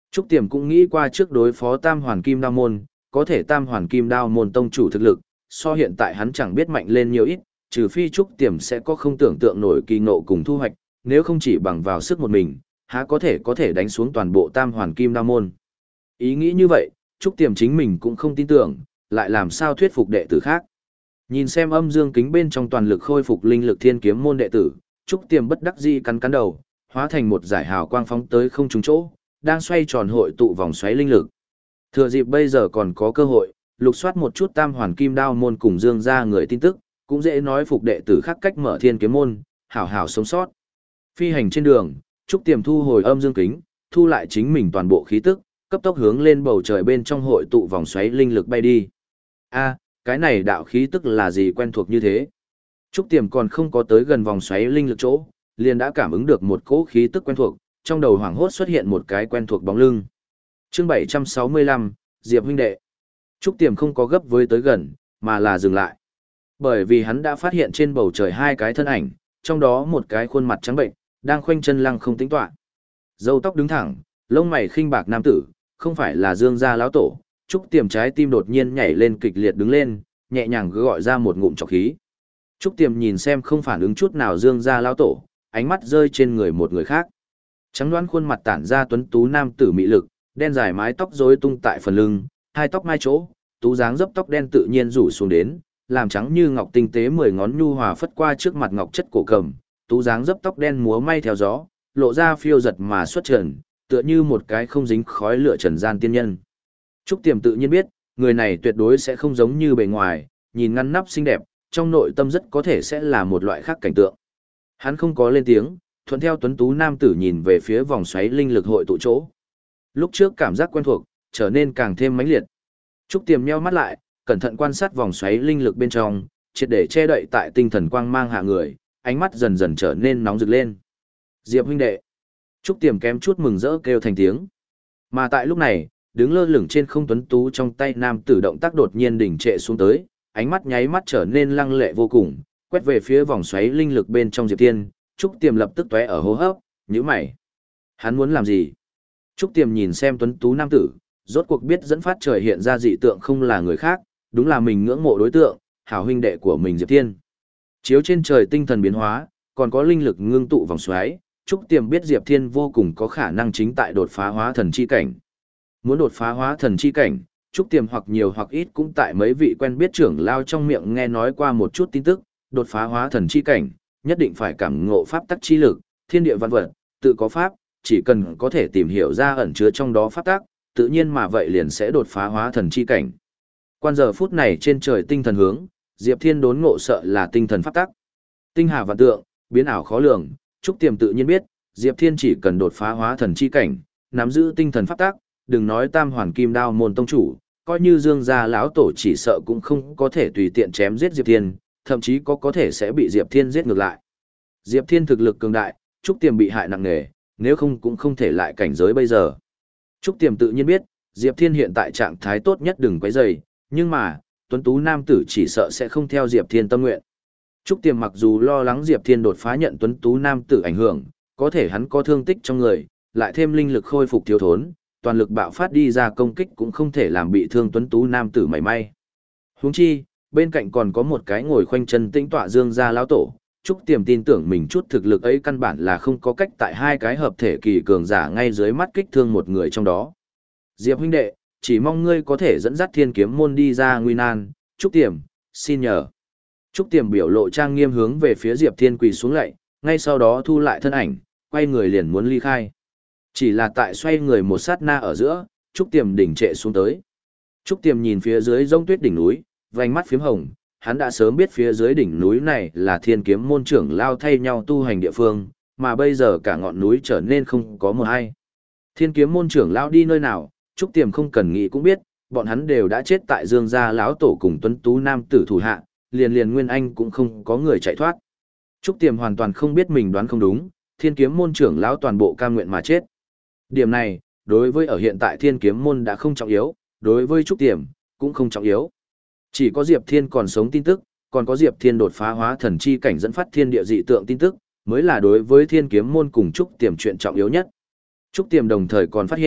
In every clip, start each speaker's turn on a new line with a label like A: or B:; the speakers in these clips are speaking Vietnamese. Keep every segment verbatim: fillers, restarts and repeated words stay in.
A: Trúc Tiềm cũng nghĩ qua trước đối phó Tam Hoàn Kim Đao môn, có thể Tam Hoàn Kim Đao môn tông chủ thực lực, so hiện tại hắn chẳng biết mạnh lên nhiều ít, trừ phi Trúc Tiềm sẽ có không tưởng tượng nổi kỳ ngộ cùng thu hoạch, nếu không chỉ bằng vào sức một mình, há có thể có thể đánh xuống toàn bộ Tam Hoàn Kim Đao môn. Ý nghĩ như vậy, Trúc Tiềm chính mình cũng không tin tưởng, lại làm sao thuyết phục đệ tử khác. Nhìn xem âm dương kính bên trong toàn lực khôi phục linh lực thiên kiếm môn đệ tử, Trúc Tiềm bất đắc dĩ cắn cắn đầu, hóa thành một giải hào quang phóng tới không trúng chỗ, đang xoay tròn hội tụ vòng xoáy linh lực. Thừa dịp bây giờ còn có cơ hội, lục soát một chút Tam Hoàn Kim Đao môn cùng Dương gia người tin tức, cũng dễ nói phục đệ tử khác cách mở thiên kiếm môn, hảo hảo sống sót. Phi hành trên đường, Trúc Tiềm thu hồi âm dương kính, thu lại chính mình toàn bộ khí tức, cấp tốc hướng lên bầu trời bên trong hội tụ vòng xoáy linh lực bay đi. A, cái này đạo khí tức là gì quen thuộc như thế? Trúc Tiềm còn không có tới gần vòng xoáy linh lực chỗ, liền đã cảm ứng được một cỗ khí tức quen thuộc, trong đầu hoảng hốt xuất hiện một cái quen thuộc bóng lưng. Chương bảy trăm sáu mươi lăm, Diệp huynh đệ. Trúc Tiềm không có gấp với tới gần, mà là dừng lại. Bởi vì hắn đã phát hiện trên bầu trời hai cái thân ảnh, trong đó một cái khuôn mặt trắng bệnh, đang khoanh chân lăng không tĩnh tọa. Râu tóc đứng thẳng, lông mày khinh bạc nam tử, không phải là Dương gia lão tổ. Trúc Tiềm trái tim đột nhiên nhảy lên kịch liệt đứng lên, nhẹ nhàng gọi ra một ngụm trọc khí. Trúc Tiềm nhìn xem không phản ứng chút nào Dương gia lão tổ, ánh mắt rơi trên người một người khác. Trắng đoán khuôn mặt tản ra tuấn tú nam tử mị lực, đen dài mái tóc rối tung tại phần lưng, hai tóc mai chỗ, tú dáng dấp tóc đen tự nhiên rủ xuống đến, làm trắng như ngọc tinh tế mười ngón nhu hòa phất qua trước mặt ngọc chất cổ cầm, tú dáng dấp tóc đen múa may theo gió, lộ ra phiêu giật mà xuất trần, tựa như một cái không dính khói lửa trần gian tiên nhân. Trúc Tiềm tự nhiên biết, người này tuyệt đối sẽ không giống như bề ngoài, nhìn ngăn nắp xinh đẹp, trong nội tâm rất có thể sẽ là một loại khác cảnh tượng. Hắn không có lên tiếng, thuận theo tuấn tú nam tử nhìn về phía vòng xoáy linh lực hội tụ chỗ. Lúc trước cảm giác quen thuộc, trở nên càng thêm mãnh liệt. Trúc Tiềm nheo mắt lại, cẩn thận quan sát vòng xoáy linh lực bên trong, triệt để che đậy tại tinh thần quang mang hạ người, ánh mắt dần dần trở nên nóng rực lên. Diệp huynh đệ. Trúc Tiềm kém chút mừng rỡ kêu thành tiếng. Mà tại lúc này, đứng lơ lửng trên không tuấn tú trong tay nam tử động tác đột nhiên đỉnh trệ xuống tới, ánh mắt nháy mắt trở nên lăng lệ vô cùng, quét về phía vòng xoáy linh lực bên trong Diệp Thiên. Trúc Tiềm lập tức tóe ở hô hấp, nhíu mày. Hắn muốn làm gì? Trúc Tiềm nhìn xem tuấn tú nam tử, rốt cuộc biết dẫn phát trời hiện ra dị tượng không là người khác, đúng là mình ngưỡng mộ đối tượng, hảo huynh đệ của mình Diệp Thiên. Chiếu trên trời tinh thần biến hóa, còn có linh lực ngưng tụ vòng xoáy, Trúc Tiềm biết Diệp Thiên vô cùng có khả năng chính tại đột phá hóa thần chi cảnh. Muốn đột phá hóa thần chi cảnh, Trúc Tiềm hoặc nhiều hoặc ít cũng tại mấy vị quen biết trưởng lao trong miệng nghe nói qua một chút tin tức, đột phá hóa thần chi cảnh, nhất định phải cảm ngộ pháp tắc chi lực, thiên địa văn vật, tự có pháp, chỉ cần có thể tìm hiểu ra ẩn chứa trong đó pháp tắc, tự nhiên mà vậy liền sẽ đột phá hóa thần chi cảnh. Quan giờ phút này trên trời tinh thần hướng, Diệp Thiên đốn ngộ sợ là tinh thần pháp tắc. Tinh hà vạn tượng, biến ảo khó lường, Trúc Tiềm tự nhiên biết, Diệp Thiên chỉ cần đột phá hóa thần chi cảnh, nắm giữ tinh thần pháp tắc, đừng nói Tam Hoàn Kim Đao môn tông chủ, coi như Dương gia lão tổ chỉ sợ cũng không có thể tùy tiện chém giết Diệp Thiên, thậm chí có có thể sẽ bị Diệp Thiên giết ngược lại. Diệp Thiên thực lực cường đại, Trúc Tiềm bị hại nặng nề, nếu không cũng không thể lại cảnh giới bây giờ. Trúc Tiềm tự nhiên biết, Diệp Thiên hiện tại trạng thái tốt nhất đừng quấy rầy, nhưng mà, tuấn tú nam tử chỉ sợ sẽ không theo Diệp Thiên tâm nguyện. Trúc Tiềm mặc dù lo lắng Diệp Thiên đột phá nhận tuấn tú nam tử ảnh hưởng, có thể hắn có thương tích trong người, lại thêm linh lực khôi phục thiếu thốn, toàn lực bạo phát đi ra công kích cũng không thể làm bị thương tuấn tú nam tử mảy may. Huống chi, bên cạnh còn có một cái ngồi khoanh chân tĩnh tọa Dương gia lão tổ, Trúc Tiềm tin tưởng mình chút thực lực ấy căn bản là không có cách tại hai cái hợp thể kỳ cường giả ngay dưới mắt kích thương một người trong đó. Diệp huynh đệ, chỉ mong ngươi có thể dẫn dắt thiên kiếm môn đi ra nguy nan, Trúc Tiềm, xin nhờ. Trúc Tiềm biểu lộ trang nghiêm hướng về phía Diệp Thiên quỳ xuống lạy, ngay sau đó thu lại thân ảnh, quay người liền muốn ly khai. Chỉ là tại xoay người một sát na ở giữa, Trúc Tiềm đỉnh trệ xuống tới. Trúc Tiềm nhìn phía dưới rông tuyết đỉnh núi, vành mắt phím hồng, hắn đã sớm biết phía dưới đỉnh núi này là thiên kiếm môn trưởng lao thay nhau tu hành địa phương, mà bây giờ cả ngọn núi trở nên không có một ai. Thiên kiếm môn trưởng lao đi nơi nào, Trúc Tiềm không cần nghĩ cũng biết, bọn hắn đều đã chết tại Dương gia lão tổ cùng tuấn tú nam tử thủ hạ, liền liền Nguyên Anh cũng không có người chạy thoát. Trúc Tiềm hoàn toàn không biết mình đoán không đúng, thiên kiếm môn trưởng lão toàn bộ cam nguyện mà chết. Điểm này, đối với ở hiện tại thiên kiếm môn đã không trọng yếu, đối với Trúc Tiềm, cũng không trọng yếu. Chỉ có Diệp Thiên còn sống tin tức, còn có Diệp Thiên đột phá hóa thần chi cảnh dẫn phát thiên địa dị tượng tin tức, mới là đối với thiên kiếm môn cùng Trúc Tiềm chuyện trọng yếu nhất. Trúc Tiềm đồng thời còn phát hiện,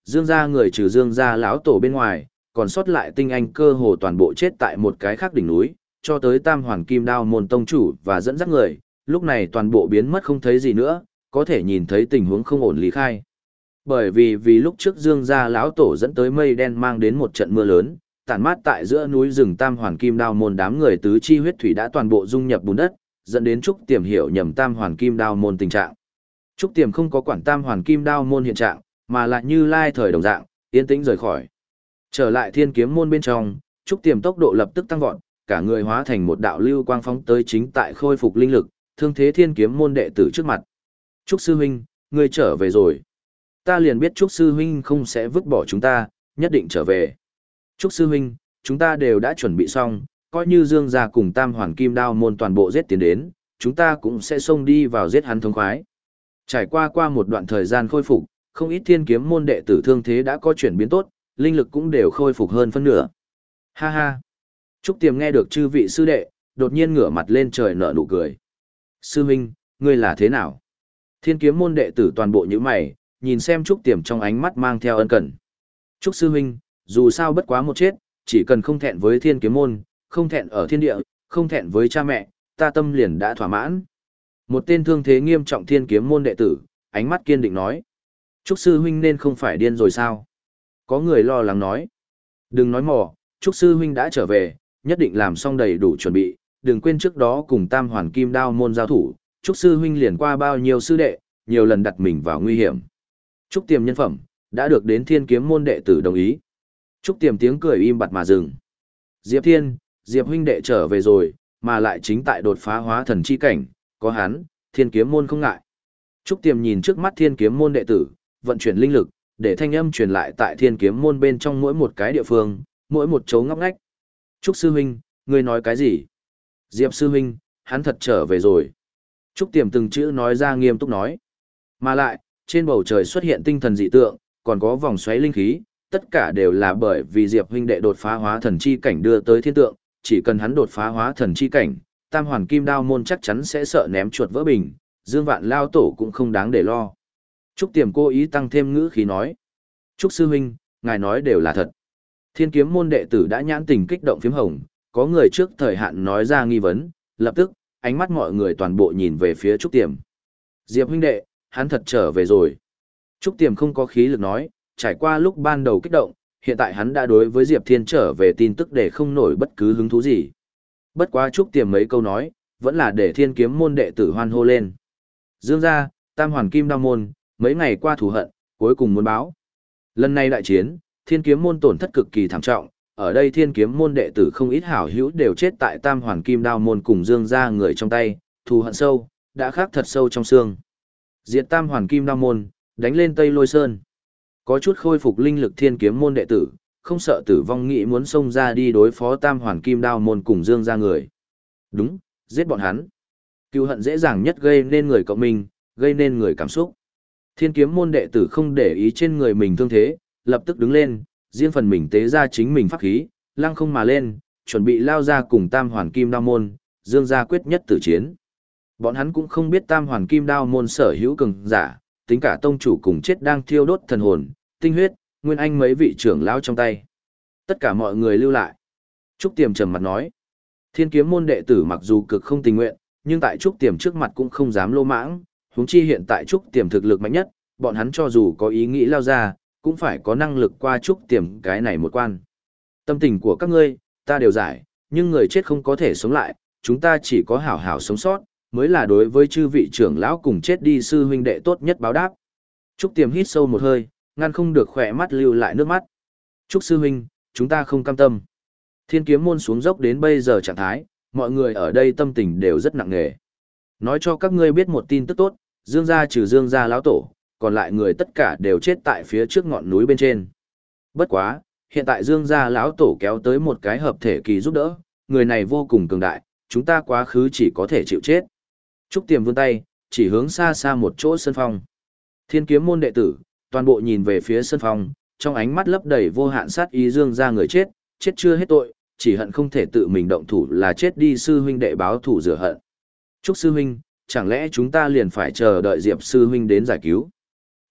A: Dương gia người trừ Dương gia lão tổ bên ngoài, còn sót lại tinh anh cơ hồ toàn bộ chết tại một cái khác đỉnh núi, cho tới Tam Hoàn Kim Đao môn tông chủ và dẫn dắt người, lúc này toàn bộ biến mất không thấy gì nữa, có thể nhìn thấy tình huống không ổn lý khai. Bởi vì vì lúc trước Dương gia lão tổ dẫn tới mây đen mang đến một trận mưa lớn, tản mát tại giữa núi rừng Tam Hoàn Kim Đao môn đám người tứ chi huyết thủy đã toàn bộ dung nhập bùn đất, dẫn đến Trúc Tiềm hiểu nhầm Tam Hoàn Kim Đao môn tình trạng. Trúc Tiềm không có quản Tam Hoàn Kim Đao môn hiện trạng, mà lại như lai thời đồng dạng, yên tĩnh rời khỏi. Trở lại Thiên Kiếm môn bên trong, Trúc Tiềm tốc độ lập tức tăng vọt, cả người hóa thành một đạo lưu quang phóng tới chính tại khôi phục linh lực, thương thế Thiên Kiếm môn đệ tử trước mặt. Trúc sư huynh, ngươi trở về rồi. Ta liền biết Trúc sư huynh không sẽ vứt bỏ chúng ta, nhất định trở về. Trúc sư huynh, chúng ta đều đã chuẩn bị xong, coi như Dương gia cùng Tam Hoàn Kim Đao môn toàn bộ giết tiến đến, chúng ta cũng sẽ xông đi vào giết hắn thống khoái. Trải qua qua một đoạn thời gian khôi phục, không ít Thiên Kiếm môn đệ tử thương thế đã có chuyển biến tốt, linh lực cũng đều khôi phục hơn phân nửa. Ha ha. Trúc Tiềm nghe được chư vị sư đệ, đột nhiên ngửa mặt lên trời nở nụ cười. Sư huynh, ngươi là thế nào? Thiên Kiếm môn đệ tử toàn bộ như mày, nhìn xem Trúc Tiềm trong ánh mắt mang theo ân cần. Trúc sư huynh, dù sao bất quá một chết, chỉ cần không thẹn với Thiên Kiếm môn, không thẹn ở thiên địa, không thẹn với cha mẹ, ta tâm liền đã thỏa mãn. Một tên thương thế nghiêm trọng Thiên Kiếm môn đệ tử, ánh mắt kiên định nói. Trúc sư huynh nên không phải điên rồi sao? Có người lo lắng nói. Đừng nói mò, Trúc sư huynh đã trở về, nhất định làm xong đầy đủ chuẩn bị, đừng quên trước đó cùng Tam Hoàn Kim Đao môn giao thủ, Trúc sư huynh liền qua bao nhiêu sư đệ, nhiều lần đặt mình vào nguy hiểm. Trúc Tiềm nhân phẩm, đã được đến Thiên Kiếm môn đệ tử đồng ý. Trúc Tiềm tiếng cười im bặt mà dừng. Diệp Thiên, Diệp huynh đệ trở về rồi, mà lại chính tại đột phá hóa thần chi cảnh, có hắn, Thiên Kiếm môn không ngại. Trúc Tiềm nhìn trước mắt Thiên Kiếm môn đệ tử, vận chuyển linh lực, để thanh âm truyền lại tại Thiên Kiếm môn bên trong mỗi một cái địa phương, mỗi một chỗ ngóc ngách. Trúc sư huynh, ngươi nói cái gì? Diệp sư huynh, hắn thật trở về rồi. Trúc Tiềm từng chữ nói ra nghiêm túc nói. Mà lại, trên bầu trời xuất hiện tinh thần dị tượng, còn có vòng xoáy linh khí, tất cả đều là bởi vì Diệp huynh đệ đột phá hóa thần chi cảnh đưa tới thiên tượng, chỉ cần hắn đột phá hóa thần chi cảnh, Tam Hoàn Kim Đao môn chắc chắn sẽ sợ ném chuột vỡ bình, Dương Vạn lao tổ cũng không đáng để lo. Trúc Tiềm cố ý tăng thêm ngữ khí nói. Trúc sư huynh, ngài nói đều là thật. Thiên Kiếm môn đệ tử đã nhãn tình kích động phiếm hồng, có người trước thời hạn nói ra nghi vấn, lập tức, ánh mắt mọi người toàn bộ nhìn về phía Trúc Tiềm. Diệp huynh đệ, hắn thật trở về rồi. Trúc Tiềm không có khí lực nói, trải qua lúc ban đầu kích động, hiện tại hắn đã đối với Diệp Thiên trở về tin tức để không nổi bất cứ hứng thú gì. Bất quá Trúc Tiềm mấy câu nói, vẫn là để Thiên Kiếm môn đệ tử hoan hô lên. Dương gia, Tam Hoàn Kim Đao môn, mấy ngày qua thù hận, cuối cùng muốn báo. Lần này đại chiến, Thiên Kiếm môn tổn thất cực kỳ thảm trọng, ở đây Thiên Kiếm môn đệ tử không ít hảo hữu đều chết tại Tam Hoàn Kim Đao môn cùng Dương gia người trong tay, thù hận sâu, đã khắc thật sâu trong xương. Diệt Tam Hoàn Kim Đao môn, đánh lên Tây Lôi Sơn. Có chút khôi phục linh lực Thiên Kiếm môn đệ tử, không sợ tử vong nghĩ muốn xông ra đi đối phó Tam Hoàn Kim Đao môn cùng Dương gia người. Đúng, giết bọn hắn. Cừu hận dễ dàng nhất gây nên người cộng mình, gây nên người cảm xúc. Thiên Kiếm môn đệ tử không để ý trên người mình thương thế, lập tức đứng lên, riêng phần mình tế ra chính mình pháp khí, lăng không mà lên, chuẩn bị lao ra cùng Tam Hoàn Kim Đao môn, Dương gia quyết nhất tử chiến. Bọn hắn cũng không biết Tam Hoàn Kim Đao môn sở hữu cường giả, tính cả tông chủ cùng chết đang thiêu đốt thần hồn, tinh huyết, nguyên anh mấy vị trưởng lão trong tay. Tất cả mọi người lưu lại. Trúc Tiềm trầm mặt nói. Thiên Kiếm môn đệ tử mặc dù cực không tình nguyện, nhưng tại Trúc Tiềm trước mặt cũng không dám lô mãng, huống chi hiện tại Trúc Tiềm thực lực mạnh nhất, bọn hắn cho dù có ý nghĩ lao ra, cũng phải có năng lực qua Trúc Tiềm cái này một quan. Tâm tình của các ngươi, ta đều giải, nhưng người chết không có thể sống lại, chúng ta chỉ có hảo hảo sống sót, mới là đối với chư vị trưởng lão cùng chết đi sư huynh đệ tốt nhất báo đáp. Trúc Tiềm hít sâu một hơi, ngăn không được khỏe mắt lưu lại nước mắt. Trúc sư huynh, chúng ta không cam tâm. Thiên Kiếm môn xuống dốc đến bây giờ trạng thái, mọi người ở đây tâm tình đều rất nặng nề. Nói cho các ngươi biết một tin tức tốt, Dương gia trừ Dương gia lão tổ, còn lại người tất cả đều chết tại phía trước ngọn núi bên trên. Bất quá, hiện tại Dương gia lão tổ kéo tới một cái hợp thể kỳ giúp đỡ, người này vô cùng cường đại, chúng ta quá khứ chỉ có thể chịu chết. Trúc Tiềm vươn tay, chỉ hướng xa xa một chỗ sân phong. Thiên Kiếm môn đệ tử, toàn bộ nhìn về phía sân phong, trong ánh mắt lấp đầy vô hạn sát ý. Dương gia người chết, chết chưa hết tội, chỉ hận không thể tự mình động thủ là chết đi sư huynh đệ báo thủ rửa hận. Trúc sư huynh, chẳng lẽ chúng ta liền phải chờ đợi Diệp sư huynh đến giải cứu?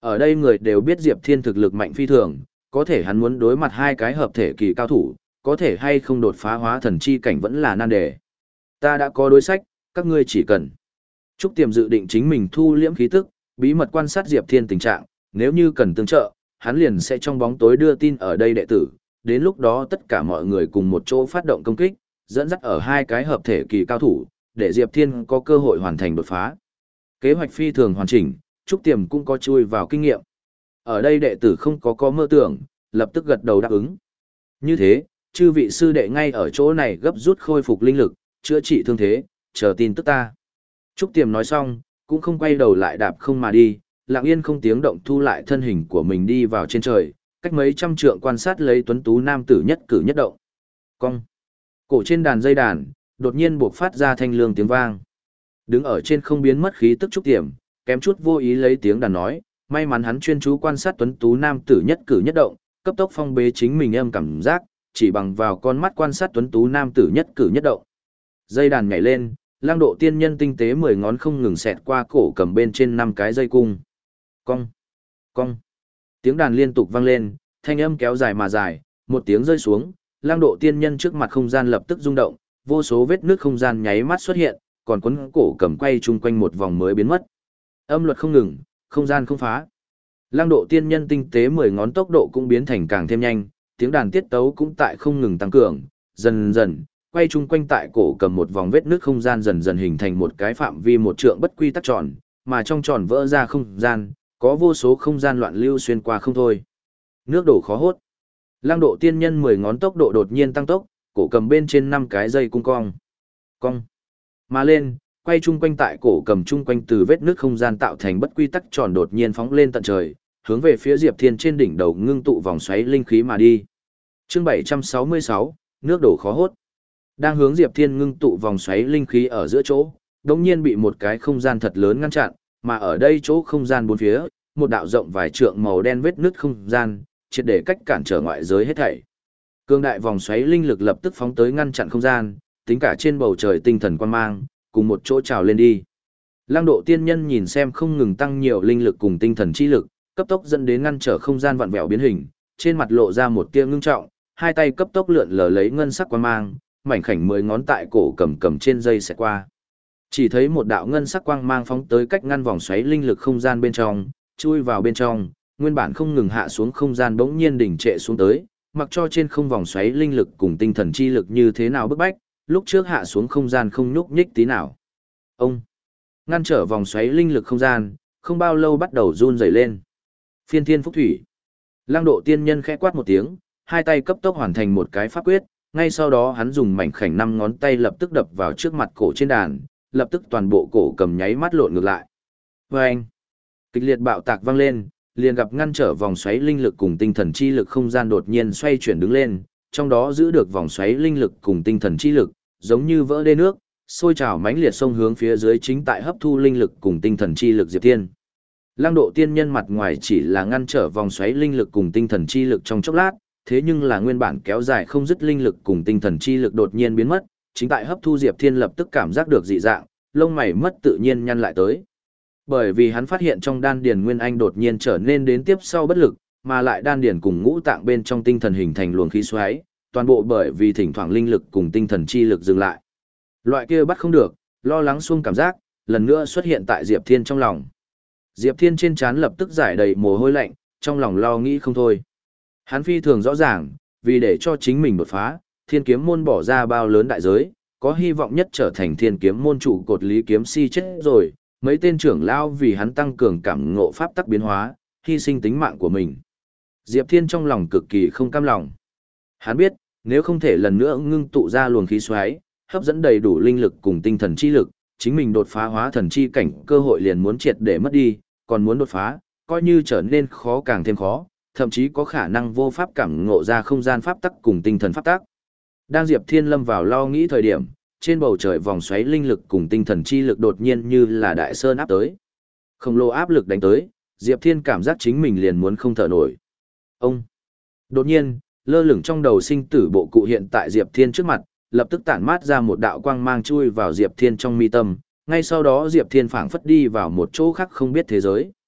A: Ở đây người đều biết Diệp Thiên thực lực mạnh phi thường, có thể hắn muốn đối mặt hai cái hợp thể kỳ cao thủ, có thể hay không đột phá hóa thần chi cảnh vẫn là nan đề. Ta đã có đối sách, các ngươi chỉ cần. Trúc Tiềm dự định chính mình thu liễm khí tức, bí mật quan sát Diệp Thiên tình trạng, nếu như cần tương trợ, hắn liền sẽ trong bóng tối đưa tin ở đây đệ tử, đến lúc đó tất cả mọi người cùng một chỗ phát động công kích, dẫn dắt ở hai cái hợp thể kỳ cao thủ, để Diệp Thiên có cơ hội hoàn thành đột phá. Kế hoạch phi thường hoàn chỉnh, Trúc Tiềm cũng có chui vào kinh nghiệm. Ở đây đệ tử không có có mơ tưởng, lập tức gật đầu đáp ứng. Như thế, chư vị sư đệ ngay ở chỗ này gấp rút khôi phục linh lực, chữa trị thương thế, chờ tin tức ta. Trúc Tiềm nói xong, cũng không quay đầu lại đạp không mà đi, lặng yên không tiếng động thu lại thân hình của mình đi vào trên trời, cách mấy trăm trượng quan sát lấy tuấn tú nam tử nhất cử nhất động. Cong. Cổ trên đàn dây đàn, đột nhiên buộc phát ra thanh lương tiếng vang. Đứng ở trên không biến mất khí tức Trúc Tiềm, kém chút vô ý lấy tiếng đàn nói, may mắn hắn chuyên chú quan sát tuấn tú nam tử nhất cử nhất động, cấp tốc phong bế chính mình âm cảm giác, chỉ bằng vào con mắt quan sát tuấn tú nam tử nhất cử nhất động. Dây đàn nhảy lên, Lang Độ tiên nhân tinh tế mười ngón không ngừng xẹt qua cổ cầm bên trên năm cái dây cung. Cong, cong. Tiếng đàn liên tục vang lên, thanh âm kéo dài mà dài, một tiếng rơi xuống, Lang Độ tiên nhân trước mặt không gian lập tức rung động, vô số vết nước không gian nháy mắt xuất hiện, còn quấn cổ cầm quay chung quanh một vòng mới biến mất. Âm luật không ngừng, không gian không phá. Lang Độ tiên nhân tinh tế mười ngón tốc độ cũng biến thành càng thêm nhanh, tiếng đàn tiết tấu cũng tại không ngừng tăng cường, dần dần, quay chung quanh tại cổ cầm một vòng vết nước không gian dần dần hình thành một cái phạm vi một trượng bất quy tắc tròn, mà trong tròn vỡ ra không gian, có vô số không gian loạn lưu xuyên qua không thôi. Nước đổ khó hốt. Lang Độ tiên nhân mười ngón tốc độ đột nhiên tăng tốc, cổ cầm bên trên năm cái dây cung cong. Cong. Mà lên, quay chung quanh tại cổ cầm chung quanh từ vết nước không gian tạo thành bất quy tắc tròn đột nhiên phóng lên tận trời, hướng về phía Diệp Thiên trên đỉnh đầu ngưng tụ vòng xoáy linh khí mà đi. Chương bảy trăm sáu mươi sáu, nước đổ khó hốt. Đang hướng Diệp Thiên ngưng tụ vòng xoáy linh khí ở giữa chỗ, đột nhiên bị một cái không gian thật lớn ngăn chặn, mà ở đây chỗ không gian bốn phía, một đạo rộng vài trượng màu đen vết nứt không gian, triệt để cách cản trở ngoại giới hết thảy. Cương đại vòng xoáy linh lực lập tức phóng tới ngăn chặn không gian, tính cả trên bầu trời tinh thần quan mang, cùng một chỗ trào lên đi. Lang Độ tiên nhân nhìn xem không ngừng tăng nhiều linh lực cùng tinh thần chi lực, cấp tốc dẫn đến ngăn trở không gian vặn vẹo biến hình, trên mặt lộ ra một tia ngưng trọng, hai tay cấp tốc lượn lờ lấy ngân sắc quang mang, mảnh khảnh mười ngón tại cổ cầm cầm trên dây sẽ qua. Chỉ thấy một đạo ngân sắc quang mang phóng tới cách ngăn vòng xoáy linh lực không gian bên trong, chui vào bên trong, nguyên bản không ngừng hạ xuống không gian bỗng nhiên đỉnh trệ xuống tới, mặc cho trên không vòng xoáy linh lực cùng tinh thần chi lực như thế nào bức bách, lúc trước hạ xuống không gian không nhúc nhích tí nào. Ông ngăn trở vòng xoáy linh lực không gian, không bao lâu bắt đầu run rẩy lên. Phiên thiên phúc thủy. Lang Độ tiên nhân khẽ quát một tiếng, hai tay cấp tốc hoàn thành một cái pháp quyết, ngay sau đó hắn dùng mảnh khảnh năm ngón tay lập tức đập vào trước mặt cổ trên đàn, lập tức toàn bộ cổ cầm nháy mắt lộn ngược lại. Oeng! Kịch liệt bạo tạc vang lên, liền gặp ngăn trở vòng xoáy linh lực cùng tinh thần chi lực không gian đột nhiên xoay chuyển đứng lên, trong đó giữ được vòng xoáy linh lực cùng tinh thần chi lực, giống như vỡ đê nước, sôi trào mãnh liệt sông hướng phía dưới chính tại hấp thu linh lực cùng tinh thần chi lực Diệp Thiên. Lang Độ tiên nhân mặt ngoài chỉ là ngăn trở vòng xoáy linh lực cùng tinh thần chi lực trong chốc lát, thế nhưng là nguyên bản kéo dài không dứt linh lực cùng tinh thần chi lực đột nhiên biến mất, chính tại hấp thu Diệp Thiên lập tức cảm giác được dị dạng, lông mày mất tự nhiên nhăn lại tới. Bởi vì hắn phát hiện trong đan điền nguyên anh đột nhiên trở nên đến tiếp sau bất lực, mà lại đan điền cùng ngũ tạng bên trong tinh thần hình thành luồng khí xoáy, toàn bộ bởi vì thỉnh thoảng linh lực cùng tinh thần chi lực dừng lại. Loại kia bắt không được, lo lắng xuông cảm giác, lần nữa xuất hiện tại Diệp Thiên trong lòng. Diệp Thiên trên trán lập tức giải đầy mồ hôi lạnh, trong lòng lo nghĩ không thôi. Hắn phi thường rõ ràng, vì để cho chính mình đột phá, Thiên Kiếm môn bỏ ra bao lớn đại giới, có hy vọng nhất trở thành Thiên Kiếm môn trụ cột Lý Kiếm Si chết rồi, mấy tên trưởng lão vì hắn tăng cường cảm ngộ pháp tắc biến hóa, hy sinh tính mạng của mình. Diệp Thiên trong lòng cực kỳ không cam lòng. Hắn biết, nếu không thể lần nữa ngưng tụ ra luồng khí xoáy, hấp dẫn đầy đủ linh lực cùng tinh thần chi lực, chính mình đột phá hóa thần chi cảnh cơ hội liền muốn triệt để mất đi, còn muốn đột phá, coi như trở nên khó càng thêm khó, thậm chí có khả năng vô pháp cảm ngộ ra không gian pháp tắc cùng tinh thần pháp tắc. Đang Diệp Thiên lâm vào lo nghĩ thời điểm, trên bầu trời vòng xoáy linh lực cùng tinh thần chi lực đột nhiên như là đại sơn áp tới. Khổng lồ áp lực đánh tới, Diệp Thiên cảm giác chính mình liền muốn không thở nổi. Ông! Đột nhiên, lơ lửng trong đầu sinh tử bộ cụ hiện tại Diệp Thiên trước mặt, lập tức tản mát ra một đạo quang mang chui vào Diệp Thiên trong mi tâm, ngay sau đó Diệp Thiên phảng phất đi vào một chỗ khác không biết thế giới.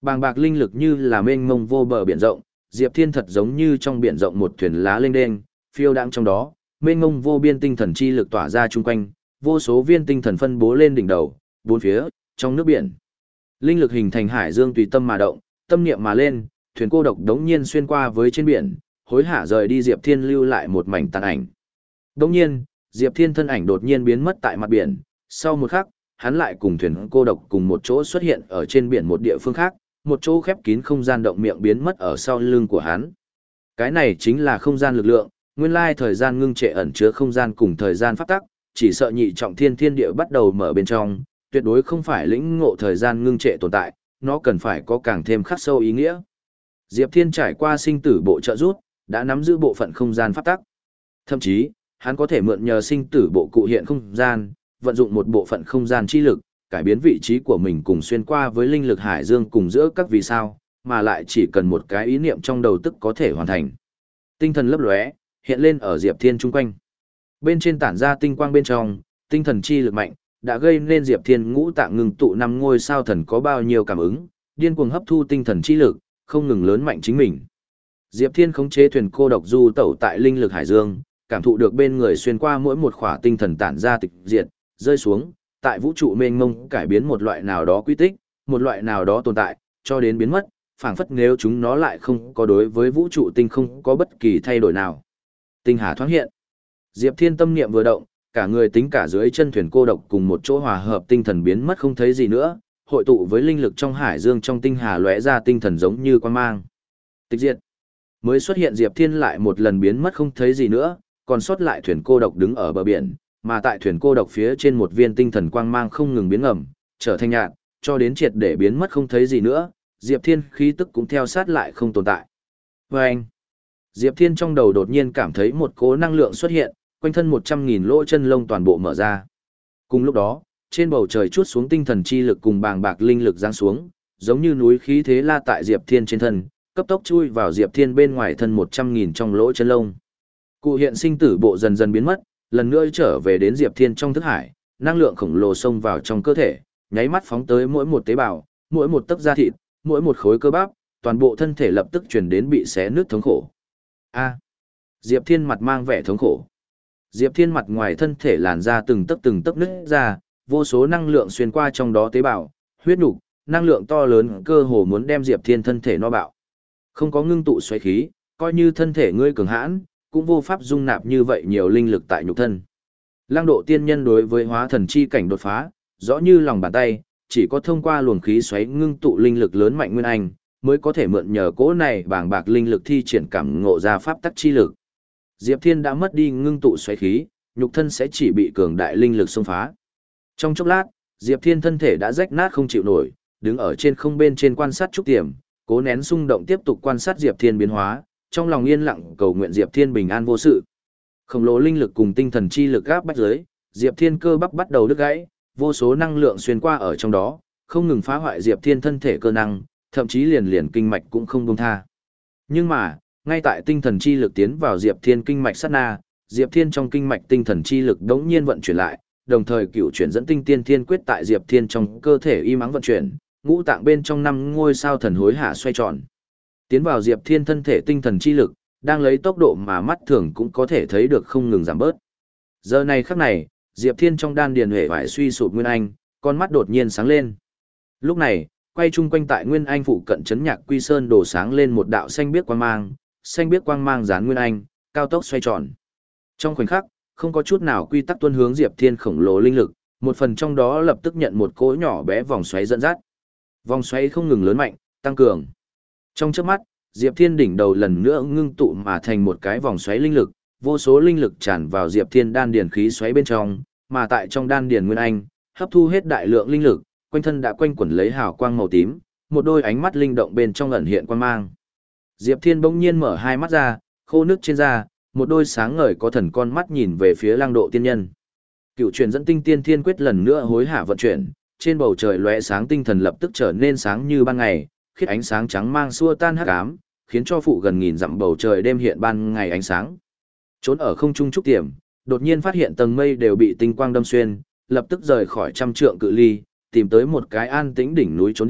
A: Bàng bạc linh lực như là mênh mông vô bờ biển rộng, Diệp Thiên thật giống như trong biển rộng một thuyền lá lênh đênh, phiêu đãng trong đó, mênh mông vô biên tinh thần chi lực tỏa ra chung quanh, vô số viên tinh thần phân bố lên đỉnh đầu, bốn phía, trong nước biển. Linh lực hình thành hải dương tùy tâm mà động, tâm niệm mà lên, thuyền cô độc đống nhiên xuyên qua với trên biển, hối hả rời đi Diệp Thiên lưu lại một mảnh tàn ảnh. Đống nhiên, Diệp Thiên thân ảnh đột nhiên biến mất tại mặt biển, sau một khắc, hắn lại cùng thuyền cô độc cùng một chỗ xuất hiện ở trên biển một địa phương khác, một chỗ khép kín không gian động miệng biến mất ở sau lưng của hắn. Cái này chính là không gian lực lượng, nguyên lai thời gian ngưng trệ ẩn chứa không gian cùng thời gian pháp tắc, chỉ sợ nhị trọng thiên thiên địa bắt đầu mở bên trong, tuyệt đối không phải lĩnh ngộ thời gian ngưng trệ tồn tại, nó cần phải có càng thêm khắc sâu ý nghĩa. Diệp Thiên trải qua sinh tử bộ trợ rút, đã nắm giữ bộ phận không gian pháp tắc. Thậm chí, hắn có thể mượn nhờ sinh tử bộ cụ hiện không gian, vận dụng một bộ phận không gian chi lực, cải biến vị trí của mình cùng xuyên qua với linh lực hải dương cùng giữa các vì sao, mà lại chỉ cần một cái ý niệm trong đầu tức có thể hoàn thành. Tinh thần lấp lóe, hiện lên ở Diệp Thiên chung quanh. Bên trên tản ra tinh quang bên trong, tinh thần chi lực mạnh, đã gây nên Diệp Thiên ngũ tạng ngừng tụ năm ngôi sao thần có bao nhiêu cảm ứng, điên cuồng hấp thu tinh thần chi lực, không ngừng lớn mạnh chính mình. Diệp Thiên khống chế thuyền cô độc du tẩu tại linh lực hải dương, cảm thụ được bên người xuyên qua mỗi một khỏa tinh thần tản ra tịch diệt, rơi xuống, tại vũ trụ mênh mông cải biến một loại nào đó quy tích, một loại nào đó tồn tại, cho đến biến mất, phảng phất nếu chúng nó lại không có đối với vũ trụ tinh không có bất kỳ thay đổi nào. Tinh hà thoáng hiện. Diệp Thiên tâm niệm vừa động, cả người tính cả dưới chân thuyền cô độc cùng một chỗ hòa hợp tinh thần biến mất không thấy gì nữa, hội tụ với linh lực trong hải dương trong tinh hà lóe ra tinh thần giống như quang mang. Tịch diệt. Mới xuất hiện Diệp Thiên lại một lần biến mất không thấy gì nữa, còn sót lại thuyền cô độc đứng ở bờ biển, mà tại thuyền cô độc phía trên một viên tinh thần quang mang không ngừng biến ngầm, trở thành nhạt, cho đến triệt để biến mất không thấy gì nữa, Diệp Thiên khí tức cũng theo sát lại không tồn tại. Và anh, Diệp Thiên trong đầu đột nhiên cảm thấy một cỗ năng lượng xuất hiện, quanh thân một trăm nghìn lỗ chân lông toàn bộ mở ra. Cùng lúc đó, trên bầu trời chuốt xuống tinh thần chi lực cùng bàng bạc linh lực giáng xuống, giống như núi khí thế la tại Diệp Thiên trên thân, cấp tốc chui vào Diệp Thiên bên ngoài thân một trăm nghìn trong lỗ chân lông. Cụ hiện sinh tử bộ dần dần biến mất, lần nữa trở về đến Diệp Thiên trong thức hải, năng lượng khổng lồ xông vào trong cơ thể, nháy mắt phóng tới mỗi một tế bào, mỗi một tấc da thịt, mỗi một khối cơ bắp, toàn bộ thân thể lập tức truyền đến bị xé nứt thống khổ. A. Diệp Thiên mặt mang vẻ thống khổ. Diệp Thiên mặt ngoài thân thể làn da từng tấc từng tấc nứt ra, vô số năng lượng xuyên qua trong đó tế bào, huyết nục, năng lượng to lớn cơ hồ muốn đem Diệp Thiên thân thể no bạo. Không có ngưng tụ xoáy khí, coi như thân thể ngươi cường hãn, cũng vô pháp dung nạp như vậy nhiều linh lực tại nhục thân. Lăng độ tiên nhân đối với hóa thần chi cảnh đột phá, rõ như lòng bàn tay, chỉ có thông qua luồng khí xoáy ngưng tụ linh lực lớn mạnh nguyên anh, mới có thể mượn nhờ cỗ này bàng bạc linh lực thi triển cảm ngộ ra pháp tắc chi lực. Diệp Thiên đã mất đi ngưng tụ xoáy khí, nhục thân sẽ chỉ bị cường đại linh lực xông phá. Trong chốc lát, Diệp Thiên thân thể đã rách nát không chịu nổi, đứng ở trên không bên trên quan sát trúc tiềm, cố nén xung động tiếp tục quan sát Diệp Thiên biến hóa, trong lòng yên lặng cầu nguyện Diệp Thiên bình an vô sự. Khổng lồ linh lực cùng tinh thần chi lực áp bách dưới, Diệp Thiên cơ bắp bắt đầu đứt gãy, vô số năng lượng xuyên qua ở trong đó, không ngừng phá hoại Diệp Thiên thân thể cơ năng, thậm chí liền liền kinh mạch cũng không buông tha. Nhưng mà, ngay tại tinh thần chi lực tiến vào Diệp Thiên kinh mạch sát na, Diệp Thiên trong kinh mạch tinh thần chi lực đống nhiên vận chuyển lại, đồng thời cựu chuyển dẫn tinh tiên thiên quyết tại Diệp Thiên trong cơ thể y mắng vận chuyển, ngũ tạng bên trong năm ngôi sao thần hối hạ xoay tròn. Tiến vào Diệp Thiên thân thể tinh thần chi lực, đang lấy tốc độ mà mắt thường cũng có thể thấy được không ngừng giảm bớt. Giờ này khắc này, Diệp Thiên trong đan điền huệ vải suy sụp nguyên anh, con mắt đột nhiên sáng lên. Lúc này, quay chung quanh tại nguyên anh phụ cận chấn nhạc quy sơn đổ sáng lên một đạo xanh biếc quang mang, xanh biếc quang mang dán nguyên anh, cao tốc xoay tròn. Trong khoảnh khắc, không có chút nào quy tắc tuân hướng Diệp Thiên khổng lồ linh lực, một phần trong đó lập tức nhận một cỗ nhỏ bé vòng xoáy dẫn dắt. Vòng xoáy không ngừng lớn mạnh, tăng cường. Trong chớp mắt, Diệp Thiên đỉnh đầu lần nữa ngưng tụ mà thành một cái vòng xoáy linh lực, vô số linh lực tràn vào Diệp Thiên đan điền khí xoáy bên trong, mà tại trong đan điền nguyên anh, hấp thu hết đại lượng linh lực, quanh thân đã quanh quẩn lấy hào quang màu tím, một đôi ánh mắt linh động bên trong ẩn hiện quang mang. Diệp Thiên bỗng nhiên mở hai mắt ra, khô nước trên da, một đôi sáng ngời có thần con mắt nhìn về phía Lăng Độ tiên nhân. Cựu truyền dẫn tinh tiên thiên quyết lần nữa hối hả vận chuyển, trên bầu trời lóe sáng tinh thần lập tức trở nên sáng như ban ngày, khiết ánh sáng trắng mang xua tan hắc ám, khiến cho phụ gần nghìn dặm bầu trời đêm hiện ban ngày ánh sáng. Trốn ở không trung trúc tiềm, đột nhiên phát hiện tầng mây đều bị tinh quang đâm xuyên, lập tức rời khỏi trăm trượng cự ly, tìm tới một cái an tĩnh đỉnh núi trốn đi,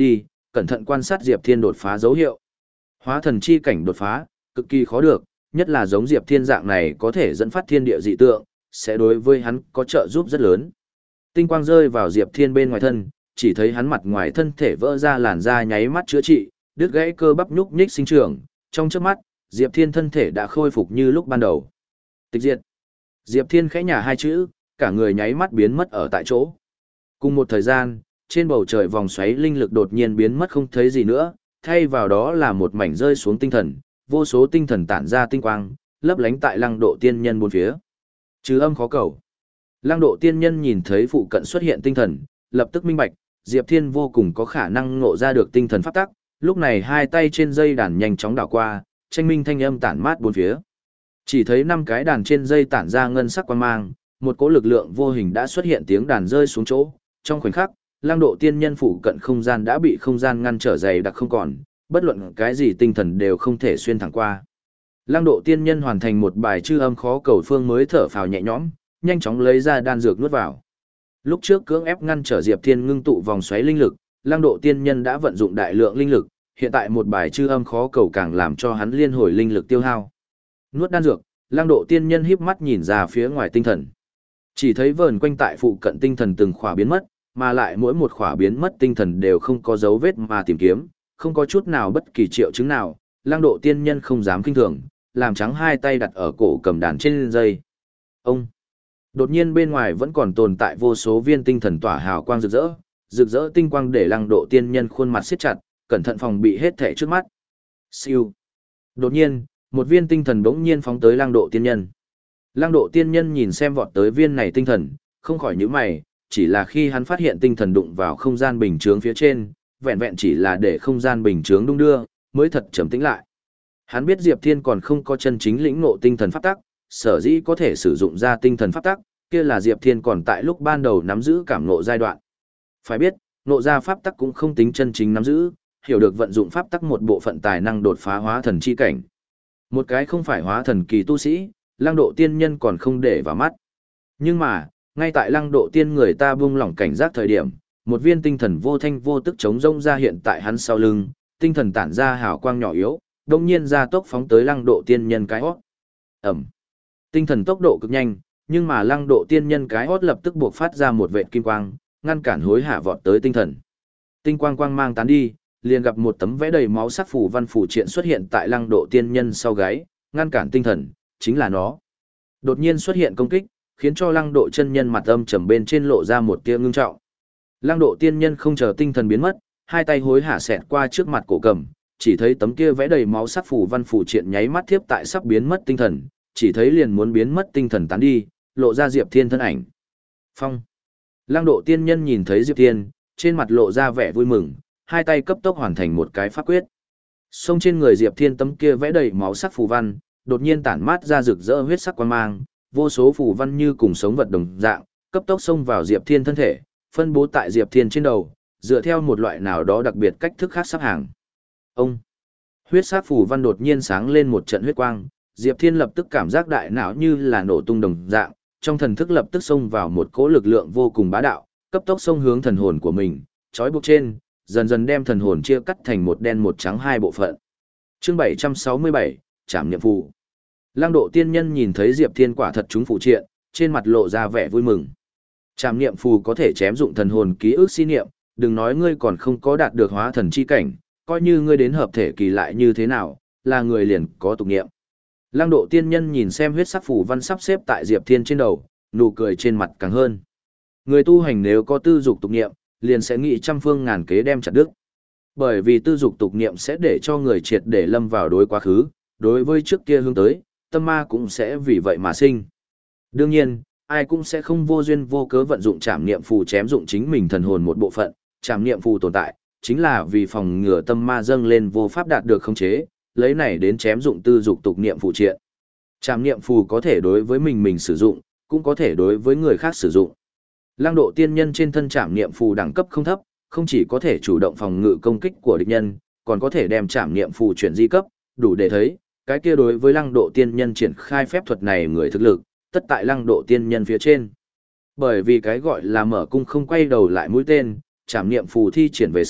A: cẩn thận quan sát Diệp Thiên đột phá dấu hiệu. Hóa thần chi cảnh đột phá, cực kỳ khó được, nhất là giống Diệp Thiên dạng này có thể dẫn phát thiên địa dị tượng, sẽ đối với hắn có trợ giúp rất lớn. Tinh quang rơi vào Diệp Thiên bên ngoài thân, chỉ thấy hắn mặt ngoài thân thể vỡ ra làn da nháy mắt chữa trị, đứt gãy cơ bắp nhúc nhích sinh trưởng, trong chớp mắt, Diệp Thiên thân thể đã khôi phục như lúc ban đầu. Tịch diệt. Diệp Thiên khẽ nhả hai chữ, cả người nháy mắt biến mất ở tại chỗ. Cùng một thời gian, trên bầu trời vòng xoáy linh lực đột nhiên biến mất không thấy gì nữa, thay vào đó là một mảnh rơi xuống tinh thần, vô số tinh thần tản ra tinh quang, lấp lánh tại Lăng Độ tiên nhân bốn phía. Trừ âm khó cầu. Lăng Độ tiên nhân nhìn thấy phụ cận xuất hiện tinh thần, lập tức minh bạch, Diệp Thiên vô cùng có khả năng ngộ ra được tinh thần pháp tắc, lúc này hai tay trên dây đàn nhanh chóng đảo qua, tranh minh thanh âm tản mát bốn phía. Chỉ thấy năm cái đàn trên dây tản ra ngân sắc quang mang, một cỗ lực lượng vô hình đã xuất hiện, tiếng đàn rơi xuống chỗ, trong khoảnh khắc, Lăng Độ tiên nhân phụ cận không gian đã bị không gian ngăn trở dày đặc không còn, bất luận cái gì tinh thần đều không thể xuyên thẳng qua. Lăng Độ tiên nhân hoàn thành một bài chư âm khó cầu phương mới thở phào nhẹ nhõm, nhanh chóng lấy ra đan dược nuốt vào. Lúc trước cưỡng ép ngăn trở Diệp Thiên ngưng tụ vòng xoáy linh lực, Lăng Độ tiên nhân đã vận dụng đại lượng linh lực, hiện tại một bài chư âm khó cầu càng làm cho hắn liên hồi linh lực tiêu hao. Nuốt đan dược, Lăng Độ tiên nhân híp mắt nhìn ra phía ngoài tinh thần. Chỉ thấy vờn quanh tại phụ cận tinh thần từng khỏa biến mất, mà lại mỗi một khỏa biến mất tinh thần đều không có dấu vết mà tìm kiếm, không có chút nào bất kỳ triệu chứng nào. Lăng Độ tiên nhân không dám kinh thường, làm trắng hai tay đặt ở cổ cầm đàn trên dây. Ông! Đột nhiên bên ngoài vẫn còn tồn tại vô số viên tinh thần tỏa hào quang rực rỡ, rực rỡ tinh quang để Lăng Độ tiên nhân khuôn mặt siết chặt, cẩn thận phòng bị hết thảy trước mắt. Siêu! Đột nhiên, một viên tinh thần bỗng nhiên phóng tới Lăng Độ tiên nhân. Lăng Độ tiên nhân nhìn xem vọt tới viên này tinh thần, không khỏi nhíu mày, chỉ là khi hắn phát hiện tinh thần đụng vào không gian bình chướng phía trên, vẹn vẹn chỉ là để không gian bình chướng đung đưa, mới thật trầm tĩnh lại. Hắn biết Diệp Thiên còn không có chân chính lĩnh ngộ tinh thần pháp tắc, sở dĩ có thể sử dụng ra tinh thần pháp tắc, kia là Diệp Thiên còn tại lúc ban đầu nắm giữ cảm ngộ giai đoạn. Phải biết, ngộ ra pháp tắc cũng không tính chân chính nắm giữ, hiểu được vận dụng pháp tắc một bộ phận tài năng đột phá hóa thần chi cảnh. Một cái không phải hóa thần kỳ tu sĩ, Lăng Độ tiên nhân còn không để vào mắt. Nhưng mà, ngay tại Lăng Độ tiên người ta buông lỏng cảnh giác thời điểm, một viên tinh thần vô thanh vô tức chống rông ra hiện tại hắn sau lưng, tinh thần tản ra hào quang nhỏ yếu, đồng nhiên ra tốc phóng tới Lăng Độ tiên nhân cái hót. Ẩm. Tinh thần tốc độ cực nhanh, nhưng mà Lăng Độ tiên nhân cái hót lập tức buộc phát ra một vệt kim quang, ngăn cản hối hả vọt tới tinh thần. Tinh quang quang mang tán đi, liền gặp một tấm vẽ đầy máu sắc phù văn phù triện xuất hiện tại Lăng Độ tiên nhân sau gáy, ngăn cản tinh thần, chính là nó. Đột nhiên xuất hiện công kích, khiến cho Lăng Độ chân nhân mặt âm trầm bên trên lộ ra một tia ngưng trọng. Lăng Độ tiên nhân không chờ tinh thần biến mất, hai tay hối hả xẹt qua trước mặt cổ cầm, chỉ thấy tấm kia vẽ đầy máu sắc phù văn phù triện nháy mắt tiếp tại sắp biến mất tinh thần, chỉ thấy liền muốn biến mất tinh thần tán đi, lộ ra Diệp Thiên thân ảnh. Phong. Lăng Độ tiên nhân nhìn thấy Diệp Thiên, trên mặt lộ ra vẻ vui mừng, hai tay cấp tốc hoàn thành một cái pháp quyết. Xông trên người Diệp Thiên tấm kia vẽ đầy máu sắc phù văn, đột nhiên tản mát ra rực rỡ huyết sắc quang mang, vô số phù văn như cùng sống vật đồng dạng, cấp tốc xông vào Diệp Thiên thân thể, phân bố tại Diệp Thiên trên đầu, dựa theo một loại nào đó đặc biệt cách thức khác sắp hàng. Ông! Huyết sắc phù văn đột nhiên sáng lên một trận huyết quang, Diệp Thiên lập tức cảm giác đại não như là nổ tung đồng dạng, trong thần thức lập tức xông vào một cỗ lực lượng vô cùng bá đạo, cấp tốc xông hướng thần hồn của mình, trói buộc trên, dần dần đem thần hồn chia cắt thành một đen một trắng hai bộ phận. Chương bảy trăm sáu mươi bảy, Trảm niệm phù. Lăng Độ tiên nhân nhìn thấy Diệp Thiên quả thật chúng phụ triện, trên mặt lộ ra vẻ vui mừng. Trảm niệm phù có thể chém dụng thần hồn ký ức si niệm, đừng nói ngươi còn không có đạt được hóa thần chi cảnh, coi như ngươi đến hợp thể kỳ lại như thế nào, là người liền có tục niệm. Lăng Độ tiên nhân nhìn xem huyết sắc phù văn sắp xếp tại Diệp Thiên trên đầu, nụ cười trên mặt càng hơn. Người tu hành nếu có tư dục tục niệm, liền sẽ nghĩ trăm phương ngàn kế đem chặt đứt. Bởi vì tư dục tục niệm sẽ để cho người triệt để lâm vào đối quá khứ, đối với trước kia hướng tới, tâm ma cũng sẽ vì vậy mà sinh. Đương nhiên, ai cũng sẽ không vô duyên vô cớ vận dụng trảm niệm phù chém dụng chính mình thần hồn một bộ phận, trảm niệm phù tồn tại, chính là vì phòng ngừa tâm ma dâng lên vô pháp đạt được khống chế, lấy này đến chém dụng tư dục tục niệm phù triện. Trảm niệm phù có thể đối với mình mình sử dụng, cũng có thể đối với người khác sử dụng. Lăng Độ tiên nhân trên thân trảm niệm phù đẳng cấp không thấp, không chỉ có thể chủ động phòng ngự công kích của địch nhân, còn có thể đem trảm niệm phù chuyển di cấp, đủ để thấy, cái kia đối với Lăng Độ tiên nhân triển khai phép thuật này người thực lực, tất tại Lăng Độ tiên nhân phía trên. Bởi vì cái gọi là mở cung không quay đầu lại mũi tên, trảm niệm phù thi triển về sau,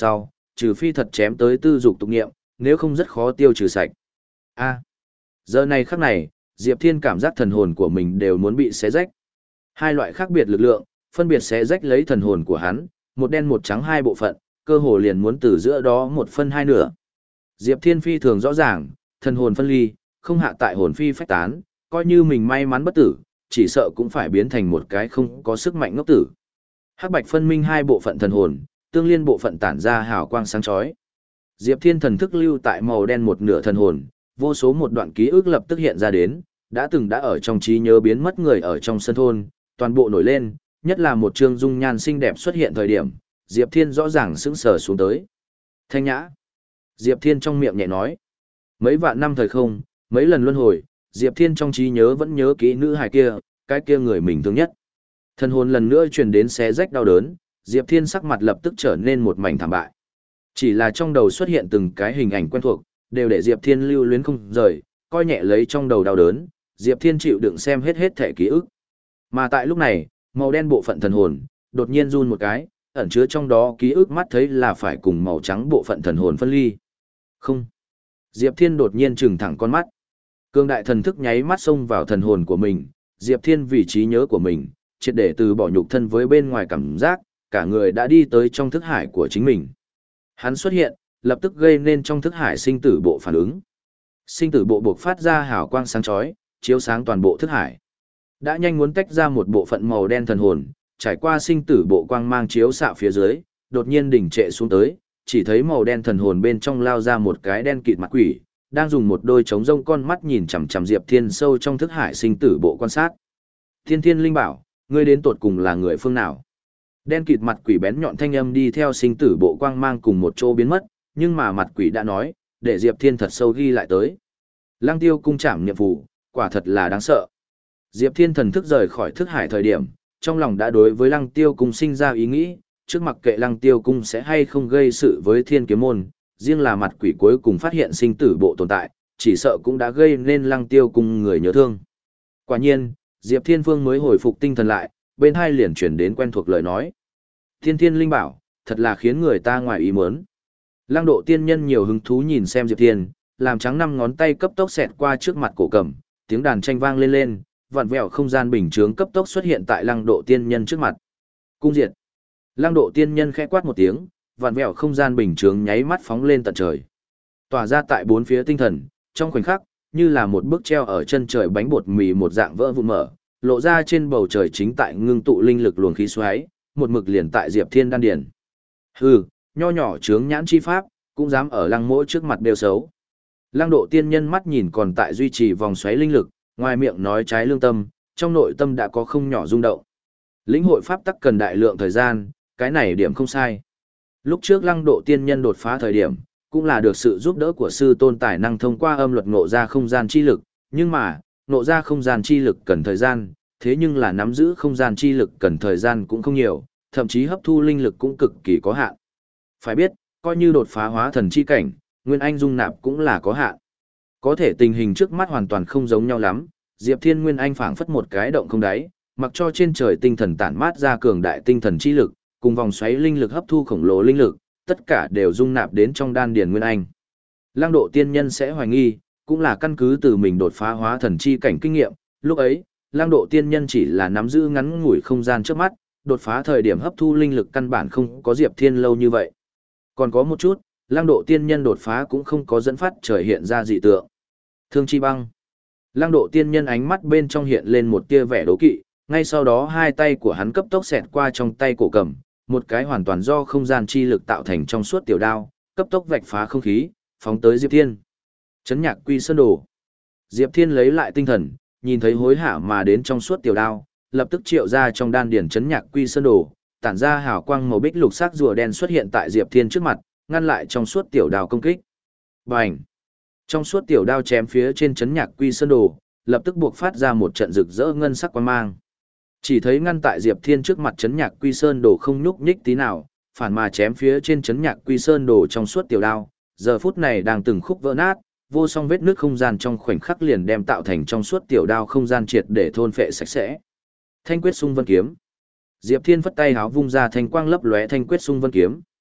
A: trừ phi thật chém tới tư dục tục nghiệm, nếu không rất khó tiêu trừ sạch. A. Giờ này khắc này, Diệp Thiên cảm giác thần hồn của mình đều muốn bị xé rách. Hai loại khác biệt lực lượng, phân biệt xé rách lấy thần hồn của hắn, một đen một trắng hai bộ phận, cơ hồ liền muốn từ giữa đó một phân hai nửa. Diệp Thiên phi thường rõ ràng, thần hồn phân ly, không hạ tại hồn phi phách tán, coi như mình may mắn bất tử, chỉ sợ cũng phải biến thành một cái không có sức mạnh ngốc tử. Hắc bạch phân minh hai bộ phận thần hồn, tương liên bộ phận tản ra hào quang sáng chói. Diệp Thiên thần thức lưu tại màu đen một nửa thần hồn, vô số một đoạn ký ức lập tức hiện ra đến, đã từng đã ở trong trí nhớ biến mất người ở trong sân thôn, toàn bộ nổi lên, nhất là một trương dung nhan xinh đẹp xuất hiện thời điểm, Diệp Thiên rõ ràng sững sờ xuống tới. Thanh nhã. Diệp Thiên trong miệng nhẹ nói. Mấy vạn năm thời không, mấy lần luân hồi, Diệp Thiên trong trí nhớ vẫn nhớ kỹ nữ hài kia, cái kia người mình thương nhất. Thần hồn lần nữa truyền đến xé rách đau đớn, Diệp Thiên sắc mặt lập tức trở nên một mảnh thảm bại. Chỉ là trong đầu xuất hiện từng cái hình ảnh quen thuộc, đều để Diệp Thiên lưu luyến không rời, coi nhẹ lấy trong đầu đau đớn, Diệp Thiên chịu đựng xem hết hết thể ký ức. Mà tại lúc này, màu đen bộ phận thần hồn, đột nhiên run một cái, ẩn chứa trong đó ký ức mắt thấy là phải cùng màu trắng bộ phận thần hồn phân ly. Không. Diệp Thiên đột nhiên trừng thẳng con mắt. Cương đại thần thức nháy mắt xông vào thần hồn của mình, Diệp Thiên vì trí nhớ của mình, triệt để từ bỏ nhục thân với bên ngoài cảm giác, cả người đã đi tới trong thức hải của chính mình. Hắn xuất hiện, lập tức gây nên trong thức hải sinh tử bộ phản ứng. Sinh tử bộ buộc phát ra hào quang sáng chói, chiếu sáng toàn bộ thức hải. Đã nhanh muốn tách ra một bộ phận màu đen thần hồn, trải qua sinh tử bộ quang mang chiếu xạ phía dưới, đột nhiên đỉnh trệ xuống tới, chỉ thấy màu đen thần hồn bên trong lao ra một cái đen kịt mặt quỷ, đang dùng một đôi trống rông con mắt nhìn chằm chằm Diệp Thiên sâu trong thức hải sinh tử bộ quan sát. Thiên Thiên Linh bảo, ngươi đến tột cùng là người phương nào? Đen kịt mặt quỷ bén nhọn thanh âm đi theo sinh tử bộ quang mang cùng một chỗ biến mất, nhưng mà mặt quỷ đã nói, để Diệp Thiên thật sâu ghi lại tới. Lăng Tiêu cung trảm niệm phù, quả thật là đáng sợ. Diệp Thiên thần thức rời khỏi thức hải thời điểm, trong lòng đã đối với Lăng Tiêu cung sinh ra ý nghĩ, trước mặc kệ Lăng Tiêu cung sẽ hay không gây sự với Thiên Kiếm môn, riêng là mặt quỷ cuối cùng phát hiện sinh tử bộ tồn tại, chỉ sợ cũng đã gây nên Lăng Tiêu cung người nhớ thương. Quả nhiên, Diệp Thiên Phương mới hồi phục tinh thần lại, bên hai liền chuyển đến quen thuộc lời nói. Thiên Thiên Linh bảo, thật là khiến người ta ngoài ý muốn. Lăng Độ tiên nhân nhiều hứng thú nhìn xem Diệp Thiên, làm trắng năm ngón tay cấp tốc xẹt qua trước mặt cổ cầm, tiếng đàn tranh vang lên lên, vặn vẹo không gian bình chướng cấp tốc xuất hiện tại Lăng Độ tiên nhân trước mặt. Cung diệt. Lăng Độ tiên nhân khẽ quát một tiếng, vặn vẹo không gian bình chướng nháy mắt phóng lên tận trời. Tỏa ra tại bốn phía tinh thần, trong khoảnh khắc, như là một bức treo ở chân trời bánh bột mì một dạng vỡ vụn mở, lộ ra trên bầu trời chính tại ngưng tụ linh lực luồng khí xoáy, một mực liền tại Diệp Thiên đan điền. Hừ, nho nhỏ chướng nhãn chi pháp, cũng dám ở Lăng Mỗ trước mặt đều xấu. Lăng Độ tiên nhân mắt nhìn còn tại duy trì vòng xoáy linh lực, ngoài miệng nói trái lương tâm, trong nội tâm đã có không nhỏ rung động. Lĩnh hội pháp tắc cần đại lượng thời gian, cái này điểm không sai. Lúc trước Lăng Độ tiên nhân đột phá thời điểm, cũng là được sự giúp đỡ của sư tôn tài năng thông qua âm luật ngộ ra không gian chi lực, nhưng mà, ngộ ra không gian chi lực cần thời gian, thế nhưng là nắm giữ không gian chi lực cần thời gian cũng không nhiều, thậm chí hấp thu linh lực cũng cực kỳ có hạn. Phải biết, coi như đột phá hóa thần chi cảnh, nguyên anh dung nạp cũng là có hạn. Có thể tình hình trước mắt hoàn toàn không giống nhau lắm, Diệp Thiên nguyên anh phảng phất một cái động không đáy, mặc cho trên trời tinh thần tản mát ra cường đại tinh thần chi lực, cùng vòng xoáy linh lực hấp thu khổng lồ linh lực, tất cả đều dung nạp đến trong đan điền nguyên anh. Lăng Độ tiên nhân sẽ hoài nghi, cũng là căn cứ từ mình đột phá hóa thần chi cảnh kinh nghiệm, lúc ấy, Lăng Độ tiên nhân chỉ là nắm giữ ngắn ngủi không gian trước mắt, đột phá thời điểm hấp thu linh lực căn bản không có Diệp Thiên lâu như vậy. Còn có một chút, Lăng Độ tiên nhân đột phá cũng không có dẫn phát trời hiện ra dị tượng. Thương chi băng. Lăng Độ tiên nhân ánh mắt bên trong hiện lên một tia vẻ đố kỵ, ngay sau đó hai tay của hắn cấp tốc xẹt qua trong tay cổ cầm, một cái hoàn toàn do không gian chi lực tạo thành trong suốt tiểu đao, cấp tốc vạch phá không khí, phóng tới Diệp Thiên. Chấn nhạc quy sơn đồ. Diệp Thiên lấy lại tinh thần, nhìn thấy hối hả mà đến trong suốt tiểu đao, lập tức triệu ra trong đan điển chấn nhạc quy sơn đồ, tản ra hào quang màu bích lục sắc rùa đen xuất hiện tại Diệp Thiên trước mặt, ngăn lại trong suốt tiểu đao công kích. Bành! Trong suốt tiểu đao chém phía trên chấn nhạc quy sơn đồ, lập tức buộc phát ra một trận rực rỡ ngân sắc quang mang. Chỉ thấy ngăn tại Diệp Thiên trước mặt chấn nhạc quy sơn đồ không nhúc nhích tí nào, phản mà chém phía trên chấn nhạc quy sơn đồ trong suốt tiểu đao, giờ phút này đang từng khúc vỡ nát, vô song vết nước không gian trong khoảnh khắc liền đem tạo thành trong suốt tiểu đao không gian triệt để thôn phệ sạch sẽ. Thanh quyết xung vân kiếm. Diệp Thiên phất tay háo vung ra thanh quang lấp lóe thanh quyết xung vân kiếm.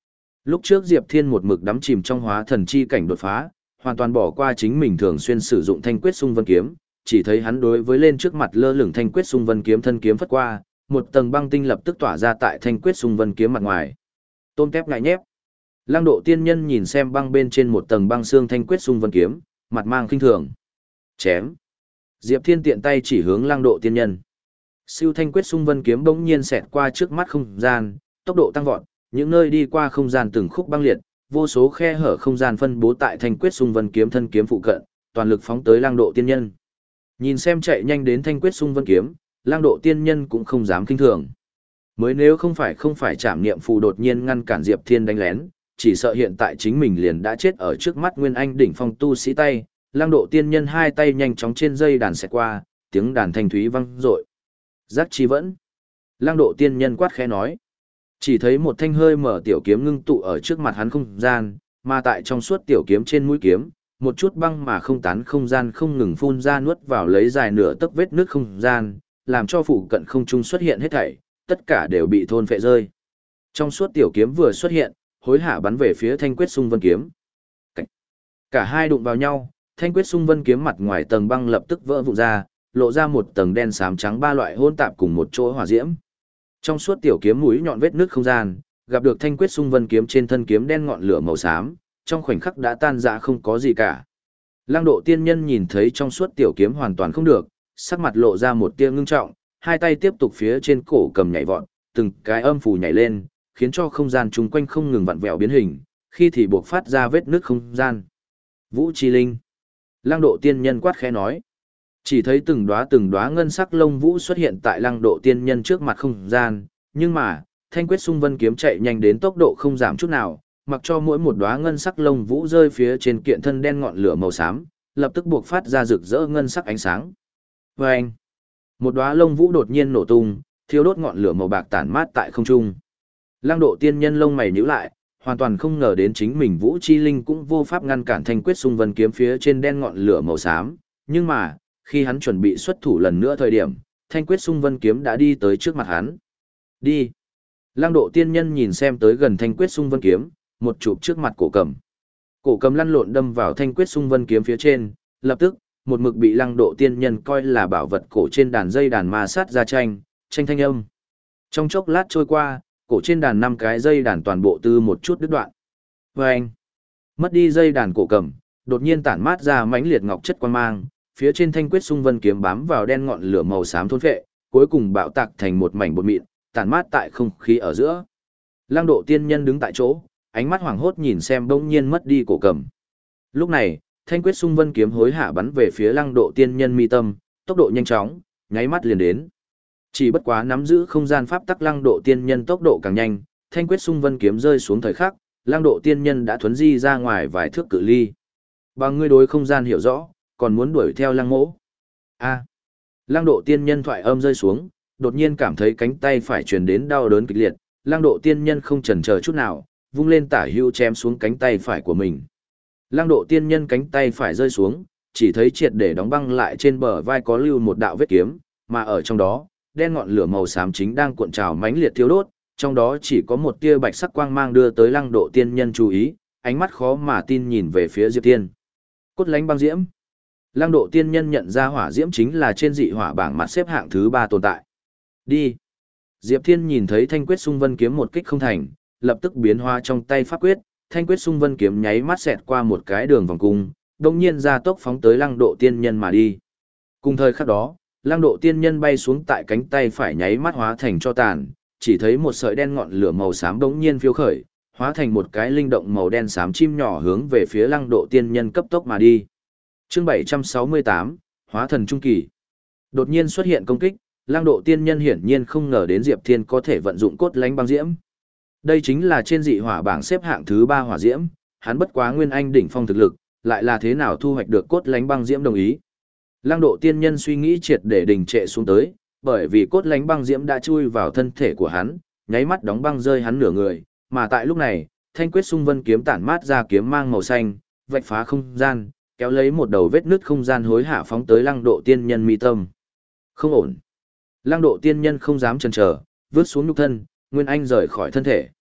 A: Lúc trước Diệp Thiên một mực đắm chìm trong hóa thần chi cảnh đột phá, hoàn toàn bỏ qua chính mình thường xuyên sử dụng thanh quyết xung vân kiếm, chỉ thấy hắn đối với lên trước mặt lơ lửng thanh quyết xung vân kiếm thân kiếm phất qua, một tầng băng tinh lập tức tỏa ra tại thanh quyết xung vân kiếm mặt ngoài. Tôm tép ngại nhép. Lăng Độ tiên nhân nhìn xem băng bên trên một tầng băng xương thanh quyết xung vân kiếm, mặt mang khinh thường. Chém. Diệp Thiên tiện tay chỉ hướng Lăng Độ tiên nhân. Siêu thanh quyết xung vân kiếm bỗng nhiên xẹt qua trước mắt không gian, tốc độ tăng vọt, những nơi đi qua không gian từng khúc băng liệt, vô số khe hở không gian phân bố tại thanh quyết xung vân kiếm thân kiếm phụ cận, toàn lực phóng tới Lăng Độ tiên nhân. Nhìn xem chạy nhanh đến thanh quyết xung vân kiếm, Lăng Độ tiên nhân cũng không dám kinh thường. Mới nếu không phải không phải trảm niệm phù đột nhiên ngăn cản Diệp Thiên đánh lén, chỉ sợ hiện tại chính mình liền đã chết ở trước mắt Nguyên Anh đỉnh phong tu sĩ tay. Lăng Độ tiên nhân hai tay nhanh chóng trên dây đàn xẹt qua, tiếng đàn thanh thúy vang dội. Giác chi vẫn. Lăng Độ tiên nhân quát khẽ nói. Chỉ thấy một thanh hơi mở tiểu kiếm ngưng tụ ở trước mặt hắn không gian, mà tại trong suốt tiểu kiếm trên mũi kiếm, một chút băng mà không tán không gian không ngừng phun ra nuốt vào lấy dài nửa tấc vết nước không gian, làm cho phụ cận không trung xuất hiện hết thảy, tất cả đều bị thôn phệ rơi. Trong suốt tiểu kiếm vừa xuất hiện, hối hả bắn về phía thanh quyết xung vân kiếm. Cảnh. Cả hai đụng vào nhau, thanh quyết xung vân kiếm mặt ngoài tầng băng lập tức vỡ vụn ra, lộ ra một tầng đen xám trắng ba loại hỗn tạp cùng một chỗ hỏa diễm. Trong suốt tiểu kiếm mũi nhọn vết nước không gian, gặp được thanh quyết xung vân kiếm trên thân kiếm đen ngọn lửa màu xám, trong khoảnh khắc đã tan rã không có gì cả. Lăng Độ tiên nhân nhìn thấy trong suốt tiểu kiếm hoàn toàn không được, sắc mặt lộ ra một tia ngưng trọng, hai tay tiếp tục phía trên cổ cầm nhảy vọt, từng cái âm phù nhảy lên, khiến cho không gian chung quanh không ngừng vặn vẹo biến hình, khi thì buộc phát ra vết nước không gian. Vũ Chi Linh. Lăng Độ tiên nhân quát khẽ nói. Chỉ thấy từng đóa từng đóa ngân sắc lông vũ xuất hiện tại Lăng Độ tiên nhân trước mặt không gian, nhưng mà, thanh quyết xung vân kiếm chạy nhanh đến tốc độ không giảm chút nào, mặc cho mỗi một đóa ngân sắc lông vũ rơi phía trên kiện thân đen ngọn lửa màu xám, lập tức buộc phát ra rực rỡ ngân sắc ánh sáng. Vâng! Một đóa lông vũ đột nhiên nổ tung, thiêu đốt ngọn lửa màu bạc tản mát tại không trung. Lăng Độ tiên nhân lông mày nhíu lại, hoàn toàn không ngờ đến chính mình Vũ Chi Linh cũng vô pháp ngăn cản thanh quyết xung vân kiếm phía trên đen ngọn lửa màu xám, nhưng mà, khi hắn chuẩn bị xuất thủ lần nữa thời điểm, thanh quyết xung vân kiếm đã đi tới trước mặt hắn. Đi! Lăng Độ tiên nhân nhìn xem tới gần thanh quyết xung vân kiếm, một chụp trước mặt cổ cầm. Cổ cầm lăn lộn đâm vào thanh quyết xung vân kiếm phía trên, lập tức, một mực bị Lăng Độ tiên nhân coi là bảo vật cổ trên đàn dây đàn ma sát ra tranh, tranh thanh âm. Trong chốc lát trôi qua, cổ trên đàn năm cái dây đàn toàn bộ tư một chút đứt đoạn. Và anh, mất đi dây đàn cổ cầm, đột nhiên tản mát ra mãnh liệt ngọc chất quang mang, phía trên thanh quyết xung vân kiếm bám vào đen ngọn lửa màu xám thôn phệ, cuối cùng bạo tạc thành một mảnh bột mịn, tản mát tại không khí ở giữa. Lăng Độ tiên nhân đứng tại chỗ, ánh mắt hoảng hốt nhìn xem bỗng nhiên mất đi cổ cầm. Lúc này, thanh quyết xung vân kiếm hối hạ bắn về phía Lăng Độ tiên nhân mi tâm, tốc độ nhanh chóng, nháy mắt liền đến. Chỉ bất quá nắm giữ không gian pháp tắc Lăng Độ tiên nhân tốc độ càng nhanh, thanh quyết xung vân kiếm rơi xuống thời khắc, Lăng Độ tiên nhân đã thuấn di ra ngoài vài thước cự ly. Bằng ngươi đối không gian hiểu rõ, còn muốn đuổi theo Lăng Mỗ. A. Lăng Độ tiên nhân thoại âm rơi xuống, đột nhiên cảm thấy cánh tay phải truyền đến đau đớn kịch liệt, Lăng Độ tiên nhân không chần chờ chút nào, vung lên tả hữu chém xuống cánh tay phải của mình. Lăng Độ tiên nhân cánh tay phải rơi xuống, chỉ thấy triệt để đóng băng lại trên bờ vai có lưu một đạo vết kiếm, mà ở trong đó, đen ngọn lửa màu xám chính đang cuộn trào mãnh liệt thiêu đốt, trong đó chỉ có một tia bạch sắc quang mang đưa tới Lăng Độ tiên nhân chú ý, ánh mắt khó mà tin nhìn về phía Diệp Thiên. Cốt lánh băng diễm. Lăng Độ tiên nhân nhận ra hỏa diễm chính là trên dị hỏa bảng mặt xếp hạng thứ ba tồn tại. Đi. Diệp Thiên nhìn thấy thanh quyết xung vân kiếm một kích không thành, lập tức biến hóa trong tay pháp quyết, thanh quyết xung vân kiếm nháy mắt xẹt qua một cái đường vòng cung, đồng nhiên ra tốc phóng tới Lăng Độ tiên nhân mà đi. Cùng thời khắc đó, Lăng Độ tiên nhân bay xuống tại cánh tay phải nháy mắt hóa thành cho tàn, chỉ thấy một sợi đen ngọn lửa màu xám đống nhiên phiêu khởi, hóa thành một cái linh động màu đen xám chim nhỏ hướng về phía Lăng Độ tiên nhân cấp tốc mà đi. Chương bảy trăm sáu mươi tám, Hóa thần trung kỳ. Đột nhiên xuất hiện công kích, Lăng Độ tiên nhân hiển nhiên không ngờ đến Diệp Thiên có thể vận dụng cốt lánh băng diễm. Đây chính là trên dị hỏa bảng xếp hạng thứ ba hỏa diễm, hắn bất quá nguyên anh đỉnh phong thực lực, lại là thế nào thu hoạch được cốt lánh băng diễm đồng ý. Lăng Độ tiên nhân suy nghĩ triệt để đình trệ xuống tới, bởi vì cốt lánh băng diễm đã chui vào thân thể của hắn, nháy mắt đóng băng rơi hắn nửa người, mà tại lúc này, thanh quyết xung vân kiếm tản mát ra kiếm mang màu xanh, vạch phá không gian, kéo lấy một đầu vết nứt không gian hối hạ phóng tới Lăng Độ tiên nhân mi tâm. Không ổn. Lăng Độ tiên nhân không dám chần chờ, vướt xuống nhục thân, nguyên anh rời khỏi thân thể.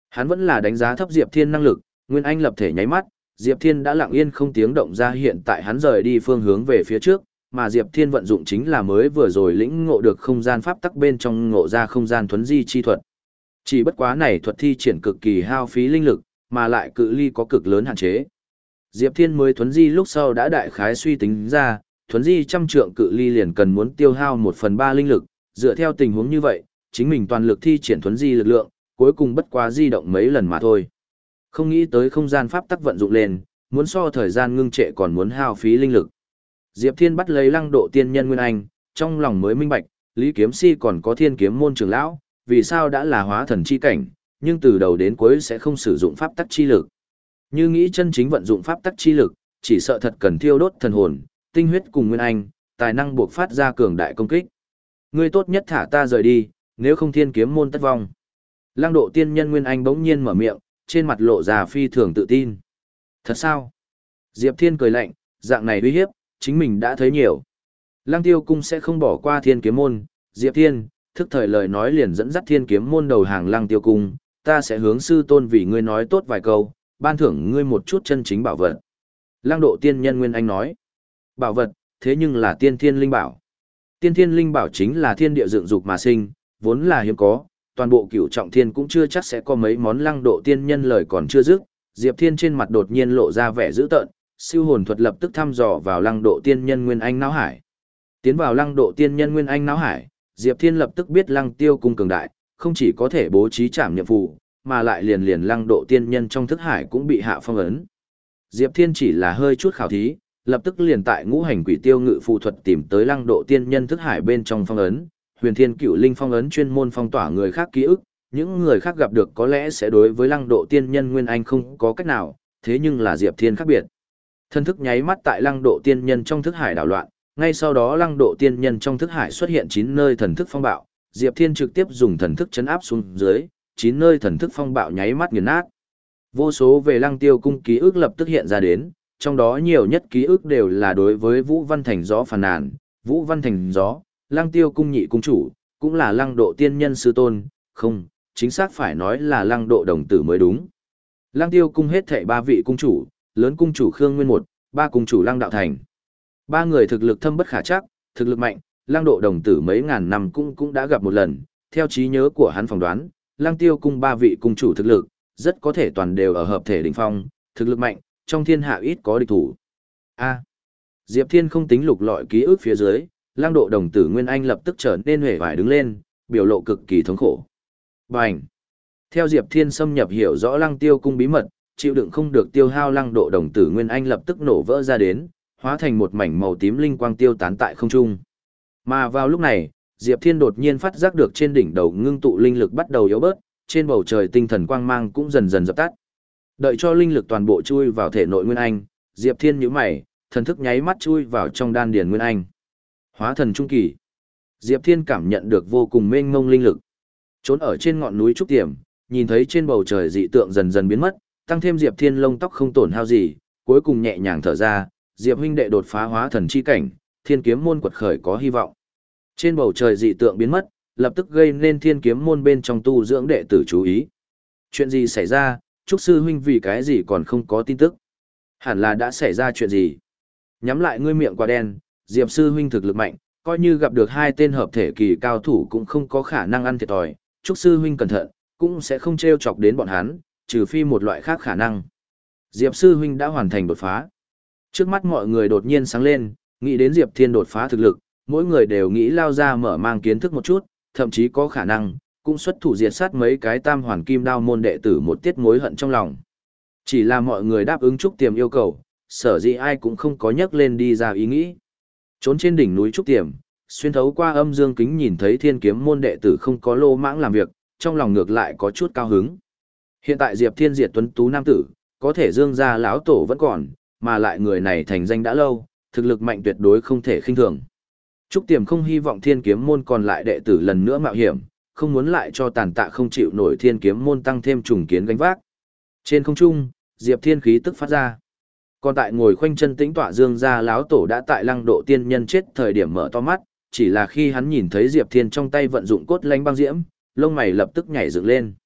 A: Hắn vẫn là đánh giá thấp Diệp Thiên năng lực, Nguyên Anh lập thể nháy mắt, Diệp Thiên đã lặng yên không tiếng động ra hiện tại hắn rời đi phương hướng về phía trước, mà Diệp Thiên vận dụng chính là mới vừa rồi lĩnh ngộ được không gian pháp tắc bên trong ngộ ra không gian thuấn di chi thuật. Chỉ bất quá này thuật thi triển cực kỳ hao phí linh lực, mà lại cự ly có cực lớn hạn chế. Diệp Thiên mới thuấn di lúc sau đã đại khái suy tính ra, thuấn di trăm trượng cự ly liền cần muốn tiêu hao một phần ba linh lực, dựa theo tình huống như vậy, chính mình toàn lực thi triển thuấn di lực lượng, cuối cùng bất quá di động mấy lần mà thôi. Không nghĩ tới không gian pháp tắc vận dụng lên, muốn so thời gian ngưng trệ còn muốn hao phí linh lực. Diệp Thiên bắt lấy Lăng Độ tiên nhân Nguyên Anh, trong lòng mới minh bạch, Lý Kiếm Si còn có Thiên Kiếm môn trưởng lão, vì sao đã là hóa thần chi cảnh, nhưng từ đầu đến cuối sẽ không sử dụng pháp tắc chi lực. Như nghĩ chân chính vận dụng pháp tắc chi lực, chỉ sợ thật cần thiêu đốt thần hồn, tinh huyết cùng Nguyên Anh, tài năng buộc phát ra cường đại công kích. Ngươi tốt nhất thả ta rời đi, nếu không Thiên Kiếm môn tất vong. Lăng Độ tiên nhân Nguyên Anh bỗng nhiên mở miệng, trên mặt lộ ra phi thường tự tin. Thật sao? Diệp Thiên cười lạnh, dạng này uy hiếp, chính mình đã thấy nhiều. Lăng Tiêu cung sẽ không bỏ qua Thiên Kiếm môn, Diệp Thiên, thức thời lời nói liền dẫn dắt Thiên Kiếm môn đầu hàng Lăng Tiêu cung, ta sẽ hướng sư tôn vì ngươi nói tốt vài câu, ban thưởng ngươi một chút chân chính bảo vật. Lăng Độ tiên nhân Nguyên Anh nói. Bảo vật, thế nhưng là tiên thiên linh bảo. Tiên thiên linh bảo chính là thiên địa dựng dục mà sinh, vốn là hiếm có, toàn bộ cửu trọng thiên cũng chưa chắc sẽ có mấy món. Lăng Độ tiên nhân lời còn chưa dứt, Diệp Thiên trên mặt đột nhiên lộ ra vẻ dữ tợn, siêu hồn thuật lập tức thăm dò vào Lăng Độ tiên nhân Nguyên Anh não hải. Tiến vào Lăng Độ tiên nhân Nguyên Anh não hải, Diệp Thiên lập tức biết Lăng Tiêu cung cường đại, không chỉ có thể bố trí trảm niệm phù, mà lại liền liền Lăng Độ tiên nhân trong thức hải cũng bị hạ phong ấn. Diệp Thiên chỉ là hơi chút khảo thí, lập tức liền tại ngũ hành quỷ tiêu ngự phù thuật tìm tới Lăng Độ tiên nhân thức hải bên trong phong ấn, Huyền Thiên Cựu Linh phong ấn chuyên môn phong tỏa người khác ký ức, những người khác gặp được có lẽ sẽ đối với Lăng Độ tiên nhân Nguyên Anh không có cách nào, thế nhưng là Diệp Thiên khác biệt. Thân thức nháy mắt tại Lăng Độ tiên nhân trong thức hải đảo loạn, ngay sau đó Lăng Độ tiên nhân trong thức hải xuất hiện chín nơi thần thức phong bạo, Diệp Thiên trực tiếp dùng thần thức chấn áp xuống dưới, chín nơi thần thức phong bạo nháy mắt nghiền nát. Vô số về Lăng Tiêu cung ký ức lập tức hiện ra đến, trong đó nhiều nhất ký ức đều là đối với Vũ Văn Thành Gió phàn nàn, Vũ Văn Thành Gió, Lăng Tiêu cung nhị cung chủ, cũng là Lăng Độ tiên nhân sư tôn, không, chính xác phải nói là Lăng Độ đồng tử mới đúng. Lăng Tiêu cung hết thảy ba vị cung chủ, lớn cung chủ Khương Nguyên một, ba cung chủ Lăng Đạo Thành. Ba người thực lực thâm bất khả trắc, thực lực mạnh, Lăng Độ đồng tử mấy ngàn năm cũng cũng đã gặp một lần, theo trí nhớ của hắn phỏng đoán, Lăng Tiêu cung ba vị cung chủ thực lực, rất có thể toàn đều ở hợp thể đỉnh phong, thực lực mạnh, trong thiên hạ ít có địch thủ. A. Diệp Thiên không tính lục lọi ký ức phía dưới, Lăng Độ đồng tử Nguyên Anh lập tức trở nên huệ vải đứng lên, biểu lộ cực kỳ thống khổ. Bành. Theo Diệp Thiên xâm nhập hiểu rõ Lăng Tiêu cung bí mật, chịu đựng không được tiêu hao Lăng Độ đồng tử Nguyên Anh lập tức nổ vỡ ra đến, hóa thành một mảnh màu tím linh quang tiêu tán tại không trung. Mà vào lúc này, Diệp Thiên đột nhiên phát giác được trên đỉnh đầu ngưng tụ linh lực bắt đầu yếu bớt, trên bầu trời tinh thần quang mang cũng dần dần dập tắt. Đợi cho linh lực toàn bộ chui vào thể nội Nguyên Anh, Diệp Thiên nhíu mày, thần thức nháy mắt chui vào trong đan điền Nguyên Anh. Hóa thần trung kỳ. Diệp Thiên cảm nhận được vô cùng mênh mông linh lực. Trốn ở trên ngọn núi trúc tiềm, nhìn thấy trên bầu trời dị tượng dần dần biến mất, tăng thêm Diệp Thiên lông tóc không tổn hao gì, cuối cùng nhẹ nhàng thở ra, Diệp huynh đệ đột phá hóa thần chi cảnh, Thiên Kiếm môn quật khởi có hy vọng. Trên bầu trời dị tượng biến mất, lập tức gây nên Thiên Kiếm môn bên trong tu dưỡng đệ tử chú ý. Chuyện gì xảy ra, Trúc sư huynh vì cái gì còn không có tin tức? Hẳn là đã xảy ra chuyện gì? Nhắm lại ngươi miệng quả đen, Diệp sư huynh thực lực mạnh, coi như gặp được hai tên hợp thể kỳ cao thủ cũng không có khả năng ăn thiệt thòi. Trúc sư huynh cẩn thận, cũng sẽ không trêu chọc đến bọn hắn, trừ phi một loại khác khả năng. Diệp sư huynh đã hoàn thành đột phá. Trước mắt mọi người đột nhiên sáng lên, nghĩ đến Diệp Thiên đột phá thực lực, mỗi người đều nghĩ lao ra mở mang kiến thức một chút, thậm chí có khả năng, cũng xuất thủ diệt sát mấy cái tam hoàn kim đao môn đệ tử một tiết mối hận trong lòng. Chỉ là mọi người đáp ứng Trúc Tiềm yêu cầu, sở dĩ ai cũng không có nhắc lên đi ra ý nghĩ. Trốn trên đỉnh núi Trúc Tiềm, xuyên thấu qua âm dương kính nhìn thấy Thiên Kiếm môn đệ tử không có lô mãng làm việc, trong lòng ngược lại có chút cao hứng. Hiện tại Diệp Thiên diệt tuấn tú nam tử, có thể dương gia lão tổ vẫn còn, mà lại người này thành danh đã lâu, thực lực mạnh tuyệt đối không thể khinh thường. Trúc Tiềm không hy vọng Thiên Kiếm môn còn lại đệ tử lần nữa mạo hiểm, không muốn lại cho tàn tạ không chịu nổi Thiên Kiếm môn tăng thêm trùng kiến gánh vác. Trên không trung, Diệp Thiên khí tức phát ra. Còn tại ngồi khoanh chân tĩnh tọa dương gia lão tổ đã tại Lăng Độ tiên nhân chết thời điểm mở to mắt, chỉ là khi hắn nhìn thấy Diệp Thiên trong tay vận dụng cốt lãnh băng diễm, lông mày lập tức nhảy dựng lên.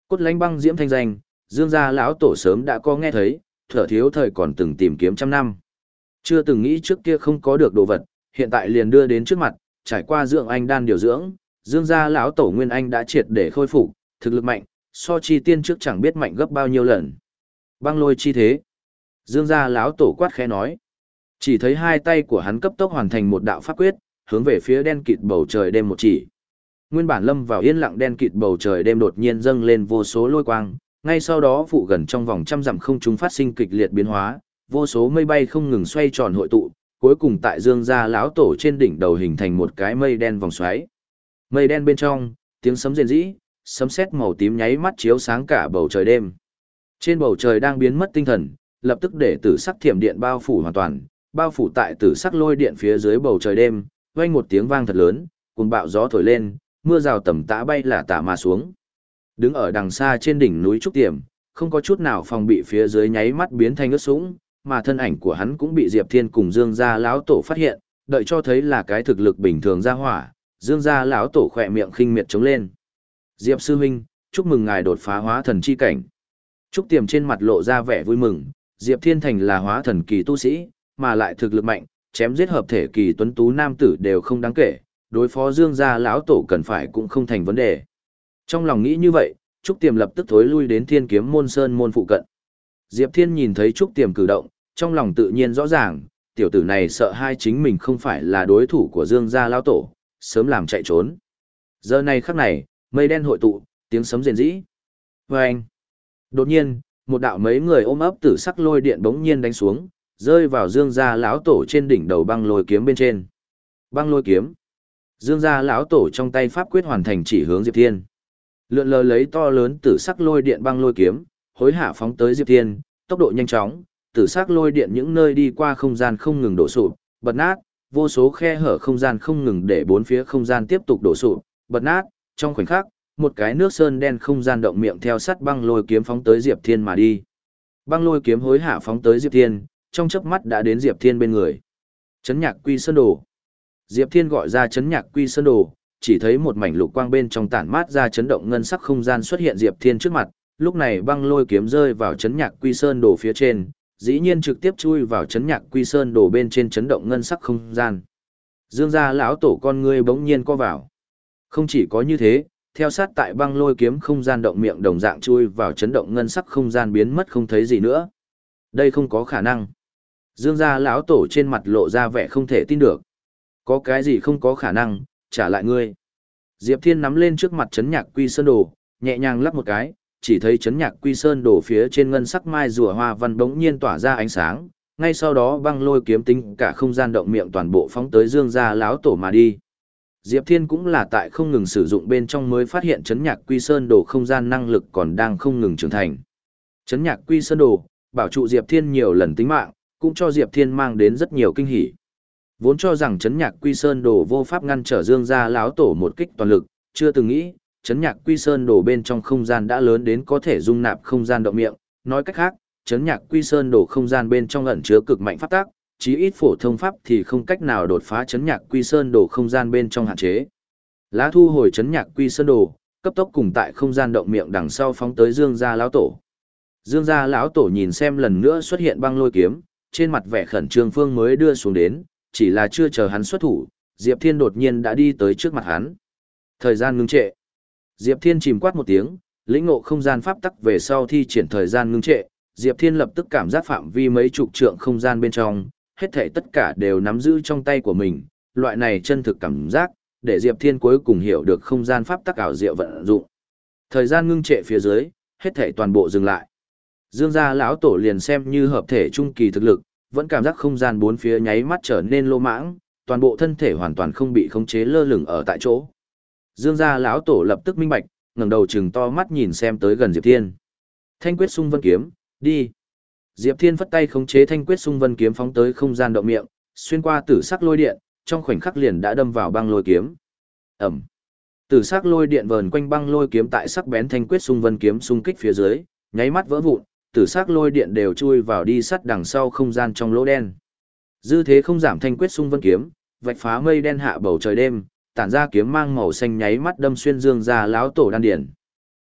A: Cốt lãnh băng diễm thanh danh, Dương gia lão tổ sớm đã có nghe thấy, thở thiếu thời còn từng tìm kiếm trăm năm. Chưa từng nghĩ trước kia không có được đồ vật, hiện tại liền đưa đến trước mặt, trải qua dưỡng anh đan điều dưỡng, Dương gia lão tổ nguyên anh đã triệt để khôi phục, thực lực mạnh, so chi tiên trước chẳng biết mạnh gấp bao nhiêu lần. Băng lôi chi thế. Dương gia lão tổ quát khẽ nói. Chỉ thấy hai tay của hắn cấp tốc hoàn thành một đạo pháp quyết, hướng về phía đen kịt bầu trời đêm một chỉ. Nguyên bản lâm vào yên lặng đen kịt bầu trời đêm đột nhiên dâng lên vô số lôi quang, ngay sau đó phụ gần trong vòng trăm dặm không trung phát sinh kịch liệt biến hóa, vô số mây bay không ngừng xoay tròn hội tụ, cuối cùng tại Dương gia lão tổ trên đỉnh đầu hình thành một cái mây đen vòng xoáy. Mây đen bên trong, tiếng sấm rền rĩ, sấm sét màu tím nháy mắt chiếu sáng cả bầu trời đêm. Trên bầu trời đang biến mất tinh thần, lập tức để tử sắc thiểm điện bao phủ hoàn toàn, bao phủ tại tử sắc lôi điện phía dưới bầu trời đêm, vang một tiếng vang thật lớn, cùng bạo gió thổi lên, mưa rào tầm tã bay là tả mà xuống. Đứng ở đằng xa trên đỉnh núi trúc tiềm, không có chút nào phòng bị phía dưới nháy mắt biến thành ướt sũng, mà thân ảnh của hắn cũng bị Diệp Thiên cùng Dương gia lão tổ phát hiện, đợi cho thấy là cái thực lực bình thường ra hỏa, Dương gia lão tổ khỏe miệng khinh miệt chống lên. Diệp sư huynh, chúc mừng ngài đột phá hóa thần chi cảnh. Trúc tiềm trên mặt lộ ra vẻ vui mừng, Diệp Thiên thành là hóa thần kỳ tu sĩ, mà lại thực lực mạnh, chém giết hợp thể kỳ tuấn tú nam tử đều không đáng kể, đối phó Dương gia lão tổ cần phải cũng không thành vấn đề. Trong lòng nghĩ như vậy, Trúc Tiềm lập tức thối lui đến Thiên Kiếm Môn Sơn môn phụ cận. Diệp Thiên nhìn thấy Trúc Tiềm cử động, trong lòng tự nhiên rõ ràng, tiểu tử này sợ hai chính mình không phải là đối thủ của Dương gia lão tổ, sớm làm chạy trốn. Giờ này khắc này, mây đen hội tụ, tiếng sấm rền rĩ. Vâng! Đột nhiên, một đạo mấy người ôm ấp tử sắc lôi điện bỗng nhiên đánh xuống, rơi vào Dương gia lão tổ trên đỉnh đầu băng lôi kiếm bên trên. Băng lôi kiếm. Dương gia lão tổ trong tay pháp quyết hoàn thành chỉ hướng Diệp Thiên. Lượn lờ lấy to lớn tử sắc lôi điện băng lôi kiếm, hối hạ phóng tới Diệp Thiên, tốc độ nhanh chóng, tử sắc lôi điện những nơi đi qua không gian không ngừng đổ sụp, bật nát, vô số khe hở không gian không ngừng để bốn phía không gian tiếp tục đổ sụp, bật nát, trong khoảnh khắc, một cái nước sơn đen không gian động miệng theo sắt băng lôi kiếm phóng tới Diệp Thiên mà đi. Băng lôi kiếm hối hạ phóng tới Diệp Thiên, trong chớp mắt đã đến Diệp Thiên bên người. Chấn Nhạc Quy Sơn Đồ. Diệp Thiên gọi ra Chấn Nhạc Quy Sơn Đồ, chỉ thấy một mảnh lục quang bên trong tản mát ra chấn động ngân sắc không gian xuất hiện Diệp Thiên trước mặt, lúc này băng lôi kiếm rơi vào Chấn Nhạc Quy Sơn Đồ phía trên, dĩ nhiên trực tiếp chui vào Chấn Nhạc Quy Sơn Đồ bên trên chấn động ngân sắc không gian. Dương gia lão tổ con ngươi bỗng nhiên co vào. Không chỉ có như thế, theo sát tại băng lôi kiếm không gian động miệng đồng dạng chui vào chấn động ngân sắc không gian biến mất không thấy gì nữa. Đây không có khả năng. Dương gia lão tổ trên mặt lộ ra vẻ không thể tin được. Có cái gì không có khả năng, trả lại ngươi. Diệp Thiên nắm lên trước mặt chấn nhạc quy sơn đồ, nhẹ nhàng lắc một cái, chỉ thấy chấn nhạc quy sơn đồ phía trên ngân sắc mai rùa hoa văn bỗng nhiên tỏa ra ánh sáng, ngay sau đó băng lôi kiếm tính cả không gian động miệng toàn bộ phóng tới Dương gia lão tổ mà đi. Diệp Thiên cũng là tại không ngừng sử dụng bên trong mới phát hiện chấn nhạc quy sơn đồ không gian năng lực còn đang không ngừng trưởng thành. Chấn nhạc quy sơn đồ, bảo trụ Diệp Thiên nhiều lần tính mạng, cũng cho Diệp Thiên mang đến rất nhiều kinh hỉ. Vốn cho rằng chấn nhạc quy sơn đồ vô pháp ngăn trở Dương gia lão tổ một kích toàn lực, chưa từng nghĩ, chấn nhạc quy sơn đồ bên trong không gian đã lớn đến có thể dung nạp không gian động miệng, nói cách khác, chấn nhạc quy sơn đồ không gian bên trong ẩn chứa cực mạnh pháp tác, chí ít phổ thông pháp thì không cách nào đột phá chấn nhạc quy sơn đồ không gian bên trong hạn chế. Lá thu hồi chấn nhạc quy sơn đồ, cấp tốc cùng tại không gian động miệng đằng sau phóng tới Dương gia lão tổ. Dương gia lão tổ nhìn xem lần nữa xuất hiện băng lôi kiếm, trên mặt vẻ khẩn trương phương mới đưa xuống đến, chỉ là chưa chờ hắn xuất thủ, Diệp Thiên đột nhiên đã đi tới trước mặt hắn. Thời gian ngưng trệ. Diệp Thiên chìm quát một tiếng, lĩnh ngộ không gian pháp tắc về sau thi triển thời gian ngưng trệ, Diệp Thiên lập tức cảm giác phạm vi mấy chục trượng không gian bên trong, hết thảy tất cả đều nắm giữ trong tay của mình, loại này chân thực cảm giác, để Diệp Thiên cuối cùng hiểu được không gian pháp tắc ảo diệu vận dụng. Thời gian ngưng trệ phía dưới, hết thảy toàn bộ dừng lại. Dương gia lão tổ liền xem như hợp thể trung kỳ thực lực, vẫn cảm giác không gian bốn phía nháy mắt trở nên lô mãng, toàn bộ thân thể hoàn toàn không bị khống chế lơ lửng ở tại chỗ. Dương gia lão tổ lập tức minh bạch, ngẩng đầu trừng to mắt nhìn xem tới gần Diệp Thiên. Thanh quyết xung vân kiếm, đi. Diệp Thiên phất tay khống chế thanh quyết xung vân kiếm phóng tới không gian động miệng, xuyên qua tử sắc lôi điện, trong khoảnh khắc liền đã đâm vào băng lôi kiếm. Ầm. Tử sắc lôi điện vờn quanh băng lôi kiếm tại sắc bén thanh quyết xung vân kiếm xung kích phía dưới, nháy mắt vỡ vụn, tử sắc lôi điện đều chui vào đi sắt đằng sau không gian trong lỗ đen. Dư thế không giảm thanh quyết xung vân kiếm, vạch phá mây đen hạ bầu trời đêm, tản ra kiếm mang màu xanh nháy mắt đâm xuyên Dương gia lão tổ đan điển.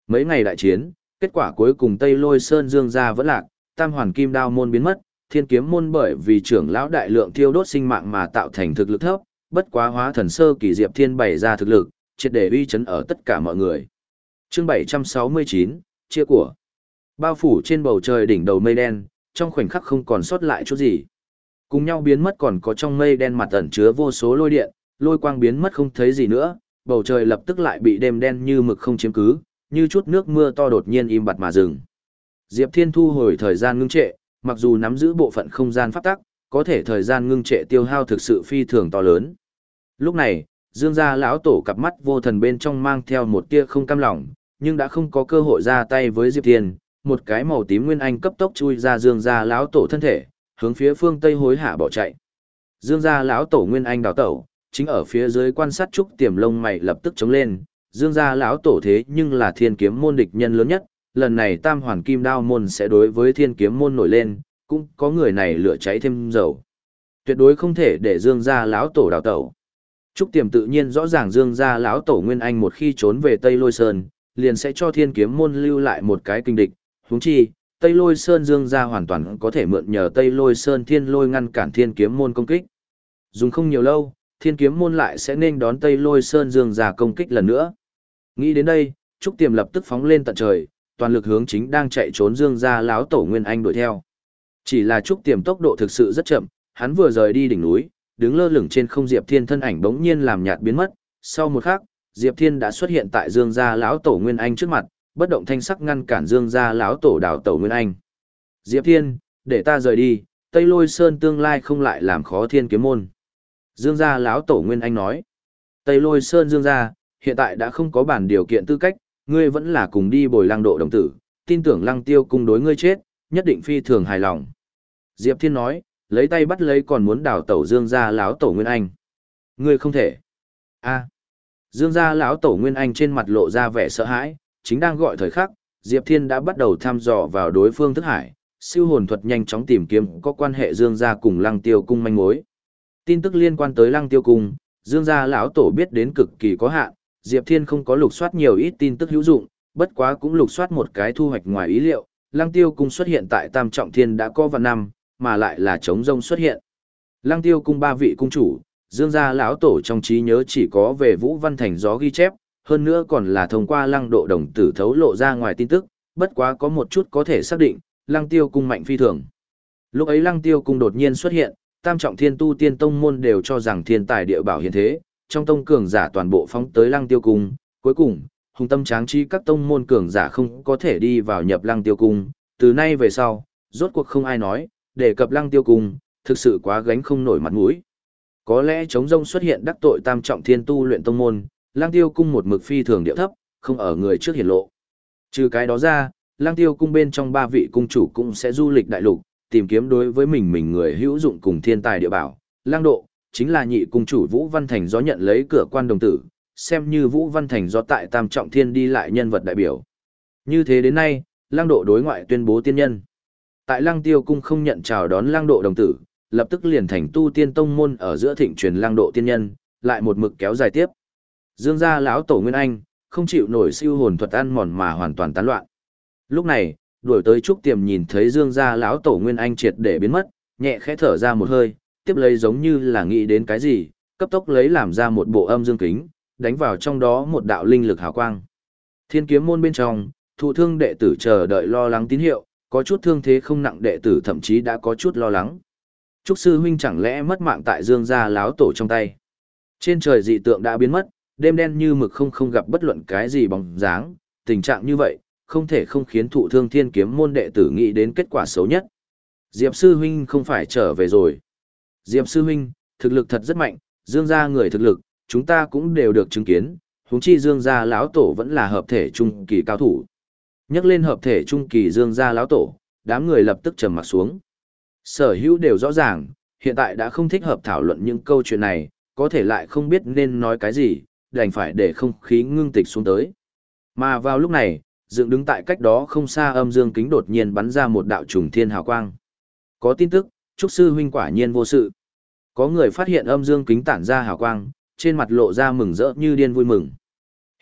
A: Mấy ngày đại chiến, kết quả cuối cùng Tây Lôi Sơn Dương gia vẫn lạc, Tam Hoàn Kim Đao môn biến mất, Thiên Kiếm môn bởi vì trưởng lão đại lượng thiêu đốt sinh mạng mà tạo thành thực lực thấp, bất quá hóa thần sơ kỳ Diệp Thiên bày ra thực lực, triệt để uy chấn ở tất cả mọi người. Chương bảy trăm sáu mươi chín, chia của. Bao phủ trên bầu trời đỉnh đầu mây đen, trong khoảnh khắc không còn sót lại chút gì. Cùng nhau biến mất còn có trong mây đen mặt ẩn chứa vô số lôi điện, lôi quang biến mất không thấy gì nữa, bầu trời lập tức lại bị đêm đen như mực không chiếm cứ, như chút nước mưa to đột nhiên im bặt mà dừng. Diệp Thiên thu hồi thời gian ngưng trệ, mặc dù nắm giữ bộ phận không gian pháp tắc, có thể thời gian ngưng trệ tiêu hao thực sự phi thường to lớn. Lúc này, Dương gia lão tổ cặp mắt vô thần bên trong mang theo một tia không cam lòng, nhưng đã không có cơ hội ra tay với Diệp Thiên, một cái màu tím nguyên anh cấp tốc chui ra Dương gia lão tổ thân thể, hướng phía phương tây hối hả bỏ chạy. Dương gia lão tổ nguyên anh đào tẩu, chính ở phía dưới quan sát trúc tiềm lông mày lập tức chống lên. Dương gia lão tổ thế nhưng là Thiên Kiếm môn địch nhân lớn nhất, lần này Tam Hoàn Kim Đao môn sẽ đối với Thiên Kiếm môn nổi lên, cũng có người này lửa cháy thêm dầu. Tuyệt đối không thể để Dương gia lão tổ đào tẩu. Trúc Tiềm tự nhiên rõ ràng Dương gia lão tổ nguyên anh một khi trốn về Tây Lôi Sơn, liền sẽ cho Thiên Kiếm môn lưu lại một cái kinh địch, huống chi, Tây Lôi Sơn Dương gia hoàn toàn có thể mượn nhờ Tây Lôi Sơn Thiên Lôi ngăn cản Thiên Kiếm môn công kích. Dùng không nhiều lâu, Thiên Kiếm môn lại sẽ nên đón Tây Lôi Sơn Dương gia công kích lần nữa. Nghĩ đến đây, Trúc Tiềm lập tức phóng lên tận trời, toàn lực hướng chính đang chạy trốn Dương gia lão tổ nguyên anh đuổi theo. Chỉ là Trúc Tiềm tốc độ thực sự rất chậm, hắn vừa rời đi đỉnh núi, đứng lơ lửng trên không Diệp Thiên thân ảnh bỗng nhiên làm nhạt biến mất, sau một khắc, Diệp Thiên đã xuất hiện tại Dương gia lão tổ nguyên anh trước mặt, bất động thanh sắc ngăn cản Dương gia lão tổ đảo tẩu nguyên anh. Diệp Thiên, để ta rời đi, Tây Lôi Sơn tương lai không lại làm khó Thiên Kiếm môn. Dương gia lão tổ nguyên anh nói. Tây Lôi Sơn Dương gia, hiện tại đã không có bản điều kiện tư cách, ngươi vẫn là cùng đi bồi Lăng Độ đồng tử, tin tưởng Lăng Tiêu cung đối ngươi chết, nhất định phi thường hài lòng. Diệp Thiên nói, lấy tay bắt lấy còn muốn đảo tẩu Dương gia lão tổ nguyên anh. Ngươi không thể. A. Dương gia lão tổ nguyên anh trên mặt lộ ra vẻ sợ hãi, chính đang gọi thời khắc, Diệp Thiên đã bắt đầu thăm dò vào đối phương thức hải, siêu hồn thuật nhanh chóng tìm kiếm có quan hệ Dương gia cùng Lăng Tiêu cung manh mối. Tin tức liên quan tới Lăng Tiêu cung, Dương gia lão tổ biết đến cực kỳ có hạn, Diệp Thiên không có lục soát nhiều ít tin tức hữu dụng, bất quá cũng lục soát một cái thu hoạch ngoài ý liệu, Lăng Tiêu cung xuất hiện tại Tam Trọng Thiên đã có vạn năm, mà lại là trống rông xuất hiện. Lăng Tiêu cung ba vị cung chủ, Dương gia lão tổ trong trí nhớ chỉ có về Vũ Văn Thành gió ghi chép, hơn nữa còn là thông qua Lăng Độ đồng tử thấu lộ ra ngoài tin tức, bất quá có một chút có thể xác định, Lăng Tiêu cung mạnh phi thường. Lúc ấy Lăng Tiêu cung đột nhiên xuất hiện, Tam Trọng Thiên tu tiên tông môn đều cho rằng thiên tài địa bảo hiện thế, trong tông cường giả toàn bộ phóng tới Lăng Tiêu cung, cuối cùng, hùng tâm tráng trí các tông môn cường giả không có thể đi vào nhập Lăng Tiêu cung, từ nay về sau, rốt cuộc không ai nói, đề cập Lăng Tiêu cung, thực sự quá gánh không nổi mặt mũi. Có lẽ chống rông xuất hiện đắc tội Tam Trọng Thiên tu luyện tông môn, Lăng Tiêu cung một mực phi thường điệu thấp, không ở người trước hiển lộ. Trừ cái đó ra, Lăng Tiêu cung bên trong ba vị cung chủ cũng sẽ du lịch đại lục, tìm kiếm đối với mình mình người hữu dụng cùng thiên tài địa bảo. Lăng Độ chính là nhị cung chủ Vũ Văn Thành do nhận lấy cửa quan đồng tử, xem như Vũ Văn Thành do tại Tam Trọng Thiên đi lại nhân vật đại biểu. Như thế đến nay, Lăng Độ đối ngoại tuyên bố tiên nhân. Tại Lăng Tiêu cung không nhận chào đón Lăng Độ đồng tử, lập tức liền thành tu tiên tông môn ở giữa thịnh truyền Lăng Độ tiên nhân, lại một mực kéo dài tiếp. Dương gia lão tổ Nguyên Anh, không chịu nổi siêu hồn thuật ăn mòn mà hoàn toàn tán loạn. Lúc này, đuổi tới Trúc Tiềm nhìn thấy Dương gia lão tổ Nguyên Anh triệt để biến mất, nhẹ khẽ thở ra một hơi, tiếp lấy giống như là nghĩ đến cái gì, cấp tốc lấy làm ra một bộ âm dương kính, đánh vào trong đó một đạo linh lực hào quang. Thiên Kiếm môn bên trong, thụ thương đệ tử chờ đợi lo lắng tín hiệu, có chút thương thế không nặng đệ tử thậm chí đã có chút lo lắng. Trúc sư huynh chẳng lẽ mất mạng tại Dương gia lão tổ trong tay? Trên trời dị tượng đã biến mất, đêm đen như mực không không gặp bất luận cái gì bóng dáng, tình trạng như vậy, không thể không khiến thụ thương Thiên Kiếm môn đệ tử nghĩ đến kết quả xấu nhất. Diệp sư huynh không phải trở về rồi. Diệp sư huynh, thực lực thật rất mạnh, Dương gia người thực lực, chúng ta cũng đều được chứng kiến, huống chi Dương gia lão tổ vẫn là hợp thể trung kỳ cao thủ. Nhắc lên hợp thể trung kỳ Dương gia lão tổ, đám người lập tức trầm mặt xuống. Sở hữu đều rõ ràng, hiện tại đã không thích hợp thảo luận những câu chuyện này, có thể lại không biết nên nói cái gì, đành phải để không khí ngưng tịch xuống tới. Mà vào lúc này, dựng đứng tại cách đó không xa âm dương kính đột nhiên bắn ra một đạo trùng thiên hào quang. Có tin tức, Trúc sư huynh quả nhiên vô sự. Có người phát hiện âm dương kính tản ra hào quang, trên mặt lộ ra mừng rỡ như điên vui mừng.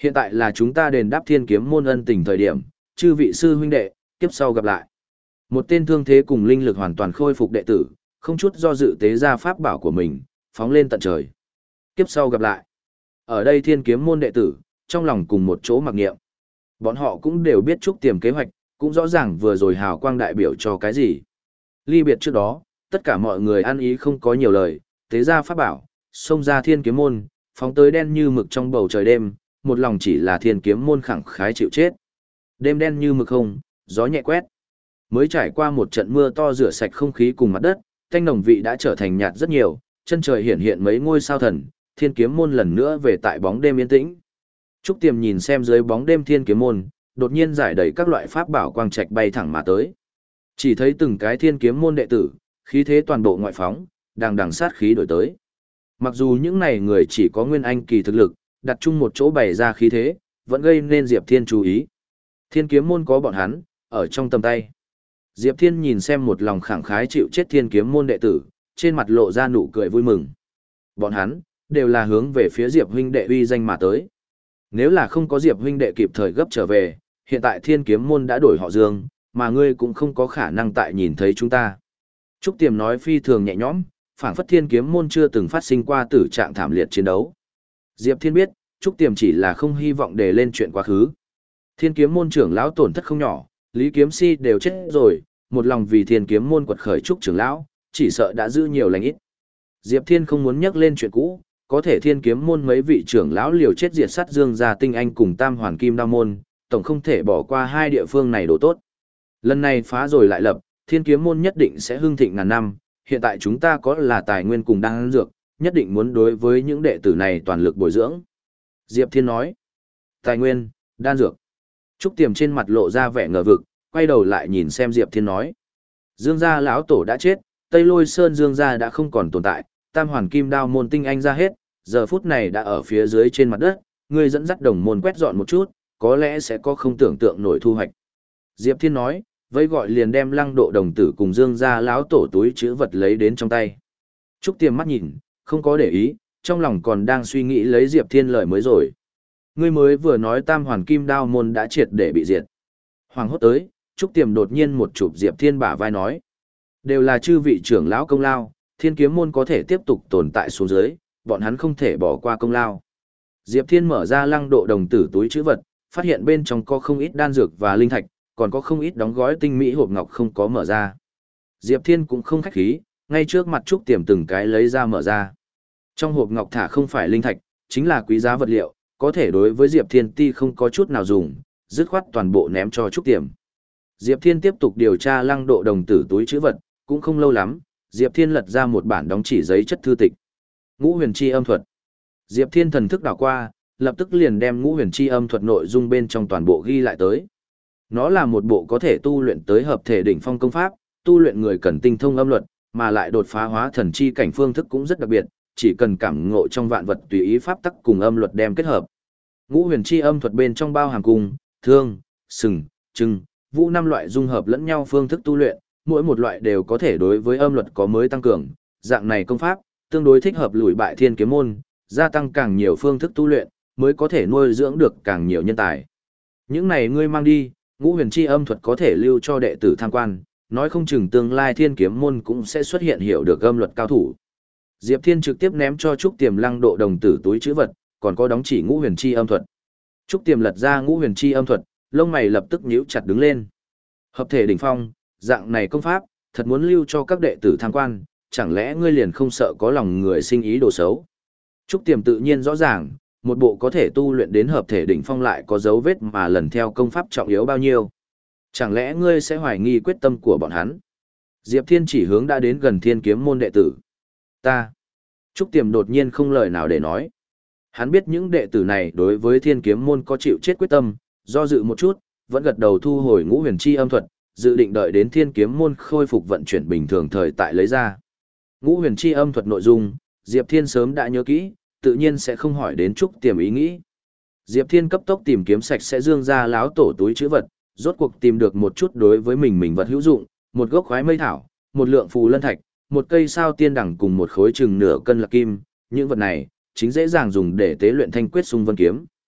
A: Hiện tại là chúng ta đền đáp thiên kiếm môn ân tình thời điểm, chư vị sư huynh đệ, kiếp sau gặp lại. Một tên thương thế cùng linh lực hoàn toàn khôi phục đệ tử, không chút do dự tế ra pháp bảo của mình, phóng lên tận trời. Kiếp sau gặp lại. Ở đây thiên kiếm môn đệ tử, trong lòng cùng một chỗ mặc niệm. Bọn họ cũng đều biết Trúc Tiềm kế hoạch, cũng rõ ràng vừa rồi hào quang đại biểu cho cái gì. Ly biệt trước đó, tất cả mọi người ăn ý không có nhiều lời, tế ra pháp bảo, xông ra thiên kiếm môn, phóng tới đen như mực trong bầu trời đêm, một lòng chỉ là thiên kiếm môn khẳng khái chịu chết. Đêm đen như mực không, gió nhẹ quét. Mới trải qua một trận mưa to rửa sạch không khí cùng mặt đất, thanh nồng vị đã trở thành nhạt rất nhiều, chân trời hiện hiện mấy ngôi sao thần, thiên kiếm môn lần nữa về tại bóng đêm yên tĩnh. Trúc Tiềm nhìn xem dưới bóng đêm thiên kiếm môn, đột nhiên giải đầy các loại pháp bảo quang trạch bay thẳng mà tới. Chỉ thấy từng cái thiên kiếm môn đệ tử, khí thế toàn bộ ngoại phóng, đang đằng sát khí đổi tới. Mặc dù những này người chỉ có nguyên anh kỳ thực lực, đặt chung một chỗ bày ra khí thế, vẫn gây nên Diệp Thiên chú ý. Thiên kiếm môn có bọn hắn, ở trong tầm tay. Diệp Thiên nhìn xem một lòng khẳng khái chịu chết thiên kiếm môn đệ tử, trên mặt lộ ra nụ cười vui mừng. Bọn hắn, đều là hướng về phía Diệp huynh đệ uy danh mà tới. Nếu là không có Diệp huynh đệ kịp thời gấp trở về, hiện tại thiên kiếm môn đã đổi họ Dương, mà ngươi cũng không có khả năng tại nhìn thấy chúng ta. Trúc Tiềm nói phi thường nhẹ nhõm, phảng phất thiên kiếm môn chưa từng phát sinh qua tử trạng thảm liệt chiến đấu. Diệp Thiên biết, Trúc Tiềm chỉ là không hy vọng để lên chuyện quá khứ. Thiên kiếm môn trưởng lão tổn thất không nhỏ, Lý Kiếm Si đều chết rồi, một lòng vì thiên kiếm môn quật khởi Trúc trưởng lão, chỉ sợ đã giữ nhiều lành ít. Diệp Thiên không muốn nhắc lên chuyện cũ, có thể thiên kiếm môn mấy vị trưởng lão liều chết diệt sát Dương gia tinh anh cùng Tam Hoàn Kim Đao môn, tổng không thể bỏ qua hai địa phương này đồ tốt. Lần này phá rồi lại lập, thiên kiếm môn nhất định sẽ hưng thịnh ngàn năm, hiện tại chúng ta có là tài nguyên cùng đan dược, nhất định muốn đối với những đệ tử này toàn lực bồi dưỡng. Diệp Thiên nói, tài nguyên, đan dược. Trúc Tiềm trên mặt lộ ra vẻ ngờ vực, quay đầu lại nhìn xem Diệp Thiên nói. Dương gia lão tổ đã chết, Tây Lôi Sơn Dương gia đã không còn tồn tại, Tam Hoàn Kim Đao môn tinh anh ra hết, giờ phút này đã ở phía dưới trên mặt đất, ngươi dẫn dắt đồng môn quét dọn một chút, có lẽ sẽ có không tưởng tượng nổi thu hoạch. Diệp Thiên nói, vây gọi liền đem Lăng Độ đồng tử cùng Dương gia lão tổ túi chữ vật lấy đến trong tay. Trúc Tiềm mắt nhìn, không có để ý, trong lòng còn đang suy nghĩ lấy Diệp Thiên lời mới rồi. Ngươi mới vừa nói Tam Hoàn Kim Đao môn đã triệt để bị diệt. Hoàng hốt tới, Trúc Tiềm đột nhiên một chụp Diệp Thiên bả vai nói. Đều là chư vị trưởng lão công lao, thiên kiếm môn có thể tiếp tục tồn tại xuống dưới, bọn hắn không thể bỏ qua công lao. Diệp Thiên mở ra Lăng Độ đồng tử túi chữ vật, phát hiện bên trong có không ít đan dược và linh thạch, còn có không ít đóng gói tinh mỹ hộp ngọc không có mở ra. Diệp Thiên cũng không khách khí, ngay trước mặt Trúc Tiềm từng cái lấy ra mở ra. Trong hộp ngọc thả không phải linh thạch, chính là quý giá vật liệu, có thể đối với Diệp Thiên ti không có chút nào dùng, dứt khoát toàn bộ ném cho Trúc Tiềm. Diệp Thiên tiếp tục điều tra Lăng Độ đồng tử túi chữ vật, cũng không lâu lắm, Diệp Thiên lật ra một bản đóng chỉ giấy chất thư tịch. Ngũ Huyền Chi âm thuật. Diệp Thiên thần thức đảo qua, lập tức liền đem Ngũ Huyền Chi âm thuật nội dung bên trong toàn bộ ghi lại tới. Nó là một bộ có thể tu luyện tới hợp thể đỉnh phong công pháp, tu luyện người cần tinh thông âm luật, mà lại đột phá hóa thần chi cảnh phương thức cũng rất đặc biệt, chỉ cần cảm ngộ trong vạn vật tùy ý pháp tắc cùng âm luật đem kết hợp. Ngũ Huyền Chi âm thuật bên trong bao hàm cung, thương, sừng, trừng, vũ năm loại dung hợp lẫn nhau phương thức tu luyện, mỗi một loại đều có thể đối với âm luật có mới tăng cường, dạng này công pháp tương đối thích hợp lùi bại thiên kiếm môn, gia tăng càng nhiều phương thức tu luyện, mới có thể nuôi dưỡng được càng nhiều nhân tài. Những này ngươi mang đi, Ngũ Huyền Chi âm thuật có thể lưu cho đệ tử tham quan, nói không chừng tương lai thiên kiếm môn cũng sẽ xuất hiện hiểu được âm luật cao thủ. Diệp Thiên trực tiếp ném cho Trúc Tiềm Lăng Độ đồng tử túi trữ vật, còn có đóng chỉ Ngũ Huyền Chi âm thuật. Trúc Tiềm lật ra Ngũ Huyền Chi âm thuật, lông mày lập tức nhíu chặt đứng lên. Hợp thể đỉnh phong, dạng này công pháp, thật muốn lưu cho các đệ tử tham quan, chẳng lẽ ngươi liền không sợ có lòng người sinh ý đồ xấu? Trúc Tiềm tự nhiên rõ ràng, một bộ có thể tu luyện đến hợp thể đỉnh phong lại có dấu vết mà lần theo công pháp trọng yếu bao nhiêu. Chẳng lẽ ngươi sẽ hoài nghi quyết tâm của bọn hắn? Diệp Thiên chỉ hướng đã đến gần thiên kiếm môn đệ tử. Ta. Trúc Tiềm đột nhiên không lời nào để nói. Hắn biết những đệ tử này đối với thiên kiếm môn có chịu chết quyết tâm, do dự một chút, vẫn gật đầu thu hồi Ngũ Huyền Chi âm thuật, dự định đợi đến thiên kiếm môn khôi phục vận chuyển bình thường thời tại lấy ra. Ngũ Huyền Chi âm thuật nội dung, Diệp Thiên sớm đã nhớ kỹ, tự nhiên sẽ không hỏi đến Trúc Tiềm ý nghĩ. Diệp Thiên cấp tốc tìm kiếm sạch sẽ Dương gia láo tổ túi chữ vật, rốt cuộc tìm được một chút đối với mình mình vật hữu dụng, một gốc khoái mây thảo, một lượng phù lân thạch, một cây sao tiên đẳng cùng một khối chừng nửa cân lạc kim, những vật này chính dễ dàng dùng để tế luyện thanh quyết xung vân kiếm.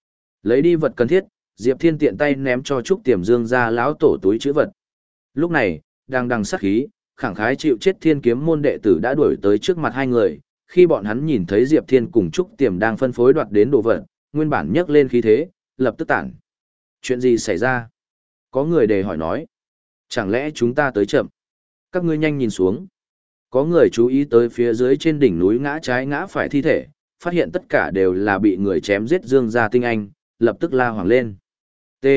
A: Lấy đi vật cần thiết, Diệp Thiên tiện tay ném cho Trúc Tiềm Dương ra lão tổ túi chữ vật. Lúc này, đang đằng sát khí, khẳng khái chịu chết Thiên Kiếm môn đệ tử đã đuổi tới trước mặt hai người, khi bọn hắn nhìn thấy Diệp Thiên cùng Trúc Tiềm đang phân phối đoạt đến đồ vật, nguyên bản nhấc lên khí thế, lập tức tản. Chuyện gì xảy ra? Có người đề hỏi nói. Chẳng lẽ chúng ta tới chậm? Các ngươi nhanh nhìn xuống. Có người chú ý tới phía dưới trên đỉnh núi ngã trái ngã phải thi thể, phát hiện tất cả đều là bị người chém giết Dương gia tinh anh, lập tức la hoảng lên. T.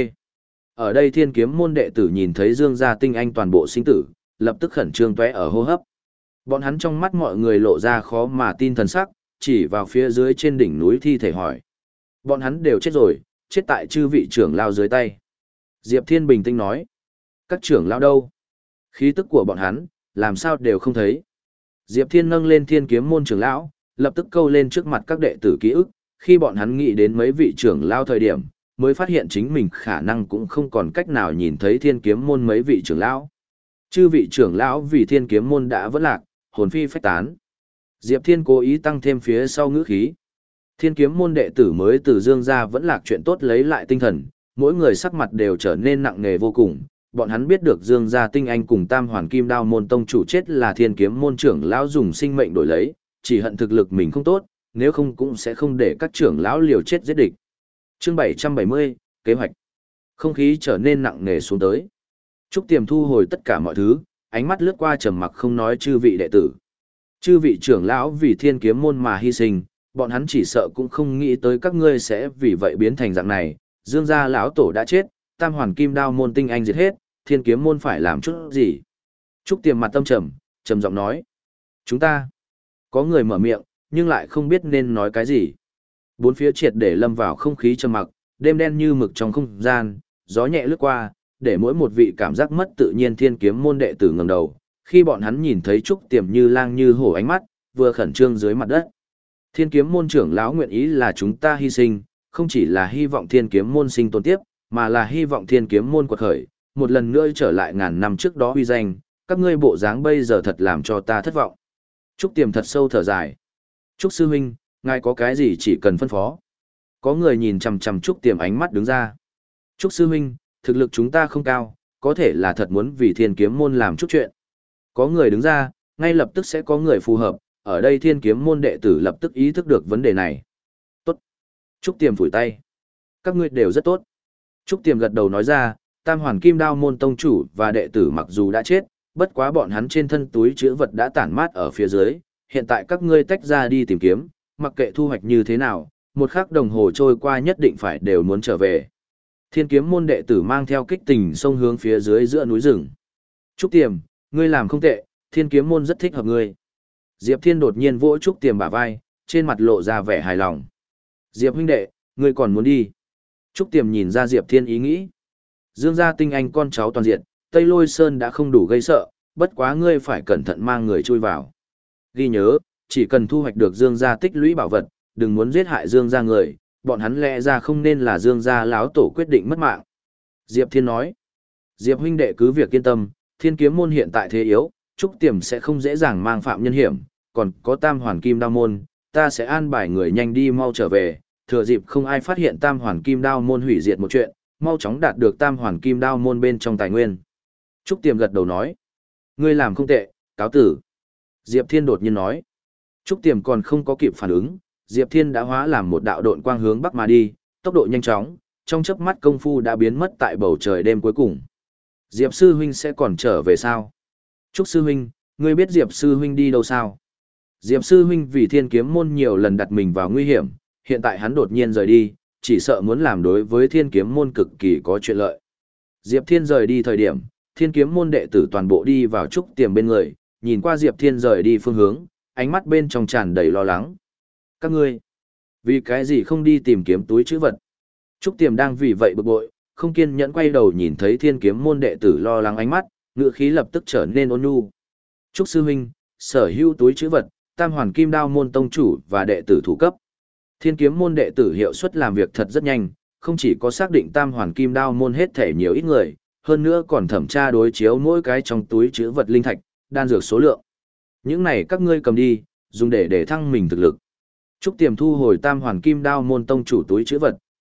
A: Ở đây Thiên Kiếm môn đệ tử nhìn thấy Dương gia tinh anh toàn bộ sinh tử, lập tức khẩn trương tóe ở hô hấp. Bọn hắn trong mắt mọi người lộ ra khó mà tin thần sắc, chỉ vào phía dưới trên đỉnh núi thi thể hỏi. Bọn hắn đều chết rồi, chết tại chư vị trưởng lao dưới tay. Diệp Thiên bình tĩnh nói. Các trưởng lao đâu? Khí tức của bọn hắn, làm sao đều không thấy. Diệp Thiên nâng lên Thiên Kiếm môn trưởng lão, lập tức câu lên trước mặt các đệ tử ký ức, khi bọn hắn nghĩ đến mấy vị trưởng lao thời điểm, mới phát hiện chính mình khả năng cũng không còn cách nào nhìn thấy Thiên Kiếm môn mấy vị trưởng lão. Chư vị trưởng lão vì Thiên Kiếm môn đã vẫn lạc, hồn phi phách tán. Diệp Thiên cố ý tăng thêm phía sau ngữ khí. Thiên Kiếm môn đệ tử mới từ Dương gia vẫn lạc chuyện tốt lấy lại tinh thần, mỗi người sắc mặt đều trở nên nặng nề vô cùng. Bọn hắn biết được Dương gia tinh anh cùng Tam Hoàn Kim Đao môn tông chủ chết là Thiên Kiếm môn trưởng lão dùng sinh mệnh đổi lấy, chỉ hận thực lực mình không tốt, nếu không cũng sẽ không để các trưởng lão liều chết giết địch. Chương bảy trăm bảy mươi, kế hoạch. Không khí trở nên nặng nề xuống tới. Trúc Tiềm thu hồi tất cả mọi thứ, ánh mắt lướt qua trầm mặc không nói chư vị đệ tử. Chư vị trưởng lão vì Thiên Kiếm môn mà hy sinh, bọn hắn chỉ sợ cũng không nghĩ tới các ngươi sẽ vì vậy biến thành dạng này. Dương gia lão tổ đã chết, Tam Hoàn Kim Đao môn tinh anh diệt hết, Thiên Kiếm môn phải làm chút gì? Trúc Tiềm mặt tâm trầm, trầm giọng nói: "Chúng ta." Có người mở miệng, nhưng lại không biết nên nói cái gì. Bốn phía triệt để lâm vào không khí trầm mặc, đêm đen như mực trong không gian, gió nhẹ lướt qua, để mỗi một vị cảm giác mất tự nhiên Thiên Kiếm môn đệ tử ngẩng đầu, khi bọn hắn nhìn thấy Trúc Tiềm như lang như hổ ánh mắt, vừa khẩn trương dưới mặt đất. Thiên Kiếm môn trưởng lão nguyện ý là chúng ta hy sinh, không chỉ là hy vọng Thiên Kiếm môn sinh tồn tiếp, mà là hy vọng Thiên Kiếm môn quật khởi, một lần nữa trở lại ngàn năm trước đó uy danh, các ngươi bộ dáng bây giờ thật làm cho ta thất vọng. Trúc Tiềm thật sâu thở dài. Trúc sư huynh, ngài có cái gì chỉ cần phân phó. Có người nhìn chằm chằm Trúc Tiềm ánh mắt đứng ra. Trúc sư huynh, thực lực chúng ta không cao, có thể là thật muốn vì Thiên Kiếm môn làm chút chuyện. Có người đứng ra, ngay lập tức sẽ có người phù hợp, ở đây Thiên Kiếm môn đệ tử lập tức ý thức được vấn đề này. Tốt. Trúc Tiềm phủi tay. Các ngươi đều rất tốt. Trúc Tiềm gật đầu nói ra, Tam Hoàn Kim Đao môn tông chủ và đệ tử mặc dù đã chết, bất quá bọn hắn trên thân túi chứa vật đã tản mát ở phía dưới, hiện tại các ngươi tách ra đi tìm kiếm, mặc kệ thu hoạch như thế nào, một khắc đồng hồ trôi qua nhất định phải đều muốn trở về. Thiên Kiếm môn đệ tử mang theo kích tình xông hướng phía dưới giữa núi rừng. Trúc Tiềm, ngươi làm không tệ, Thiên Kiếm môn rất thích hợp ngươi. Diệp Thiên đột nhiên vỗ Trúc Tiềm bả vai, trên mặt lộ ra vẻ hài lòng. Diệp huynh đệ, ngươi còn muốn đi? Trúc Tiềm nhìn ra Diệp Thiên ý nghĩ. Dương gia tinh anh con cháu toàn diện, Tây Lôi Sơn đã không đủ gây sợ, bất quá ngươi phải cẩn thận mang người chui vào. Ghi nhớ, chỉ cần thu hoạch được Dương gia tích lũy bảo vật, đừng muốn giết hại Dương gia người, bọn hắn lẽ ra không nên là Dương gia lão tổ quyết định mất mạng. Diệp Thiên nói, Diệp huynh đệ cứ việc yên tâm, Thiên Kiếm môn hiện tại thế yếu, Trúc Tiềm sẽ không dễ dàng mang phạm nhân hiểm, còn có Tam Hoàn Kim Đao môn, ta sẽ an bài người nhanh đi mau trở về, thừa dịp không ai phát hiện Tam Hoàn Kim Đao môn hủy diệt một chuyện, mau chóng đạt được Tam Hoàn Kim Đao môn bên trong tài nguyên. Trúc Tiềm gật đầu nói, ngươi làm không tệ, cáo tử. Diệp Thiên đột nhiên nói, Trúc Tiềm còn không có kịp phản ứng, Diệp Thiên đã hóa làm một đạo độn quang hướng bắc mà đi, tốc độ nhanh chóng, trong chớp mắt công phu đã biến mất tại bầu trời đêm cuối cùng. Diệp sư huynh sẽ còn trở về sao? Trúc sư huynh, ngươi biết Diệp sư huynh đi đâu sao? Diệp sư huynh vì Thiên Kiếm môn nhiều lần đặt mình vào nguy hiểm, hiện tại hắn đột nhiên rời đi, chỉ sợ muốn làm đối với Thiên Kiếm môn cực kỳ có chuyện lợi. Diệp Thiên rời đi thời điểm, Thiên Kiếm môn đệ tử toàn bộ đi vào Trúc Tiềm bên người, nhìn qua Diệp Thiên rời đi phương hướng, ánh mắt bên trong tràn đầy lo lắng. Các ngươi, vì cái gì không đi tìm kiếm túi trữ vật? Trúc Tiềm đang vì vậy bực bội, không kiên nhẫn quay đầu nhìn thấy Thiên Kiếm môn đệ tử lo lắng ánh mắt, ngữ khí lập tức trở nên ôn nhu. Trúc sư huynh, sở hữu túi trữ vật, Tam Hoàn Kim Đao môn tông chủ và đệ tử thủ cấp. Thiên Kiếm môn đệ tử hiệu suất làm việc thật rất nhanh, không chỉ có xác định Tam Hoàn Kim Đao môn hết thể nhiều ít người, hơn nữa còn thẩm tra đối chiếu mỗi cái trong túi trữ vật linh thạch, đan dược số lượng. Những này các ngươi cầm đi, dùng để để thăng mình thực lực. Trúc Tiềm thu hồi Tam Hoàn Kim Đao môn tông chủ túi trữ vật,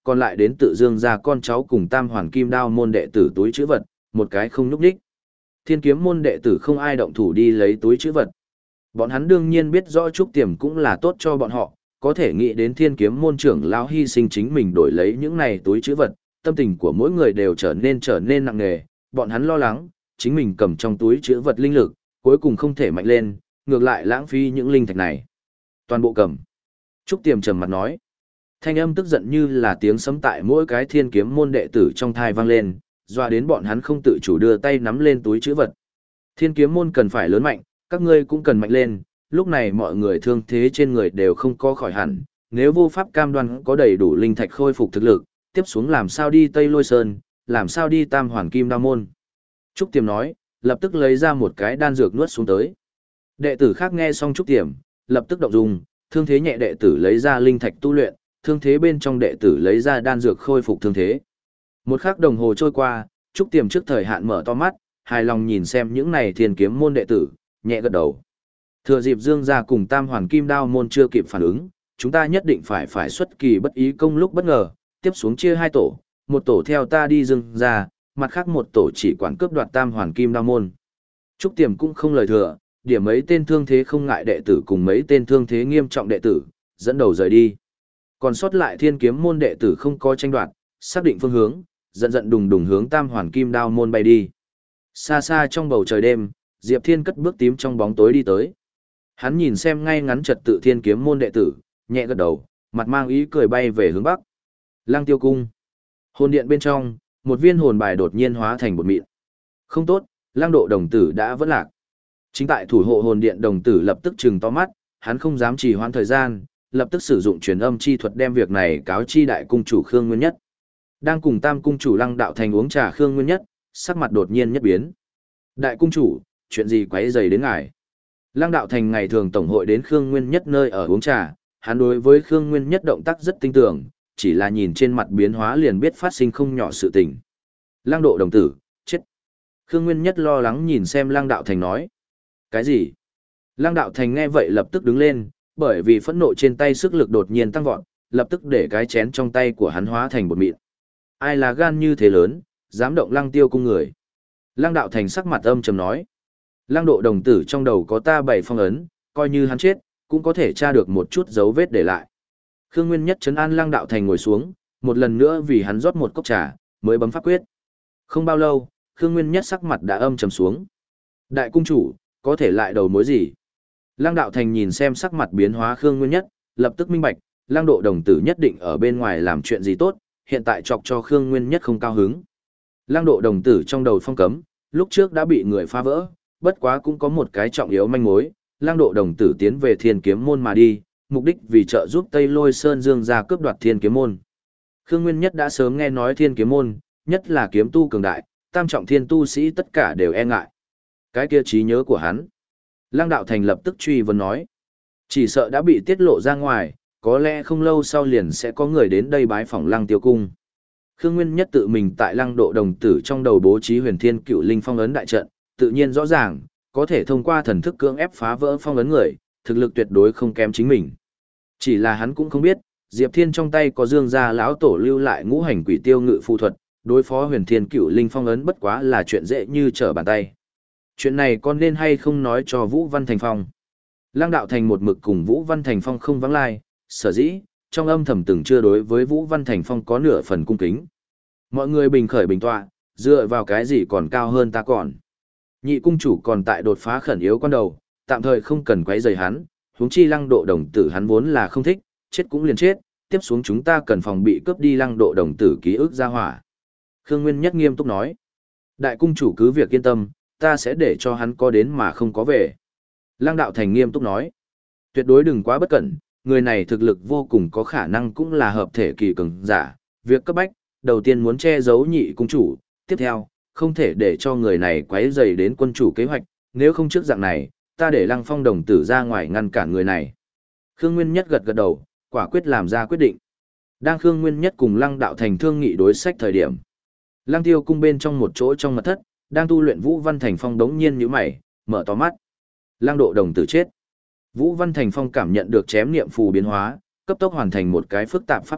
A: còn lại đến tự dương ra con cháu cùng tam hoàn kim đao môn đệ tử túi chữ vật, một cái không núp đích. Thiên kiếm môn đệ tử không ai động thủ đi lấy túi chữ vật. Bọn hắn đương nhiên biết rõ Trúc Tiềm cũng là tốt cho bọn họ, có thể nghĩ đến thiên kiếm môn trưởng lão hy sinh chính mình đổi lấy những này túi chữ vật, tâm tình của mỗi người đều trở nên trở nên nặng nề, bọn hắn lo lắng, chính mình cầm trong túi chữ vật linh lực, cuối cùng không thể mạnh lên, ngược lại lãng phí những linh thạch này. Toàn bộ cầm. Trúc Tiềm trầm mặt nói. Thanh âm tức giận như là tiếng sấm tại mỗi cái thiên kiếm môn đệ tử trong thai vang lên, doa đến bọn hắn không tự chủ đưa tay nắm lên túi chữ vật. Thiên kiếm môn cần phải lớn mạnh, các ngươi cũng cần mạnh lên, lúc này mọi người thương thế trên người đều không có khỏi hẳn, nếu vô pháp cam đoan có đầy đủ linh thạch khôi phục thực lực, tiếp xuống làm sao đi Tây Lôi Sơn, làm sao đi Tam Hoàn Kim Đao môn. Trúc Tiềm nói, lập tức lấy ra một cái đan dược nuốt xuống tới. Đệ tử khác nghe xong Trúc Tiềm, lập tức động dung, thương thế nhẹ đệ tử lấy ra linh thạch tu luyện, thương thế bên trong đệ tử lấy ra đan dược khôi phục thương thế. Một khắc đồng hồ trôi qua, Trúc Tiềm trước thời hạn mở to mắt, hài lòng nhìn xem những này thiên kiếm môn đệ tử, nhẹ gật đầu. Thừa dịp Dương gia cùng Tam Hoàn Kim Đao môn chưa kịp phản ứng, chúng ta nhất định phải phải xuất kỳ bất ý công lúc bất ngờ, tiếp xuống chia hai tổ, một tổ theo ta đi Dương gia, mặt khác một tổ chỉ quản cướp đoạt Tam Hoàn Kim Đao môn. Trúc Tiềm cũng không lời thừa, điểm mấy tên thương thế không ngại đệ tử cùng mấy tên thương thế nghiêm trọng đệ tử, dẫn đầu rời đi. Còn sót lại thiên kiếm môn đệ tử không có tranh đoạt, xác định phương hướng, giận giận đùng đùng hướng Tam Hoàn Kim Đao môn bay đi. Xa xa trong bầu trời đêm, Diệp Thiên cất bước tím trong bóng tối đi tới. Hắn nhìn xem ngay ngắn trật tự thiên kiếm môn đệ tử, nhẹ gật đầu, mặt mang ý cười bay về hướng bắc. Lăng Tiêu cung. Hồn điện bên trong, một viên hồn bài đột nhiên hóa thành bột mịn. Không tốt, Lăng Độ đồng tử đã vỡ lạc. Chính tại thủ hộ hồn điện đồng tử lập tức trừng to mắt, hắn không dám trì hoãn thời gian, lập tức sử dụng truyền âm chi thuật đem việc này cáo chi đại cung chủ Khương Nguyên Nhất. Đang cùng Tam cung chủ Lăng Đạo Thành uống trà Khương Nguyên Nhất, sắc mặt đột nhiên nhất biến. Đại cung chủ, chuyện gì quấy rầy đến ngài? Lăng Đạo Thành ngày thường tổng hội đến Khương Nguyên Nhất nơi ở uống trà, hắn đối với Khương Nguyên Nhất động tác rất tinh tường, chỉ là nhìn trên mặt biến hóa liền biết phát sinh không nhỏ sự tình. Lăng Độ đồng tử, chết. Khương Nguyên Nhất lo lắng nhìn xem Lăng Đạo Thành nói. Cái gì? Lăng Đạo Thành nghe vậy lập tức đứng lên, bởi vì phẫn nộ trên tay sức lực đột nhiên tăng vọt, lập tức để cái chén trong tay của hắn hóa thành bột mịn. Ai là gan như thế lớn, dám động Lăng Tiêu cung người? Lăng Đạo Thành sắc mặt âm trầm nói. Lăng Độ đồng tử trong đầu có ta bảy phong ấn, coi như hắn chết, cũng có thể tra được một chút dấu vết để lại. Khương Nguyên Nhất trấn an Lăng Đạo Thành ngồi xuống, một lần nữa vì hắn rót một cốc trà, mới bấm pháp quyết. Không bao lâu, Khương Nguyên Nhất sắc mặt đã âm trầm xuống. Đại cung chủ, có thể lại đầu mối gì? Lăng Đạo Thành nhìn xem sắc mặt biến hóa Khương Nguyên Nhất, lập tức minh bạch, Lăng Độ đồng tử nhất định ở bên ngoài làm chuyện gì tốt, hiện tại chọc cho Khương Nguyên Nhất không cao hứng. Lăng Độ đồng tử trong đầu phong cấm, lúc trước đã bị người phá vỡ, bất quá cũng có một cái trọng yếu manh mối, Lăng Độ đồng tử tiến về Thiên Kiếm môn mà đi, mục đích vì trợ giúp Tây Lôi Sơn Dương gia cướp đoạt Thiên Kiếm môn. Khương Nguyên Nhất đã sớm nghe nói Thiên Kiếm môn, nhất là kiếm tu cường đại, tam trọng thiên tu sĩ tất cả đều e ngại. Cái kia trí nhớ của hắn. Lăng Đạo Thành lập tức truy vấn nói, chỉ sợ đã bị tiết lộ ra ngoài, có lẽ không lâu sau liền sẽ có người đến đây bái phỏng Lăng Tiêu cung. Khương Nguyên Nhất tự mình tại Lăng Độ đồng tử trong đầu bố trí Huyền Thiên Cựu Linh phong ấn đại trận, tự nhiên rõ ràng, có thể thông qua thần thức cưỡng ép phá vỡ phong ấn người, thực lực tuyệt đối không kém chính mình. Chỉ là hắn cũng không biết, Diệp Thiên trong tay có Dương gia lão tổ lưu lại ngũ hành quỷ tiêu ngự phù thuật, đối phó Huyền Thiên Cựu Linh phong ấn bất quá là chuyện dễ như trở bàn tay. Chuyện này con nên hay không nói cho Vũ Văn Thành Phong? Lăng Đạo Thành một mực cùng Vũ Văn Thành Phong không vắng lai, sở dĩ, trong âm thầm từng chưa đối với Vũ Văn Thành Phong có nửa phần cung kính. Mọi người bình khởi bình tọa, dựa vào cái gì còn cao hơn ta còn. Nhị cung chủ còn tại đột phá khẩn yếu con đầu, tạm thời không cần quấy rầy hắn, huống chi Lăng Độ đồng tử hắn vốn là không thích, chết cũng liền chết, tiếp xuống chúng ta cần phòng bị cướp đi Lăng Độ đồng tử ký ức ra hỏa. Khương Nguyên Nhất nghiêm túc nói, đại cung chủ cứ việc yên tâm, ta sẽ để cho hắn có đến mà không có về. Lăng Đạo Thành nghiêm túc nói, tuyệt đối đừng quá bất cẩn, người này thực lực vô cùng có khả năng cũng là hợp thể kỳ cường giả, việc cấp bách, đầu tiên muốn che giấu nhị cung chủ, tiếp theo, không thể để cho người này quấy rầy đến quân chủ kế hoạch, nếu không trước dạng này, ta để Lăng Phong đồng tử ra ngoài ngăn cản người này. Khương Nguyên Nhất gật gật đầu, quả quyết làm ra quyết định. Đang Khương Nguyên Nhất cùng Lăng Đạo Thành thương nghị đối sách thời điểm, Lăng Tiêu cung bên trong một chỗ trong mật thất, đang tu luyện Vũ Văn Thành Phong đống nhiên nhíu mày, mở to mắt. Lăng Độ đồng tử chết. Vũ Văn Thành Phong cảm nhận được chém niệm phù biến hóa, cấp tốc hoàn thành một cái phức tạp pháp quyết,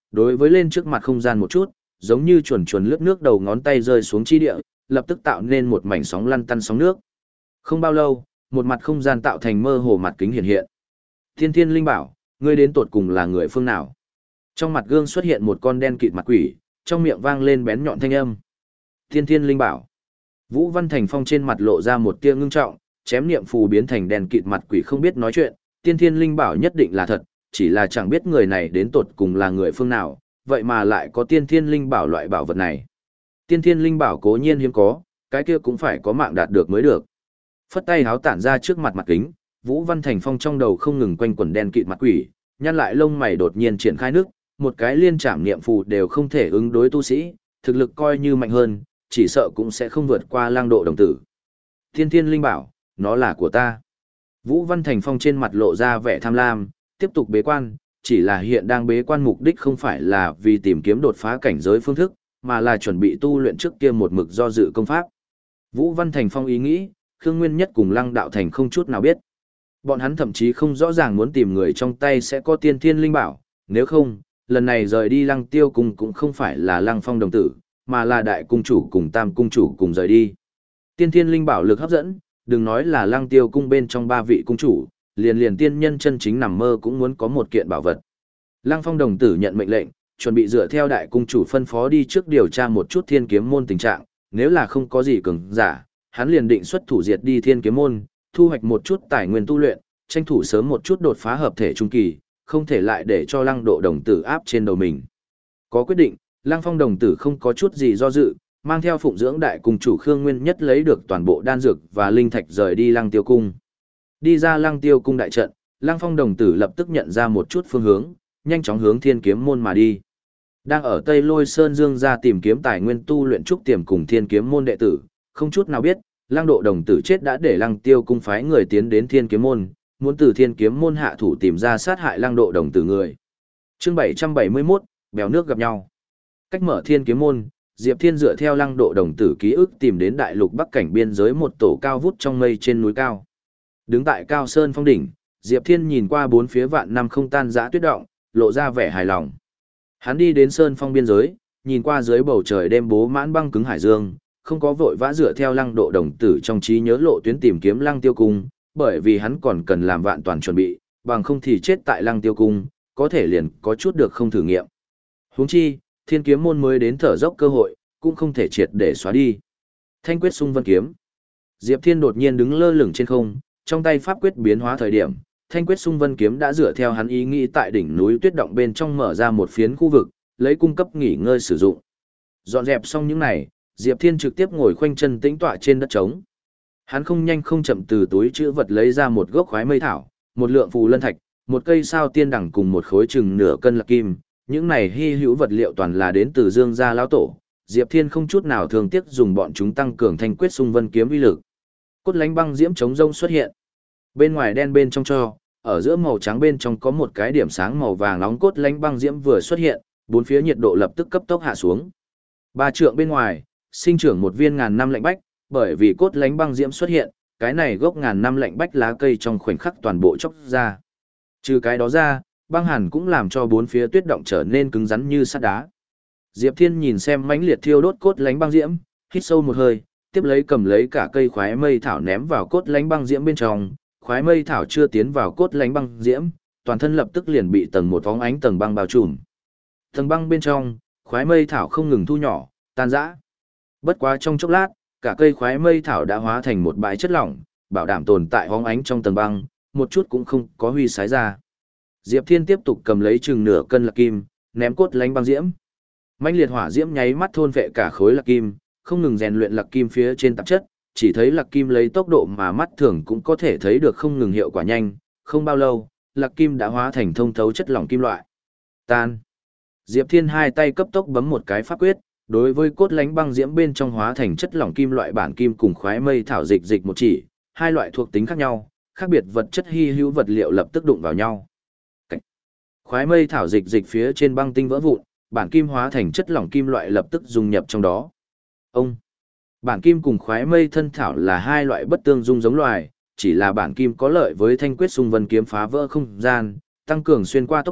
A: Đối với lên trước mặt không gian một chút, giống như chuồn chuồn lướt nước đầu ngón tay rơi xuống chi địa, lập tức tạo nên một mảnh sóng lăn tăn sóng nước. Không bao lâu, một mặt không gian tạo thành mơ hồ mặt kính hiện hiện. Thiên Thiên Linh bảo, ngươi đến tột cùng là người phương nào? Trong mặt gương xuất hiện một con đen kịt mặt quỷ, trong miệng vang lên bén nhọn thanh âm. Thiên Thiên Linh bảo. Vũ Văn Thành Phong trên mặt lộ ra một tia ngưng trọng, chém niệm phù biến thành đen kịt mặt quỷ không biết nói chuyện, Tiên Thiên Linh bảo nhất định là thật, chỉ là chẳng biết người này đến tột cùng là người phương nào, vậy mà lại có Tiên Thiên Linh bảo loại bảo vật này. Tiên Thiên Linh bảo cố nhiên hiếm có, cái kia cũng phải có mạng đạt được mới được. Phất tay háo tản ra trước mặt mặt kính, Vũ Văn Thành Phong trong đầu không ngừng quanh quẩn đen kịt mặt quỷ, nhăn lại lông mày đột nhiên triển khai nước, một cái liên trảm niệm phù đều không thể ứng đối tu sĩ, thực lực coi như mạnh hơn, chỉ sợ cũng sẽ không vượt qua lang độ đồng tử. Tiên Thiên Linh bảo, nó là của ta. Vũ Văn Thành Phong trên mặt lộ ra vẻ tham lam, tiếp tục bế quan, chỉ là hiện đang bế quan mục đích không phải là vì tìm kiếm đột phá cảnh giới phương thức, mà là chuẩn bị tu luyện trước kia một mực do dự công pháp. Vũ Văn Thành Phong ý nghĩ, Khương Nguyên Nhất cùng Lăng Đạo Thành không chút nào biết. Bọn hắn thậm chí không rõ ràng muốn tìm người trong tay sẽ có Tiên Thiên Linh bảo, nếu không, lần này rời đi Lăng Tiêu Cung cũng không phải là Lăng Phong đồng tử, mà là đại cung chủ cùng tam cung chủ cùng rời đi. Tiên Thiên Linh bảo lực hấp dẫn, đừng nói là Lăng Tiêu Cung bên trong ba vị cung chủ, liền liền tiên nhân chân chính nằm mơ cũng muốn có một kiện bảo vật. Lăng Phong đồng tử nhận mệnh lệnh, chuẩn bị dựa theo đại cung chủ phân phó đi trước điều tra một chút Thiên Kiếm môn tình trạng, nếu là không có gì cường giả, hắn liền định xuất thủ diệt đi Thiên Kiếm môn, thu hoạch một chút tài nguyên tu luyện, tranh thủ sớm một chút đột phá hợp thể trung kỳ, không thể lại để cho Lăng Độ đồng tử áp trên đầu mình. Có quyết định, Lăng Phong đồng tử không có chút gì do dự, mang theo phụng dưỡng đại cung chủ Khương Nguyên Nhất lấy được toàn bộ đan dược và linh thạch rời đi Lăng Tiêu cung. Đi ra Lăng Tiêu cung đại trận, Lăng Phong đồng tử lập tức nhận ra một chút phương hướng, nhanh chóng hướng Thiên Kiếm môn mà đi. Đang ở Tây Lôi Sơn Dương ra tìm kiếm tài nguyên tu luyện trúc tiềm cùng Thiên Kiếm môn đệ tử, không chút nào biết, Lăng Độ đồng tử chết đã để Lăng Tiêu cung phái người tiến đến Thiên Kiếm môn, muốn từ Thiên Kiếm môn hạ thủ tìm ra sát hại Lăng Độ đồng tử người. Chương bảy trăm bảy mươi mốt, bèo nước gặp nhau. Cách mở Thiên Kiếm môn, Diệp Thiên dựa theo Lăng Độ đồng tử ký ức tìm đến đại lục Bắc cảnh biên giới một tổ cao vút trong mây trên núi cao. Đứng tại cao sơn phong đỉnh, Diệp Thiên nhìn qua bốn phía vạn năm không tan rã tuyết động, lộ ra vẻ hài lòng. Hắn đi đến sơn phong biên giới, nhìn qua dưới bầu trời đêm bố mãn băng cứng hải dương, không có vội vã dựa theo Lăng Độ đồng tử trong trí nhớ lộ tuyến tìm kiếm Lăng Tiêu cung, bởi vì hắn còn cần làm vạn toàn chuẩn bị, bằng không thì chết tại Lăng Tiêu cung, có thể liền có chút được không thử nghiệm. Huống chi, Thiên Kiếm môn mới đến thở dốc cơ hội, cũng không thể triệt để xóa đi. Thanh quyết xung vân kiếm. Diệp Thiên đột nhiên đứng lơ lửng trên không, trong tay pháp quyết biến hóa thời điểm, Thanh quyết xung vân kiếm đã dựa theo hắn ý nghĩ tại đỉnh núi tuyết động bên trong mở ra một phiến khu vực, lấy cung cấp nghỉ ngơi sử dụng. Dọn dẹp xong những này, Diệp Thiên trực tiếp ngồi khoanh chân tĩnh tọa trên đất trống. Hắn không nhanh không chậm từ túi chữ vật lấy ra một gốc khoái mây thảo, một lượng phù lân thạch, một cây sao tiên đẳng cùng một khối chừng nửa cân lạc kim. Những này hy hữu vật liệu toàn là đến từ Dương gia lão tổ, Diệp Thiên không chút nào thương tiếc dùng bọn chúng tăng cường thanh quyết xung vân kiếm uy lực. Cốt lánh băng diễm chống rông xuất hiện. Bên ngoài đen bên trong cho, ở giữa màu trắng bên trong có một cái điểm sáng màu vàng nóng cốt lánh băng diễm vừa xuất hiện, bốn phía nhiệt độ lập tức cấp tốc hạ xuống. Ba trượng bên ngoài, sinh trưởng một viên ngàn năm lạnh bách, bởi vì cốt lánh băng diễm xuất hiện, cái này gốc ngàn năm lạnh bách lá cây trong khoảnh khắc toàn bộ chốc ra. Trừ cái đó ra, băng hàn cũng làm cho bốn phía tuyết động trở nên cứng rắn như sắt đá. Diệp Thiên nhìn xem mãnh liệt thiêu đốt cốt lánh băng diễm, hít sâu một hơi, tiếp lấy cầm lấy cả cây khoái mây thảo ném vào cốt lánh băng diễm bên trong, khoái mây thảo chưa tiến vào cốt lánh băng diễm, toàn thân lập tức liền bị tầng một phóng ánh tầng băng bao trùm. Tầng băng bên trong, khoái mây thảo không ngừng thu nhỏ, tan rã. Bất quá trong chốc lát, cả cây khoái mây thảo đã hóa thành một bãi chất lỏng, bảo đảm tồn tại phóng ánh trong tầng băng, một chút cũng không có huy sái ra. Diệp Thiên tiếp tục cầm lấy chừng nửa cân lạc kim, ném cốt lánh băng diễm. Mãnh liệt hỏa diễm nháy mắt thôn vệ cả khối lạc kim, không ngừng rèn luyện lạc kim phía trên tạp chất, chỉ thấy lạc kim lấy tốc độ mà mắt thường cũng có thể thấy được không ngừng hiệu quả nhanh, không bao lâu, lạc kim đã hóa thành thông thấu chất lỏng kim loại. Tan. Diệp Thiên hai tay cấp tốc bấm một cái pháp quyết, đối với cốt lánh băng diễm bên trong hóa thành chất lỏng kim loại bản kim cùng khoái mây thảo dịch dịch một chỉ, hai loại thuộc tính khác nhau, khác biệt vật chất hy hữu vật liệu lập tức đụng vào nhau. Cảnh. Khoái mây thảo dịch dịch phía trên băng tinh vỡ vụn, bản kim hóa thành chất lỏng kim loại lập tức dung nhập trong đó. Ông. Bản kim cùng khoái mây thân thảo là hai loại bất tương dung giống loài, chỉ là bản kim có lợi với thanh quyết xung vân kiếm phá vỡ không gian, tăng cường xuyên qua tốc độ,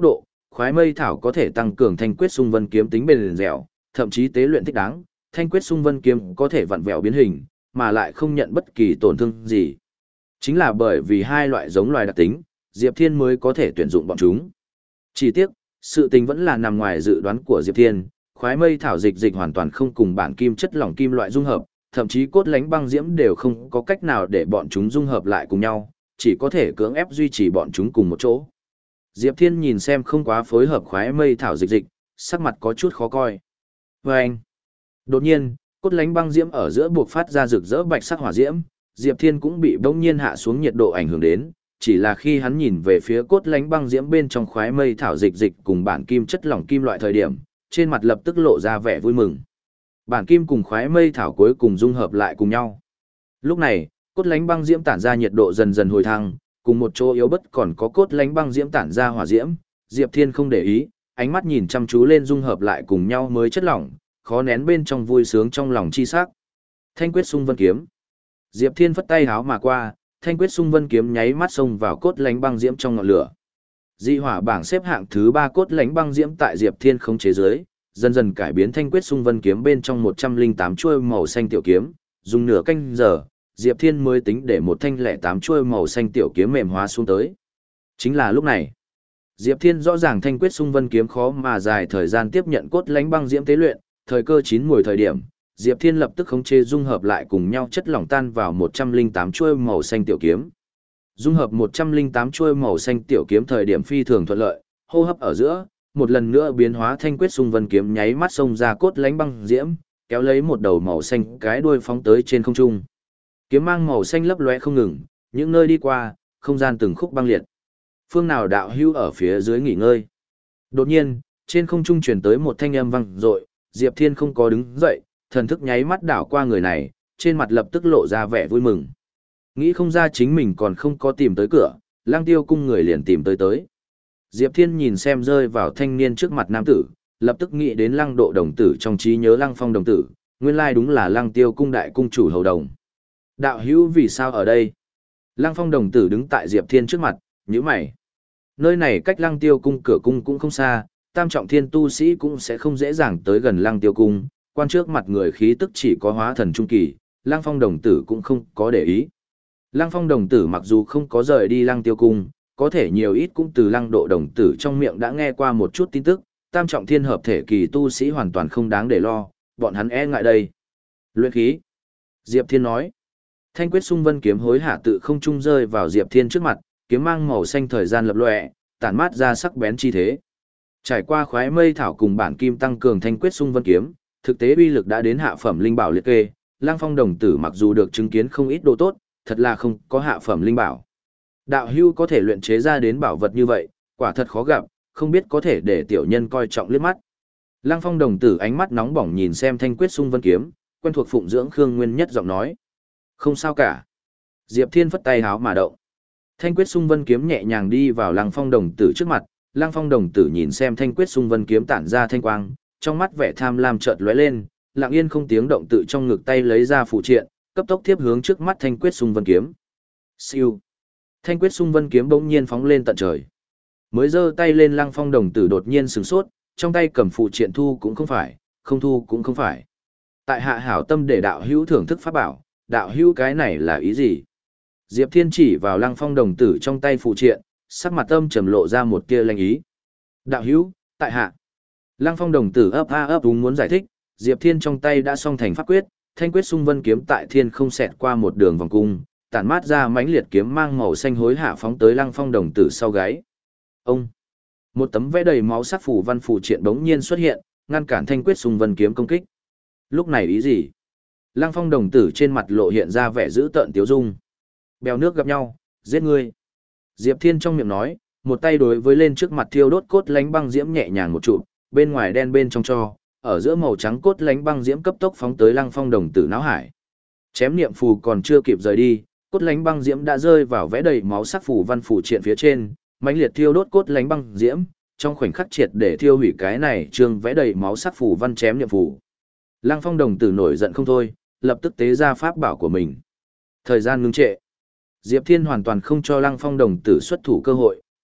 A: khoái mây thảo có thể tăng cường thanh quyết xung vân kiếm tính bền dẻo, thậm chí tế luyện thích đáng, thanh quyết xung vân kiếm có thể vặn vẹo biến hình, mà lại không nhận bất kỳ tổn thương gì. Chính là bởi vì hai loại giống loài đặc tính, Diệp Thiên mới có thể tuyển dụng bọn chúng. Chỉ tiếc, sự tình vẫn là nằm ngoài dự đoán của Diệp Thiên, khoái mây thảo dịch dịch hoàn toàn không cùng bản kim chất lỏng kim loại dung hợp, thậm chí cốt lánh băng diễm đều không có cách nào để bọn chúng dung hợp lại cùng nhau, chỉ có thể cưỡng ép duy trì bọn chúng cùng một chỗ. Diệp Thiên nhìn xem không quá phối hợp khoái mây thảo dịch dịch, sắc mặt có chút khó coi. Và anh, đột nhiên, cốt lánh băng diễm ở giữa buộc phát ra rực rỡ bạch sắc hỏa diễm, Diệp Thiên cũng bị bỗng nhiên hạ xuống nhiệt độ ảnh hưởng đến, chỉ là khi hắn nhìn về phía cốt lánh băng diễm bên trong khoái mây thảo dịch dịch cùng bản kim chất lỏng kim loại thời điểm, trên mặt lập tức lộ ra vẻ vui mừng. Bản kim cùng khoái mây thảo cuối cùng dung hợp lại cùng nhau. Lúc này, cốt lánh băng diễm tản ra nhiệt độ dần dần hồi thăng, cùng một chỗ yếu bất còn có cốt lánh băng diễm tản ra hỏa diễm, Diệp Thiên không để ý, ánh mắt nhìn chăm chú lên dung hợp lại cùng nhau mới chất lỏng, khó nén bên trong vui sướng trong lòng chi sắc. Thanh quyết xung vân kiếm. Diệp Thiên phất tay háo mà qua, thanh quyết xung vân kiếm nháy mắt xông vào cốt lánh băng diễm trong ngọn lửa. Dị hỏa bảng xếp hạng thứ ba cốt lánh băng diễm tại Diệp Thiên khống chế dưới, dần dần cải biến thanh quyết xung vân kiếm bên trong một trăm lẻ tám chuôi màu xanh tiểu kiếm, dùng nửa canh giờ, Diệp Thiên mới tính để một thanh lẻ tám chuôi màu xanh tiểu kiếm mềm hóa xuống tới. Chính là lúc này, Diệp Thiên rõ ràng thanh quyết xung vân kiếm khó mà dài thời gian tiếp nhận cốt lánh băng diễm tế luyện, thời cơ chín muồi thời điểm, Diệp Thiên lập tức khống chế dung hợp lại cùng nhau chất lỏng tan vào một trăm lẻ tám chuôi màu xanh tiểu kiếm. Dung hợp một trăm lẻ tám chuôi màu xanh tiểu kiếm thời điểm phi thường thuận lợi, hô hấp ở giữa, một lần nữa biến hóa thanh quyết xung vân kiếm nháy mắt xông ra cốt lánh băng diễm, kéo lấy một đầu màu xanh cái đuôi phóng tới trên không trung. Kiếm mang màu xanh lấp lóe không ngừng, những nơi đi qua, không gian từng khúc băng liệt. Phương nào đạo hưu ở phía dưới nghỉ ngơi. Đột nhiên, trên không trung truyền tới một thanh âm vang dội, Diệp Thiên không có đứng dậy, thần thức nháy mắt đảo qua người này, trên mặt lập tức lộ ra vẻ vui mừng. Nghĩ không ra chính mình còn không có tìm tới cửa, Lăng Tiêu cung người liền tìm tới tới. Diệp Thiên nhìn xem rơi vào thanh niên trước mặt nam tử, lập tức nghĩ đến Lăng Độ đồng tử trong trí nhớ Lăng Phong đồng tử, nguyên lai đúng là Lăng Tiêu cung đại cung chủ hầu đồng. Đạo hữu vì sao ở đây? Lăng Phong đồng tử đứng tại Diệp Thiên trước mặt, nhíu mày. Nơi này cách Lăng Tiêu cung cửa cung cũng không xa, tam trọng thiên tu sĩ cũng sẽ không dễ dàng tới gần Lăng Tiêu cung, quan trước mặt người khí tức chỉ có hóa thần trung kỳ, Lăng Phong đồng tử cũng không có để ý. Lăng Phong đồng tử mặc dù không có rời đi Lăng Tiêu cung, có thể nhiều ít cũng từ Lăng Độ đồng tử trong miệng đã nghe qua một chút tin tức, tam trọng thiên hợp thể kỳ tu sĩ hoàn toàn không đáng để lo, bọn hắn e ngại đây. Luyện khí. Diệp Thiên nói. Thanh quyết xung vân kiếm hối hạ tự không trung rơi vào Diệp Thiên trước mặt, kiếm mang màu xanh thời gian lập lòe, tản mát ra sắc bén chi thế. Trải qua khoái mây thảo cùng bản kim tăng cường thanh quyết xung vân kiếm, thực tế uy lực đã đến hạ phẩm linh bảo liệt kê, Lăng Phong đồng tử mặc dù được chứng kiến không ít đồ tốt, thật là không có hạ phẩm linh bảo. Đạo hưu có thể luyện chế ra đến bảo vật như vậy, quả thật khó gặp, không biết có thể để tiểu nhân coi trọng liếc mắt. Lăng Phong đồng tử ánh mắt nóng bỏng nhìn xem thanh quyết xung vân kiếm, quen thuộc phụng dưỡng Khương Nguyên Nhất giọng nói. Không sao cả. Diệp Thiên phất tay háo mà động. Thanh quyết xung vân kiếm nhẹ nhàng đi vào Lăng Phong đồng tử trước mặt, Lăng Phong đồng tử nhìn xem thanh quyết xung vân kiếm tản ra thanh quang, trong mắt vẻ tham lam chợt lóe lên, lặng yên không tiếng động tự trong ngực tay lấy ra phụ triện, cấp tốc tiếp hướng trước mắt thanh quyết xung vân kiếm. Siêu. Thanh quyết xung vân kiếm bỗng nhiên phóng lên tận trời. Mới giơ tay lên Lăng Phong đồng tử đột nhiên sửng sốt, trong tay cầm phụ triện thu cũng không phải, không thu cũng không phải. Tại hạ hảo tâm để đạo hữu thưởng thức pháp bảo, đạo hữu cái này là ý gì? Diệp Thiên chỉ vào Lăng Phong đồng tử trong tay phụ triện, sắc mặt âm trầm lộ ra một tia lanh ý. Đạo hữu, tại hạ. Lăng Phong đồng tử ấp a ấp úng muốn giải thích, Diệp Thiên trong tay đã song thành pháp quyết, thanh quyết xung vân kiếm tại thiên không xẹt qua một đường vòng cung, tản mát ra mãnh liệt kiếm mang màu xanh hối hạ phóng tới Lăng Phong đồng tử sau gáy. Ông, một tấm vẽ đầy máu sắc phủ văn phủ triện bỗng nhiên xuất hiện, ngăn cản thanh quyết xung vân kiếm công kích. Lúc này ý gì? Lăng Phong đồng tử trên mặt lộ hiện ra vẻ dữ tợn tiếu dung. Bèo nước gặp nhau, giết ngươi. Diệp Thiên trong miệng nói, một tay đối với lên trước mặt thiêu đốt cốt lánh băng diễm nhẹ nhàng một trụ, bên ngoài đen bên trong cho, ở giữa màu trắng cốt lánh băng diễm cấp tốc phóng tới Lăng Phong đồng tử não hải. Chém niệm phù còn chưa kịp rời đi, cốt lánh băng diễm đã rơi vào vẽ đầy máu sắc phù văn phù triện phía trên, mãnh liệt thiêu đốt cốt lánh băng diễm, trong khoảnh khắc triệt để thiêu hủy cái này trương vẽ đầy máu sắc phù văn chém niệm phù. Lăng Phong đồng tử nổi giận không thôi, lập tức tế ra pháp bảo của mình. Thời gian ngưng trệ. Diệp Thiên hoàn toàn không cho Lăng Phong đồng tử xuất thủ cơ hội,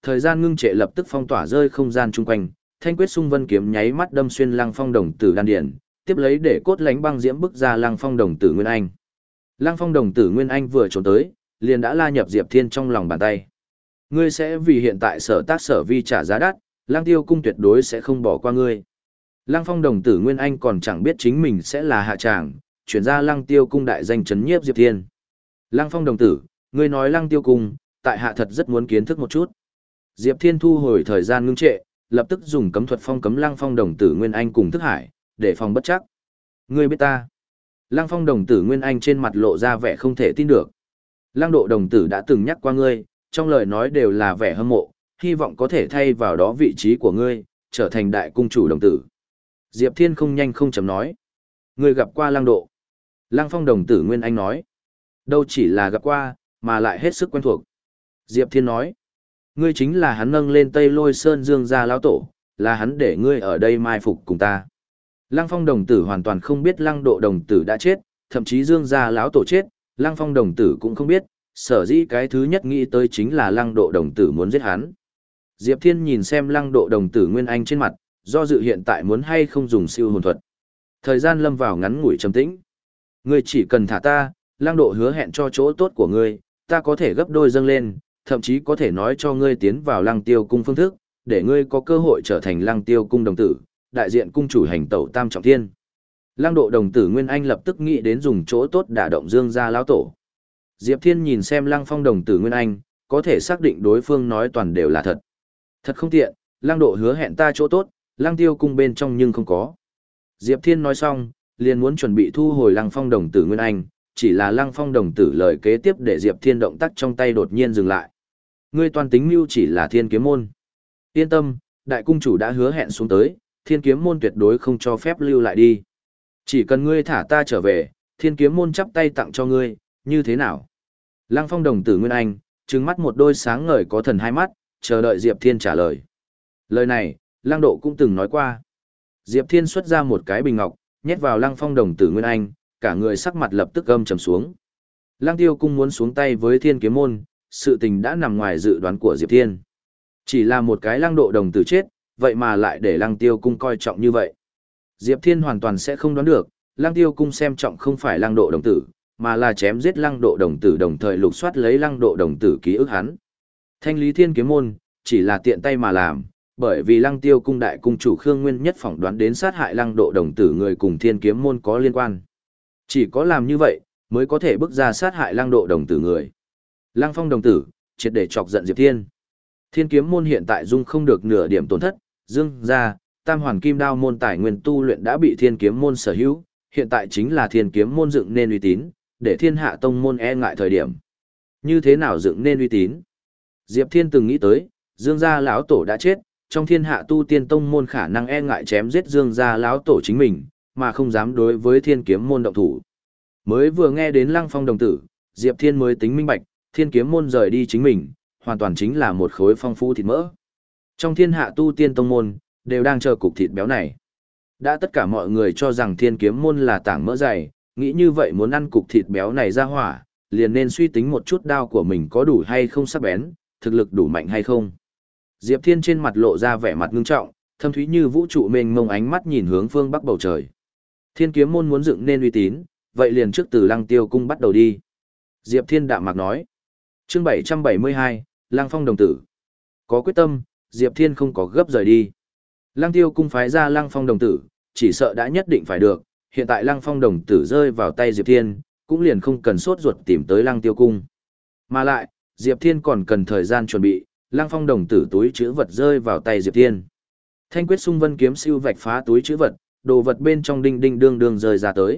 A: Thời gian ngưng trệ lập tức phong tỏa rơi không gian chung quanh, thanh quyết xung vân kiếm nháy mắt đâm xuyên Lăng Phong đồng tử đan điền, tiếp lấy để cốt lánh băng diễm bức ra Lăng Phong đồng tử Nguyên Anh. Lăng Phong đồng tử Nguyên Anh vừa trốn tới, liền đã la nhập Diệp Thiên trong lòng bàn tay. Ngươi sẽ vì hiện tại sở tác sở vi trả giá đắt, Lăng Tiêu cung tuyệt đối sẽ không bỏ qua ngươi. Lăng Phong đồng tử Nguyên Anh còn chẳng biết chính mình sẽ là hạ tràng, chuyển ra Lăng Tiêu cung đại danh chấn nhiếp Diệp Thiên. Lăng Phong đồng tử, ngươi nói Lăng Tiêu cung, tại hạ thật rất muốn kiến thức một chút. Diệp Thiên thu hồi thời gian ngưng trệ, lập tức dùng cấm thuật phong cấm Lăng Phong đồng tử Nguyên Anh cùng thức hải, để phòng bất chắc. Ngươi biết ta? Lăng Phong đồng tử Nguyên Anh trên mặt lộ ra vẻ không thể tin được. Lăng Độ đồng tử đã từng nhắc qua ngươi, trong lời nói đều là vẻ hâm mộ, hy vọng có thể thay vào đó vị trí của ngươi, trở thành đại cung chủ đồng tử. Diệp Thiên không nhanh không chậm nói. Ngươi gặp qua Lăng Độ. Lăng Phong đồng tử Nguyên Anh nói. Đâu chỉ là gặp qua, mà lại hết sức quen thuộc. Diệp Thiên nói. Ngươi chính là hắn nâng lên Tây Lôi Sơn Dương gia lão tổ, là hắn để ngươi ở đây mai phục cùng ta. Lăng Phong đồng tử hoàn toàn không biết Lăng Độ đồng tử đã chết, thậm chí Dương gia lão tổ chết, Lăng Phong đồng tử cũng không biết, sở dĩ cái thứ nhất nghĩ tới chính là Lăng Độ đồng tử muốn giết hắn. Diệp Thiên nhìn xem Lăng Độ đồng tử Nguyên Anh trên mặt, do dự hiện tại muốn hay không dùng siêu hồn thuật. Thời gian lâm vào ngắn ngủi trầm tĩnh. Ngươi chỉ cần thả ta, Lăng Độ hứa hẹn cho chỗ tốt của ngươi, ta có thể gấp đôi dâng lên, thậm chí có thể nói cho ngươi tiến vào Lăng Tiêu cung phương thức, để ngươi có cơ hội trở thành Lăng Tiêu cung đồng tử, đại diện cung chủ hành tẩu tam trọng thiên. Lăng Độ đồng tử Nguyên Anh lập tức nghĩ đến dùng chỗ tốt đả động Dương gia lão tổ. Diệp Thiên nhìn xem Lăng Phong đồng tử Nguyên Anh, có thể xác định đối phương nói toàn đều là thật. Thật không tiện, Lăng Độ hứa hẹn ta chỗ tốt, Lăng Tiêu cung bên trong nhưng không có. Diệp Thiên nói xong, liền muốn chuẩn bị thu hồi Lăng Phong đồng tử Nguyên Anh, chỉ là Lăng Phong đồng tử lời kế tiếp để Diệp Thiên động tác trong tay đột nhiên dừng lại. Ngươi toàn tính mưu chỉ là Thiên Kiếm môn. Yên tâm, đại cung chủ đã hứa hẹn xuống tới, Thiên Kiếm môn tuyệt đối không cho phép lưu lại đi. Chỉ cần ngươi thả ta trở về, Thiên Kiếm môn chắp tay tặng cho ngươi, như thế nào? Lăng Phong đồng tử Nguyên Anh, trừng mắt một đôi sáng ngời có thần hai mắt, chờ đợi Diệp Thiên trả lời. Lời này, Lăng Độ cũng từng nói qua. Diệp Thiên xuất ra một cái bình ngọc, nhét vào Lăng Phong đồng tử Nguyên Anh, cả người sắc mặt lập tức gầm trầm xuống. Lăng Tiêu cung muốn xuống tay với Thiên Kiếm môn, sự tình đã nằm ngoài dự đoán của Diệp Thiên. Chỉ là một cái Lăng Độ đồng tử chết, vậy mà lại để Lăng Tiêu cung coi trọng như vậy. Diệp Thiên hoàn toàn sẽ không đoán được, Lăng Tiêu cung xem trọng không phải Lăng Độ đồng tử, mà là chém giết Lăng Độ đồng tử đồng thời lục soát lấy Lăng Độ đồng tử ký ức hắn. Thanh lý Thiên Kiếm môn, chỉ là tiện tay mà làm, bởi vì Lăng Tiêu cung đại cung chủ Khương Nguyên nhất phỏng đoán đến sát hại Lăng Độ đồng tử người cùng Thiên Kiếm môn có liên quan. Chỉ có làm như vậy, mới có thể bước ra sát hại Lăng Độ đồng tử người. Lăng Phong đồng tử, triệt để chọc giận Diệp Thiên. Thiên Kiếm môn hiện tại dung không được nửa điểm tổn thất, Dương gia, Tam Hoàn Kim Đao môn tài nguyên tu luyện đã bị Thiên Kiếm môn sở hữu, hiện tại chính là Thiên Kiếm môn dựng nên uy tín, để Thiên Hạ tông môn e ngại thời điểm. Như thế nào dựng nên uy tín? Diệp Thiên từng nghĩ tới, Dương gia lão tổ đã chết, trong Thiên Hạ tu tiên tông môn khả năng e ngại chém giết Dương gia lão tổ chính mình, mà không dám đối với Thiên Kiếm môn động thủ. Mới vừa nghe đến Lăng Phong đồng tử, Diệp Thiên mới tính minh bạch, Thiên Kiếm môn rời đi chính mình, hoàn toàn chính là một khối phong phú thịt mỡ. Trong Thiên Hạ tu tiên tông môn, đều đang chờ cục thịt béo này. Đã tất cả mọi người cho rằng Thiên Kiếm môn là tảng mỡ dày, nghĩ như vậy muốn ăn cục thịt béo này ra hỏa, liền nên suy tính một chút đao của mình có đủ hay không sắc bén, thực lực đủ mạnh hay không. Diệp Thiên trên mặt lộ ra vẻ mặt ngưng trọng, thâm thúy như vũ trụ mênh mông ánh mắt nhìn hướng phương bắc bầu trời. Thiên Kiếm môn muốn dựng nên uy tín, vậy liền trước từ Lăng Tiêu cung bắt đầu đi. Diệp Thiên đạm mạc nói. Chương bảy trăm bảy mươi hai, Lăng Phong đồng tử. Có quyết tâm, Diệp Thiên không có gấp rời đi. Lăng Tiêu cung phái ra Lăng Phong đồng tử, chỉ sợ đã nhất định phải được, hiện tại Lăng Phong đồng tử rơi vào tay Diệp Thiên, cũng liền không cần sốt ruột tìm tới Lăng Tiêu cung. Mà lại, Diệp Thiên còn cần thời gian chuẩn bị, Lăng Phong đồng tử túi trữ vật rơi vào tay Diệp Thiên. Thanh quyết xung vân kiếm siêu vạch phá túi trữ vật, đồ vật bên trong đinh đinh đương đương rơi ra tới.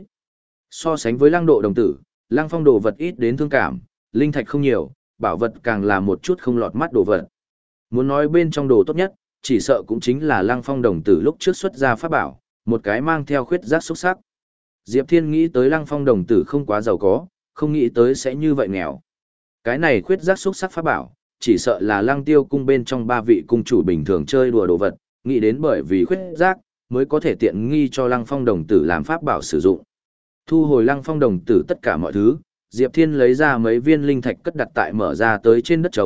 A: So sánh với Lăng Độ đồng tử, Lăng Phong đồ vật ít đến thương cảm, linh thạch không nhiều, bảo vật càng là một chút không lọt mắt đồ vật. Muốn nói bên trong đồ tốt nhất, chỉ sợ cũng chính là Lăng Phong đồng tử lúc trước xuất ra pháp bảo, một cái mang theo khuyết giác xúc sắc. Diệp Thiên nghĩ tới Lăng Phong đồng tử không quá giàu có, không nghĩ tới sẽ như vậy nghèo. Cái này khuyết giác xúc sắc pháp bảo, chỉ sợ là Lăng Tiêu cung bên trong ba vị cung chủ bình thường chơi đùa đồ vật, nghĩ đến bởi vì khuyết giác, mới có thể tiện nghi cho Lăng Phong đồng tử làm pháp bảo sử dụng. Thu hồi Lăng Phong đồng tử tất cả mọi thứ, Diệp Thiên lấy ra mấy viên linh thạch cất đặt tại mở ra tới trên đất trống,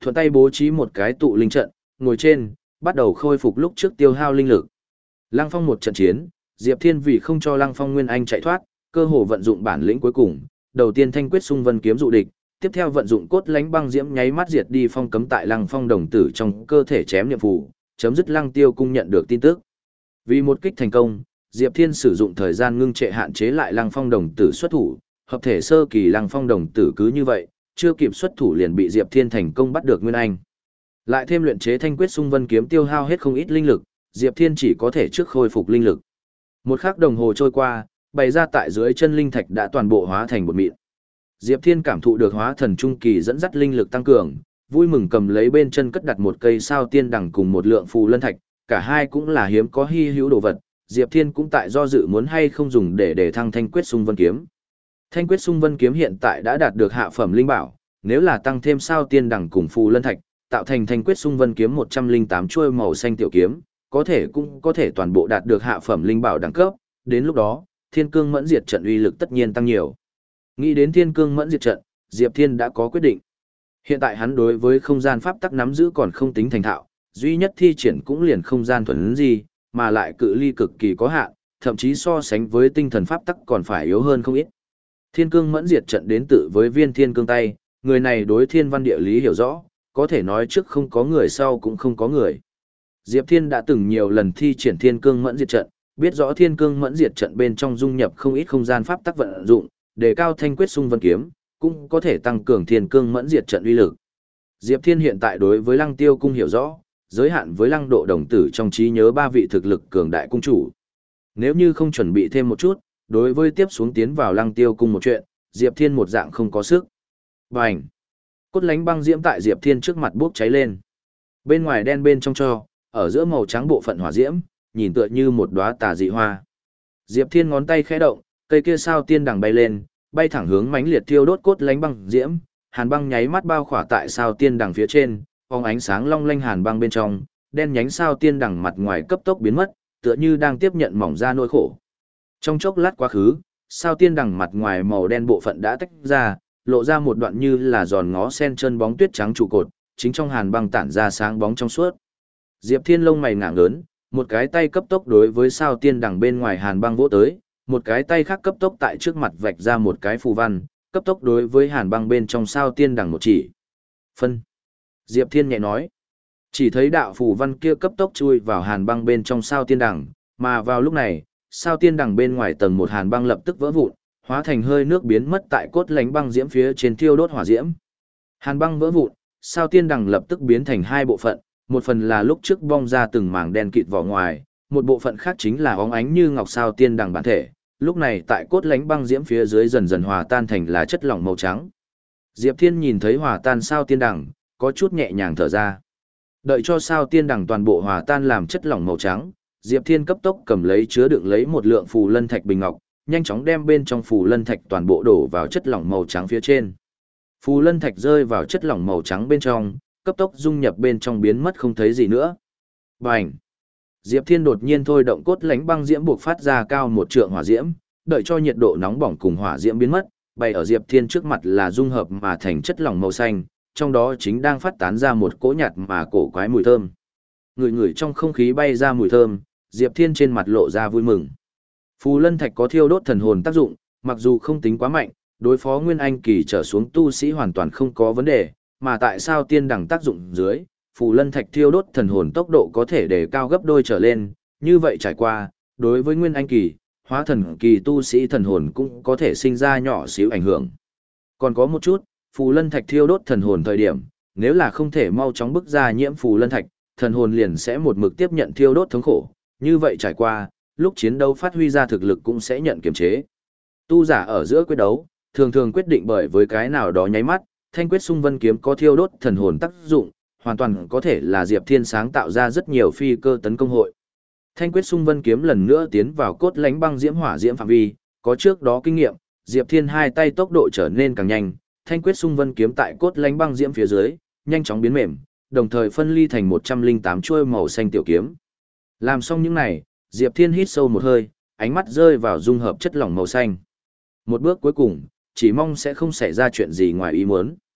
A: thuận tay bố trí một cái tụ linh trận, ngồi trên, bắt đầu khôi phục lúc trước tiêu hao linh lực. Lăng Phong một trận chiến, Diệp Thiên vì không cho Lăng Phong Nguyên Anh chạy thoát, cơ hồ vận dụng bản lĩnh cuối cùng, đầu tiên thanh quyết xung vân kiếm dụ địch, tiếp theo vận dụng cốt lánh băng diễm nháy mắt diệt đi phong cấm tại Lăng Phong đồng tử trong cơ thể chém niệm phù, chấm dứt Lăng Tiêu cung nhận được tin tức. Vì một kích thành công, Diệp Thiên sử dụng thời gian ngưng trệ hạn chế lại Lăng Phong đồng tử xuất thủ, hợp thể sơ kỳ Lăng Phong đồng tử cứ như vậy, chưa kịp xuất thủ liền bị Diệp Thiên thành công bắt được Nguyên Anh. Lại thêm luyện chế thanh quyết xung vân kiếm tiêu hao hết không ít linh lực, Diệp Thiên chỉ có thể trước khôi phục linh lực. Một khắc đồng hồ trôi qua, bày ra tại dưới chân linh thạch đã toàn bộ hóa thành bột mịn. Diệp Thiên cảm thụ được hóa thần trung kỳ dẫn dắt linh lực tăng cường, vui mừng cầm lấy bên chân cất đặt một cây sao tiên đằng cùng một lượng phù lân thạch, cả hai cũng là hiếm có hy hữu đồ vật, Diệp Thiên cũng tại do dự muốn hay không dùng để để thăng thanh quyết xung vân kiếm. Thanh quyết xung vân kiếm hiện tại đã đạt được hạ phẩm linh bảo, nếu là tăng thêm sao tiên đằng cùng phù lân thạch, tạo thành thanh quyết xung vân kiếm một trăm lẻ tám chuôi màu xanh tiểu kiếm, có thể cũng có thể toàn bộ đạt được hạ phẩm linh bảo đẳng cấp, đến lúc đó, Thiên Cương Mẫn Diệt trận uy lực tất nhiên tăng nhiều. Nghĩ đến Thiên Cương Mẫn Diệt trận, Diệp Thiên đã có quyết định. Hiện tại hắn đối với không gian pháp tắc nắm giữ còn không tính thành thạo, duy nhất thi triển cũng liền không gian thuần gì, mà lại cự ly cực kỳ có hạn, thậm chí so sánh với tinh thần pháp tắc còn phải yếu hơn không ít. Thiên Cương Mẫn Diệt trận đến tự với Viên Thiên Cương tay, người này đối thiên văn địa lý hiểu rõ, có thể nói trước không có người sau cũng không có người. Diệp Thiên đã từng nhiều lần thi triển Thiên Cương Mẫn Diệt trận, biết rõ Thiên Cương Mẫn Diệt trận bên trong dung nhập không ít không gian pháp tắc vận dụng, đề cao thanh quyết xung vân kiếm, cũng có thể tăng cường Thiên Cương Mẫn Diệt trận uy lực. Diệp Thiên hiện tại đối với Lăng Tiêu cung hiểu rõ, giới hạn với Lăng Độ đồng tử trong trí nhớ ba vị thực lực cường đại cung chủ. Nếu như không chuẩn bị thêm một chút, đối với tiếp xuống tiến vào Lăng Tiêu cung một chuyện, Diệp Thiên một dạng không có sức. Bành! Cốt lánh băng diễm tại Diệp Thiên trước mặt bốc cháy lên. Bên ngoài đen bên trong cho, ở giữa màu trắng bộ phận hỏa diễm, nhìn tựa như một đóa tà dị hoa. Diệp Thiên ngón tay khẽ động, cây kia sao tiên đằng bay lên, bay thẳng hướng mãnh liệt thiêu đốt cốt lánh băng diễm, hàn băng nháy mắt bao khỏa tại sao tiên đằng phía trên, phóng ánh sáng long lanh hàn băng bên trong, đen nhánh sao tiên đằng mặt ngoài cấp tốc biến mất, tựa như đang tiếp nhận mỏng ra nỗi khổ. Trong chốc lát quá khứ, sao tiên đằng mặt ngoài màu đen bộ phận đã tách ra, lộ ra một đoạn như là giòn ngó sen chân bóng tuyết trắng trụ cột, chính trong hàn băng tản ra sáng bóng trong suốt. Diệp Thiên lông mày ngả ngớn, một cái tay cấp tốc đối với sao tiên đằng bên ngoài hàn băng vỗ tới, một cái tay khác cấp tốc tại trước mặt vạch ra một cái phù văn, cấp tốc đối với hàn băng bên trong sao tiên đằng một chỉ. Phân. Diệp Thiên nhẹ nói. Chỉ thấy đạo phù văn kia cấp tốc chui vào hàn băng bên trong sao tiên đằng, mà vào lúc này, sao tiên đằng bên ngoài tầng một hàn băng lập tức vỡ vụn, hóa thành hơi nước biến mất tại cốt lánh băng diễm phía trên thiêu đốt hỏa diễm. Hàn băng vỡ vụn, sao tiên đằng lập tức biến thành hai bộ phận, một phần là lúc trước bong ra từng mảng đen kịt vỏ ngoài, một bộ phận khác chính là óng ánh như ngọc sao tiên đằng bản thể, lúc này tại cốt lánh băng diễm phía dưới dần dần hòa tan thành là chất lỏng màu trắng. Diệp Thiên nhìn thấy hòa tan sao tiên đằng, có chút nhẹ nhàng thở ra. Đợi cho sao tiên đằng toàn bộ hòa tan làm chất lỏng màu trắng, Diệp Thiên cấp tốc cầm lấy chứa đựng lấy một lượng phù lân thạch bình ngọc, nhanh chóng đem bên trong phù lân thạch toàn bộ đổ vào chất lỏng màu trắng phía trên. Phù lân thạch rơi vào chất lỏng màu trắng bên trong, cấp tốc dung nhập bên trong biến mất không thấy gì nữa. Bành! Diệp Thiên đột nhiên thôi động cốt lánh băng diễm buộc phát ra cao một trượng hỏa diễm, đợi cho nhiệt độ nóng bỏng cùng hỏa diễm biến mất, bày ở Diệp Thiên trước mặt là dung hợp mà thành chất lỏng màu xanh, trong đó chính đang phát tán ra một cỗ nhạt mà cổ quái mùi thơm. Người người trong không khí bay ra mùi thơm, Diệp Thiên trên mặt lộ ra vui mừng. Phù lân thạch có thiêu đốt thần hồn tác dụng, mặc dù không tính quá mạnh, đối phó Nguyên Anh kỳ trở xuống tu sĩ hoàn toàn không có vấn đề, mà tại sao tiên đẳng tác dụng dưới, phù lân thạch thiêu đốt thần hồn tốc độ có thể để cao gấp đôi trở lên, như vậy trải qua, đối với Nguyên Anh kỳ, hóa thần kỳ tu sĩ thần hồn cũng có thể sinh ra nhỏ xíu ảnh hưởng. Còn có một chút, phù lân thạch thiêu đốt thần hồn thời điểm, nếu là không thể mau chóng bức ra nhiễm phù lân thạch, thần hồn liền sẽ một mực tiếp nhận thiêu đốt thống khổ, như vậy trải qua, lúc chiến đấu phát huy ra thực lực cũng sẽ nhận kiềm chế. Tu giả ở giữa quyết đấu, thường thường quyết định bởi với cái nào đó nháy mắt, thanh quyết xung vân kiếm có thiêu đốt thần hồn tác dụng, hoàn toàn có thể là Diệp Thiên sáng tạo ra rất nhiều phi cơ tấn công hội. Thanh quyết xung vân kiếm lần nữa tiến vào cốt lánh băng diễm hỏa diễm phạm vi, có trước đó kinh nghiệm, Diệp Thiên hai tay tốc độ trở nên càng nhanh, thanh quyết xung vân kiếm tại cốt lánh băng diễm phía dưới, nhanh chóng biến mềm, đồng thời phân ly thành một trăm lẻ tám chuôi màu xanh tiểu kiếm. Làm xong những này, Diệp Thiên hít sâu một hơi, ánh mắt rơi vào dung hợp chất lỏng màu xanh. Một bước cuối cùng, chỉ mong sẽ không xảy ra chuyện gì ngoài ý muốn.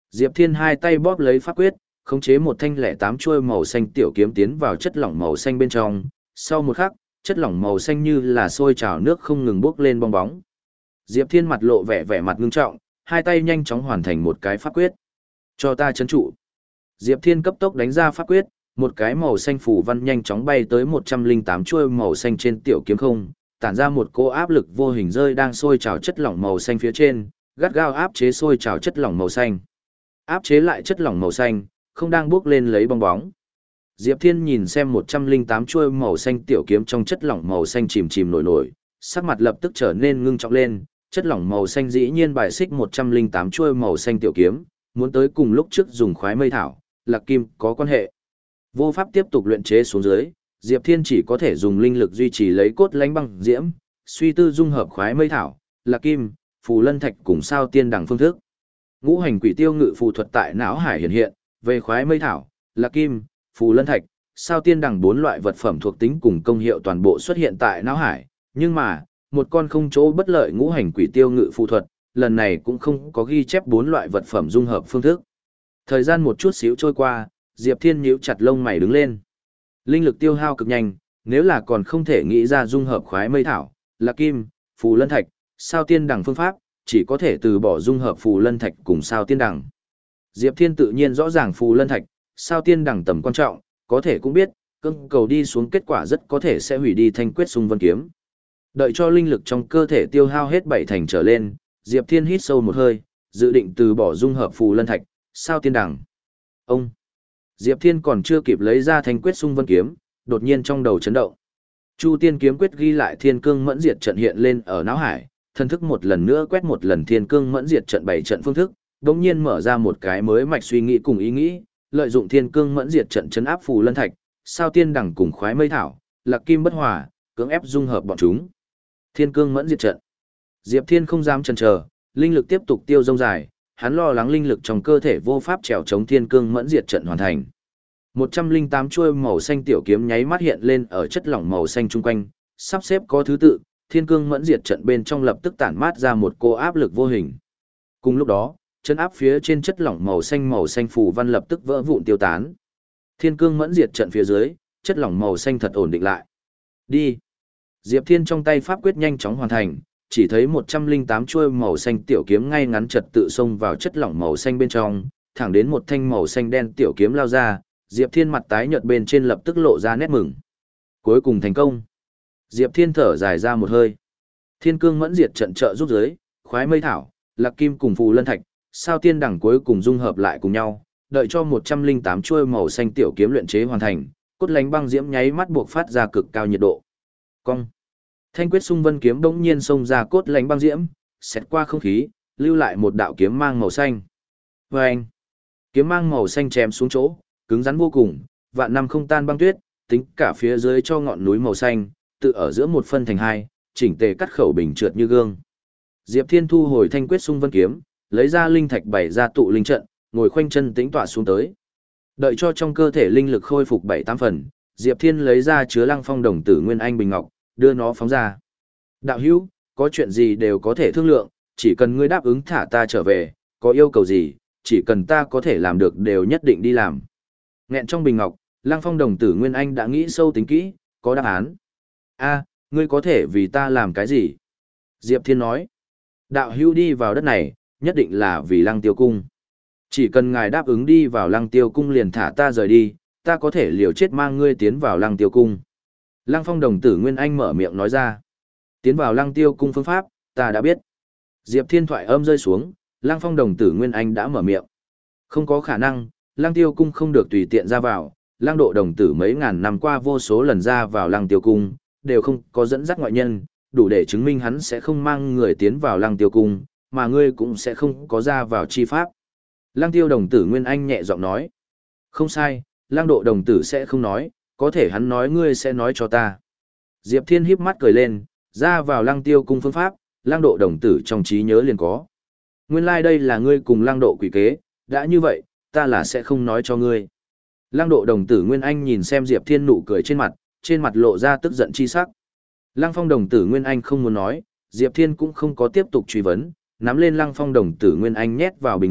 A: Diệp Thiên hai tay bóp lấy pháp quyết, khống chế một thanh lẻ tám chuôi màu xanh tiểu kiếm tiến vào chất lỏng màu xanh bên trong, sau một khắc, chất lỏng màu xanh như là sôi trào nước không ngừng bốc lên bong bóng. Diệp Thiên mặt lộ vẻ vẻ mặt ngưng trọng, hai tay nhanh chóng hoàn thành một cái pháp quyết. Cho ta trấn trụ. Diệp Thiên cấp tốc đánh ra pháp quyết, một cái màu xanh phủ văn nhanh chóng bay tới một trăm lẻ tám chuôi màu xanh trên tiểu kiếm không, tản ra một cỗ áp lực vô hình rơi đang sôi trào chất lỏng màu xanh phía trên, gắt gao áp chế sôi trào chất lỏng màu xanh. Áp chế lại chất lỏng màu xanh, không đang bước lên lấy bong bóng. Diệp Thiên nhìn xem một trăm lẻ tám chuôi màu xanh tiểu kiếm trong chất lỏng màu xanh chìm chìm nổi nổi, sắc mặt lập tức trở nên ngưng trọng lên, chất lỏng màu xanh dĩ nhiên bài xích một trăm lẻ tám chuôi màu xanh tiểu kiếm, muốn tới cùng lúc trước dùng khoái mây thảo, lạc kim có quan hệ. Vô pháp tiếp tục luyện chế xuống dưới, Diệp Thiên chỉ có thể dùng linh lực duy trì lấy cốt lãnh băng diễm, suy tư dung hợp khoái mây thảo, lạc kim, phù lân thạch cùng sao tiên đẳng phương thức. Ngũ hành quỷ tiêu ngự phù thuật tại não hải hiện hiện, về khoái mây thảo, lạc kim, phù lân thạch, sao tiên đẳng bốn loại vật phẩm thuộc tính cùng công hiệu toàn bộ xuất hiện tại não hải, nhưng mà, một con không chỗ bất lợi ngũ hành quỷ tiêu ngự phù thuật, lần này cũng không có ghi chép bốn loại vật phẩm dung hợp phương thức. Thời gian một chút xíu trôi qua, Diệp Thiên nhíu chặt lông mày đứng lên. Linh lực tiêu hao cực nhanh, nếu là còn không thể nghĩ ra dung hợp khoái mây thảo, lạc kim, phù lân thạch, sao tiên đẳng phương pháp, chỉ có thể từ bỏ dung hợp phù lân thạch cùng sao tiên đẳng. Diệp Thiên tự nhiên rõ ràng phù lân thạch, sao tiên đẳng tầm quan trọng, có thể cũng biết, cưng cầu đi xuống kết quả rất có thể sẽ hủy đi thanh quyết xung vân kiếm. Đợi cho linh lực trong cơ thể tiêu hao hết bảy thành trở lên, Diệp Thiên hít sâu một hơi, dự định từ bỏ dung hợp phù lân thạch, sao tiên đẳng. Ông! Diệp Thiên còn chưa kịp lấy ra thanh quyết xung vân kiếm, đột nhiên trong đầu chấn động. Chu tiên kiếm quyết ghi lại thiên cương mẫn diệt trận hiện lên ở não hải, thân thức một lần nữa quét một lần thiên cương mẫn diệt trận bảy trận phương thức, đống nhiên mở ra một cái mới mạch suy nghĩ cùng ý nghĩ, lợi dụng thiên cương mẫn diệt trận chấn áp phù lân thạch, sao tiên đẳng cùng khoái mây thảo, lạc kim bất hòa, cưỡng ép dung hợp bọn chúng. Thiên cương mẫn diệt trận. Diệp Thiên không dám chần chờ, linh lực tiếp tục tiêu dông dài, hắn lo lắng linh lực trong cơ thể vô pháp trèo chống thiên cương mẫn diệt trận hoàn thành. một trăm lẻ tám chuôi màu xanh tiểu kiếm nháy mắt hiện lên ở chất lỏng màu xanh chung quanh, sắp xếp có thứ tự, thiên cương mẫn diệt trận bên trong lập tức tản mát ra một cô áp lực vô hình. Cùng lúc đó, chân áp phía trên chất lỏng màu xanh màu xanh phù văn lập tức vỡ vụn tiêu tán. Thiên cương mẫn diệt trận phía dưới, chất lỏng màu xanh thật ổn định lại. Đi. Diệp Thiên trong tay pháp quyết nhanh chóng hoàn thành, chỉ thấy một trăm lẻ tám chuôi màu xanh tiểu kiếm ngay ngắn trật tự xông vào chất lỏng màu xanh bên trong, thẳng đến một thanh màu xanh đen tiểu kiếm lao ra, Diệp Thiên mặt tái nhợt bên trên lập tức lộ ra nét mừng. Cuối cùng thành công. Diệp Thiên thở dài ra một hơi. Thiên cương mẫn diệt trận trợ giúp giới, khoái mây thảo, lạc kim cùng phù lân thạch, sao tiên đẳng cuối cùng dung hợp lại cùng nhau, đợi cho một trăm lẻ tám chuôi màu xanh tiểu kiếm luyện chế hoàn thành, cốt lánh băng diễm nháy mắt buộc phát ra cực cao nhiệt độ. Cong. Thanh quyết xung vân kiếm bỗng nhiên xông ra cốt lánh băng diễm, xẹt qua không khí, lưu lại một đạo kiếm mang màu xanh. Vâng! Kiếm mang màu xanh chém xuống chỗ, cứng rắn vô cùng, vạn năm không tan băng tuyết, tính cả phía dưới cho ngọn núi màu xanh, tự ở giữa một phân thành hai, chỉnh tề cắt khẩu bình trượt như gương. Diệp Thiên thu hồi thanh quyết xung vân kiếm, lấy ra linh thạch bày ra tụ linh trận, ngồi khoanh chân tĩnh tọa xuống tới. Đợi cho trong cơ thể linh lực khôi phục bảy tám phần, Diệp Thiên lấy ra chứa Lăng Phong đồng tử nguyên anh bình ngọc, đưa nó phóng ra. Đạo hữu, có chuyện gì đều có thể thương lượng, chỉ cần ngươi đáp ứng thả ta trở về, có yêu cầu gì, chỉ cần ta có thể làm được đều nhất định đi làm. Nghẹn trong bình ngọc, Lăng Phong đồng tử nguyên anh đã nghĩ sâu tính kỹ, có đáp án. A, ngươi có thể vì ta làm cái gì? Diệp Thiên nói. Đạo hữu đi vào đất này, nhất định là vì Lăng Tiêu Cung. Chỉ cần ngài đáp ứng đi vào Lăng Tiêu Cung liền thả ta rời đi, ta có thể liều chết mang ngươi tiến vào Lăng Tiêu Cung. Lăng Phong đồng tử Nguyên Anh mở miệng nói ra. Tiến vào Lăng Tiêu Cung phương pháp, ta đã biết. Diệp Thiên thoại âm rơi xuống, Lăng Phong đồng tử Nguyên Anh đã mở miệng. Không có khả năng, Lăng Tiêu Cung không được tùy tiện ra vào, Lăng Độ đồng tử mấy ngàn năm qua vô số lần ra vào Lăng Tiêu Cung, đều không có dẫn dắt ngoại nhân, đủ để chứng minh hắn sẽ không mang người tiến vào Lăng Tiêu Cung, mà ngươi cũng sẽ không có ra vào chi pháp. Lăng Tiêu đồng tử Nguyên Anh nhẹ giọng nói. Không sai, Lăng Độ đồng tử sẽ không nói, có thể hắn nói ngươi sẽ nói cho ta. Diệp Thiên híp mắt cười lên, ra vào Lăng Tiêu Cung phương pháp, Lăng Độ đồng tử trong trí nhớ liền có. Nguyên lai like đây là ngươi cùng Lăng Độ quỷ kế, đã như vậy, ta là sẽ không nói cho ngươi. Lăng Độ đồng tử Nguyên Anh nhìn xem Diệp Thiên nụ cười trên mặt, trên mặt lộ ra tức giận chi sắc. Lăng Phong đồng tử Nguyên Anh không muốn nói, Diệp Thiên cũng không có tiếp tục truy vấn, nắm lên Lăng Phong đồng tử Nguyên Anh nhét vào bình ngọc,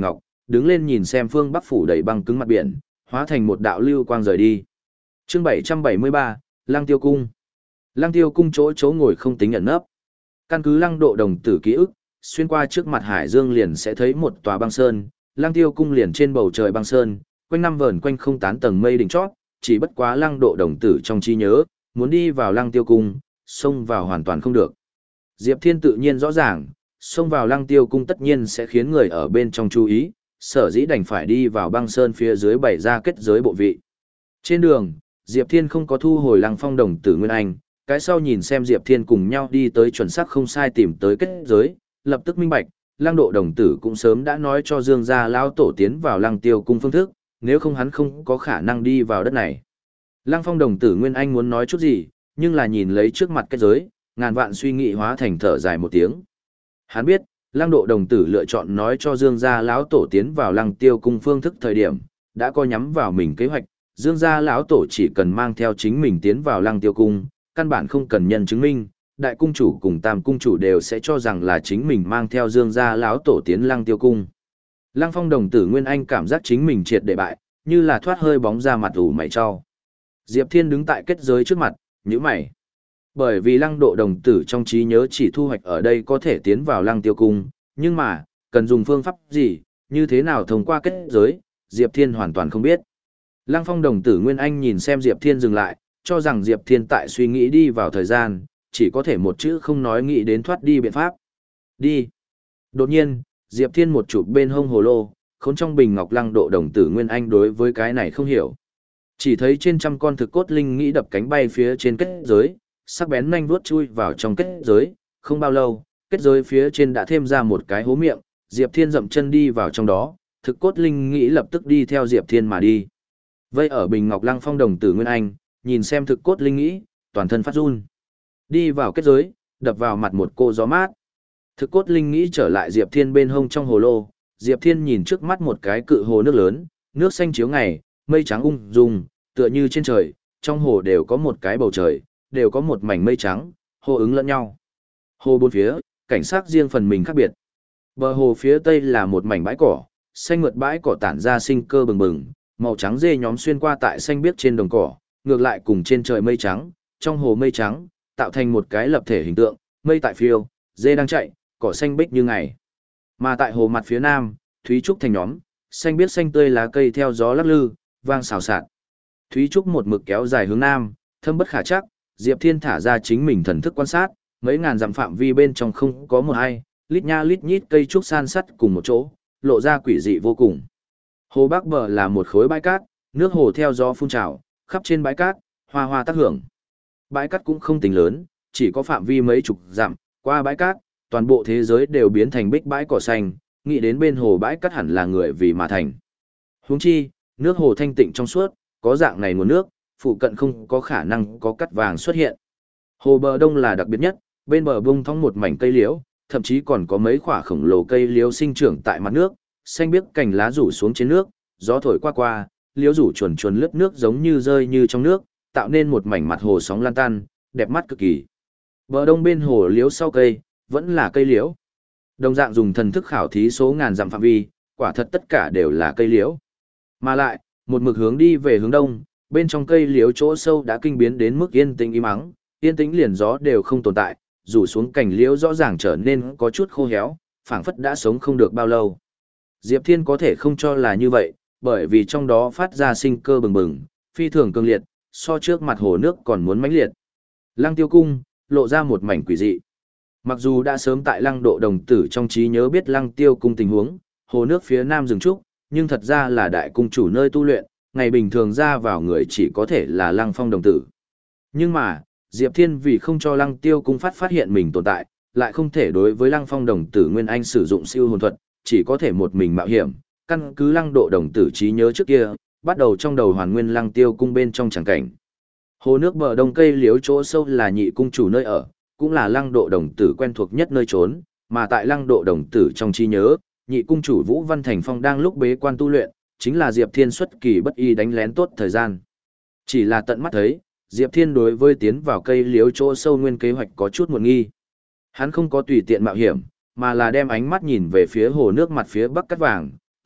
A: đứng lên nhìn xem phương bắc phủ đầy băng cứng mặt biển, hóa thành một đạo lưu quang rời đi. Chương bảy trăm bảy mươi ba, Lăng Tiêu Cung. Lăng Tiêu Cung chỗ chỗ ngồi không tính ẩn nấp. Căn cứ Lăng Độ Đồng tử ký ức, xuyên qua trước mặt hải dương liền sẽ thấy một tòa băng sơn, Lăng Tiêu Cung liền trên bầu trời băng sơn, quanh năm vờn quanh không tán tầng mây đỉnh chót, chỉ bất quá Lăng Độ Đồng tử trong trí nhớ, muốn đi vào Lăng Tiêu Cung, xông vào hoàn toàn không được. Diệp Thiên tự nhiên rõ ràng, xông vào Lăng Tiêu Cung tất nhiên sẽ khiến người ở bên trong chú ý, sở dĩ đành phải đi vào băng sơn phía dưới bày ra kết giới bộ vị. Trên đường, Diệp Thiên không có thu hồi Lăng Phong Đồng tử Nguyên Anh, cái sau nhìn xem Diệp Thiên cùng nhau đi tới chuẩn xác không sai tìm tới kết giới, lập tức minh bạch, Lăng Độ Đồng tử cũng sớm đã nói cho Dương gia lão tổ tiến vào Lăng Tiêu Cung phương thức, nếu không hắn không có khả năng đi vào đất này. Lăng Phong Đồng tử Nguyên Anh muốn nói chút gì, nhưng là nhìn lấy trước mặt kết giới, ngàn vạn suy nghĩ hóa thành thở dài một tiếng. Hắn biết, Lăng Độ Đồng tử lựa chọn nói cho Dương gia lão tổ tiến vào Lăng Tiêu Cung phương thức thời điểm, đã có nhắm vào mình kế hoạch, Dương gia lão tổ chỉ cần mang theo chính mình tiến vào Lăng Tiêu Cung, căn bản không cần nhân chứng minh, đại cung chủ cùng tam cung chủ đều sẽ cho rằng là chính mình mang theo Dương gia lão tổ tiến Lăng Tiêu Cung. Lăng Phong Đồng tử Nguyên Anh cảm giác chính mình triệt để bại, như là thoát hơi bóng ra mặt ủ mày cho. Diệp Thiên đứng tại kết giới trước mặt, nhíu mày. Bởi vì Lăng Độ Đồng tử trong trí nhớ chỉ thu hoạch ở đây có thể tiến vào Lăng Tiêu Cung, nhưng mà, cần dùng phương pháp gì, như thế nào thông qua kết giới, Diệp Thiên hoàn toàn không biết. Lăng Phong Đồng tử Nguyên Anh nhìn xem Diệp Thiên dừng lại, cho rằng Diệp Thiên tại suy nghĩ đi vào thời gian, chỉ có thể một chữ không nói nghĩ đến thoát đi biện pháp. Đi. Đột nhiên, Diệp Thiên một chụp bên hông hồ lô, khốn trong bình ngọc Lăng Độ Đồng tử Nguyên Anh đối với cái này không hiểu. Chỉ thấy trên trăm con thực cốt linh nghĩ đập cánh bay phía trên kết giới, sắc bén nhanh vuốt chui vào trong kết giới, không bao lâu, kết giới phía trên đã thêm ra một cái hố miệng, Diệp Thiên dậm chân đi vào trong đó, thực cốt linh nghĩ lập tức đi theo Diệp Thiên mà đi. Vây ở bình ngọc Lăng Phong Đồng tử Nguyên Anh, nhìn xem thực cốt linh nghĩ, toàn thân phát run. Đi vào kết giới, đập vào mặt một cô gió mát. Thực cốt linh nghĩ trở lại Diệp Thiên bên hông trong hồ lô, Diệp Thiên nhìn trước mắt một cái cự hồ nước lớn, nước xanh chiếu ngày, mây trắng ung dung, tựa như trên trời, trong hồ đều có một cái bầu trời, đều có một mảnh mây trắng, hô ứng lẫn nhau. Hồ bốn phía, cảnh sắc riêng phần mình khác biệt. Bờ hồ phía tây là một mảnh bãi cỏ, xanh mượt bãi cỏ tản ra sinh cơ bừng bừng, màu trắng dê nhóm xuyên qua tại xanh biếc trên đồng cỏ, ngược lại cùng trên trời mây trắng, trong hồ mây trắng, tạo thành một cái lập thể hình tượng, mây tại phiêu, dê đang chạy, cỏ xanh bích như ngày. Mà tại hồ mặt phía nam, thúy trúc thành nhóm, xanh biếc xanh tươi lá cây theo gió lắc lư, vang xào xạc. Thúy trúc một mực kéo dài hướng nam, thâm bất khả trắc, Diệp Thiên thả ra chính mình thần thức quan sát, mấy ngàn dặm phạm vi bên trong không có một ai, lít nha lít nhít cây trúc san sắt cùng một chỗ, lộ ra quỷ dị vô cùng. Hồ Bắc bờ là một khối bãi cát, nước hồ theo gió phun trào, khắp trên bãi cát, hoa hoa tác hưởng. Bãi cát cũng không tính lớn, chỉ có phạm vi mấy chục dặm, qua bãi cát, toàn bộ thế giới đều biến thành bích bãi cỏ xanh, nghĩ đến bên hồ bãi cát hẳn là người vì mà thành. Huống chi, nước hồ thanh tịnh trong suốt, có dạng này nguồn nước, phụ cận không có khả năng có cát vàng xuất hiện. Hồ bờ đông là đặc biệt nhất, bên bờ bung thong một mảnh cây liễu, thậm chí còn có mấy quả khổng lồ cây liễu sinh trưởng tại mặt nước, xanh biếc cành lá rủ xuống trên nước, gió thổi qua qua, liễu rủ chuồn chuồn lướt nước giống như rơi như trong nước, tạo nên một mảnh mặt hồ sóng lan tan, đẹp mắt cực kỳ. Bờ đông bên hồ liễu sau cây, vẫn là cây liễu. Đồng dạng dùng thần thức khảo thí số ngàn dặm phạm vi, quả thật tất cả đều là cây liễu. Mà lại, một mực hướng đi về hướng đông, bên trong cây liễu chỗ sâu đã kinh biến đến mức yên tĩnh im ắng, yên tĩnh liền gió đều không tồn tại, rủ xuống cành liễu rõ ràng trở nên có chút khô héo, phảng phất đã sống không được bao lâu. Diệp Thiên có thể không cho là như vậy, bởi vì trong đó phát ra sinh cơ bừng bừng, phi thường cường liệt, so trước mặt hồ nước còn muốn mãnh liệt. Lăng Tiêu Cung lộ ra một mảnh quỷ dị. Mặc dù đã sớm tại Lăng Độ Đồng tử trong trí nhớ biết Lăng Tiêu Cung tình huống, hồ nước phía nam rừng trúc, nhưng thật ra là đại cung chủ nơi tu luyện, ngày bình thường ra vào người chỉ có thể là Lăng Phong Đồng tử. Nhưng mà, Diệp Thiên vì không cho Lăng Tiêu Cung phát phát hiện mình tồn tại, lại không thể đối với Lăng Phong Đồng tử Nguyên Anh sử dụng siêu hồn thuật, chỉ có thể một mình mạo hiểm, căn cứ Lăng Độ Đồng tử trí nhớ trước kia, bắt đầu trong đầu hoàn nguyên Lăng Tiêu Cung bên trong chẳng cảnh. Hồ nước bờ đông cây liếu chỗ sâu là nhị cung chủ nơi ở, cũng là Lăng Độ Đồng tử quen thuộc nhất nơi trốn, mà tại Lăng Độ Đồng tử trong trí nhớ, nhị cung chủ Vũ Văn Thành Phong đang lúc bế quan tu luyện, chính là Diệp Thiên xuất kỳ bất y đánh lén tốt thời gian. Chỉ là tận mắt thấy, Diệp Thiên đối với tiến vào cây liếu chỗ sâu nguyên kế hoạch có chút muộn nghi. Hắn không có tùy tiện mạo hiểm, mà là đem ánh mắt nhìn về phía hồ nước mặt phía bắc cát vàng,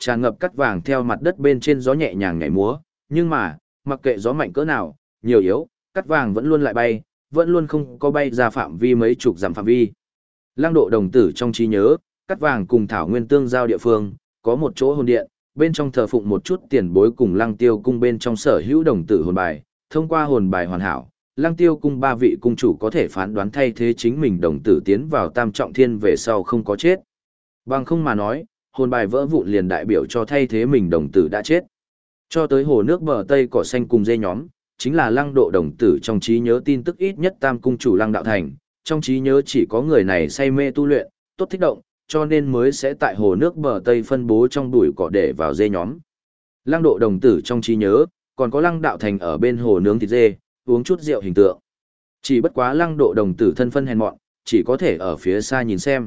A: tràn ngập cắt vàng theo mặt đất bên trên gió nhẹ nhàng nhảy múa, nhưng mà, mặc kệ gió mạnh cỡ nào, nhiều yếu, cắt vàng vẫn luôn lại bay, vẫn luôn không có bay ra phạm vi mấy chục dặm phạm vi. Lăng Độ đồng tử trong trí nhớ, cắt vàng cùng thảo nguyên tương giao địa phương, có một chỗ hồn điện, bên trong thờ phụng một chút tiền bối cùng Lăng Tiêu cung bên trong sở hữu đồng tử hồn bài, thông qua hồn bài hoàn hảo, Lăng Tiêu cung ba vị cung chủ có thể phán đoán thay thế chính mình đồng tử tiến vào Tam Trọng Thiên về sau không có chết. Bằng không mà nói, hồn bài vỡ vụn liền đại biểu cho thay thế mình đồng tử đã chết. Cho tới hồ nước bờ Tây cỏ xanh cùng dê nhóm, chính là Lăng Độ đồng tử trong trí nhớ tin tức ít nhất Tam cung chủ Lăng Đạo Thành, trong trí nhớ chỉ có người này say mê tu luyện, tốt thích động, cho nên mới sẽ tại hồ nước bờ Tây phân bố trong bụi cỏ để vào dê nhóm. Lăng Độ đồng tử trong trí nhớ, còn có Lăng Đạo Thành ở bên hồ nướng thịt dê, uống chút rượu hình tượng. Chỉ bất quá Lăng Độ đồng tử thân phân hèn mọn, chỉ có thể ở phía xa nhìn xem.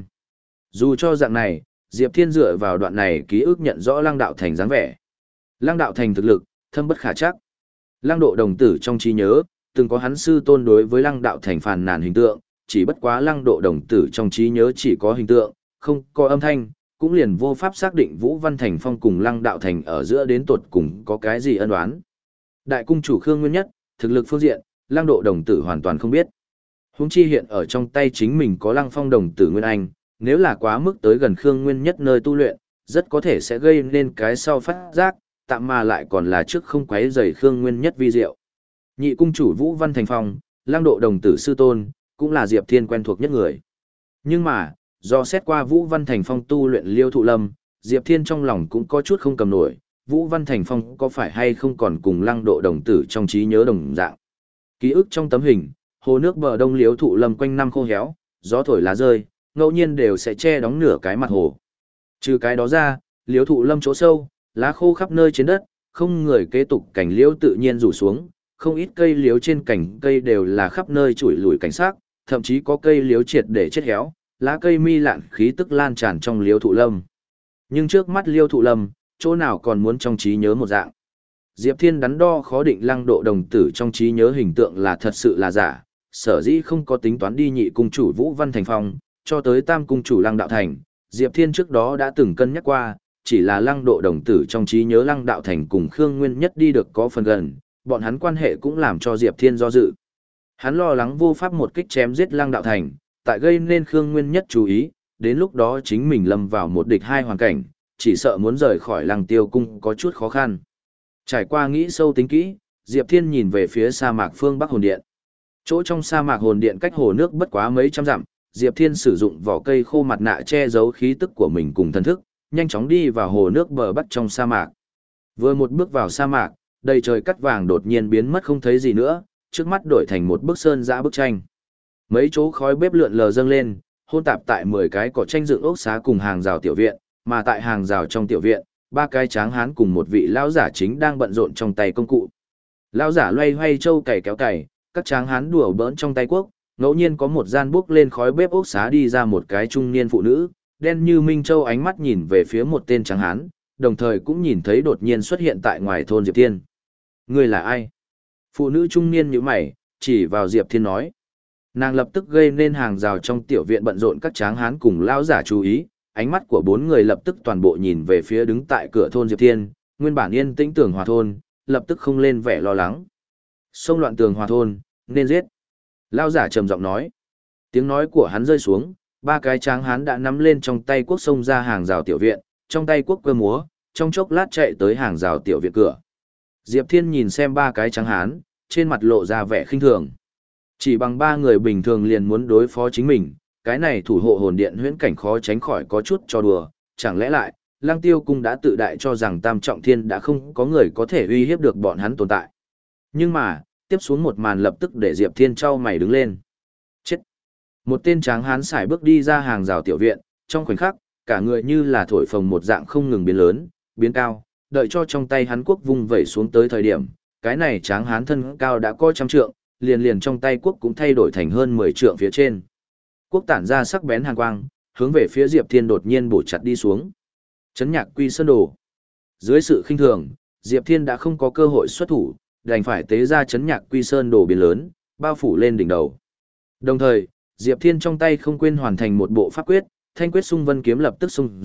A: Dù cho dạng này, Diệp Thiên dựa vào đoạn này ký ức nhận rõ Lăng Đạo Thành dáng vẻ. Lăng Đạo Thành thực lực, thâm bất khả chắc. Lăng Độ đồng tử trong trí nhớ, từng có hắn sư tôn đối với Lăng Đạo Thành phàn nàn hình tượng, chỉ bất quá Lăng Độ đồng tử trong trí nhớ chỉ có hình tượng, không có âm thanh, cũng liền vô pháp xác định Vũ Văn Thành Phong cùng Lăng Đạo Thành ở giữa đến tột cùng có cái gì ân oán. Đại cung chủ Khương Nguyên Nhất, thực lực phương diện, Lăng Độ đồng tử hoàn toàn không biết. Huống chi hiện ở trong tay chính mình có Lăng Phong đồng tử Nguyên Anh, nếu là quá mức tới gần Khương Nguyên Nhất nơi tu luyện, rất có thể sẽ gây nên cái sau phát giác, tạm mà lại còn là trước không quấy rầy Khương Nguyên Nhất vi diệu. Nhị cung chủ Vũ Văn Thành Phong, Lăng Độ đồng tử sư tôn, cũng là Diệp Thiên quen thuộc nhất người. Nhưng mà, do xét qua Vũ Văn Thành Phong tu luyện Liêu Thụ Lâm, Diệp Thiên trong lòng cũng có chút không cầm nổi, Vũ Văn Thành Phong có phải hay không còn cùng Lăng Độ đồng tử trong trí nhớ đồng dạng. Ký ức trong tấm hình, hồ nước bờ đông Liêu Thụ Lâm quanh năm khô héo, gió thổi lá rơi, ngẫu nhiên đều sẽ che đóng nửa cái mặt hồ. Trừ cái đó ra, Liêu Thụ Lâm chỗ sâu, lá khô khắp nơi trên đất, không người kế tục cảnh liễu tự nhiên rủ xuống, không ít cây liễu trên cành cây đều là khắp nơi chủi lủi cảnh sắc, thậm chí có cây liễu triệt để chết héo, lá cây mi lạn khí tức lan tràn trong Liêu Thụ Lâm. Nhưng trước mắt Liêu Thụ Lâm, chỗ nào còn muốn trong trí nhớ một dạng. Diệp Thiên đắn đo khó định Lăng Độ đồng tử trong trí nhớ hình tượng là thật sự là giả, sở dĩ không có tính toán đi nhị cung chủ Vũ Văn Thành Phong, cho tới tam cung chủ Lăng Đạo Thành, Diệp Thiên trước đó đã từng cân nhắc qua, chỉ là Lăng Độ đồng tử trong trí nhớ Lăng Đạo Thành cùng Khương Nguyên Nhất đi được có phần gần, bọn hắn quan hệ cũng làm cho Diệp Thiên do dự. Hắn lo lắng vô pháp một kích chém giết Lăng Đạo Thành, tại gây nên Khương Nguyên Nhất chú ý, đến lúc đó chính mình lâm vào một địch hai hoàn cảnh, chỉ sợ muốn rời khỏi Lăng Tiêu cung có chút khó khăn. Trải qua nghĩ sâu tính kỹ, Diệp Thiên nhìn về phía sa mạc phương Bắc hồn điện. Chỗ trong sa mạc hồn điện cách hồ nước bất quá mấy trăm dặm, Diệp Thiên sử dụng vỏ cây khô mặt nạ che giấu khí tức của mình cùng thần thức, nhanh chóng đi vào hồ nước bờ bắc trong sa mạc. Vừa một bước vào sa mạc, đầy trời cắt vàng đột nhiên biến mất không thấy gì nữa, trước mắt đổi thành một bức sơn dã bức tranh. Mấy chỗ khói bếp lượn lờ dâng lên, hôn tạp tại mười cái cỏ tranh dựng ốc xá cùng hàng rào tiểu viện, mà tại hàng rào trong tiểu viện, ba cái tráng hán cùng một vị lão giả chính đang bận rộn trong tay công cụ. Lão giả loay hoay trâu cày kéo cày, các tráng hán đùa bỡn trong tay cuốc, ngẫu nhiên có một gian bước lên khói bếp ốc xá đi ra một cái trung niên phụ nữ, đen như minh châu ánh mắt nhìn về phía một tên tráng hán, đồng thời cũng nhìn thấy đột nhiên xuất hiện tại ngoài thôn Diệp Thiên. Người là ai? Phụ nữ trung niên nhíu mày, chỉ vào Diệp Thiên nói. Nàng lập tức gây nên hàng rào trong tiểu viện bận rộn các tráng hán cùng lão giả chú ý, ánh mắt của bốn người lập tức toàn bộ nhìn về phía đứng tại cửa thôn Diệp Thiên, nguyên bản yên tĩnh Tường Hòa thôn, lập tức không lên vẻ lo lắng. Xông loạn Tường Hòa thôn, nên giết. Lão giả trầm giọng nói. Tiếng nói của hắn rơi xuống, ba cái tráng hán đã nắm lên trong tay cuốc xông ra hàng rào tiểu viện, trong tay cuốc quơ múa, trong chốc lát chạy tới hàng rào tiểu viện cửa. Diệp Thiên nhìn xem ba cái tráng hán, trên mặt lộ ra vẻ khinh thường. Chỉ bằng ba người bình thường liền muốn đối phó chính mình, cái này thủ hộ hồn điện huyễn cảnh khó tránh khỏi có chút cho đùa, chẳng lẽ lại, Lăng Tiêu cung đã tự đại cho rằng Tam Trọng Thiên đã không có người có thể uy hiếp được bọn hắn tồn tại. Nhưng mà, tiếp xuống một màn lập tức để Diệp Thiên trao mày đứng lên. Chết! Một tên tráng hán sải bước đi ra hàng rào tiểu viện, trong khoảnh khắc, cả người như là thổi phồng một dạng không ngừng biến lớn, biến cao, đợi cho trong tay hắn quốc vung vẩy xuống tới thời điểm, cái này tráng hán thân cao đã có trăm trượng, liền liền trong tay quốc cũng thay đổi thành hơn mười trượng phía trên. Quốc tản ra sắc bén hàn quang, hướng về phía Diệp Thiên đột nhiên bổ chặt đi xuống. Chấn Nhạc Quy Sơn Đồ. Dưới sự khinh thường, Diệp Thiên đã không có cơ hội xuất thủ, đành phải tế ra Chấn Nhạc Quy Sơn Đồ biến lớn, bao phủ lên đỉnh đầu. Đồng thời, Diệp Thiên trong tay không quên hoàn thành một bộ pháp quyết, Thanh Quyết Xung Vân kiếm lập tức xung ra,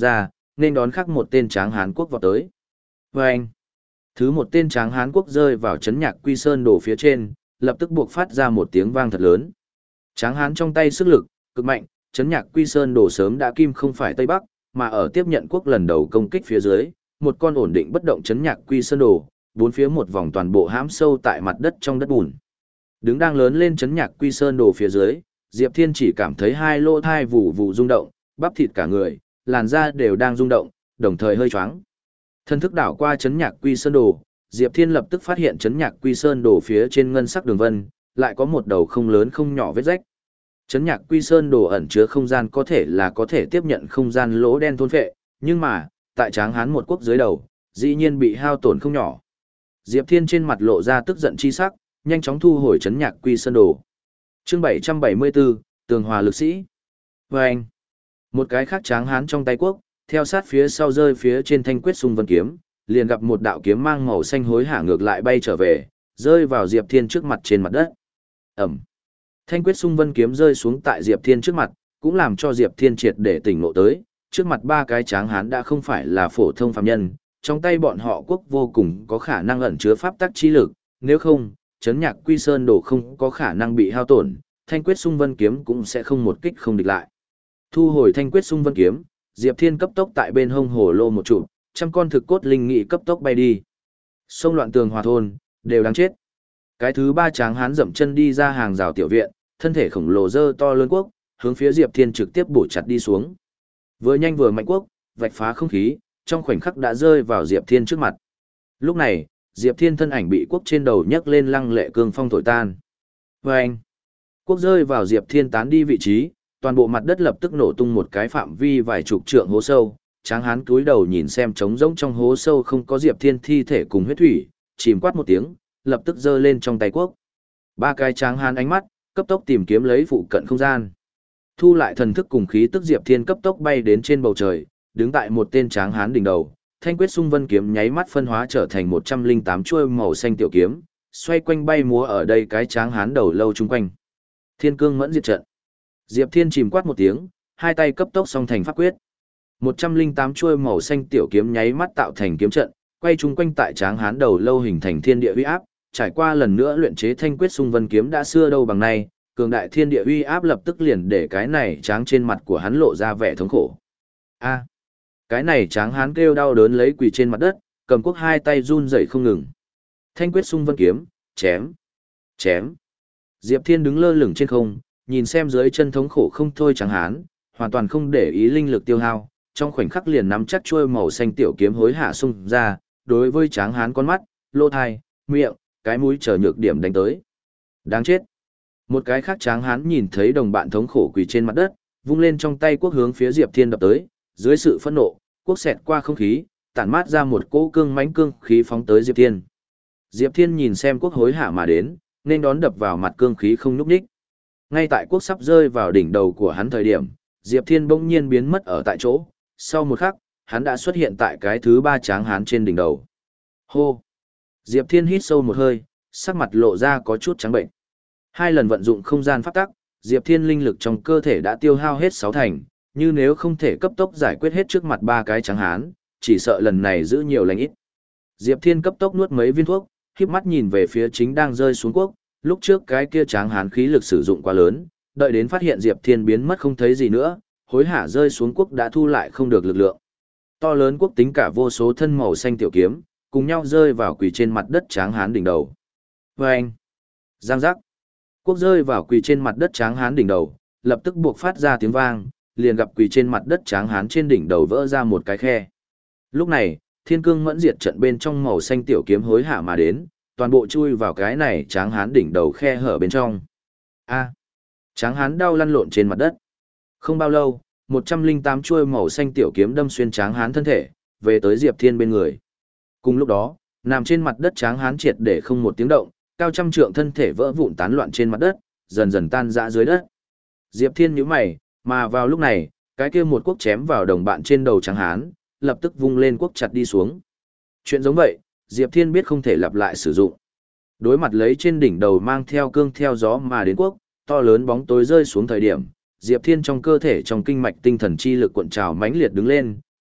A: nên đón khắc một tên tráng Hán quốc vào tới. Và anh, thứ một tên tráng Hán quốc rơi vào chấn nhạc quy sơn đổ phía trên, lập tức buộc phát ra một tiếng vang thật lớn. Tráng Hán trong tay sức lực, cực mạnh, chấn nhạc quy sơn đổ sớm đã kim không phải Tây Bắc, mà ở tiếp nhận quốc lần đầu công kích phía dưới, một con ổn định bất động chấn nhạc quy sơn đổ, bốn phía một vòng toàn bộ hãm sâu tại mặt đất trong đất bùn. Đứng đang lớn lên chấn nhạc quy sơn đổ phía dưới, Diệp Thiên chỉ cảm thấy hai lỗ thai vụ vụ rung động, bắp thịt cả người, làn da đều đang rung động, đồng thời hơi choáng. Thân thức đảo qua chấn nhạc quy sơn đồ, Diệp Thiên lập tức phát hiện chấn nhạc quy sơn đồ phía trên ngân sắc đường vân, lại có một đầu không lớn không nhỏ vết rách. Chấn nhạc quy sơn đồ ẩn chứa không gian có thể là có thể tiếp nhận không gian lỗ đen thôn phệ, nhưng mà, tại Tráng Hán một quốc dưới đầu, dĩ nhiên bị hao tổn không nhỏ. Diệp Thiên trên mặt lộ ra tức giận chi sắc, nhanh chóng thu hồi chấn nhạc quy sơn đồ. Chương bảy trăm bảy mươi bốn, Tường Hòa lực sĩ. Và anh, một cái khác Tráng Hán trong tay quốc, theo sát phía sau rơi phía trên thanh quyết xung vân kiếm, liền gặp một đạo kiếm mang màu xanh hối hả ngược lại bay trở về, rơi vào Diệp Thiên trước mặt trên mặt đất. Ẩm. Thanh quyết xung vân kiếm rơi xuống tại Diệp Thiên trước mặt, cũng làm cho Diệp Thiên triệt để tỉnh ngộ tới, trước mặt ba cái Tráng Hán đã không phải là phổ thông phàm nhân, trong tay bọn họ quốc vô cùng có khả năng ẩn chứa pháp tắc chi lực, nếu không, chấn nhạc quy sơn đồ không có khả năng bị hao tổn, thanh quyết xung vân kiếm cũng sẽ không một kích không địch lại. Thu hồi thanh quyết xung vân kiếm, Diệp Thiên cấp tốc tại bên hông hồ lô một trụ, trăm con thực cốt linh nghị cấp tốc bay đi. Sông loạn tường hòa thôn, đều đáng chết. Cái thứ ba Tráng Hán dậm chân đi ra hàng rào tiểu viện, thân thể khổng lồ dơ to lớn quốc, hướng phía Diệp Thiên trực tiếp bổ chặt đi xuống. Vừa nhanh vừa mạnh quốc, vạch phá không khí, trong khoảnh khắc đã rơi vào Diệp Thiên trước mặt. Lúc này, Diệp Thiên thân ảnh bị quốc trên đầu nhấc lên lăng lệ cương phong thổi tan. Và anh, quốc rơi vào Diệp Thiên tán đi vị trí, toàn bộ mặt đất lập tức nổ tung một cái phạm vi vài chục trượng hố sâu. Tráng Hán cúi đầu nhìn xem trống rỗng trong hố sâu không có Diệp Thiên thi thể cùng huyết thủy, chìm quát một tiếng, lập tức giơ lên trong tay quốc. Ba cái Tráng Hán ánh mắt, cấp tốc tìm kiếm lấy phụ cận không gian. Thu lại thần thức cùng khí tức, Diệp Thiên cấp tốc bay đến trên bầu trời, đứng tại một tên Tráng Hán đỉnh đầu, thanh quyết xung vân kiếm nháy mắt phân hóa trở thành một trăm linh tám chuôi màu xanh tiểu kiếm, xoay quanh bay múa ở đây cái Tráng Hán đầu lâu chung quanh. Thiên cương mẫn diệt trận. Diệp Thiên chìm quát một tiếng, hai tay cấp tốc song thành pháp quyết. một trăm linh tám chuôi màu xanh tiểu kiếm nháy mắt tạo thành kiếm trận, quay chung quanh tại Tráng Hán đầu lâu hình thành thiên địa uy áp, trải qua lần nữa luyện chế thanh quyết xung vân kiếm đã xưa đâu bằng nay, cường đại thiên địa uy áp lập tức liền để cái này Tráng trên mặt của hắn lộ ra vẻ thống khổ. A. Cái này Tráng Hán kêu đau đớn lấy quỳ trên mặt đất, cầm quốc hai tay run rẩy không ngừng. Thanh quyết xung vân kiếm, chém, chém. Diệp Thiên đứng lơ lửng trên không, nhìn xem dưới chân thống khổ không thôi Tráng Hán, hoàn toàn không để ý linh lực tiêu hao, trong khoảnh khắc liền nắm chắc chuôi màu xanh tiểu kiếm hối hạ xung ra, đối với Tráng Hán con mắt, lỗ tai, miệng, cái mũi chờ nhược điểm đánh tới. Đáng chết. Một cái khác Tráng Hán nhìn thấy đồng bạn thống khổ quỳ trên mặt đất, vung lên trong tay quốc hướng phía Diệp Thiên đập tới, dưới sự phẫn nộ, quốc xẹt qua không khí, tản mát ra một cỗ cương mãnh cương khí phóng tới Diệp Thiên. Diệp Thiên nhìn xem quốc hối hạ mà đến, nên đón đập vào mặt cương khí không nhúc nhích. Ngay tại quốc sắp rơi vào đỉnh đầu của hắn thời điểm, Diệp Thiên bỗng nhiên biến mất ở tại chỗ, sau một khắc, hắn đã xuất hiện tại cái thứ ba Tráng Hán trên đỉnh đầu. Hô! Diệp Thiên hít sâu một hơi, sắc mặt lộ ra có chút trắng bệnh. Hai lần vận dụng không gian pháp tắc, Diệp Thiên linh lực trong cơ thể đã tiêu hao hết sáu thành, như nếu không thể cấp tốc giải quyết hết trước mặt ba cái Tráng Hán, chỉ sợ lần này giữ nhiều lành ít. Diệp Thiên cấp tốc nuốt mấy viên thuốc, khép mắt nhìn về phía chính đang rơi xuống quốc, lúc trước cái kia Tráng Hán khí lực sử dụng quá lớn, đợi đến phát hiện Diệp Thiên biến mất không thấy gì nữa, hối hả rơi xuống quốc đã thu lại không được lực lượng. To lớn quốc tính cả vô số thân màu xanh tiểu kiếm, cùng nhau rơi vào quỳ trên mặt đất Tráng Hán đỉnh đầu. Vâng! Giang giác! Quốc rơi vào quỳ trên mặt đất Tráng Hán đỉnh đầu, lập tức buộc phát ra tiếng vang, liền gặp quỳ trên mặt đất Tráng Hán trên đỉnh đầu vỡ ra một cái khe. Lúc này, thiên cương mẫn diệt trận bên trong màu xanh tiểu kiếm hối hả mà đến, toàn bộ chui vào cái này Tráng Hán đỉnh đầu khe hở bên trong. A! Tráng Hán đau lăn lộn trên mặt đất. Không bao lâu, một trăm linh tám chuôi màu xanh tiểu kiếm đâm xuyên Tráng Hán thân thể, về tới Diệp Thiên bên người. Cùng lúc đó, nằm trên mặt đất Tráng Hán triệt để không một tiếng động, cao trăm trượng thân thể vỡ vụn tán loạn trên mặt đất, dần dần tan rã dưới đất. Diệp Thiên nhíu mày, mà vào lúc này, cái kia một quốc chém vào đồng bạn trên đầu Tráng Hán, lập tức vung lên quốc chặt đi xuống. Chuyện giống vậy, Diệp Thiên biết không thể lặp lại sử dụng. Đối mặt lấy trên đỉnh đầu mang theo cương theo gió mà đến quốc, to lớn bóng tối rơi xuống thời điểm, Diệp Thiên trong cơ thể trong kinh mạch tinh thần chi lực cuộn trào mãnh liệt đứng lên,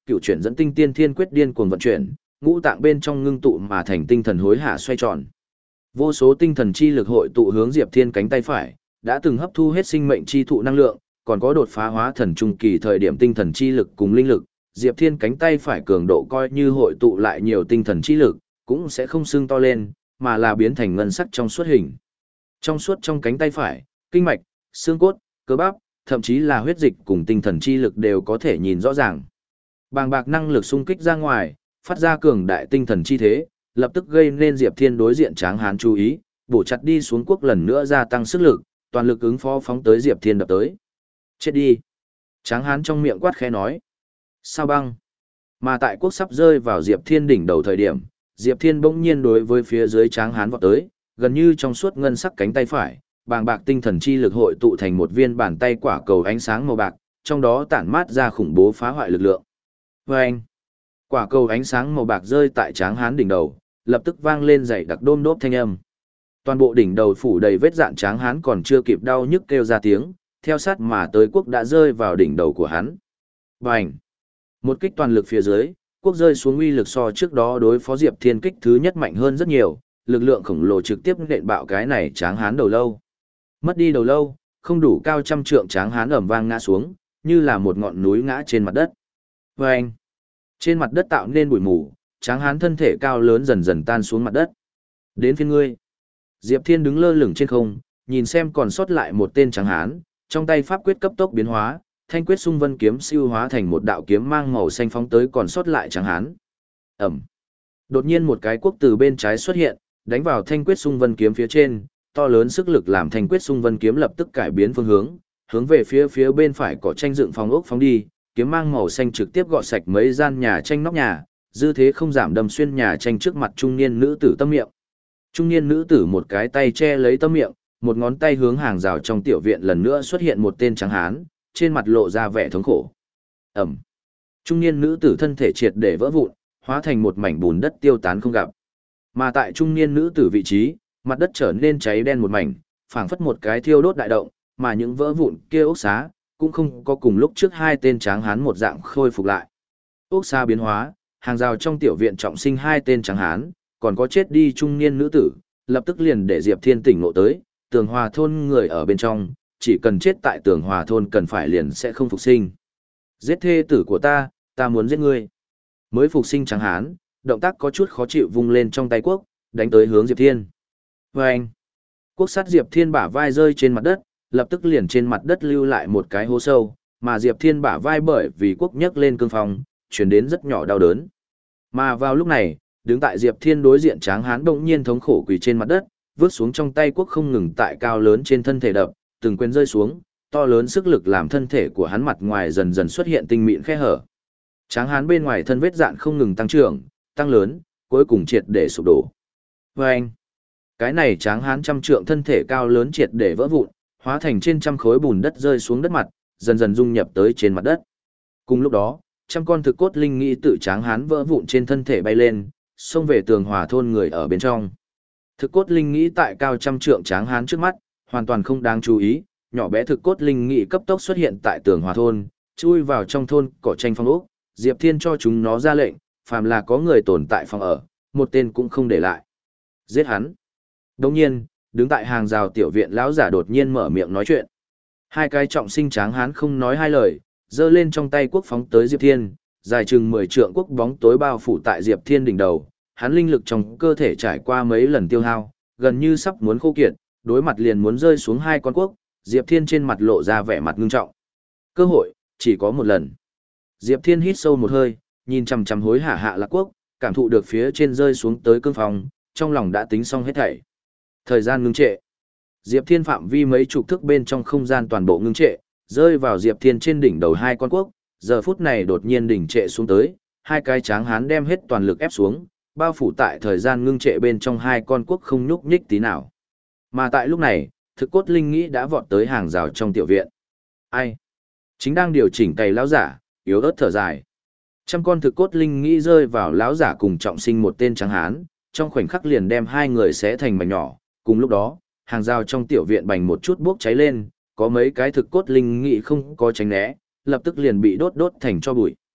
A: cựu chuyển dẫn tinh tiên thiên quyết điên cuồng vận chuyển, ngũ tạng bên trong ngưng tụ mà thành tinh thần hối hả xoay tròn. Vô số tinh thần chi lực hội tụ hướng Diệp Thiên cánh tay phải, đã từng hấp thu hết sinh mệnh chi thụ năng lượng, còn có đột phá hóa thần trung kỳ thời điểm tinh thần chi lực cùng linh lực, Diệp Thiên cánh tay phải cường độ coi như hội tụ lại nhiều tinh thần chi lực, cũng sẽ không sưng to lên, mà là biến thành ngân sắc trong suốt hình. Trong suốt trong cánh tay phải, kinh mạch, xương cốt, cơ bắp, thậm chí là huyết dịch cùng tinh thần chi lực đều có thể nhìn rõ ràng. Bàng bạc năng lực xung kích ra ngoài, phát ra cường đại tinh thần chi thế, lập tức gây nên Diệp Thiên đối diện Tráng Hán chú ý, bổ chặt đi xuống quốc lần nữa gia tăng sức lực, toàn lực ứng phó phóng tới Diệp Thiên đập tới. Chết đi! Tráng Hán trong miệng quát khẽ nói. Sao băng? Mà tại quốc sắp rơi vào Diệp Thiên đỉnh đầu thời điểm, Diệp Thiên bỗng nhiên đối với phía dưới Tráng Hán vọt tới, gần như trong suốt ngân sắc cánh tay phải, bàng bạc tinh thần chi lực hội tụ thành một viên bàn tay quả cầu ánh sáng màu bạc, trong đó tản mát ra khủng bố phá hoại lực lượng. Vâng! Quả cầu ánh sáng màu bạc rơi tại Tráng Hán đỉnh đầu, lập tức vang lên dày đặc đôm đốp thanh âm. Toàn bộ đỉnh đầu phủ đầy vết dạn Tráng Hán còn chưa kịp đau nhức kêu ra tiếng, theo sát mà tới quốc đã rơi vào đỉnh đầu của hắn. Bành! Một kích toàn lực phía dưới, quốc rơi xuống uy lực so trước đó đối phó Diệp Thiên kích thứ nhất mạnh hơn rất nhiều, lực lượng khổng lồ trực tiếp nện bạo cái này Tráng Hán đầu lâu. Mất đi đầu lâu, không đủ cao trăm trượng Tráng Hán ầm vang ngã xuống, như là một ngọn núi ngã trên mặt đất. Vâng! Trên mặt đất tạo nên bụi mù, Tráng Hán thân thể cao lớn dần dần tan xuống mặt đất. Đến phiên ngươi. Diệp Thiên đứng lơ lửng trên không, nhìn xem còn sót lại một tên Tráng Hán, trong tay pháp quyết cấp tốc biến hóa, thanh quyết xung vân kiếm siêu hóa thành một đạo kiếm mang màu xanh phóng tới còn sót lại Tráng Hán. Ẩm. Đột nhiên một cái quốc từ bên trái xuất hiện, đánh vào thanh quyết xung vân kiếm phía trên, to lớn sức lực làm thanh quyết xung vân kiếm lập tức cải biến phương hướng, hướng về phía phía bên phải có tranh dựng phòng ốc phóng đi, kiếm mang màu xanh trực tiếp gọt sạch mấy gian nhà tranh nóc nhà, dư thế không giảm đâm xuyên nhà tranh trước mặt trung niên nữ tử tâm miệng. Trung niên nữ tử một cái tay che lấy tâm miệng, một ngón tay hướng hàng rào trong tiểu viện lần nữa xuất hiện một tên Tráng Hán, trên mặt lộ ra vẻ thống khổ. Ẩm. Trung niên nữ tử thân thể triệt để vỡ vụn, hóa thành một mảnh bùn đất tiêu tán không gặp. Mà tại trung niên nữ tử vị trí, mặt đất trở nên cháy đen một mảnh, phảng phất một cái thiêu đốt đại động, mà những vỡ vụn kia ốc xá cũng không có cùng lúc trước hai tên Tráng Hán một dạng khôi phục lại. Ốc xá biến hóa, hàng rào trong tiểu viện trọng sinh hai tên Tráng Hán, còn có chết đi trung niên nữ tử, lập tức liền để Diệp Thiên tỉnh ngộ tới, Tường Hòa thôn người ở bên trong, chỉ cần chết tại Tường Hòa thôn cần phải liền sẽ không phục sinh. Giết thê tử của ta, ta muốn giết ngươi. Mới phục sinh Tráng Hán, động tác có chút khó chịu vung lên trong tay quốc, đánh tới hướng Diệp Thiên. Và anh, quốc sát Diệp Thiên bả vai rơi trên mặt đất, lập tức liền trên mặt đất lưu lại một cái hố sâu, mà Diệp Thiên bả vai bởi vì quốc nhấc lên cương phong, chuyển đến rất nhỏ đau đớn. Mà vào lúc này, đứng tại Diệp Thiên đối diện Tráng Hán bỗng nhiên thống khổ quỳ trên mặt đất, vứt xuống trong tay quốc không ngừng tại cao lớn trên thân thể đập, từng quyền rơi xuống, to lớn sức lực làm thân thể của hắn mặt ngoài dần dần xuất hiện tinh mịn khe hở. Tráng Hán bên ngoài thân vết dạn không ngừng tăng trưởng, tăng lớn, cuối cùng triệt để sụp đổ. Và anh, cái này Tráng Hán trăm trượng thân thể cao lớn triệt để vỡ vụn, hóa thành trên trăm khối bùn đất rơi xuống đất mặt, dần dần dung nhập tới trên mặt đất. Cùng lúc đó, trăm con thực cốt linh nghĩ tự Tráng Hán vỡ vụn trên thân thể bay lên, xông về Tường Hòa thôn người ở bên trong. Thực cốt linh nghĩ tại cao trăm trượng Tráng Hán trước mắt, hoàn toàn không đáng chú ý, nhỏ bé thực cốt linh nghĩ cấp tốc xuất hiện tại Tường Hòa thôn, chui vào trong thôn cỏ tranh phong ốc, Diệp Thiên cho chúng nó ra lệnh, phàm là có người tồn tại phòng ở, một tên cũng không để lại. Giết hắn. Đồng nhiên, đứng tại hàng rào tiểu viện lão giả đột nhiên mở miệng nói chuyện. Hai cái trọng sinh Tráng Hán không nói hai lời, giơ lên trong tay quốc phóng tới Diệp Thiên, dài chừng mười trượng quốc bóng tối bao phủ tại Diệp Thiên đỉnh đầu, hắn linh lực trong cơ thể trải qua mấy lần tiêu hao, gần như sắp muốn khô kiệt, đối mặt liền muốn rơi xuống hai con quốc, Diệp Thiên trên mặt lộ ra vẻ mặt ngưng trọng. Cơ hội chỉ có một lần. Diệp Thiên hít sâu một hơi, nhìn chằm chằm hối hả hạ lạc quốc, cảm thụ được phía trên rơi xuống tới cương phong, trong lòng đã tính xong hết thảy. Thời gian ngưng trệ. Diệp Thiên phạm vi mấy chục thước bên trong không gian toàn bộ ngưng trệ, rơi vào Diệp Thiên trên đỉnh đầu hai con quốc, giờ phút này đột nhiên đỉnh trệ xuống tới, hai cái Tráng Hán đem hết toàn lực ép xuống, bao phủ tại thời gian ngưng trệ bên trong hai con quốc không nhúc nhích tí nào. Mà tại lúc này, thực cốt linh nghĩ đã vọt tới hàng rào trong tiểu viện. Ai? Chính đang điều chỉnh cày lão giả, yếu ớt thở dài. Trăm con thực cốt linh nghĩ rơi vào lão giả cùng trọng sinh một tên Tráng Hán, trong khoảnh khắc liền đem hai người xé thành mảnh nhỏ, cùng lúc đó, hàng rào trong tiểu viện bành một chút bốc cháy lên, có mấy cái thực cốt linh nghĩ không có tránh né, lập tức liền bị đốt đốt thành cho bụi.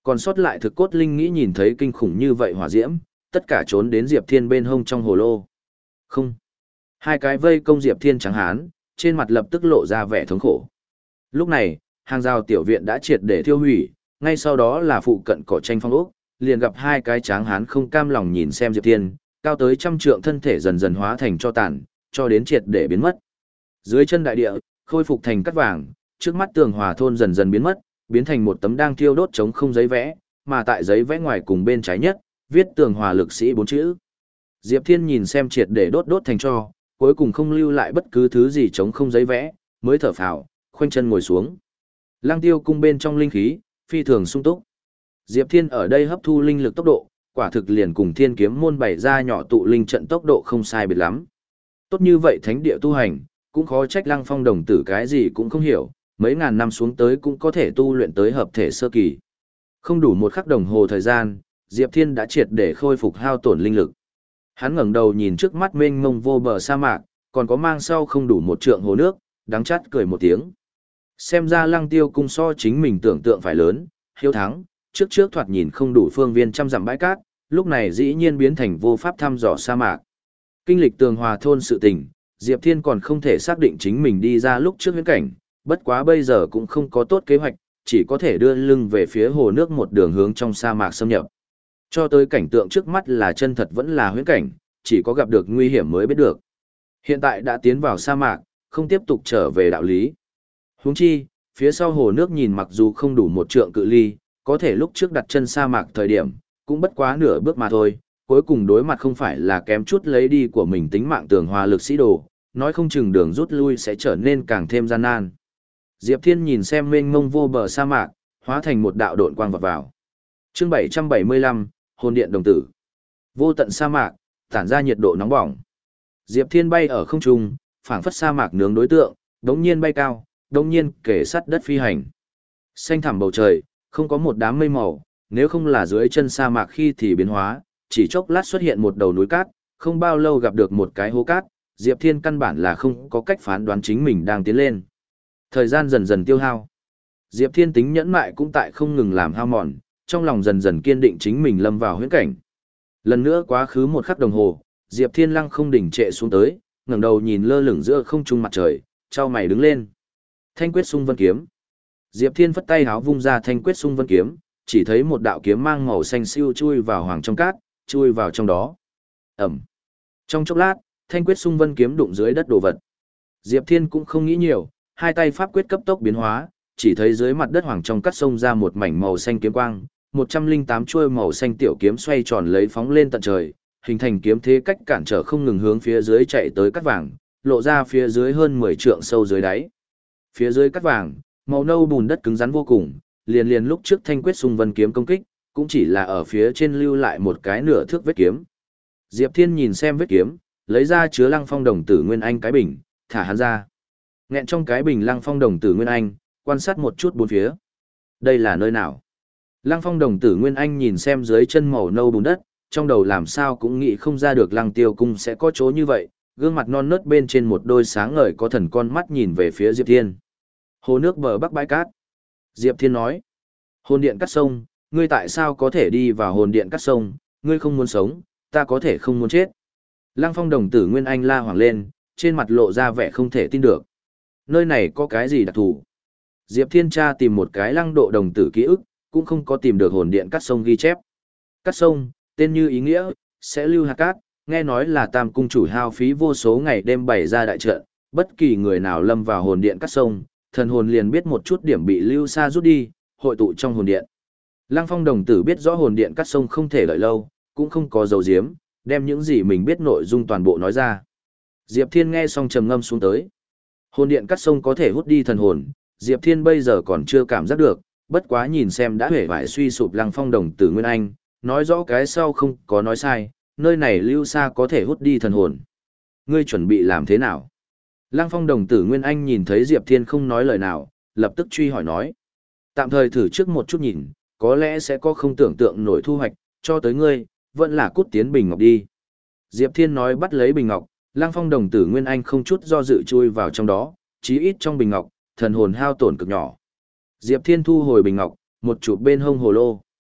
A: Còn sót lại thực cốt linh nghĩ nhìn thấy kinh khủng như vậy hỏa diễm, tất cả trốn đến Diệp Thiên bên hông trong hồ lô. Không. Hai cái vây công Diệp Thiên trắng hán, trên mặt lập tức lộ ra vẻ thống khổ. Lúc này, hàng rào tiểu viện đã triệt để thiêu hủy, ngay sau đó là phụ cận cỏ tranh phong ốc, liền gặp hai cái tráng hán không cam lòng nhìn xem Diệp Thiên, cao tới trăm trượng thân thể dần dần hóa thành cho tàn, cho đến triệt để biến mất. Dưới chân đại địa, khôi phục thành cát vàng, trước mắt tường hòa thôn dần dần biến mất, biến thành một tấm đang thiêu đốt chống không giấy vẽ, mà tại giấy vẽ ngoài cùng bên trái nhất, viết tường hòa lực sĩ bốn chữ. Diệp Thiên nhìn xem triệt để đốt đốt thành tro, cuối cùng không lưu lại bất cứ thứ gì chống không giấy vẽ, mới thở phào, khoanh chân ngồi xuống. Lăng Tiêu cung bên trong linh khí, phi thường sung túc. Diệp Thiên ở đây hấp thu linh lực tốc độ, quả thực liền cùng Thiên Kiếm môn bày ra nhỏ tụ linh trận tốc độ không sai biệt lắm. Tốt như vậy thánh địa tu hành, cũng khó trách Lăng Phong đồng tử cái gì cũng không hiểu, mấy ngàn năm xuống tới cũng có thể tu luyện tới hợp thể sơ kỳ. Không đủ một khắc đồng hồ thời gian, Diệp Thiên đã triệt để khôi phục hao tổn linh lực. Hắn ngẩng đầu nhìn trước mắt mênh mông vô bờ sa mạc, còn có mang sau không đủ một trượng hồ nước, đắng chát cười một tiếng. Xem ra Lăng Tiêu cung so chính mình tưởng tượng phải lớn, hiếu thắng, trước trước thoạt nhìn không đủ phương viên trăm dặm bãi cát, lúc này dĩ nhiên biến thành vô pháp thăm dò sa mạc. Kinh lịch tường hòa thôn sự tình, Diệp Thiên còn không thể xác định chính mình đi ra lúc trước huyễn cảnh, bất quá bây giờ cũng không có tốt kế hoạch, chỉ có thể đưa lưng về phía hồ nước một đường hướng trong sa mạc xâm nhập. Cho tới cảnh tượng trước mắt là chân thật vẫn là huyễn cảnh, chỉ có gặp được nguy hiểm mới biết được. Hiện tại đã tiến vào sa mạc, không tiếp tục trở về đạo lý. Huống chi, phía sau hồ nước nhìn mặc dù không đủ một trượng cự ly, có thể lúc trước đặt chân sa mạc thời điểm, cũng bất quá nửa bước mà thôi, cuối cùng đối mặt không phải là kém chút lấy đi của mình tính mạng tường hòa lực sĩ đồ, nói không chừng đường rút lui sẽ trở nên càng thêm gian nan. Diệp Thiên nhìn xem mênh mông vô bờ sa mạc, hóa thành một đạo độn quang vọt vào. Chương bảy trăm bảy mươi lăm, Hồn điện đồng tử. Vô tận sa mạc, tản ra nhiệt độ nóng bỏng. Diệp Thiên bay ở không trung, phảng phất sa mạc nướng đối tượng, đống nhiên bay cao, đống nhiên kể sát đất phi hành. Xanh thẳm bầu trời, không có một đám mây màu, nếu không là dưới chân sa mạc khi thì biến hóa, chỉ chốc lát xuất hiện một đầu núi cát, không bao lâu gặp được một cái hố cát, Diệp Thiên căn bản là không có cách phán đoán chính mình đang tiến lên. Thời gian dần dần tiêu hao. Diệp Thiên tính nhẫn mại cũng tại không ngừng làm hao mòn, trong lòng dần dần kiên định chính mình lâm vào huyễn cảnh. Lần nữa quá khứ một khắc đồng hồ, Diệp Thiên lăng không đỉnh trệ xuống tới, ngẩng đầu nhìn lơ lửng giữa không trung mặt trời, chau mày đứng lên. Thanh quyết xung vân kiếm. Diệp Thiên phất tay háo vung ra thanh quyết xung vân kiếm, chỉ thấy một đạo kiếm mang màu xanh siêu chui vào hoàng trong cát, chui vào trong đó. Ẩm. Trong chốc lát, thanh quyết xung vân kiếm đụng dưới đất đồ vật. Diệp Thiên cũng không nghĩ nhiều, hai tay pháp quyết cấp tốc biến hóa, chỉ thấy dưới mặt đất hoàng trong cát sông ra một mảnh màu xanh kiếm quang, một trăm lẻ tám chuôi màu xanh tiểu kiếm xoay tròn lấy phóng lên tận trời, hình thành kiếm thế cách cản trở không ngừng hướng phía dưới chạy tới cát vàng, lộ ra phía dưới hơn mười trượng sâu dưới đáy. Phía dưới cát vàng, màu nâu bùn đất cứng rắn vô cùng, liền liền lúc trước thanh quyết xung vân kiếm công kích, cũng chỉ là ở phía trên lưu lại một cái nửa thước vết kiếm. Diệp Thiên nhìn xem vết kiếm, lấy ra chứa Lăng Phong đồng tử Nguyên Anh cái bình, thả hắn ra. Nghẹn trong cái bình Lăng Phong đồng tử Nguyên Anh, quan sát một chút bốn phía. Đây là nơi nào? Lăng Phong đồng tử Nguyên Anh nhìn xem dưới chân màu nâu bùn đất, trong đầu làm sao cũng nghĩ không ra được Lăng Tiêu cung sẽ có chỗ như vậy, gương mặt non nớt bên trên một đôi sáng ngời có thần con mắt nhìn về phía Diệp Thiên. Hồ nước bờ bắc bãi cát. Diệp Thiên nói, hồn điện cắt sông, ngươi tại sao có thể đi vào hồn điện cắt sông, ngươi không muốn sống, ta có thể không muốn chết. Lăng Phong đồng tử Nguyên Anh la hoảng lên, trên mặt lộ ra vẻ không thể tin được. Nơi này có cái gì đặc thù? Diệp Thiên tra tìm một cái lăng độ đồng tử ký ức, cũng không có tìm được hồn điện cắt sông ghi chép. Cắt sông, tên như ý nghĩa, sẽ lưu hạt cát, nghe nói là Tam cung chủ hao phí vô số ngày đêm bày ra đại trận, bất kỳ người nào lâm vào hồn điện cắt sông, thần hồn liền biết một chút điểm bị lưu xa rút đi, hội tụ trong hồn điện. Lăng Phong đồng tử biết rõ hồn điện cắt sông không thể đợi lâu, cũng không có dấu diếm, đem những gì mình biết nội dung toàn bộ nói ra. Diệp Thiên nghe xong trầm ngâm xuống tới. Hồn điện cắt sông có thể hút đi thần hồn, Diệp Thiên bây giờ còn chưa cảm giác được, bất quá nhìn xem đã hể vải suy sụp Lăng Phong đồng tử Nguyên Anh, nói rõ cái sau không có nói sai, nơi này lưu xa có thể hút đi thần hồn. Ngươi chuẩn bị làm thế nào? Lăng Phong đồng tử Nguyên Anh nhìn thấy Diệp Thiên không nói lời nào, lập tức truy hỏi nói. Tạm thời thử trước một chút nhìn, có lẽ sẽ có không tưởng tượng nổi thu hoạch, cho tới ngươi, vẫn là cút tiến bình ngọc đi. Diệp Thiên nói bắt lấy bình ngọc, Lăng Phong đồng tử Nguyên Anh không chút do dự chui vào trong đó, chí ít trong bình ngọc, thần hồn hao tổn cực nhỏ. Diệp Thiên thu hồi bình ngọc, một chụp bên hông hồ lô.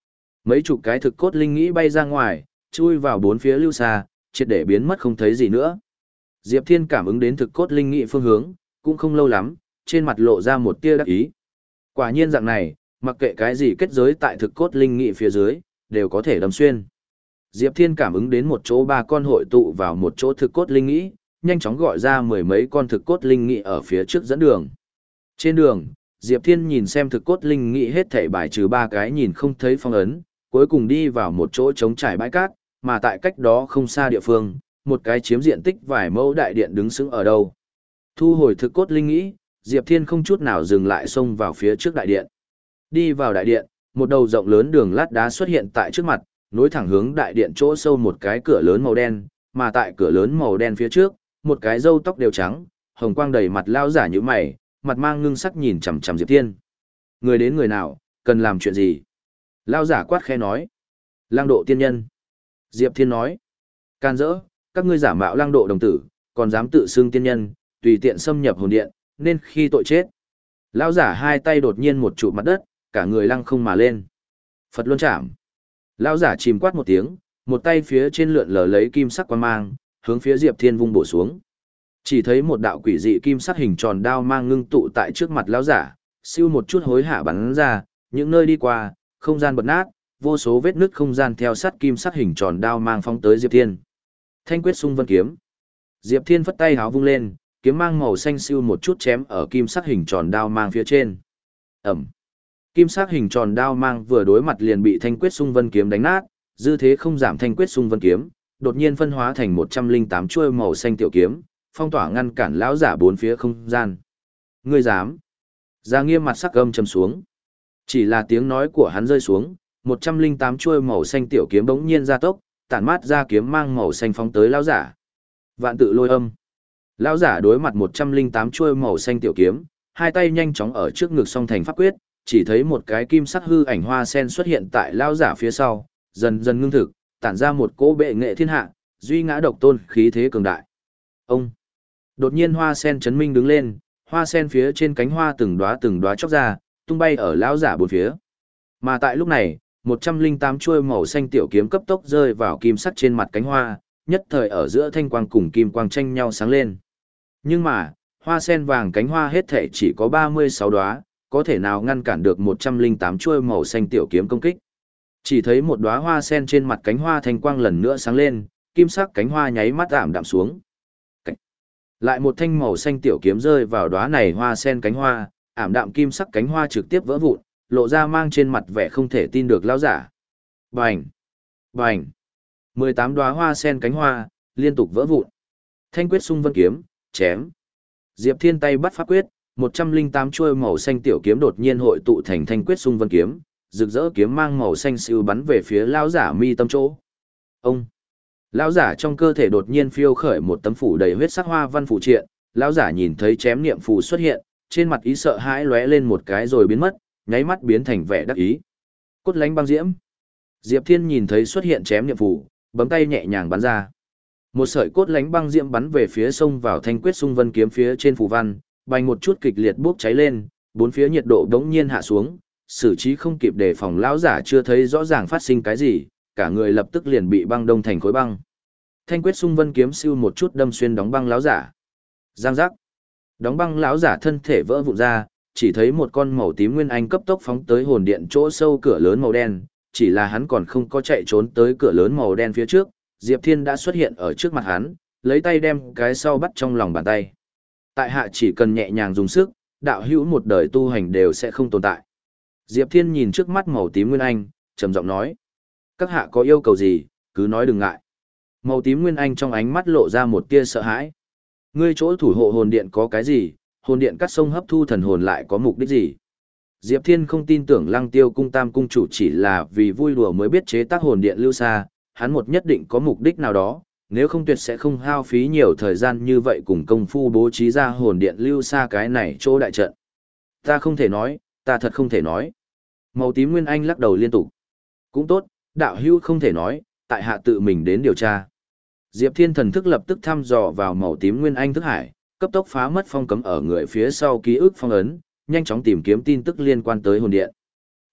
A: Mấy chục cái thực cốt linh nghĩ bay ra ngoài, chui vào bốn phía lưu xa, triệt để biến mất không thấy gì nữa. Diệp Thiên cảm ứng đến thực cốt linh nghĩ phương hướng, cũng không lâu lắm, trên mặt lộ ra một tia đắc ý. Quả nhiên dạng này, mặc kệ cái gì kết giới tại thực cốt linh nghĩ phía dưới, đều có thể đâm xuyên. Diệp Thiên cảm ứng đến một chỗ ba con hội tụ vào một chỗ thực cốt linh nghĩ, nhanh chóng gọi ra mười mấy con thực cốt linh nghĩ ở phía trước dẫn đường. Trên đường, Diệp Thiên nhìn xem thực cốt linh nghĩ hết thảy bài trừ ba cái nhìn không thấy phong ấn, cuối cùng đi vào một chỗ trống trải bãi cát, mà tại cách đó không xa địa phương, một cái chiếm diện tích vài mẫu đại điện đứng sững ở đâu. Thu hồi thực cốt linh nghĩ, Diệp Thiên không chút nào dừng lại xông vào phía trước đại điện. Đi vào đại điện, một đầu rộng lớn đường lát đá xuất hiện tại trước mặt, nối thẳng hướng đại điện chỗ sâu một cái cửa lớn màu đen, mà tại cửa lớn màu đen phía trước, một cái râu tóc đều trắng, hồng quang đầy mặt lao giả như mày, mặt mang ngưng sắc nhìn chằm chằm Diệp Thiên. Người đến người nào, cần làm chuyện gì? Lao giả quát khẽ nói. Lang độ tiên nhân. Diệp Thiên nói. Can dỡ, các ngươi giả mạo lang độ đồng tử, còn dám tự xưng tiên nhân, tùy tiện xâm nhập hồn điện, nên khi tội chết. Lao giả hai tay đột nhiên một trụ mặt đất, cả người lăng không mà lên. Phật luân chạm. Lao giả chìm quát một tiếng, một tay phía trên lượn lờ lấy kim sắc quang mang, hướng phía Diệp Thiên vung bổ xuống. Chỉ thấy một đạo quỷ dị kim sắc hình tròn đao mang ngưng tụ tại trước mặt lão giả, siêu một chút hối hạ bắn ra, những nơi đi qua, không gian bật nát, vô số vết nứt không gian theo sát kim sắc hình tròn đao mang phóng tới Diệp Thiên. Thanh quyết xung vân kiếm. Diệp Thiên phất tay háo vung lên, kiếm mang màu xanh siêu một chút chém ở kim sắc hình tròn đao mang phía trên. Ẩm. Kim sắc hình tròn đao mang vừa đối mặt liền bị thanh quyết xung vân kiếm đánh nát, dư thế không giảm thanh quyết xung vân kiếm, đột nhiên phân hóa thành một trăm linh tám chuôi màu xanh tiểu kiếm, phong tỏa ngăn cản lão giả bốn phía không gian. Ngươi dám? Gia Nghiêm mặt sắc gầm trầm xuống. Chỉ là tiếng nói của hắn rơi xuống, một trăm linh tám chuôi màu xanh tiểu kiếm bỗng nhiên gia tốc, tản mát ra kiếm mang màu xanh phóng tới lão giả. Vạn tự lôi âm. Lão giả đối mặt một trăm linh tám chuôi màu xanh tiểu kiếm, hai tay nhanh chóng ở trước ngực song thành pháp quyết, chỉ thấy một cái kim sắc hư ảnh hoa sen xuất hiện tại lão giả phía sau, dần dần ngưng thực, tản ra một cỗ bệ nghệ thiên hạ, duy ngã độc tôn khí thế cường đại. Ông. Đột nhiên hoa sen chấn minh đứng lên, hoa sen phía trên cánh hoa từng đóa từng đóa chóc ra, tung bay ở lão giả bốn phía. Mà tại lúc này, một trăm linh tám chuôi màu xanh tiểu kiếm cấp tốc rơi vào kim sắc trên mặt cánh hoa, nhất thời ở giữa thanh quang cùng kim quang tranh nhau sáng lên. Nhưng mà, hoa sen vàng cánh hoa hết thể chỉ có ba mươi sáu đóa, có thể nào ngăn cản được một trăm linh tám chuôi màu xanh tiểu kiếm công kích. Chỉ thấy một đóa hoa sen trên mặt cánh hoa thanh quang lần nữa sáng lên, kim sắc cánh hoa nháy mắt ảm đạm xuống. Cảnh. Lại một thanh màu xanh tiểu kiếm rơi vào đóa này hoa sen cánh hoa, ảm đạm kim sắc cánh hoa trực tiếp vỡ vụn, lộ ra mang trên mặt vẻ không thể tin được lão giả. Bành! Bành! mười tám đóa hoa sen cánh hoa, liên tục vỡ vụn. Thanh quyết xung vân kiếm, chém. Diệp Thiên tay bắt pháp quyết, một trăm linh tám chuôi màu xanh tiểu kiếm đột nhiên hội tụ thành thanh quyết xung vân kiếm, rực rỡ kiếm mang màu xanh siêu bắn về phía lão giả mi tâm chỗ. Ông! Lão giả trong cơ thể đột nhiên phiêu khởi một tấm phủ đầy huyết sắc hoa văn phụ triện, lão giả nhìn thấy chém niệm phù xuất hiện, trên mặt ý sợ hãi lóe lên một cái rồi biến mất, nháy mắt biến thành vẻ đắc ý. Cốt lánh băng diễm. Diệp Thiên nhìn thấy xuất hiện chém niệm phù, bấm tay nhẹ nhàng bắn ra. Một sợi cốt lánh băng diễm bắn về phía sông vào thanh quyết xung vân kiếm phía trên phù văn, bành một chút kịch liệt bốc cháy lên, bốn phía nhiệt độ đống nhiên hạ xuống, xử trí không kịp đề phòng lão giả chưa thấy rõ ràng phát sinh cái gì, cả người lập tức liền bị băng đông thành khối băng. Thanh quyết xung vân kiếm siêu một chút đâm xuyên đóng băng lão giả. Giang giác. Đóng băng lão giả thân thể vỡ vụn ra, chỉ thấy một con màu tím nguyên anh cấp tốc phóng tới hồn điện chỗ sâu cửa lớn màu đen, chỉ là hắn còn không có chạy trốn tới cửa lớn màu đen phía trước, Diệp Thiên đã xuất hiện ở trước mặt hắn, lấy tay đem cái sau bắt trong lòng bàn tay. Tại hạ chỉ cần nhẹ nhàng dùng sức, đạo hữu một đời tu hành đều sẽ không tồn tại. Diệp Thiên nhìn trước mắt màu tím nguyên anh, trầm giọng nói: các hạ có yêu cầu gì, cứ nói đừng ngại. Màu tím nguyên anh trong ánh mắt lộ ra một tia sợ hãi. Ngươi chỗ thủ hộ hồn điện có cái gì, hồn điện cắt sông hấp thu thần hồn lại có mục đích gì? Diệp Thiên không tin tưởng Lăng Tiêu cung tam cung chủ chỉ là vì vui đùa mới biết chế tác hồn điện lưu xa, hắn một nhất định có mục đích nào đó, nếu không tuyệt sẽ không hao phí nhiều thời gian như vậy cùng công phu bố trí ra hồn điện lưu xa cái này chỗ đại trận. Ta không thể nói, ta thật không thể nói. Màu tím nguyên anh lắc đầu liên tục. Cũng tốt, đạo hữu không thể nói, tại hạ tự mình đến điều tra. Diệp Thiên thần thức lập tức thăm dò vào màu tím nguyên anh thức hải, cấp tốc phá mất phong cấm ở người phía sau ký ức phong ấn, nhanh chóng tìm kiếm tin tức liên quan tới hồn điện.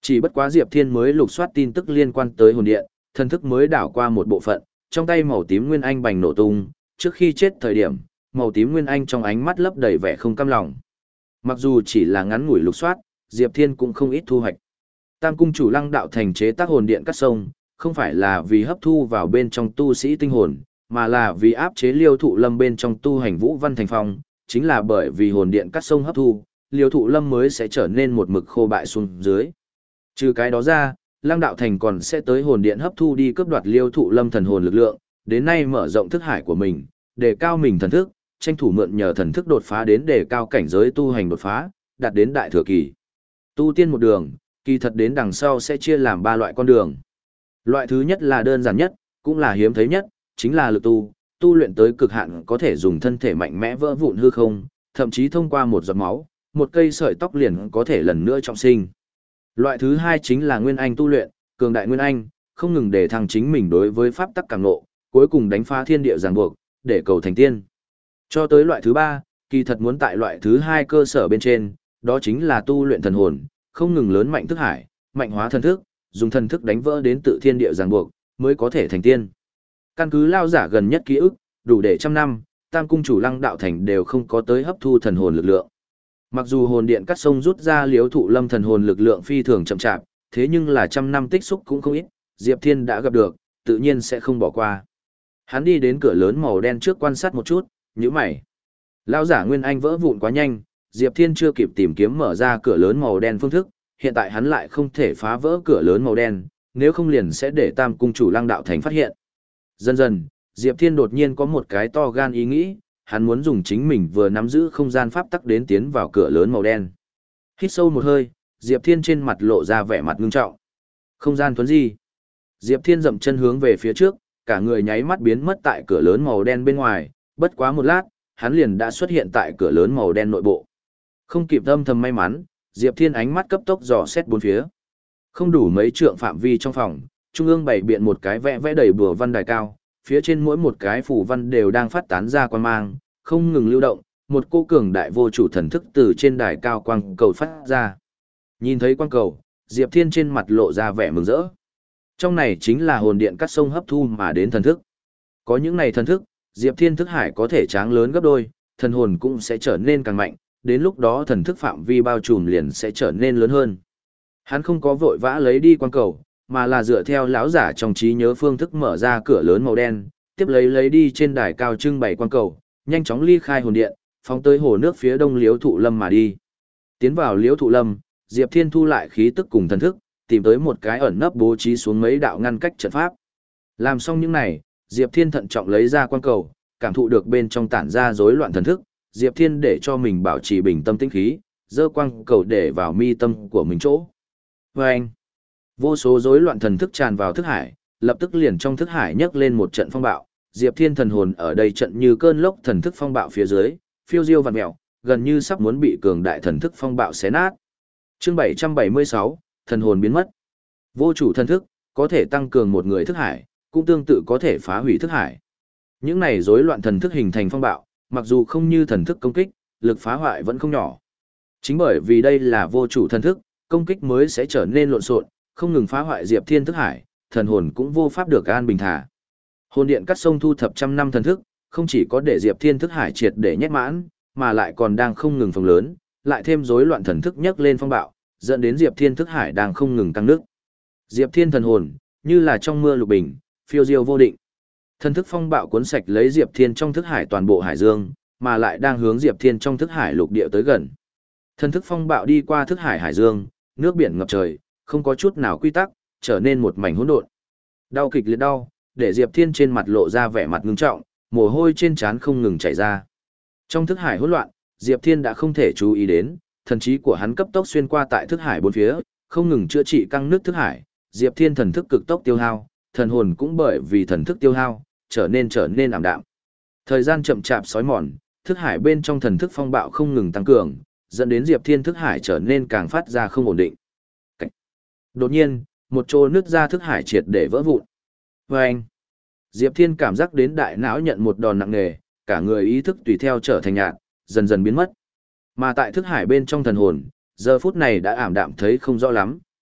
A: Chỉ bất quá Diệp Thiên mới lục soát tin tức liên quan tới hồn điện, thần thức mới đảo qua một bộ phận, trong tay màu tím nguyên anh bành nổ tung, trước khi chết thời điểm, màu tím nguyên anh trong ánh mắt lấp đầy vẻ không cam lòng. Mặc dù chỉ là ngắn ngủi lục soát, Diệp Thiên cũng không ít thu hoạch. Tam cung chủ Lăng Đạo Thành chế tác hồn điện cắt sông, không phải là vì hấp thu vào bên trong tu sĩ tinh hồn, mà là vì áp chế Liêu Thụ Lâm bên trong tu hành Vũ Văn Thành Phong, chính là bởi vì hồn điện cắt sông hấp thu, Liêu Thụ Lâm mới sẽ trở nên một mực khô bại xuống dưới. Trừ cái đó ra, Lăng Đạo Thành còn sẽ tới hồn điện hấp thu đi cướp đoạt Liêu Thụ Lâm thần hồn lực lượng, đến nay mở rộng thức hải của mình, đề cao mình thần thức, tranh thủ mượn nhờ thần thức đột phá đến đề cao cảnh giới tu hành đột phá, đạt đến đại thừa kỳ. Tu tiên một đường, kỳ thật đến đằng sau sẽ chia làm ba loại con đường. Loại thứ nhất là đơn giản nhất, cũng là hiếm thấy nhất, chính là lực tu, tu luyện tới cực hạn có thể dùng thân thể mạnh mẽ vỡ vụn hư không, thậm chí thông qua một giọt máu, một cây sợi tóc liền có thể lần nữa trọng sinh. Loại thứ hai chính là nguyên anh tu luyện, cường đại nguyên anh, không ngừng để thăng chính mình đối với pháp tắc càng ngộ, cuối cùng đánh phá thiên địa ràng buộc, để cầu thành tiên. Cho tới loại thứ ba, kỳ thật muốn tại loại thứ hai cơ sở bên trên, đó chính là tu luyện thần hồn, không ngừng lớn mạnh thức hải, mạnh hóa thần thức, dùng thần thức đánh vỡ đến tự thiên địa ràng buộc, mới có thể thành tiên. Căn cứ lao giả gần nhất ký ức, đủ để trăm năm, Tam cung chủ Lăng Đạo Thành đều không có tới hấp thu thần hồn lực lượng. Mặc dù hồn điện cắt sông rút ra Liếu Thụ Lâm thần hồn lực lượng phi thường chậm chạp, thế nhưng là trăm năm tích xúc cũng không ít, Diệp Thiên đã gặp được, tự nhiên sẽ không bỏ qua. Hắn đi đến cửa lớn màu đen trước quan sát một chút, nhíu mày. Lão giả Nguyên Anh vỡ vụn quá nhanh, Diệp Thiên chưa kịp tìm kiếm mở ra cửa lớn màu đen phương thức, hiện tại hắn lại không thể phá vỡ cửa lớn màu đen, nếu không liền sẽ để Tam cung chủ Lăng Đạo Thành phát hiện. Dần dần, Diệp Thiên đột nhiên có một cái to gan ý nghĩ, hắn muốn dùng chính mình vừa nắm giữ không gian pháp tắc đến tiến vào cửa lớn màu đen. Hít sâu một hơi, Diệp Thiên trên mặt lộ ra vẻ mặt ngưng trọng. Không gian thuấn di. Diệp Thiên dậm chân hướng về phía trước, cả người nháy mắt biến mất tại cửa lớn màu đen bên ngoài, bất quá một lát, hắn liền đã xuất hiện tại cửa lớn màu đen nội bộ. Không kịp âm thầm may mắn, Diệp Thiên ánh mắt cấp tốc dò xét bốn phía. Không đủ mấy trượng phạm vi trong phòng, trung ương bày biện một cái vẽ vẽ đầy bùa văn đài cao, phía trên mỗi một cái phù văn đều đang phát tán ra quang mang, không ngừng lưu động, một cô cường đại vô chủ thần thức từ trên đài cao quang cầu phát ra. Nhìn thấy quang cầu, Diệp Thiên trên mặt lộ ra vẻ mừng rỡ. Trong này chính là hồn điện cắt sông hấp thu mà đến thần thức. Có những này thần thức, Diệp Thiên thức hải có thể tráng lớn gấp đôi, thần hồn cũng sẽ trở nên càng mạnh, đến lúc đó thần thức phạm vi bao trùm liền sẽ trở nên lớn hơn. Hắn không có vội vã lấy đi quang cầu, mà là dựa theo lão giả trong trí nhớ phương thức mở ra cửa lớn màu đen, tiếp lấy lấy đi trên đài cao trưng bày quang cầu, nhanh chóng ly khai hồn điện, phóng tới hồ nước phía đông Liễu Thụ Lâm mà đi. Tiến vào Liễu Thụ Lâm, Diệp Thiên thu lại khí tức cùng thần thức, tìm tới một cái ẩn nấp bố trí xuống mấy đạo ngăn cách trận pháp. Làm xong những này, Diệp Thiên thận trọng lấy ra quang cầu, cảm thụ được bên trong tản ra rối loạn thần thức, Diệp Thiên để cho mình bảo trì bình tâm tĩnh khí, giơ quang cầu để vào mi tâm của mình chỗ. Và anh, vô số rối loạn thần thức tràn vào thức hải, lập tức liền trong thức hải nhấc lên một trận phong bạo, Diệp Thiên thần hồn ở đây trận như cơn lốc thần thức phong bạo phía dưới, phiêu diêu vặn mèo, gần như sắp muốn bị cường đại thần thức phong bạo xé nát. Chương bảy trăm bảy mươi sáu, thần hồn biến mất. Vô chủ thần thức có thể tăng cường một người thức hải, cũng tương tự có thể phá hủy thức hải. Những này rối loạn thần thức hình thành phong bạo, mặc dù không như thần thức công kích, lực phá hoại vẫn không nhỏ. Chính bởi vì đây là vô chủ thần thức, công kích mới sẽ trở nên lộn xộn, không ngừng phá hoại Diệp Thiên thức hải, thần hồn cũng vô pháp được an bình thả. Hồn điện cắt sông thu thập trăm năm thần thức, không chỉ có để Diệp Thiên thức hải triệt để nhét mãn, mà lại còn đang không ngừng phồng lớn, lại thêm rối loạn thần thức nhấc lên phong bạo, dẫn đến Diệp Thiên thức hải đang không ngừng tăng nước. Diệp Thiên thần hồn, như là trong mưa lục bình, phiêu diêu vô định. Thần thức phong bạo cuốn sạch lấy Diệp Thiên trong thức hải toàn bộ hải dương, mà lại đang hướng Diệp Thiên trong thức hải lục địa tới gần. Thần thức phong bạo đi qua thức hải hải dương, nước biển ngập trời, không có chút nào quy tắc, trở nên một mảnh hỗn độn. Đau kịch liệt đau, để Diệp Thiên trên mặt lộ ra vẻ mặt ngưng trọng, mồ hôi trên trán không ngừng chảy ra. Trong thức hải hỗn loạn, Diệp Thiên đã không thể chú ý đến, thần trí của hắn cấp tốc xuyên qua tại thức hải bốn phía, không ngừng chữa trị căng nước thức hải, Diệp Thiên thần thức cực tốc tiêu hao, thần hồn cũng bởi vì thần thức tiêu hao, trở nên trở nên ảm đạm. Thời gian chậm chạp sói mòn, thức hải bên trong thần thức phong bạo không ngừng tăng cường, dẫn đến Diệp Thiên thức hải trở nên càng phát ra không ổn định. Cảnh. Đột nhiên, một chỗ nứt ra thức hải triệt để vỡ vụn. Vâng! Diệp Thiên cảm giác đến đại não nhận một đòn nặng nề, cả người ý thức tùy theo trở thành nhạt, dần dần biến mất. Mà tại thức hải bên trong thần hồn, giờ phút này đã ảm đạm thấy không rõ lắm,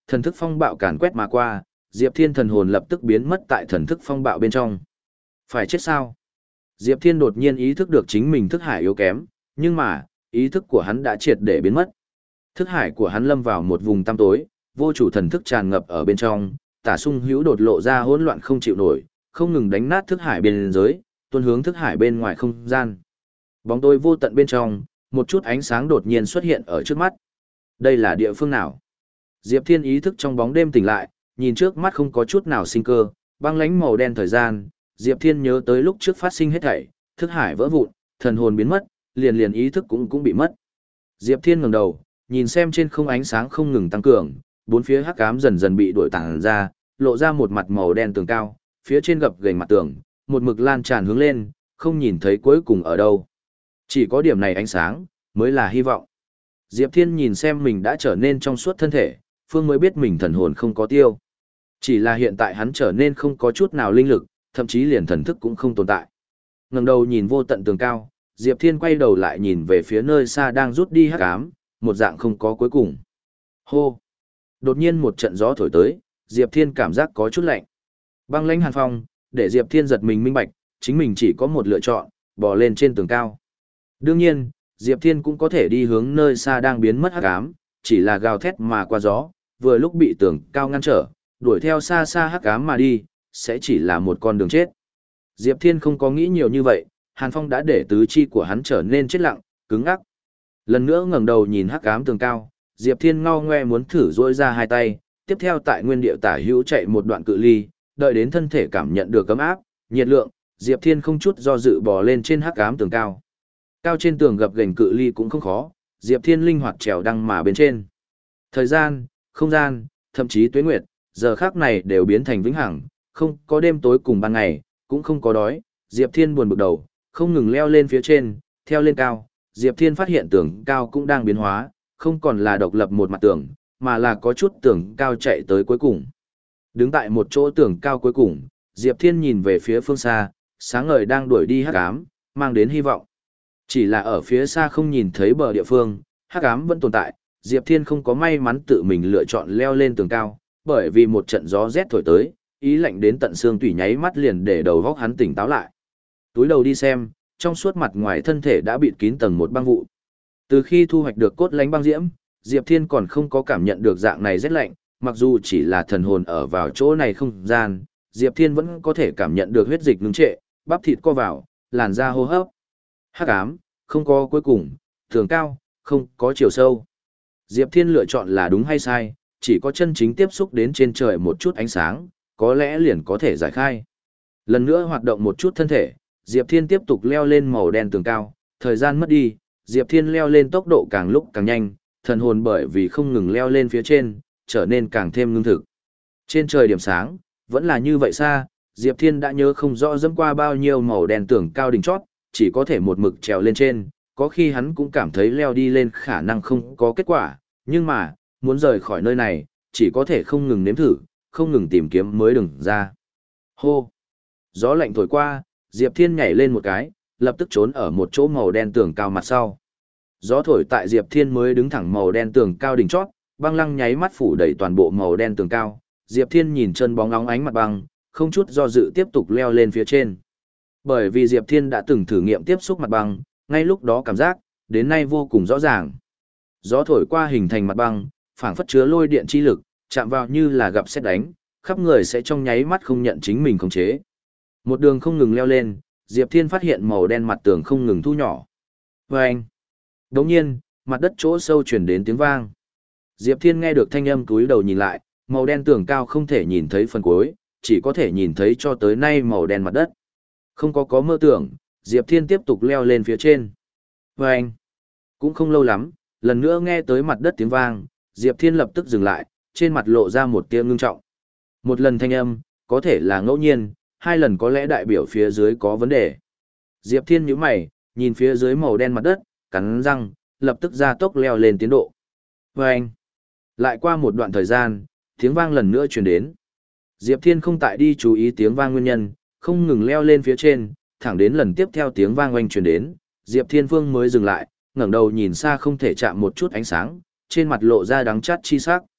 A: Thần thức phong bạo càn quét mà qua, Diệp Thiên thần hồn lập tức biến mất tại thần thức phong bạo bên trong. Phải chết sao? Diệp Thiên đột nhiên ý thức được chính mình thức hải yếu kém, nhưng mà, ý thức của hắn đã triệt để biến mất. Thức hải của hắn lâm vào một vùng tăm tối, vô chủ thần thức tràn ngập ở bên trong, tả sung hữu đột lộ ra hỗn loạn không chịu nổi, không ngừng đánh nát thức hải bên giới, tuôn hướng thức hải bên ngoài không gian. Bóng tối vô tận bên trong, một chút ánh sáng đột nhiên xuất hiện ở trước mắt. Đây là địa phương nào? Diệp Thiên ý thức trong bóng đêm tỉnh lại, nhìn trước mắt không có chút nào sinh cơ, băng lãnh màu đen thời gian, Diệp Thiên nhớ tới lúc trước phát sinh hết thảy, thức hải vỡ vụn, thần hồn biến mất, liền liền ý thức cũng cũng bị mất. Diệp Thiên ngẩng đầu, nhìn xem trên không ánh sáng không ngừng tăng cường, bốn phía hắc ám dần dần bị đuổi tản ra, lộ ra một mặt màu đen tường cao, phía trên gập ghềnh mặt tường, một mực lan tràn hướng lên, không nhìn thấy cuối cùng ở đâu. Chỉ có điểm này ánh sáng, mới là hy vọng. Diệp Thiên nhìn xem mình đã trở nên trong suốt thân thể, Phương mới biết mình thần hồn không có tiêu. Chỉ là hiện tại hắn trở nên không có chút nào linh lực, thậm chí liền thần thức cũng không tồn tại. Ngẩng đầu nhìn vô tận tường cao, Diệp Thiên quay đầu lại nhìn về phía nơi xa đang rút đi hắc ám, một dạng không có cuối cùng. Hô! Đột nhiên một trận gió thổi tới, Diệp Thiên cảm giác có chút lạnh. Băng lãnh hàn phong, để Diệp Thiên giật mình minh bạch, chính mình chỉ có một lựa chọn, bò lên trên tường cao. Đương nhiên, Diệp Thiên cũng có thể đi hướng nơi xa đang biến mất hắc ám, chỉ là gào thét mà qua gió, vừa lúc bị tường cao ngăn trở, đuổi theo xa xa hắc ám mà đi, sẽ chỉ là một con đường chết. Diệp Thiên không có nghĩ nhiều như vậy, hàn phong đã để tứ chi của hắn trở nên chết lặng, cứng ngắc. Lần nữa ngẩng đầu nhìn hắc ám tường cao, Diệp Thiên ngao ngoe muốn thử duỗi ra hai tay, tiếp theo tại nguyên địa tả hữu chạy một đoạn cự ly, đợi đến thân thể cảm nhận được ấm áp, nhiệt lượng, Diệp Thiên không chút do dự bò lên trên hắc ám tường cao. Cao trên tường gập ghềnh cự ly cũng không khó, Diệp Thiên linh hoạt trèo đăng mà bên trên. Thời gian, không gian, thậm chí tuế nguyệt, giờ khắc này đều biến thành vĩnh hằng, không có đêm tối cùng ban ngày, cũng không có đói. Diệp Thiên buồn bực đầu, không ngừng leo lên phía trên, theo lên cao, Diệp Thiên phát hiện tường cao cũng đang biến hóa, không còn là độc lập một mặt tường, mà là có chút tường cao chạy tới cuối cùng. Đứng tại một chỗ tường cao cuối cùng, Diệp Thiên nhìn về phía phương xa, sáng ngời đang đuổi đi hắc ám, mang đến hy vọng. Chỉ là ở phía xa không nhìn thấy bờ địa phương, hắc ám vẫn tồn tại, Diệp Thiên không có may mắn tự mình lựa chọn leo lên tường cao, bởi vì một trận gió rét thổi tới, ý lạnh đến tận xương tủy nháy mắt liền để đầu góc hắn tỉnh táo lại. Túi đầu đi xem, trong suốt mặt ngoài thân thể đã bịt kín tầng một băng vụ. Từ khi thu hoạch được cốt lánh băng diễm, Diệp Thiên còn không có cảm nhận được dạng này rét lạnh, mặc dù chỉ là thần hồn ở vào chỗ này không gian, Diệp Thiên vẫn có thể cảm nhận được huyết dịch ngưng trệ, bắp thịt co vào, làn da hô hấp. Hắc ám, không có cuối cùng, tường cao, không có chiều sâu. Diệp Thiên lựa chọn là đúng hay sai, chỉ có chân chính tiếp xúc đến trên trời một chút ánh sáng, có lẽ liền có thể giải khai. Lần nữa hoạt động một chút thân thể, Diệp Thiên tiếp tục leo lên màu đen tường cao, thời gian mất đi, Diệp Thiên leo lên tốc độ càng lúc càng nhanh, thần hồn bởi vì không ngừng leo lên phía trên, trở nên càng thêm ngưng thực. Trên trời điểm sáng, vẫn là như vậy xa, Diệp Thiên đã nhớ không rõ dẫm qua bao nhiêu màu đen tường cao đỉnh chót, chỉ có thể một mực trèo lên trên, có khi hắn cũng cảm thấy leo đi lên khả năng không có kết quả, nhưng mà, muốn rời khỏi nơi này, chỉ có thể không ngừng nếm thử, không ngừng tìm kiếm mới đường ra. Hô! Gió lạnh thổi qua, Diệp Thiên nhảy lên một cái, lập tức trốn ở một chỗ màu đen tường cao mặt sau. Gió thổi tại Diệp Thiên mới đứng thẳng màu đen tường cao đỉnh chót, băng lăng nháy mắt phủ đầy toàn bộ màu đen tường cao. Diệp Thiên nhìn chân bóng óng ánh mặt băng, không chút do dự tiếp tục leo lên phía trên. Bởi vì Diệp Thiên đã từng thử nghiệm tiếp xúc mặt băng, ngay lúc đó cảm giác, đến nay vô cùng rõ ràng. Gió thổi qua hình thành mặt băng, phảng phất chứa lôi điện chi lực, chạm vào như là gặp sét đánh, khắp người sẽ trong nháy mắt không nhận chính mình khống chế. Một đường không ngừng leo lên, Diệp Thiên phát hiện màu đen mặt tường không ngừng thu nhỏ. Vâng! Đồng nhiên, mặt đất chỗ sâu truyền đến tiếng vang. Diệp Thiên nghe được thanh âm túi đầu nhìn lại, màu đen tường cao không thể nhìn thấy phần cuối, chỉ có thể nhìn thấy cho tới nay màu đen mặt đất. Không có có mơ tưởng, Diệp Thiên tiếp tục leo lên phía trên. Vâng! Cũng không lâu lắm, lần nữa nghe tới mặt đất tiếng vang, Diệp Thiên lập tức dừng lại, trên mặt lộ ra một tia ngưng trọng. Một lần thanh âm, có thể là ngẫu nhiên, hai lần có lẽ đại biểu phía dưới có vấn đề. Diệp Thiên nhíu mày, nhìn phía dưới màu đen mặt đất, cắn răng, lập tức ra tốc leo lên tiến độ. Vâng! Lại qua một đoạn thời gian, tiếng vang lần nữa truyền đến. Diệp Thiên không tại đi chú ý tiếng vang nguyên nhân, không ngừng leo lên phía trên, thẳng đến lần tiếp theo tiếng vang oanh truyền đến, Diệp Thiên Phương mới dừng lại, ngẩng đầu nhìn xa không thể chạm một chút ánh sáng, trên mặt lộ ra đắng chát chi sắc.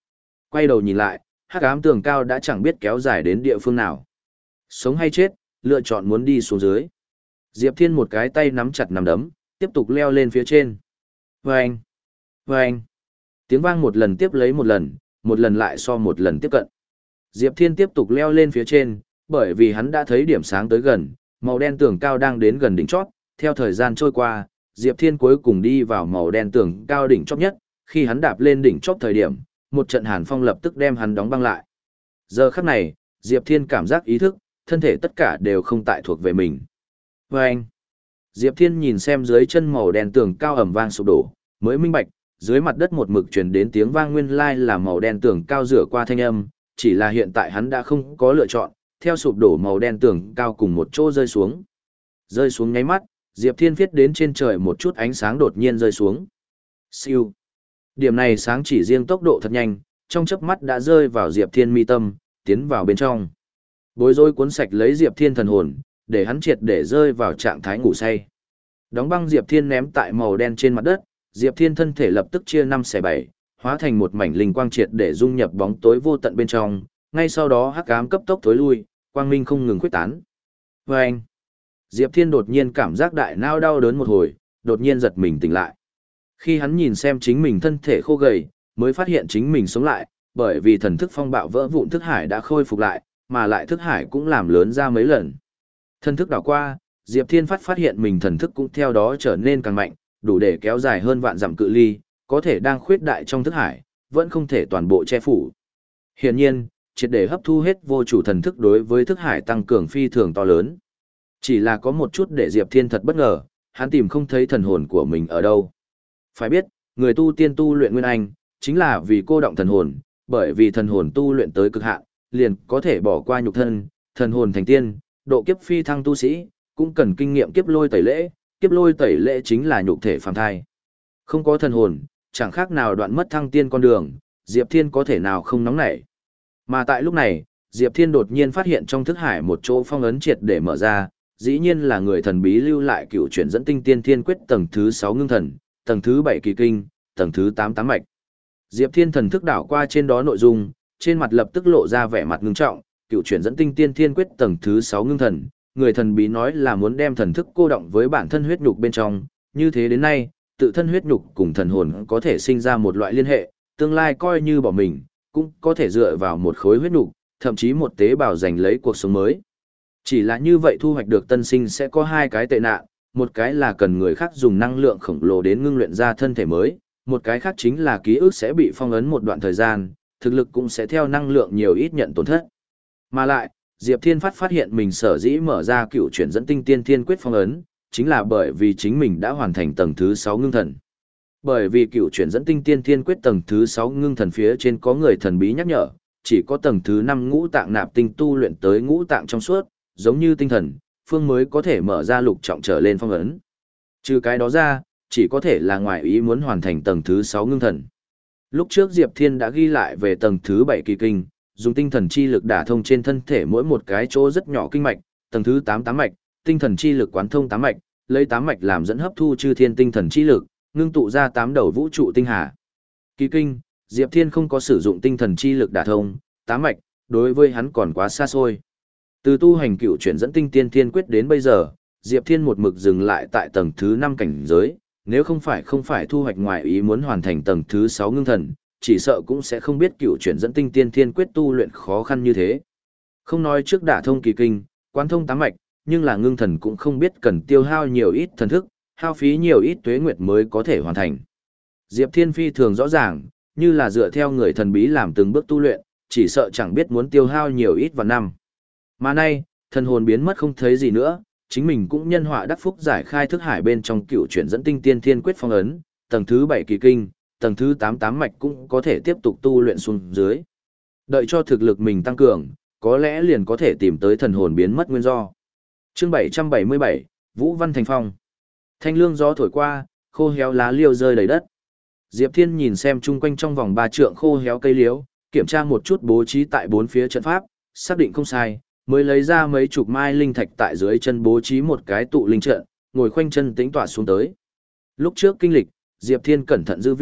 A: Quay đầu nhìn lại, hắc ám tường cao đã chẳng biết kéo dài đến địa phương nào. Sống hay chết, lựa chọn muốn đi xuống dưới. Diệp Thiên một cái tay nắm chặt nắm đấm, tiếp tục leo lên phía trên. Vâng! Vâng! Tiếng vang một lần tiếp lấy một lần, một lần lại so một lần tiếp cận. Diệp Thiên tiếp tục leo lên phía trên, bởi vì hắn đã thấy điểm sáng tới gần, màu đen tường cao đang đến gần đỉnh chót. Theo thời gian trôi qua, Diệp Thiên cuối cùng đi vào màu đen tường cao đỉnh chót nhất, khi hắn đạp lên đỉnh chót thời điểm, một trận hàn phong lập tức đem hắn đóng băng lại. Giờ khắc này, Diệp Thiên cảm giác ý thức, thân thể tất cả đều không tại thuộc về mình. Vâng! Diệp Thiên nhìn xem dưới chân màu đen tường cao ầm vang sụp đổ, mới minh bạch, dưới mặt đất một mực truyền đến tiếng vang nguyên lai là màu đen tường cao rửa qua thanh âm, chỉ là hiện tại hắn đã không có lựa chọn, theo sụp đổ màu đen tường cao cùng một chỗ rơi xuống. Rơi xuống nháy mắt, Diệp Thiên viết đến trên trời một chút ánh sáng đột nhiên rơi xuống. Siêu. Điểm này sáng chỉ riêng tốc độ thật nhanh, trong chớp mắt đã rơi vào Diệp Thiên mi tâm, tiến vào bên trong. Bối rối cuốn sạch lấy Diệp Thiên thần hồn, để hắn triệt để rơi vào trạng thái ngủ say. Đóng băng Diệp Thiên ném tại màu đen trên mặt đất, Diệp Thiên thân thể lập tức chia năm xẻ bảy, hóa thành một mảnh linh quang triệt để dung nhập bóng tối vô tận bên trong, ngay sau đó hắc ám cấp tốc thối lui, quang minh không ngừng khuếch tán. Vâng! Diệp Thiên đột nhiên cảm giác đại não đau đớn một hồi, đột nhiên giật mình tỉnh lại. Khi hắn nhìn xem chính mình thân thể khô gầy, mới phát hiện chính mình sống lại, bởi vì thần thức phong bạo vỡ vụn thức hải đã khôi phục lại, mà lại thức hải cũng làm lớn ra mấy lần. Thần thức đảo qua, Diệp Thiên phát phát hiện mình thần thức cũng theo đó trở nên càng mạnh, đủ để kéo dài hơn vạn dặm cự ly, có thể đang khuyết đại trong thức hải, vẫn không thể toàn bộ che phủ. Hiển nhiên, triệt để hấp thu hết vô chủ thần thức đối với thức hải tăng cường phi thường to lớn. Chỉ là có một chút để Diệp Thiên thật bất ngờ, hắn tìm không thấy thần hồn của mình ở đâu. Phải biết, người tu tiên tu luyện Nguyên Anh, chính là vì cô động thần hồn, bởi vì thần hồn tu luyện tới cực hạn, liền có thể bỏ qua nhục thân, thần hồn thành tiên, độ kiếp phi thăng tu sĩ, cũng cần kinh nghiệm kiếp lôi tẩy lễ, kiếp lôi tẩy lễ chính là nhục thể phàm thai. Không có thần hồn, chẳng khác nào đoạn mất thăng tiên con đường, Diệp Thiên có thể nào không nóng nảy. Mà tại lúc này, Diệp Thiên đột nhiên phát hiện trong thức hải một chỗ phong ấn triệt để mở ra, dĩ nhiên là người thần bí lưu lại cựu chuyển dẫn tinh tiên thiên quyết tầng thứ sáu ngưng thần, tầng thứ bảy kỳ kinh, tầng thứ tám tám mạch. Diệp Thiên thần thức đảo qua trên đó nội dung, trên mặt lập tức lộ ra vẻ mặt ngưng trọng, cựu chuyển dẫn tinh tiên thiên quyết tầng thứ sáu ngưng thần, người thần bí nói là muốn đem thần thức cô động với bản thân huyết nhục bên trong, như thế đến nay, tự thân huyết nhục cùng thần hồn có thể sinh ra một loại liên hệ, tương lai coi như bỏ mình, cũng có thể dựa vào một khối huyết nhục, thậm chí một tế bào giành lấy cuộc sống mới. Chỉ là như vậy thu hoạch được tân sinh sẽ có hai cái tệ nạn, một cái là cần người khác dùng năng lượng khổng lồ đến ngưng luyện ra thân thể mới, một cái khác chính là ký ức sẽ bị phong ấn một đoạn thời gian, thực lực cũng sẽ theo năng lượng nhiều ít nhận tổn thất. Mà lại, Diệp Thiên phát phát hiện mình sở dĩ mở ra cựu chuyển dẫn tinh tiên thiên quyết phong ấn, chính là bởi vì chính mình đã hoàn thành tầng thứ sáu ngưng thần. Bởi vì cựu chuyển dẫn tinh tiên thiên quyết tầng thứ sáu ngưng thần phía trên có người thần bí nhắc nhở, chỉ có tầng thứ năm ngũ tạng nạp tinh tu luyện tới ngũ tạng trong suốt, giống như tinh thần, phương mới có thể mở ra lục trọng trở lên phong ấn. Trừ cái đó ra, chỉ có thể là ngoài ý muốn hoàn thành tầng thứ sáu ngưng thần. Lúc trước Diệp Thiên đã ghi lại về tầng thứ bảy kỳ kinh, dùng tinh thần chi lực đả thông trên thân thể mỗi một cái chỗ rất nhỏ kinh mạch, tầng thứ tám tám mạch, tinh thần chi lực quán thông tám mạch, lấy tám mạch làm dẫn hấp thu chư thiên tinh thần chi lực, ngưng tụ ra tám đầu vũ trụ tinh hà. Kỳ kinh, Diệp Thiên không có sử dụng tinh thần chi lực đả thông, tám mạch, đối với hắn còn quá xa xôi. Từ tu hành cựu chuyển dẫn tinh tiên thiên quyết đến bây giờ, Diệp Thiên một mực dừng lại tại tầng thứ năm cảnh giới, nếu không phải không phải thu hoạch ngoài ý muốn hoàn thành tầng thứ sáu ngưng thần, chỉ sợ cũng sẽ không biết cựu chuyển dẫn tinh tiên thiên quyết tu luyện khó khăn như thế. Không nói trước đả thông kỳ kinh, quán thông tám mạch, nhưng là ngưng thần cũng không biết cần tiêu hao nhiều ít thần thức, hao phí nhiều ít tuế nguyệt mới có thể hoàn thành. Diệp Thiên phi thường rõ ràng, như là dựa theo người thần bí làm từng bước tu luyện, chỉ sợ chẳng biết muốn tiêu hao nhiều ít vào năm. Mà nay, thần hồn biến mất không thấy gì nữa, chính mình cũng nhân họa đắc phúc giải khai thức hải bên trong cựu chuyển dẫn tinh tiên thiên quyết phong ấn, tầng thứ bảy kỳ kinh, tầng thứ tám tám mạch cũng có thể tiếp tục tu luyện xuống dưới. Đợi cho thực lực mình tăng cường, có lẽ liền có thể tìm tới thần hồn biến mất nguyên do. Chương bảy trăm bảy mươi bảy, Vũ Văn Thành Phong. Thanh lương gió thổi qua, khô héo lá liêu rơi đầy đất. Diệp Thiên nhìn xem chung quanh trong vòng ba trượng khô héo cây liễu, kiểm tra một chút bố trí tại bốn phía trận pháp, xác định không sai, mới lấy ra mấy chục mai linh thạch tại dưới chân bố trí một cái tụ linh trận, ngồi khoanh chân tĩnh tọa xuống tới. Lúc trước kinh lịch, Diệp Thiên cẩn thận dư vị,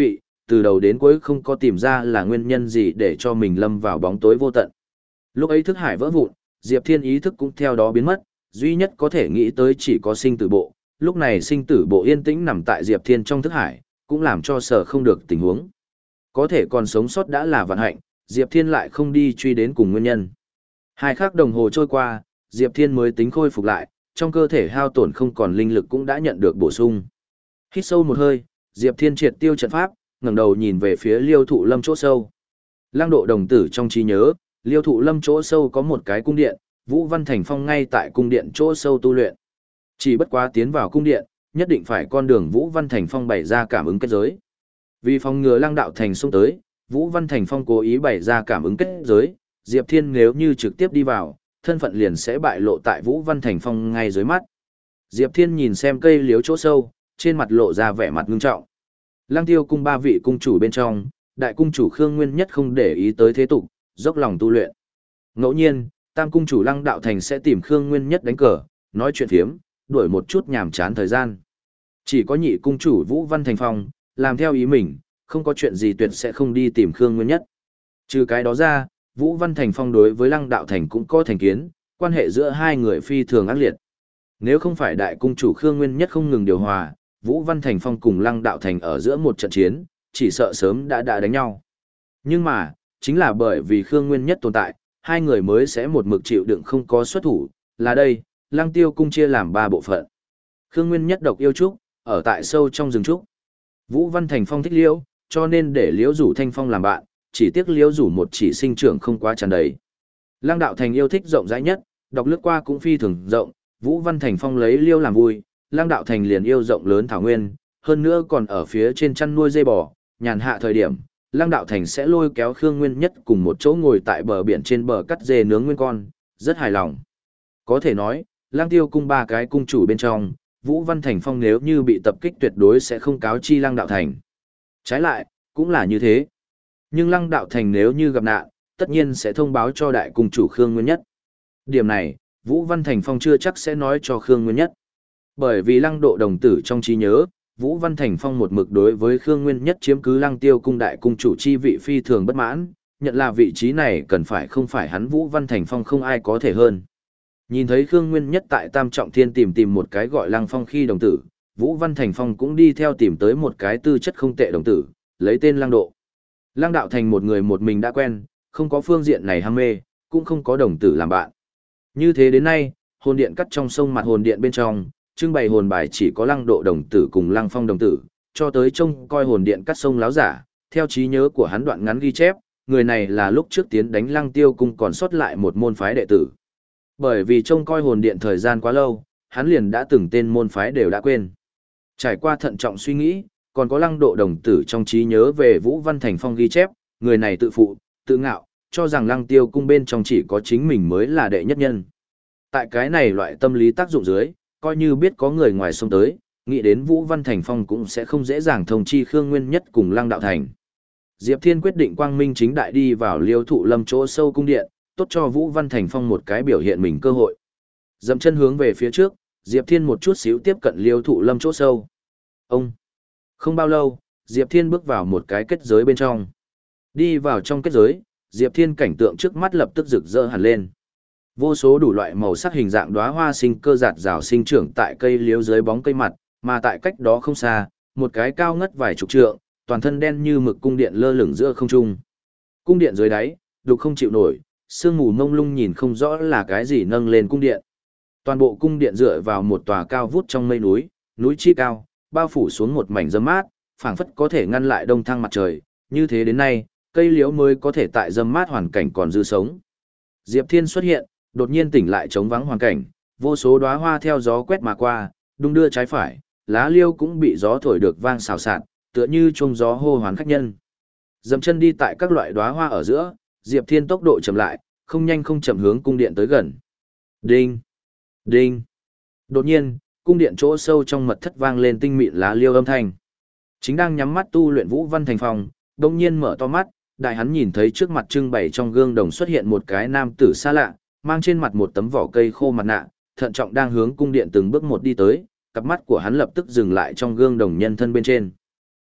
A: từ đầu đến cuối không có tìm ra là nguyên nhân gì để cho mình lâm vào bóng tối vô tận. Lúc ấy thức hải vỡ vụn, Diệp Thiên ý thức cũng theo đó biến mất, duy nhất có thể nghĩ tới chỉ có sinh tử bộ. Lúc này sinh tử bộ yên tĩnh nằm tại Diệp Thiên trong thức hải, cũng làm cho sở không được tình huống. Có thể còn sống sót đã là vận hạnh, Diệp Thiên lại không đi truy đến cùng nguyên nhân. Hai khắc đồng hồ trôi qua, Diệp Thiên mới tính khôi phục lại, trong cơ thể hao tổn không còn linh lực cũng đã nhận được bổ sung. Hít sâu một hơi, Diệp Thiên triệt tiêu trận pháp, ngẩng đầu nhìn về phía Liêu Thụ Lâm chỗ sâu. Lăng Độ đồng tử trong trí nhớ, Liêu Thụ Lâm chỗ sâu có một cái cung điện, Vũ Văn Thành Phong ngay tại cung điện chỗ sâu tu luyện. Chỉ bất quá tiến vào cung điện, nhất định phải con đường Vũ Văn Thành Phong bày ra cảm ứng kết giới. Vì phòng ngừa Lăng Đạo Thành xông tới, Vũ Văn Thành Phong cố ý bày ra cảm ứng kết giới, Diệp Thiên nếu như trực tiếp đi vào, thân phận liền sẽ bại lộ tại Vũ Văn Thành Phong ngay dưới mắt. Diệp Thiên nhìn xem cây liếu chỗ sâu, trên mặt lộ ra vẻ mặt ngưng trọng. Lăng Tiêu cung ba vị cung chủ bên trong, đại cung chủ Khương Nguyên Nhất không để ý tới thế tục, dốc lòng tu luyện. Ngẫu nhiên, tam cung chủ Lăng Đạo Thành sẽ tìm Khương Nguyên Nhất đánh cờ, nói chuyện phiếm, đuổi một chút nhàm chán thời gian. Chỉ có nhị cung chủ Vũ Văn Thành Phong, làm theo ý mình, không có chuyện gì tuyệt sẽ không đi tìm Khương Nguyên Nhất. Trừ cái đó ra, Vũ Văn Thành Phong đối với Lăng Đạo Thành cũng có thành kiến, quan hệ giữa hai người phi thường ác liệt. Nếu không phải đại cung chủ Khương Nguyên Nhất không ngừng điều hòa, Vũ Văn Thành Phong cùng Lăng Đạo Thành ở giữa một trận chiến, chỉ sợ sớm đã đã đánh nhau. Nhưng mà, chính là bởi vì Khương Nguyên Nhất tồn tại, hai người mới sẽ một mực chịu đựng không có xuất thủ, là đây, Lăng Tiêu cung chia làm ba bộ phận. Khương Nguyên Nhất độc yêu trúc, ở tại sâu trong rừng trúc. Vũ Văn Thành Phong thích liễu, cho nên để liễu rủ Thanh Phong làm bạn, chỉ tiếc liễu rủ một chỉ sinh trưởng không quá tràn đầy. Lăng Đạo Thành yêu thích rộng rãi nhất, đọc lướt qua cũng phi thường rộng, Vũ Văn Thành Phong lấy liễu làm vui, Lăng Đạo Thành liền yêu rộng lớn thảo nguyên, hơn nữa còn ở phía trên chăn nuôi dê bò, nhàn hạ thời điểm, Lăng Đạo Thành sẽ lôi kéo Khương Nguyên Nhất cùng một chỗ ngồi tại bờ biển trên bờ cắt dê nướng nguyên con, rất hài lòng. Có thể nói, Lăng Tiêu cung ba cái cung chủ bên trong, Vũ Văn Thành Phong nếu như bị tập kích tuyệt đối sẽ không cáo chi Lăng Đạo Thành. Trái lại, cũng là như thế. Nhưng Lăng Đạo Thành nếu như gặp nạn, tất nhiên sẽ thông báo cho đại cung chủ Khương Nguyên Nhất. Điểm này, Vũ Văn Thành Phong chưa chắc sẽ nói cho Khương Nguyên Nhất. Bởi vì Lăng Độ đồng tử trong trí nhớ, Vũ Văn Thành Phong một mực đối với Khương Nguyên Nhất chiếm cứ Lăng Tiêu cung đại cung chủ chi vị phi thường bất mãn, nhận là vị trí này cần phải không phải hắn Vũ Văn Thành Phong không ai có thể hơn. Nhìn thấy Khương Nguyên Nhất tại Tam Trọng Thiên tìm tìm một cái gọi Lăng Phong khi đồng tử, Vũ Văn Thành Phong cũng đi theo tìm tới một cái tư chất không tệ đồng tử, lấy tên Lăng Độ. Lăng Đạo Thành một người một mình đã quen, không có phương diện này ham mê, cũng không có đồng tử làm bạn. Như thế đến nay, hồn điện cắt trong sông mặt hồn điện bên trong, trưng bày hồn bài chỉ có Lăng Độ đồng tử cùng Lăng Phong đồng tử, cho tới trông coi hồn điện cắt sông láo giả, theo trí nhớ của hắn đoạn ngắn ghi chép, người này là lúc trước tiến đánh Lăng Tiêu cung còn sót lại một môn phái đệ tử. Bởi vì trông coi hồn điện thời gian quá lâu, hắn liền đã từng tên môn phái đều đã quên. Trải qua thận trọng suy nghĩ, còn có Lăng Độ đồng tử trong trí nhớ về Vũ Văn Thành Phong ghi chép, người này tự phụ, tự ngạo, cho rằng Lăng Tiêu cung bên trong chỉ có chính mình mới là đệ nhất nhân. Tại cái này loại tâm lý tác dụng dưới, coi như biết có người ngoài xông tới, nghĩ đến Vũ Văn Thành Phong cũng sẽ không dễ dàng thông chi Khương Nguyên Nhất cùng Lăng Đạo Thành. Diệp Thiên quyết định quang minh chính đại đi vào Liêu Thụ Lâm chỗ sâu cung điện, tốt cho Vũ Văn Thành Phong một cái biểu hiện mình cơ hội. Dậm chân hướng về phía trước, Diệp Thiên một chút xíu tiếp cận Liêu Thụ Lâm chỗ sâu. Ông! Không bao lâu, Diệp Thiên bước vào một cái kết giới bên trong. Đi vào trong kết giới, Diệp Thiên cảnh tượng trước mắt lập tức rực rỡ hẳn lên. Vô số đủ loại màu sắc hình dạng đóa hoa sinh cơ giạt rào sinh trưởng tại cây liễu dưới bóng cây mặt, mà tại cách đó không xa, một cái cao ngất vài chục trượng, toàn thân đen như mực cung điện lơ lửng giữa không trung. Cung điện dưới đáy, đục không chịu nổi, sương mù mông lung nhìn không rõ là cái gì nâng lên cung điện. Toàn bộ cung điện dựa vào một tòa cao vút trong mây núi, núi chi cao, bao phủ xuống một mảnh râm mát, phảng phất có thể ngăn lại đông thăng mặt trời, như thế đến nay, cây liễu mới có thể tại râm mát hoàn cảnh còn dư sống. Diệp Thiên xuất hiện, đột nhiên tỉnh lại trống vắng hoàn cảnh, vô số đóa hoa theo gió quét mà qua, đung đưa trái phải, lá liêu cũng bị gió thổi được vang xào xạc, tựa như chuông gió hô hoán khách nhân. Dậm chân đi tại các loại đóa hoa ở giữa, Diệp Thiên tốc độ chậm lại, không nhanh không chậm hướng cung điện tới gần. Đinh! Đinh! Đột nhiên, cung điện chỗ sâu trong mật thất vang lên tinh mịn lá liêu âm thanh. Chính đang nhắm mắt tu luyện Vũ Văn Thành Phong, đột nhiên mở to mắt, đại hắn nhìn thấy trước mặt trưng bày trong gương đồng xuất hiện một cái nam tử xa lạ, mang trên mặt một tấm vỏ cây khô mặt nạ, thận trọng đang hướng cung điện từng bước một đi tới, cặp mắt của hắn lập tức dừng lại trong gương đồng nhân thân bên trên.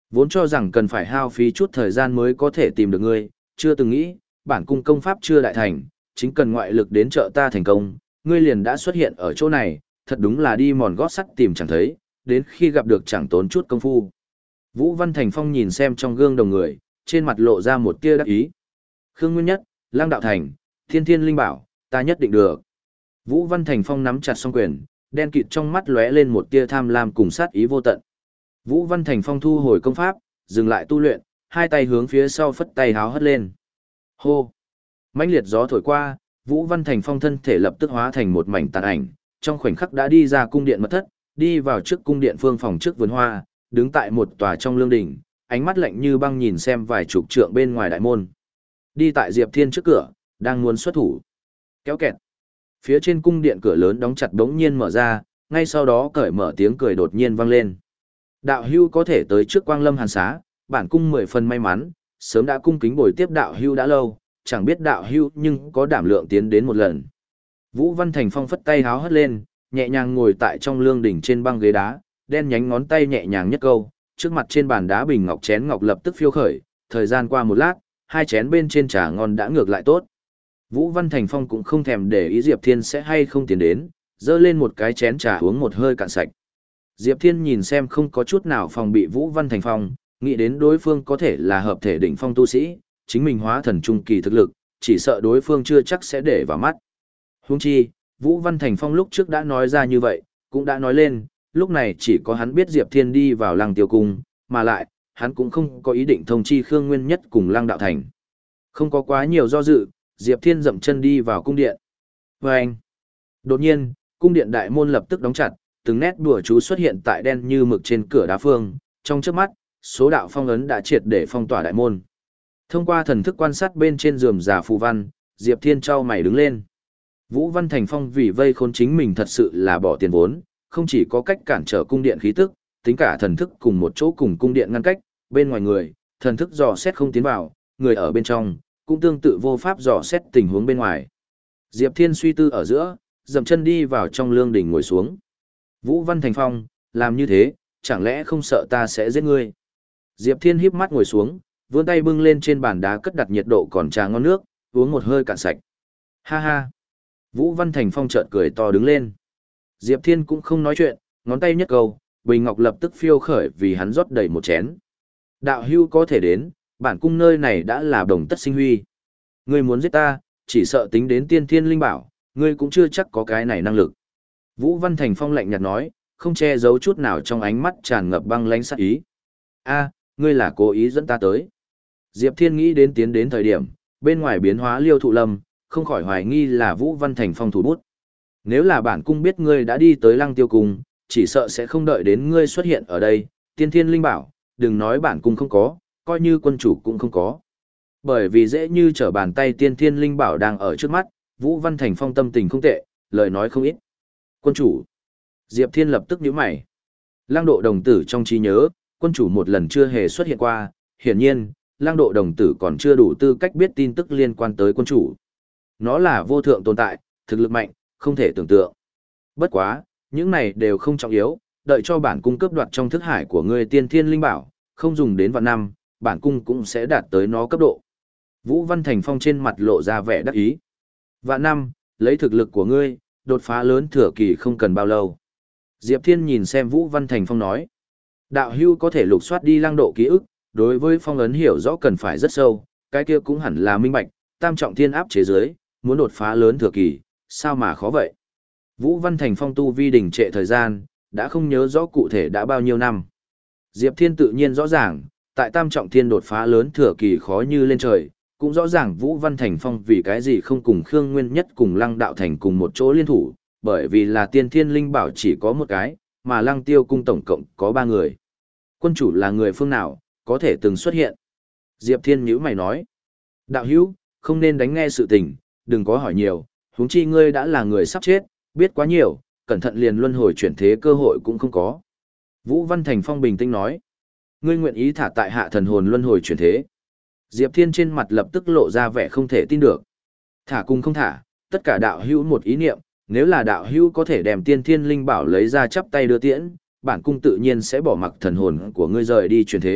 A: Vốn cho rằng cần phải hao phí chút thời gian mới có thể tìm được ngươi, chưa từng nghĩ, bản cung công pháp chưa đại thành, chính cần ngoại lực đến trợ ta thành công, ngươi liền đã xuất hiện ở chỗ này, thật đúng là đi mòn gót sắt tìm chẳng thấy, đến khi gặp được chẳng tốn chút công phu. Vũ Văn Thành Phong nhìn xem trong gương đồng người, trên mặt lộ ra một tia đắc ý. Khương Nguyên Nhất, Lăng Đạo Thành, Thiên Thiên Linh Bảo, ta nhất định được. Vũ Văn Thành Phong nắm chặt song quyền, đen kịt trong mắt lóe lên một tia tham lam cùng sát ý vô tận. Vũ Văn Thành Phong thu hồi công pháp, dừng lại tu luyện, hai tay hướng phía sau phất tay háo hất lên. Hô! Mãnh liệt gió thổi qua, Vũ Văn Thành Phong thân thể lập tức hóa thành một mảnh tàn ảnh, trong khoảnh khắc đã đi ra cung điện mật thất, đi vào trước cung điện phương phòng trước vườn hoa, đứng tại một tòa trong lương đình, ánh mắt lạnh như băng nhìn xem vài chục trượng bên ngoài đại môn. Đi tại Diệp Thiên trước cửa, đang muốn xuất thủ. Kéo kẹt. Phía trên cung điện cửa lớn đóng chặt đống nhiên mở ra, ngay sau đó cởi mở tiếng cười đột nhiên vang lên. Đạo hưu có thể tới trước Quang Lâm Hàn Xá, bản cung mười phần may mắn, sớm đã cung kính bồi tiếp đạo hưu đã lâu, chẳng biết đạo hưu nhưng có đảm lượng tiến đến một lần. Vũ Văn Thành Phong phất tay háo hất lên, nhẹ nhàng ngồi tại trong lương đỉnh trên băng ghế đá, đen nhánh ngón tay nhẹ nhàng nhất câu, trước mặt trên bàn đá bình ngọc chén ngọc lập tức phiêu khởi, thời gian qua một lát, hai chén bên trên trà ngon đã ngược lại tốt. Vũ Văn Thành Phong cũng không thèm để ý Diệp Thiên sẽ hay không tiến đến, dơ lên một cái chén trà uống một hơi cạn sạch. Diệp Thiên nhìn xem không có chút nào phòng bị Vũ Văn Thành Phong, nghĩ đến đối phương có thể là hợp thể đỉnh phong tu sĩ, chính mình hóa thần trung kỳ thực lực, chỉ sợ đối phương chưa chắc sẽ để vào mắt. Huống chi, Vũ Văn Thành Phong lúc trước đã nói ra như vậy, cũng đã nói lên, lúc này chỉ có hắn biết Diệp Thiên đi vào Lăng Tiêu Cung, mà lại, hắn cũng không có ý định thông chi Khương Nguyên Nhất cùng Lăng Đạo Thành. Không có quá nhiều do dự, Diệp Thiên dậm chân đi vào cung điện. Và anh, đột nhiên, cung điện đại môn lập tức đóng chặt, từng nét đùa chú xuất hiện tại đen như mực trên cửa đá phương, trong chớp mắt, số đạo phong ấn đã triệt để phong tỏa đại môn. Thông qua thần thức quan sát bên trên rườm rà phù văn, Diệp Thiên trao mày đứng lên. Vũ Văn Thành Phong vì vây khốn chính mình thật sự là bỏ tiền vốn, không chỉ có cách cản trở cung điện khí tức, tính cả thần thức cùng một chỗ cùng cung điện ngăn cách, bên ngoài người, thần thức dò xét không tiến vào, người ở bên trong, cũng tương tự vô pháp dò xét tình huống bên ngoài. Diệp Thiên suy tư ở giữa, dậm chân đi vào trong lương đỉnh ngồi xuống. Vũ Văn Thành Phong, làm như thế, chẳng lẽ không sợ ta sẽ giết ngươi? Diệp Thiên híp mắt ngồi xuống, vươn tay bưng lên trên bàn đá cất đặt nhiệt độ còn trà ngon nước, uống một hơi cạn sạch. Ha ha! Vũ Văn Thành Phong chợt cười to đứng lên. Diệp Thiên cũng không nói chuyện, ngón tay nhất câu, bình ngọc lập tức phiêu khởi vì hắn rót đầy một chén. Đạo hưu có thể đến, bản cung nơi này đã là đồng tất sinh huy. Ngươi muốn giết ta, chỉ sợ tính đến tiên thiên linh bảo, ngươi cũng chưa chắc có cái này năng lực. Vũ Văn Thành Phong lạnh nhạt nói, không che giấu chút nào trong ánh mắt tràn ngập băng lãnh sát ý. A, ngươi là cố ý dẫn ta tới. Diệp Thiên nghĩ đến tiến đến thời điểm, bên ngoài biến hóa Liêu Thụ Lâm, không khỏi hoài nghi là Vũ Văn Thành Phong thủ bút. Nếu là bản cung biết ngươi đã đi tới Lăng Tiêu Cung, chỉ sợ sẽ không đợi đến ngươi xuất hiện ở đây, tiên thiên linh bảo, đừng nói bản cung không có, coi như quân chủ cũng không có. Bởi vì dễ như trở bàn tay tiên thiên linh bảo đang ở trước mắt, Vũ Văn Thành Phong tâm tình không tệ, lời nói không ít. Quân chủ. Diệp Thiên lập tức nhíu mày. Lăng Độ đồng tử trong trí nhớ, quân chủ một lần chưa hề xuất hiện qua, hiển nhiên, Lăng Độ đồng tử còn chưa đủ tư cách biết tin tức liên quan tới quân chủ. Nó là vô thượng tồn tại, thực lực mạnh, không thể tưởng tượng. Bất quá, những này đều không trọng yếu, đợi cho bản cung cấp đoạt trong thức hải của ngươi tiên thiên linh bảo, không dùng đến vạn năm, bản cung cũng sẽ đạt tới nó cấp độ. Vũ Văn Thành Phong trên mặt lộ ra vẻ đắc ý. Vạn năm, lấy thực lực của ngươi, đột phá lớn thừa kỳ không cần bao lâu. Diệp Thiên nhìn xem Vũ Văn Thành Phong nói. Đạo hưu có thể lục soát đi Lăng Độ ký ức, đối với phong ấn hiểu rõ cần phải rất sâu, cái kia cũng hẳn là minh bạch, tam trọng thiên áp chế giới, muốn đột phá lớn thừa kỳ, sao mà khó vậy? Vũ Văn Thành Phong tu vi đỉnh trệ thời gian, đã không nhớ rõ cụ thể đã bao nhiêu năm. Diệp Thiên tự nhiên rõ ràng, tại tam trọng thiên đột phá lớn thừa kỳ khó như lên trời, cũng rõ ràng Vũ Văn Thành Phong vì cái gì không cùng Khương Nguyên Nhất cùng Lăng Đạo Thành cùng một chỗ liên thủ, bởi vì là tiên thiên linh bảo chỉ có một cái, mà Lăng Tiêu cung tổng cộng có ba người. Quân chủ là người phương nào, có thể từng xuất hiện. Diệp Thiên nhíu mày nói, đạo hữu, không nên đánh nghe sự tình, đừng có hỏi nhiều, huống chi ngươi đã là người sắp chết, biết quá nhiều, cẩn thận liền luân hồi chuyển thế cơ hội cũng không có. Vũ Văn Thành Phong bình tĩnh nói, ngươi nguyện ý thả tại hạ thần hồn luân hồi chuyển thế. Diệp Thiên trên mặt lập tức lộ ra vẻ không thể tin được. Thả cùng không thả, tất cả đạo hữu một ý niệm, nếu là đạo hữu có thể đem tiên thiên linh bảo lấy ra chắp tay đưa tiễn, bản cung tự nhiên sẽ bỏ mặc thần hồn của ngươi rời đi chuyển thế,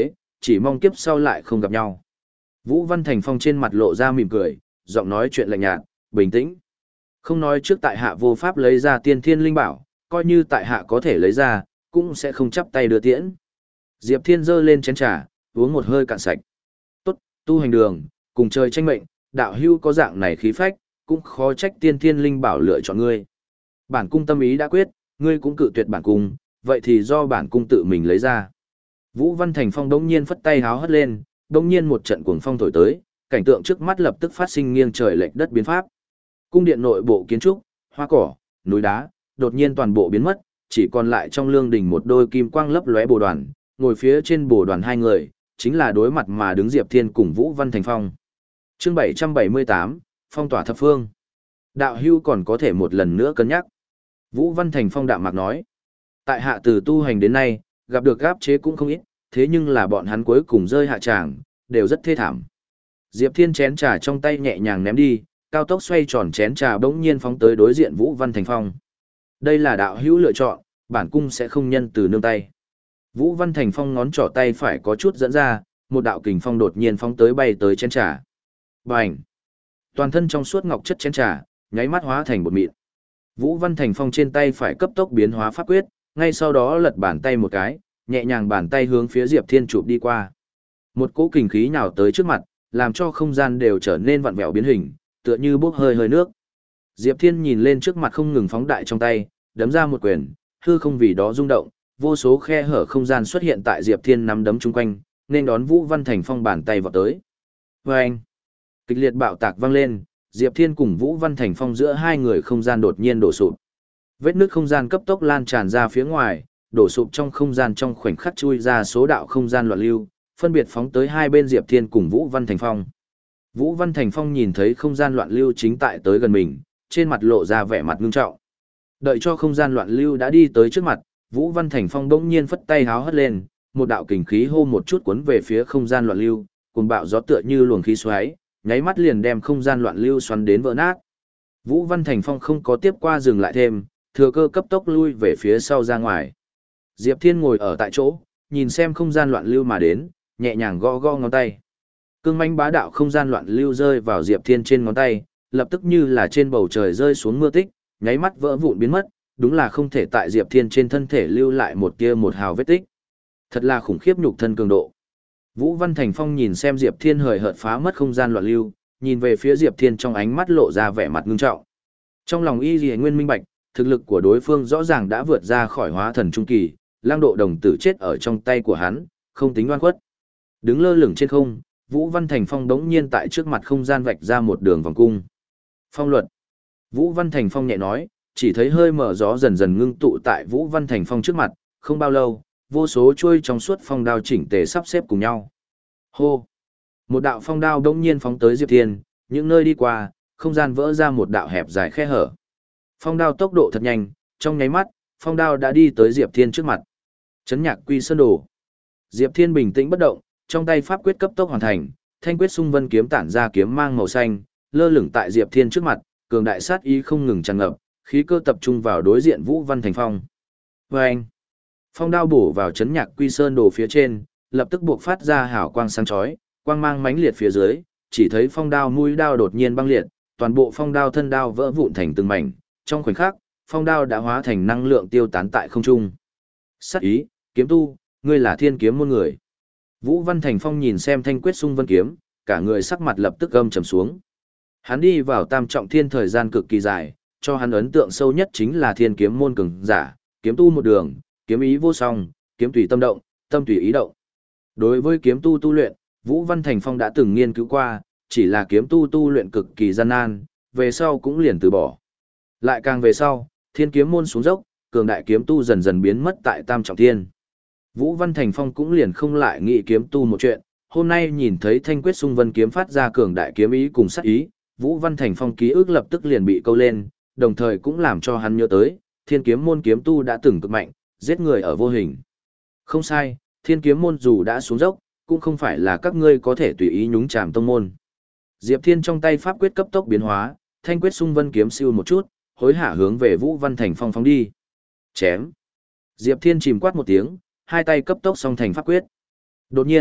A: chỉ mong kiếp sau lại không gặp nhau. Vũ Văn Thành Phong trên mặt lộ ra mỉm cười, giọng nói chuyện lạnh nhạt, bình tĩnh. Không nói trước tại hạ vô pháp lấy ra tiên thiên linh bảo, coi như tại hạ có thể lấy ra, cũng sẽ không chắp tay đưa tiễn. Diệp Thiên giơ lên chén trà, uống một hơi cạn sạch. Tốt, tu hành đường, cùng trời tranh mệnh, đạo hưu có dạng này khí phách, cũng khó trách tiên thiên linh bảo lựa chọn ngươi. Bản cung tâm ý đã quyết, ngươi cũng cự tuyệt bản cung, vậy thì do bản cung tự mình lấy ra. Vũ Văn Thành Phong đống nhiên phất tay háo hất lên, đống nhiên một trận cuồng phong thổi tới, cảnh tượng trước mắt lập tức phát sinh nghiêng trời lệch đất biến pháp. Cung điện nội bộ kiến trúc, hoa cỏ, núi đá, đột nhiên toàn bộ biến mất, chỉ còn lại trong lương đình một đôi kim quang lấp lóe bồ đoàn, ngồi phía trên bồ đoàn hai người, chính là đối mặt mà đứng Diệp Thiên cùng Vũ Văn Thành Phong. Chương bảy trăm bảy mươi tám, Phong tỏa thập phương. Đạo hưu còn có thể một lần nữa cân nhắc. Vũ Văn Thành Phong đạm mạc nói. Tại hạ từ tu hành đến nay, gặp được gáp chế cũng không ít, thế nhưng là bọn hắn cuối cùng rơi hạ tràng, đều rất thê thảm. Diệp Thiên chén trà trong tay nhẹ nhàng ném đi, cao tốc xoay tròn chén trà bỗng nhiên phóng tới đối diện Vũ Văn Thành Phong. Đây là đạo hữu lựa chọn, bản cung sẽ không nhân từ nương tay. Vũ Văn Thành Phong ngón trỏ tay phải có chút dẫn ra, một đạo kình phong đột nhiên phóng tới bay tới chén trà. Bành! Toàn thân trong suốt ngọc chất chén trà, nháy mắt hóa thành bột mịn. Vũ Văn Thành Phong trên tay phải cấp tốc biến hóa pháp quyết, ngay sau đó lật bàn tay một cái, nhẹ nhàng bàn tay hướng phía Diệp Thiên chụp đi qua. Một cỗ kình khí nhào tới trước mặt, làm cho không gian đều trở nên vặn vẹo biến hình, tựa như bốc hơi hơi nước. Diệp Thiên nhìn lên trước mặt không ngừng phóng đại trong tay, đấm ra một quyền, hư không vì đó rung động, vô số khe hở không gian xuất hiện tại Diệp Thiên nắm đấm chung quanh, nên đón Vũ Văn Thành Phong bàn tay vọt tới. Oeng! Kịch liệt bạo tạc vang lên, Diệp Thiên cùng Vũ Văn Thành Phong giữa hai người không gian đột nhiên đổ sụp. Vết nứt không gian cấp tốc lan tràn ra phía ngoài, đổ sụp trong không gian trong khoảnh khắc chui ra số đạo không gian loạn lưu, phân biệt phóng tới hai bên Diệp Thiên cùng Vũ Văn Thành Phong. Vũ Văn Thành Phong nhìn thấy không gian loạn lưu chính tại tới gần mình, trên mặt lộ ra vẻ mặt ngưng trọng. Đợi cho không gian loạn lưu đã đi tới trước mặt, Vũ Văn Thành Phong bỗng nhiên phất tay háo hất lên, một đạo kình khí hô một chút cuốn về phía không gian loạn lưu, cuồng bạo gió tựa như luồng khí xoáy, nháy mắt liền đem không gian loạn lưu xoắn đến vỡ nát. Vũ Văn Thành Phong không có tiếp qua dừng lại thêm, thừa cơ cấp tốc lui về phía sau ra ngoài. Diệp Thiên ngồi ở tại chỗ, nhìn xem không gian loạn lưu mà đến, nhẹ nhàng gõ gõ ngón tay. Cương mãnh bá đạo không gian loạn lưu rơi vào Diệp Thiên trên ngón tay, lập tức như là trên bầu trời rơi xuống mưa tích, nháy mắt vỡ vụn biến mất, đúng là không thể tại Diệp Thiên trên thân thể lưu lại một tia một hào vết tích. Thật là khủng khiếp nhục thân cường độ. Vũ Văn Thành Phong nhìn xem Diệp Thiên hời hợt phá mất không gian loạn lưu, nhìn về phía Diệp Thiên trong ánh mắt lộ ra vẻ mặt ngưng trọng. Trong lòng y Liễu Nguyên minh bạch, thực lực của đối phương rõ ràng đã vượt ra khỏi hóa thần trung kỳ, lang độ đồng tử chết ở trong tay của hắn, không tính oan khuất. Đứng lơ lửng trên không, Vũ Văn Thành Phong đống nhiên tại trước mặt không gian vạch ra một đường vòng cung. Phong luật. Vũ Văn Thành Phong nhẹ nói, chỉ thấy hơi mở gió dần dần ngưng tụ tại Vũ Văn Thành Phong trước mặt, không bao lâu, vô số chuôi trong suốt phong đao chỉnh tề sắp xếp cùng nhau. Hô! Một đạo phong đao đống nhiên phóng tới Diệp Thiên, những nơi đi qua, không gian vỡ ra một đạo hẹp dài khe hở. Phong đao tốc độ thật nhanh, trong nháy mắt, phong đao đã đi tới Diệp Thiên trước mặt. Chấn nhạc quy sơn đồ. Diệp Thiên bình tĩnh bất động, trong tay pháp quyết cấp tốc hoàn thành, thanh quyết xung vân kiếm tản ra kiếm mang màu xanh, lơ lửng tại Diệp Thiên trước mặt, cường đại sát ý không ngừng tràn ngập, khí cơ tập trung vào đối diện Vũ Văn Thành Phong. Oeng! Phong đao bổ vào chấn nhạc quy sơn đồ phía trên, lập tức buộc phát ra hào quang sáng chói, quang mang mãnh liệt phía dưới, chỉ thấy phong đao mũi đao đột nhiên băng liệt, toàn bộ phong đao thân đao vỡ vụn thành từng mảnh, trong khoảnh khắc, phong đao đã hóa thành năng lượng tiêu tán tại không trung. Sát ý, kiếm tu, ngươi là thiên kiếm môn người. Vũ Văn Thành Phong nhìn xem thanh quyết xung vân kiếm, cả người sắc mặt lập tức âm trầm xuống. Hắn đi vào tam trọng thiên thời gian cực kỳ dài, cho hắn ấn tượng sâu nhất chính là thiên kiếm môn cường giả, kiếm tu một đường, kiếm ý vô song, kiếm tùy tâm động, tâm tùy ý động. Đối với kiếm tu tu luyện, Vũ Văn Thành Phong đã từng nghiên cứu qua, chỉ là kiếm tu tu luyện cực kỳ gian nan, về sau cũng liền từ bỏ. Lại càng về sau, thiên kiếm môn xuống dốc, cường đại kiếm tu dần dần biến mất tại tam trọng thiên. Vũ Văn Thành Phong cũng liền không lại nghĩ kiếm tu một chuyện, hôm nay nhìn thấy thanh quyết xung vân kiếm phát ra cường đại kiếm ý cùng sát ý, Vũ Văn Thành Phong ký ức lập tức liền bị câu lên, đồng thời cũng làm cho hắn nhớ tới, thiên kiếm môn kiếm tu đã từng cực mạnh, giết người ở vô hình. Không sai, thiên kiếm môn dù đã xuống dốc, cũng không phải là các ngươi có thể tùy ý nhúng chàm tông môn. Diệp Thiên trong tay pháp quyết cấp tốc biến hóa, thanh quyết xung vân kiếm siêu một chút, hối hả hướng về Vũ Văn Thành Phong phóng đi. Chém. Diệp Thiên chìm quát một tiếng, hai tay cấp tốc song thành pháp quyết. Đột nhiên,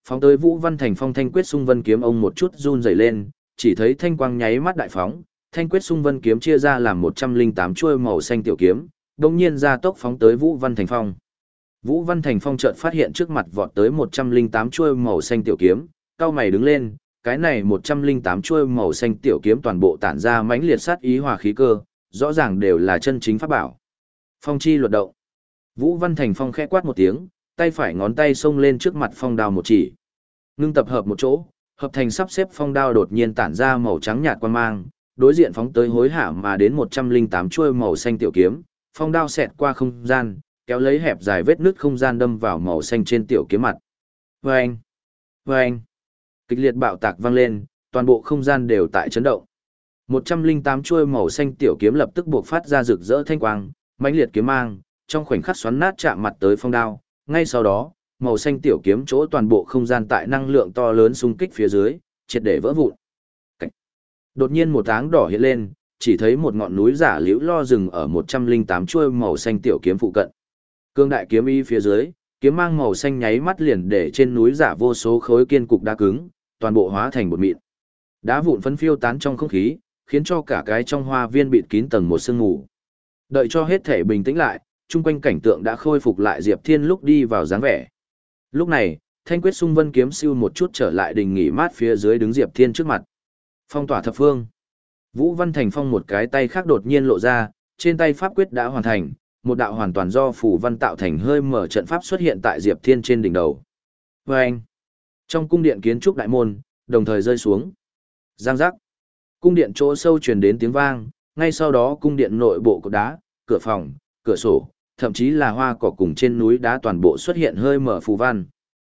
A: Phóng tới Vũ Văn Thành Phong thanh quyết xung vân kiếm ông một chút run rẩy lên, chỉ thấy thanh quang nháy mắt đại phóng, thanh quyết xung vân kiếm chia ra làm một trăm linh tám chuôi màu xanh tiểu kiếm, đồng nhiên ra tốc phóng tới Vũ Văn Thành Phong. Vũ Văn Thành Phong chợt phát hiện trước mặt vọt tới một trăm linh tám chuôi màu xanh tiểu kiếm, cao mày đứng lên, cái này một trăm linh tám chuôi màu xanh tiểu kiếm toàn bộ tản ra mãnh liệt sát ý hòa khí cơ, rõ ràng đều là chân chính pháp bảo. Phong chi luật động. Vũ Văn Thành Phong khẽ quát một tiếng, tay phải ngón tay xông lên trước mặt phong đao một chỉ. Ngưng tập hợp một chỗ, hợp thành sắp xếp phong đao đột nhiên tản ra màu trắng nhạt quang mang, đối diện phóng tới hối hả mà đến một trăm linh tám chuôi màu xanh tiểu kiếm, phong đao xẹt qua không gian, kéo lấy hẹp dài vết nứt không gian đâm vào màu xanh trên tiểu kiếm mặt. Vâng! Vâng! Kịch liệt bạo tạc vang lên, toàn bộ không gian đều tại chấn động. một trăm linh tám chuôi màu xanh tiểu kiếm lập tức buộc phát ra rực rỡ thanh quang, mãnh liệt kiếm mang, trong khoảnh khắc xoắn nát chạm mặt tới phong đao, ngay sau đó, màu xanh tiểu kiếm chỗ toàn bộ không gian tại năng lượng to lớn xung kích phía dưới, triệt để vỡ vụn. Cảnh. Đột nhiên một áng đỏ hiện lên, chỉ thấy một ngọn núi giả liễu lo rừng ở một trăm linh tám chuôi màu xanh tiểu kiếm phụ cận. Cương đại kiếm y phía dưới, kiếm mang màu xanh nháy mắt liền để trên núi giả vô số khối kiên cục đá cứng, toàn bộ hóa thành bột mịn. Đá vụn phân phiêu tán trong không khí, khiến cho cả cái trong hoa viên bịt kín tầng một sương mù. Đợi cho hết thể bình tĩnh lại, chung quanh cảnh tượng đã khôi phục lại Diệp Thiên lúc đi vào dáng vẻ. Lúc này, thanh quyết xung vân kiếm siêu một chút trở lại đình nghỉ mát phía dưới đứng Diệp Thiên trước mặt. Phong tỏa thập phương. Vũ Văn Thành Phong một cái tay khác đột nhiên lộ ra, trên tay pháp quyết đã hoàn thành, một đạo hoàn toàn do phù văn tạo thành hơi mở trận pháp xuất hiện tại Diệp Thiên trên đỉnh đầu. Và anh, trong cung điện kiến trúc đại môn, đồng thời rơi xuống. Giang giác. Cung điện chỗ sâu truyền đến tiếng vang, ngay sau đó cung điện nội bộ cột đá, cửa phòng, cửa sổ, thậm chí là hoa cỏ cùng trên núi đá toàn bộ xuất hiện hơi mở phù văn.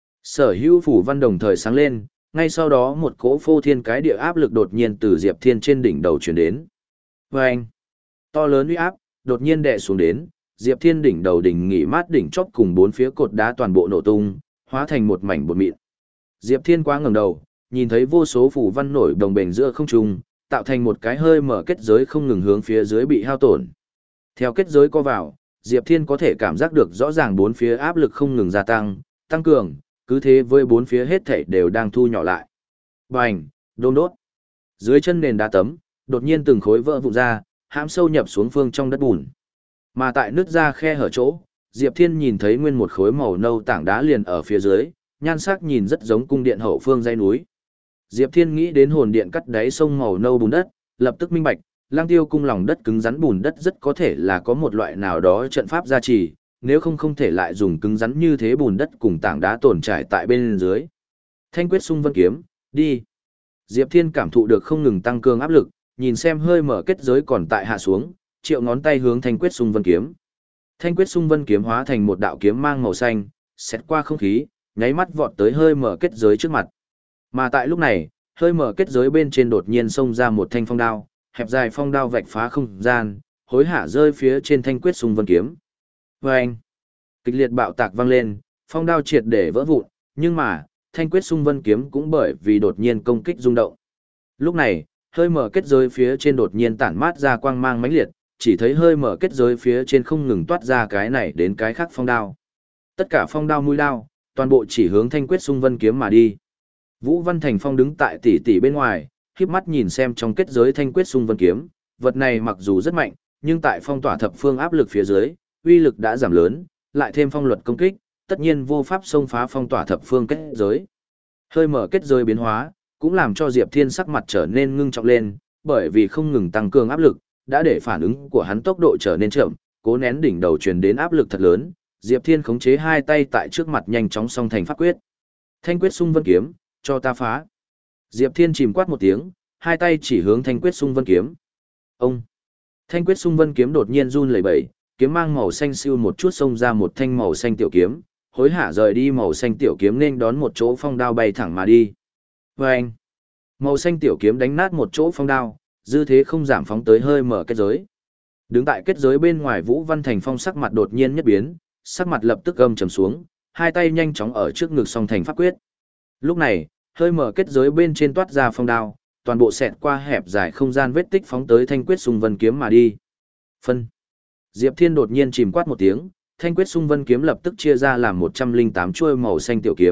A: Sở hữu phù văn đồng thời sáng lên, ngay sau đó một cỗ phô thiên cái địa áp lực đột nhiên từ Diệp Thiên trên đỉnh đầu truyền đến. Và anh, to lớn uy áp, đột nhiên đè xuống đến, Diệp Thiên đỉnh đầu đỉnh nghỉ mát đỉnh chóp cùng bốn phía cột đá toàn bộ nổ tung, hóa thành một mảnh bột mịn. Diệp Thiên quá ngẩng đầu, nhìn thấy vô số phù văn nổi đồng bền giữa không trung, tạo thành một cái hơi mở kết giới không ngừng hướng phía dưới bị hao tổn. Theo kết giới co vào, Diệp Thiên có thể cảm giác được rõ ràng bốn phía áp lực không ngừng gia tăng, tăng cường, cứ thế với bốn phía hết thảy đều đang thu nhỏ lại. Bành, đôm đốt. Dưới chân nền đá tấm, đột nhiên từng khối vỡ vụn ra, hãm sâu nhập xuống phương trong đất bùn. Mà tại nứt ra khe hở chỗ, Diệp Thiên nhìn thấy nguyên một khối màu nâu tảng đá liền ở phía dưới, nhan sắc nhìn rất giống cung điện hậu phương dãy núi. Diệp Thiên nghĩ đến hồn điện cắt đáy sông màu nâu bùn đất, lập tức minh bạch, Lang Tiêu cung lòng đất cứng rắn bùn đất rất có thể là có một loại nào đó trận pháp gia trì, nếu không không thể lại dùng cứng rắn như thế bùn đất cùng tảng đá tồn trải tại bên dưới. Thanh quyết xung vân kiếm, đi. Diệp Thiên cảm thụ được không ngừng tăng cường áp lực, nhìn xem hơi mở kết giới còn tại hạ xuống, triệu ngón tay hướng thanh quyết xung vân kiếm. Thanh quyết xung vân kiếm hóa thành một đạo kiếm mang màu xanh, xẹt qua không khí, nháy mắt vọt tới hơi mở kết giới trước mặt. Mà tại lúc này, hơi mở kết giới bên trên đột nhiên xông ra một thanh phong đao, hẹp dài phong đao vạch phá không gian, hối hả rơi phía trên thanh quyết xung vân kiếm. Và anh, kịch liệt bạo tạc vang lên, phong đao triệt để vỡ vụn, nhưng mà, thanh quyết xung vân kiếm cũng bởi vì đột nhiên công kích rung động. Lúc này, hơi mở kết giới phía trên đột nhiên tản mát ra quang mang mãnh liệt, chỉ thấy hơi mở kết giới phía trên không ngừng toát ra cái này đến cái khác phong đao. Tất cả phong đao mũi đao, toàn bộ chỉ hướng thanh quyết xung vân kiếm mà đi. Vũ Văn Thành Phong đứng tại tỷ tỷ bên ngoài, khép mắt nhìn xem trong kết giới thanh quyết xung vân kiếm, vật này mặc dù rất mạnh, nhưng tại phong tỏa thập phương áp lực phía dưới, uy lực đã giảm lớn, lại thêm phong luật công kích, tất nhiên vô pháp xông phá phong tỏa thập phương kết giới. Hơi mở kết giới biến hóa, cũng làm cho Diệp Thiên sắc mặt trở nên ngưng trọng lên, bởi vì không ngừng tăng cường áp lực, đã để phản ứng của hắn tốc độ trở nên chậm, cố nén đỉnh đầu truyền đến áp lực thật lớn, Diệp Thiên khống chế hai tay tại trước mặt nhanh chóng song thành pháp quyết. Thanh quyết xung vân kiếm, cho ta phá. Diệp Thiên chìm quát một tiếng, hai tay chỉ hướng thanh quyết xung vân kiếm. Ông! Thanh quyết xung vân kiếm đột nhiên run lẩy bẩy, kiếm mang màu xanh siêu một chút xông ra một thanh màu xanh tiểu kiếm, hối hả rời đi màu xanh tiểu kiếm nên đón một chỗ phong đao bay thẳng mà đi. Và anh! Màu xanh tiểu kiếm đánh nát một chỗ phong đao, dư thế không giảm phóng tới hơi mở kết giới. Đứng tại kết giới bên ngoài Vũ Văn Thành Phong sắc mặt đột nhiên nhất biến, sắc mặt lập tức gầm trầm xuống, hai tay nhanh chóng ở trước ngực song thành pháp quyết. Lúc này, hơi mở kết giới bên trên toát ra phong đao, toàn bộ xẹt qua hẹp dài không gian vết tích phóng tới thanh quyết xung vân kiếm mà đi. Phân. Diệp Thiên đột nhiên chìm quát một tiếng, thanh quyết xung vân kiếm lập tức chia ra làm một trăm linh tám chuôi màu xanh tiểu kiếm,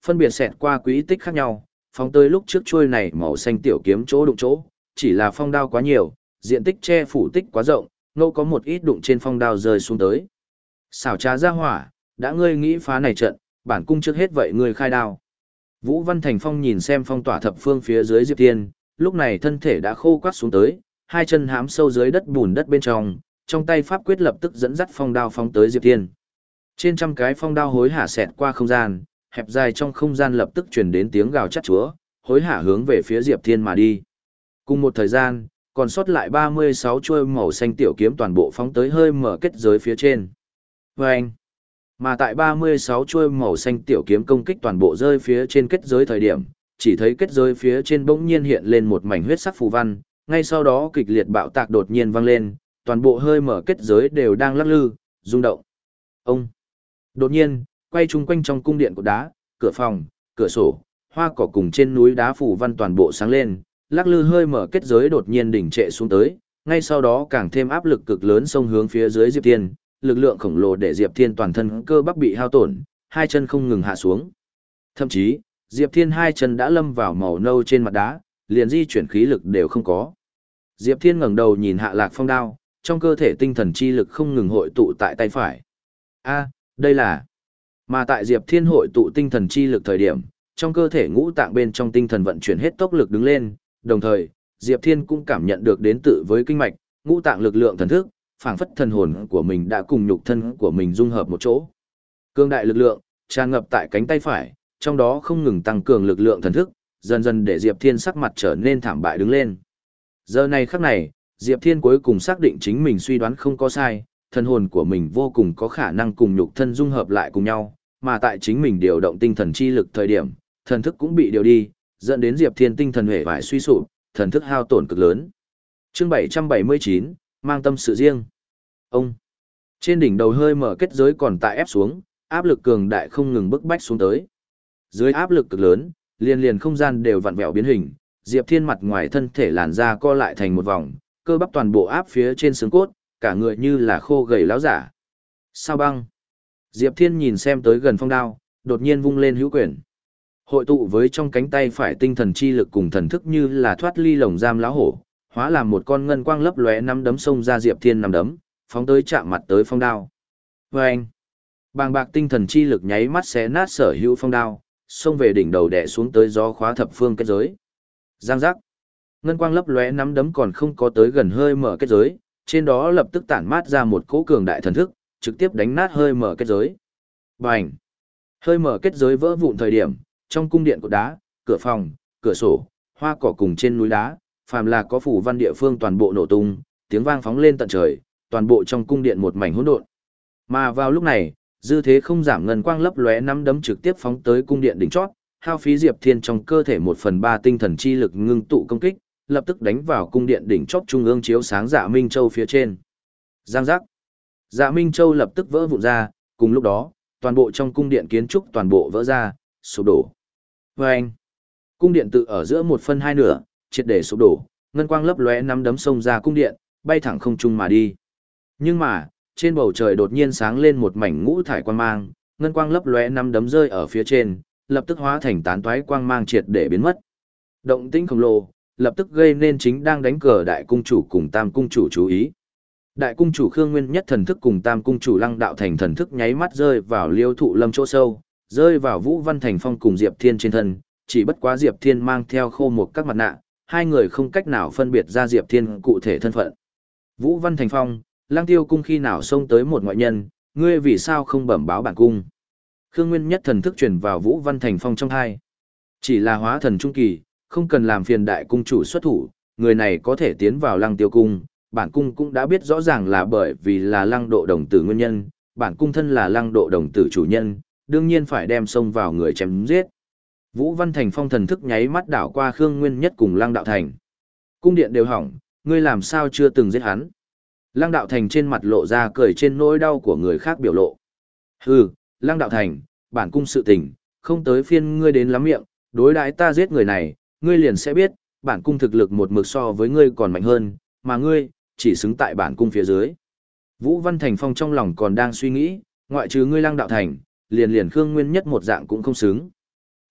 A: phân biệt xẹt qua quỹ tích khác nhau, phóng tới lúc trước chuôi này màu xanh tiểu kiếm chỗ đụng chỗ, chỉ là phong đao quá nhiều, diện tích che phủ tích quá rộng, ngẫu có một ít đụng trên phong đao rơi xuống tới. Xảo trá ra hỏa, đã ngươi nghĩ phá này trận, bản cung trước hết vậy ngươi khai đao. Vũ Văn Thành Phong nhìn xem phong tỏa thập phương phía dưới Diệp Thiên, lúc này thân thể đã khô quắt xuống tới, hai chân hám sâu dưới đất bùn đất bên trong, trong tay pháp quyết lập tức dẫn dắt phong đao phóng tới Diệp Thiên. Trên trăm cái phong đao hối hả xẹt qua không gian, hẹp dài trong không gian lập tức truyền đến tiếng gào chát chúa, hối hả hướng về phía Diệp Thiên mà đi. Cùng một thời gian, còn sót lại ba mươi sáu chuôi màu xanh tiểu kiếm toàn bộ phóng tới hơi mở kết giới phía trên. Vâng! Mà tại ba mươi sáu chuôi màu xanh tiểu kiếm công kích toàn bộ rơi phía trên kết giới thời điểm, chỉ thấy kết giới phía trên bỗng nhiên hiện lên một mảnh huyết sắc phù văn, ngay sau đó kịch liệt bạo tạc đột nhiên vang lên, toàn bộ hơi mở kết giới đều đang lắc lư, rung động. Ông! Đột nhiên, quay chung quanh trong cung điện của đá, cửa phòng, cửa sổ, hoa cỏ cùng trên núi đá phù văn toàn bộ sáng lên, lắc lư hơi mở kết giới đột nhiên đỉnh trệ xuống tới, ngay sau đó càng thêm áp lực cực lớn xông hướng phía dưới Diệp Thiên, lực lượng khổng lồ để Diệp Thiên toàn thân cơ bắp bị hao tổn, hai chân không ngừng hạ xuống. Thậm chí, Diệp Thiên hai chân đã lâm vào màu nâu trên mặt đá, liền di chuyển khí lực đều không có. Diệp Thiên ngẩng đầu nhìn Hạ Lạc Phong đao, trong cơ thể tinh thần chi lực không ngừng hội tụ tại tay phải. A, đây là... Mà tại Diệp Thiên hội tụ tinh thần chi lực thời điểm, trong cơ thể ngũ tạng bên trong tinh thần vận chuyển hết tốc lực đứng lên, đồng thời, Diệp Thiên cũng cảm nhận được đến tự với kinh mạch, ngũ tạng lực lượng thần thức, phảng phất thần hồn của mình đã cùng nhục thân của mình dung hợp một chỗ. Cương đại lực lượng tràn ngập tại cánh tay phải, trong đó không ngừng tăng cường lực lượng thần thức, dần dần để Diệp Thiên sắc mặt trở nên thảm bại đứng lên. Giờ này khắc này, Diệp Thiên cuối cùng xác định chính mình suy đoán không có sai, thần hồn của mình vô cùng có khả năng cùng nhục thân dung hợp lại cùng nhau, mà tại chính mình điều động tinh thần chi lực thời điểm, thần thức cũng bị điều đi, dẫn đến Diệp Thiên tinh thần hề vải suy sụp, thần thức hao tổn cực lớn. Chương bảy trăm bảy mươi chín, mang tâm sự riêng. Ông. Trên đỉnh đầu hơi mở kết giới còn tại ép xuống, áp lực cường đại không ngừng bức bách xuống tới. Dưới áp lực cực lớn, liền liền không gian đều vặn vẹo biến hình, Diệp Thiên mặt ngoài thân thể làn da co lại thành một vòng, cơ bắp toàn bộ áp phía trên xương cốt, cả người như là khô gầy láo giả. Sao băng? Diệp Thiên nhìn xem tới gần phong đao, đột nhiên vung lên hữu quyền. Hội tụ với trong cánh tay phải tinh thần chi lực cùng thần thức như là thoát ly lồng giam lão hổ, hóa làm một con ngân quang lấp lóe nắm đấm xông ra Diệp Thiên nắm đấm, phóng tới chạm mặt tới phong đao. Vâng! Bàng bạc tinh thần chi lực nháy mắt xé nát sở hữu phong đao, xông về đỉnh đầu đè xuống tới gió khóa thập phương kết giới. Giang giác! Ngân quang lấp lóe nắm đấm còn không có tới gần hơi mở kết giới, trên đó lập tức tản mát ra một cỗ cường đại thần thức, trực tiếp đánh nát hơi mở kết giới. Bành! Hơi mở kết giới vỡ vụn thời điểm, trong cung điện của đá, cửa phòng, cửa sổ, hoa cỏ cùng trên núi đá, phàm là có phủ văn địa phương toàn bộ nổ tung, tiếng vang phóng lên tận trời, toàn bộ trong cung điện một mảnh hỗn độn. Mà vào lúc này, dư thế không giảm ngân quang lấp lóe nắm đấm trực tiếp phóng tới cung điện đỉnh chót, hao phí Diệp Thiên trong cơ thể một phần ba tinh thần chi lực ngưng tụ công kích, lập tức đánh vào cung điện đỉnh chót trung ương chiếu sáng Dạ Minh Châu phía trên. Giang giác. Dạ Minh Châu lập tức vỡ vụn ra, cùng lúc đó, toàn bộ trong cung điện kiến trúc toàn bộ vỡ ra, sụp đổ. Vâng! Cung điện tự ở giữa một phân hai nửa, triệt để sụp đổ, ngân quang lấp lóe nắm đấm xông ra cung điện, bay thẳng không trung mà đi. Nhưng mà, trên bầu trời đột nhiên sáng lên một mảnh ngũ thải quang mang, ngân quang lấp lóe nắm đấm rơi ở phía trên, lập tức hóa thành tán toái quang mang triệt để biến mất. Động tĩnh khổng lồ, lập tức gây nên chính đang đánh cờ đại cung chủ cùng tam cung chủ chú ý. Đại cung chủ Khương Nguyên Nhất thần thức cùng tam cung chủ Lăng Đạo Thành thần thức nháy mắt rơi vào Liêu Thụ Lâm chỗ sâu, rơi vào Vũ Văn Thành Phong cùng Diệp Thiên trên thân, chỉ bất quá Diệp Thiên mang theo khô một các mặt nạ, hai người không cách nào phân biệt ra Diệp Thiên cụ thể thân phận. Vũ Văn Thành Phong, Lăng Tiêu cung khi nào xông tới một ngoại nhân, ngươi vì sao không bẩm báo bản cung? Khương Nguyên Nhất thần thức truyền vào Vũ Văn Thành Phong trong hai. Chỉ là hóa thần trung kỳ, không cần làm phiền đại cung chủ xuất thủ, người này có thể tiến vào Lăng Tiêu cung, bản cung cũng đã biết rõ ràng là bởi vì là Lăng Độ đồng tử nguyên nhân, bản cung thân là Lăng Độ đồng tử chủ nhân, đương nhiên phải đem xông vào người chém giết. Vũ Văn Thành Phong thần thức nháy mắt đảo qua Khương Nguyên Nhất cùng Lăng Đạo Thành. Cung điện đều hỏng, ngươi làm sao chưa từng giết hắn? Lăng Đạo Thành trên mặt lộ ra cười trên nỗi đau của người khác biểu lộ. Hừ, Lăng Đạo Thành, bản cung sự tình, không tới phiên ngươi đến lắm miệng, đối đãi ta giết người này, ngươi liền sẽ biết, bản cung thực lực một mực so với ngươi còn mạnh hơn, mà ngươi, chỉ xứng tại bản cung phía dưới. Vũ Văn Thành Phong trong lòng còn đang suy nghĩ, ngoại trừ ngươi Lăng Đạo Thành, liền liền Khương Nguyên Nhất một dạng cũng không xứng.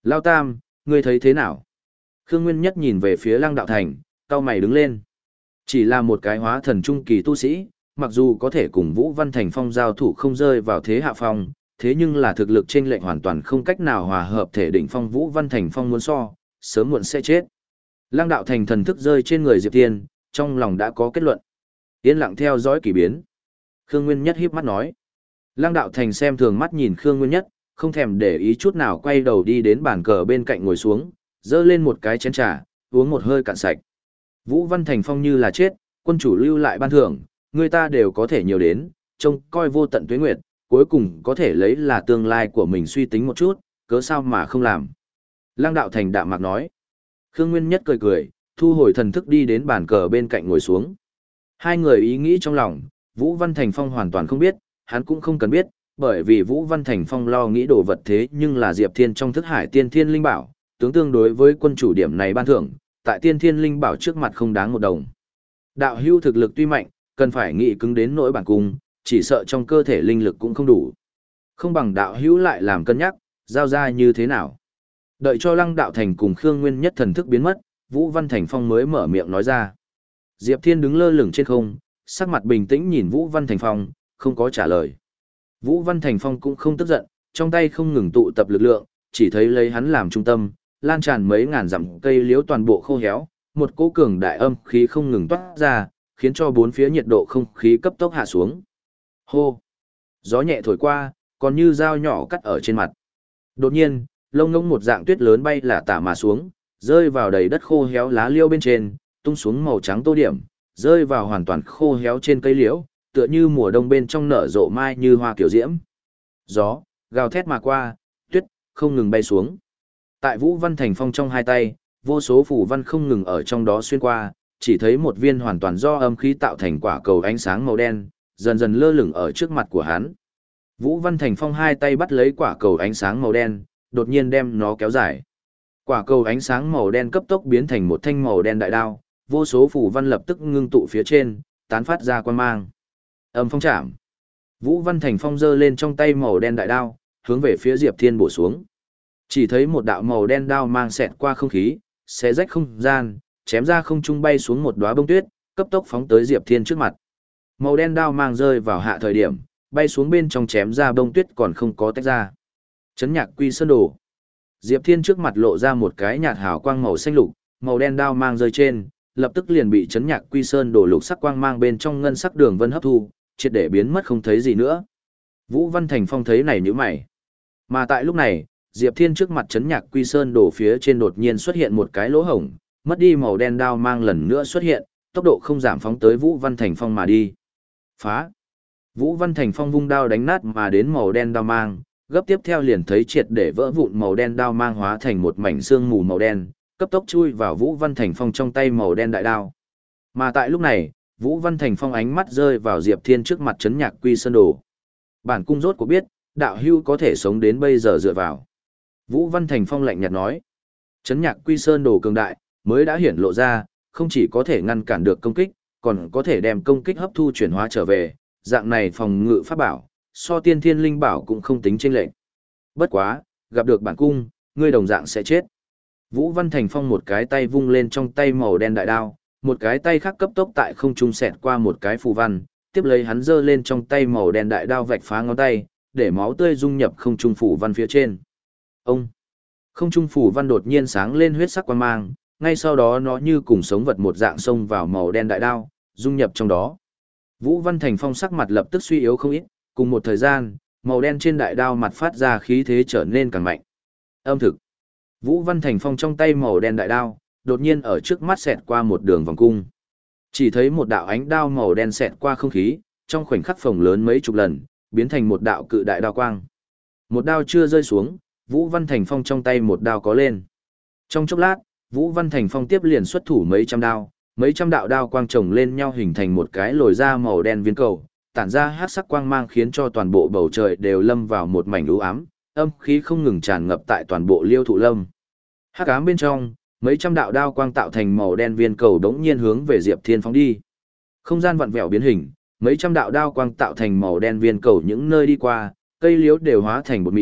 A: Lao Tam, ngươi thấy thế nào? Khương Nguyên Nhất nhìn về phía Lăng Đạo Thành, cau mày đứng lên. Chỉ là một cái hóa thần trung kỳ tu sĩ, mặc dù có thể cùng Vũ Văn Thành Phong giao thủ không rơi vào thế hạ phong, thế nhưng là thực lực chênh lệch hoàn toàn không cách nào hòa hợp thể đỉnh phong Vũ Văn Thành Phong muốn so, sớm muộn sẽ chết. Lăng Đạo Thành thần thức rơi trên người Diệp Thiên, trong lòng đã có kết luận. Yên lặng theo dõi kỳ biến. Khương Nguyên Nhất híp mắt nói. Lăng Đạo Thành xem thường mắt nhìn Khương Nguyên Nhất, không thèm để ý chút nào quay đầu đi đến bàn cờ bên cạnh ngồi xuống, dơ lên một cái chén trà, uống một hơi cạn sạch. Vũ Văn Thành Phong như là chết, quân chủ lưu lại ban thưởng, người ta đều có thể nhiều đến, trông coi vô tận tuế nguyệt, cuối cùng có thể lấy là tương lai của mình suy tính một chút, cớ sao mà không làm. Lăng Đạo Thành đạm mạc nói. Khương Nguyên Nhất cười cười, thu hồi thần thức đi đến bàn cờ bên cạnh ngồi xuống. Hai người ý nghĩ trong lòng, Vũ Văn Thành Phong hoàn toàn không biết, hắn cũng không cần biết, bởi vì Vũ Văn Thành Phong lo nghĩ đồ vật thế nhưng là Diệp Thiên trong thức hải tiên thiên linh bảo, tướng tương đối với quân chủ điểm này ban thưởng, tại tiên thiên linh bảo trước mặt không đáng một đồng. Đạo hưu thực lực tuy mạnh, cần phải nghị cứng đến nỗi bản cung, chỉ sợ trong cơ thể linh lực cũng không đủ. Không bằng đạo hữu lại làm cân nhắc, giao ra như thế nào. Đợi cho Lăng Đạo Thành cùng Khương Nguyên Nhất thần thức biến mất, Vũ Văn Thành Phong mới mở miệng nói ra. Diệp Thiên đứng lơ lửng trên không, sắc mặt bình tĩnh nhìn Vũ Văn Thành Phong, không có trả lời. Vũ Văn Thành Phong cũng không tức giận, trong tay không ngừng tụ tập lực lượng, chỉ thấy lấy hắn làm trung tâm, lan tràn mấy ngàn dặm cây liễu toàn bộ khô héo, một cỗ cường đại âm khí không ngừng toát ra, khiến cho bốn phía nhiệt độ không khí cấp tốc hạ xuống. Hô! Gió nhẹ thổi qua, còn như dao nhỏ cắt ở trên mặt. Đột nhiên, lông ngỗng một dạng tuyết lớn bay lả tả mà xuống, rơi vào đầy đất khô héo lá liêu bên trên, tung xuống màu trắng tô điểm, rơi vào hoàn toàn khô héo trên cây liễu, tựa như mùa đông bên trong nở rộ mai như hoa kiểu diễm. Gió, gào thét mà qua, tuyết, không ngừng bay xuống. Tại Vũ Văn Thành Phong trong hai tay, vô số phù văn không ngừng ở trong đó xuyên qua, chỉ thấy một viên hoàn toàn do âm khí tạo thành quả cầu ánh sáng màu đen, dần dần lơ lửng ở trước mặt của hắn. Vũ Văn Thành Phong hai tay bắt lấy quả cầu ánh sáng màu đen, đột nhiên đem nó kéo dài. Quả cầu ánh sáng màu đen cấp tốc biến thành một thanh màu đen đại đao, vô số phù văn lập tức ngưng tụ phía trên, tán phát ra quang mang. Âm phong chạm. Vũ Văn Thành Phong giơ lên trong tay màu đen đại đao, hướng về phía Diệp Thiên bổ xuống. Chỉ thấy một đạo màu đen đao mang xẹt qua không khí, xé rách không gian, chém ra không trung bay xuống một đóa bông tuyết, cấp tốc phóng tới Diệp Thiên trước mặt. Màu đen đao mang rơi vào hạ thời điểm, bay xuống bên trong chém ra bông tuyết còn không có tách ra. Chấn Nhạc Quy Sơn Đồ. Diệp Thiên trước mặt lộ ra một cái nhạt hào quang màu xanh lục, màu đen đao mang rơi trên, lập tức liền bị Chấn Nhạc Quy Sơn Đồ lục sắc quang mang bên trong ngân sắc đường vân hấp thu, triệt để biến mất không thấy gì nữa. Vũ Văn Thành Phong thấy này nhíu mày. Mà tại lúc này, Diệp Thiên trước mặt Chấn Nhạc Quy Sơn Đồ phía trên đột nhiên xuất hiện một cái lỗ hổng, mất đi màu đen đao mang lần nữa xuất hiện, tốc độ không giảm phóng tới Vũ Văn Thành Phong mà đi. Phá! Vũ Văn Thành Phong vung đao đánh nát mà đến màu đen đao mang, gấp tiếp theo liền thấy triệt để vỡ vụn màu đen đao mang hóa thành một mảnh xương mù màu đen, cấp tốc chui vào Vũ Văn Thành Phong trong tay màu đen đại đao. Mà tại lúc này, Vũ Văn Thành Phong ánh mắt rơi vào Diệp Thiên trước mặt Chấn Nhạc Quy Sơn Đồ. Bản cung rốt cuộc biết, đạo hưu có thể sống đến bây giờ dựa vào. Vũ Văn Thành Phong lạnh nhạt nói, Chấn Nhạc Quy Sơn Đồ cường đại, mới đã hiển lộ ra, không chỉ có thể ngăn cản được công kích, còn có thể đem công kích hấp thu chuyển hóa trở về, dạng này phòng ngự pháp bảo, so tiên thiên linh bảo cũng không tính chênh lệch. Bất quá, gặp được bản cung, ngươi đồng dạng sẽ chết. Vũ Văn Thành Phong một cái tay vung lên trong tay màu đen đại đao, một cái tay khác cấp tốc tại không trung xẹt qua một cái phù văn, tiếp lấy hắn giơ lên trong tay màu đen đại đao vạch phá ngón tay, để máu tươi dung nhập không trung phù văn phía trên. Ông! Không trung phù văn đột nhiên sáng lên huyết sắc quang mang, ngay sau đó nó như cùng sống vật một dạng xông vào màu đen đại đao, dung nhập trong đó. Vũ Văn Thành Phong sắc mặt lập tức suy yếu không ít, cùng một thời gian, màu đen trên đại đao mặt phát ra khí thế trở nên càng mạnh. Âm thực. Vũ Văn Thành Phong trong tay màu đen đại đao, đột nhiên ở trước mắt xẹt qua một đường vòng cung. Chỉ thấy một đạo ánh đao màu đen xẹt qua không khí, trong khoảnh khắc phồng lớn mấy chục lần, biến thành một đạo cự đại đao quang. Một đao chưa rơi xuống, Vũ Văn Thành Phong trong tay một đao có lên. Trong chốc lát, Vũ Văn Thành Phong tiếp liền xuất thủ mấy trăm đao, mấy trăm đạo đao quang chồng lên nhau hình thành một cái lồi ra màu đen viên cầu, tản ra hắc sắc quang mang khiến cho toàn bộ bầu trời đều lâm vào một mảnh u ám, âm khí không ngừng tràn ngập tại toàn bộ Liêu Thụ Lâm. Hắc ám bên trong, mấy trăm đạo đao quang tạo thành màu đen viên cầu đống nhiên hướng về Diệp Thiên phóng đi. Không gian vặn vẹo biến hình, mấy trăm đạo đao quang tạo thành màu đen viên cầu những nơi đi qua, cây liễu đều hóa thành bột mịn,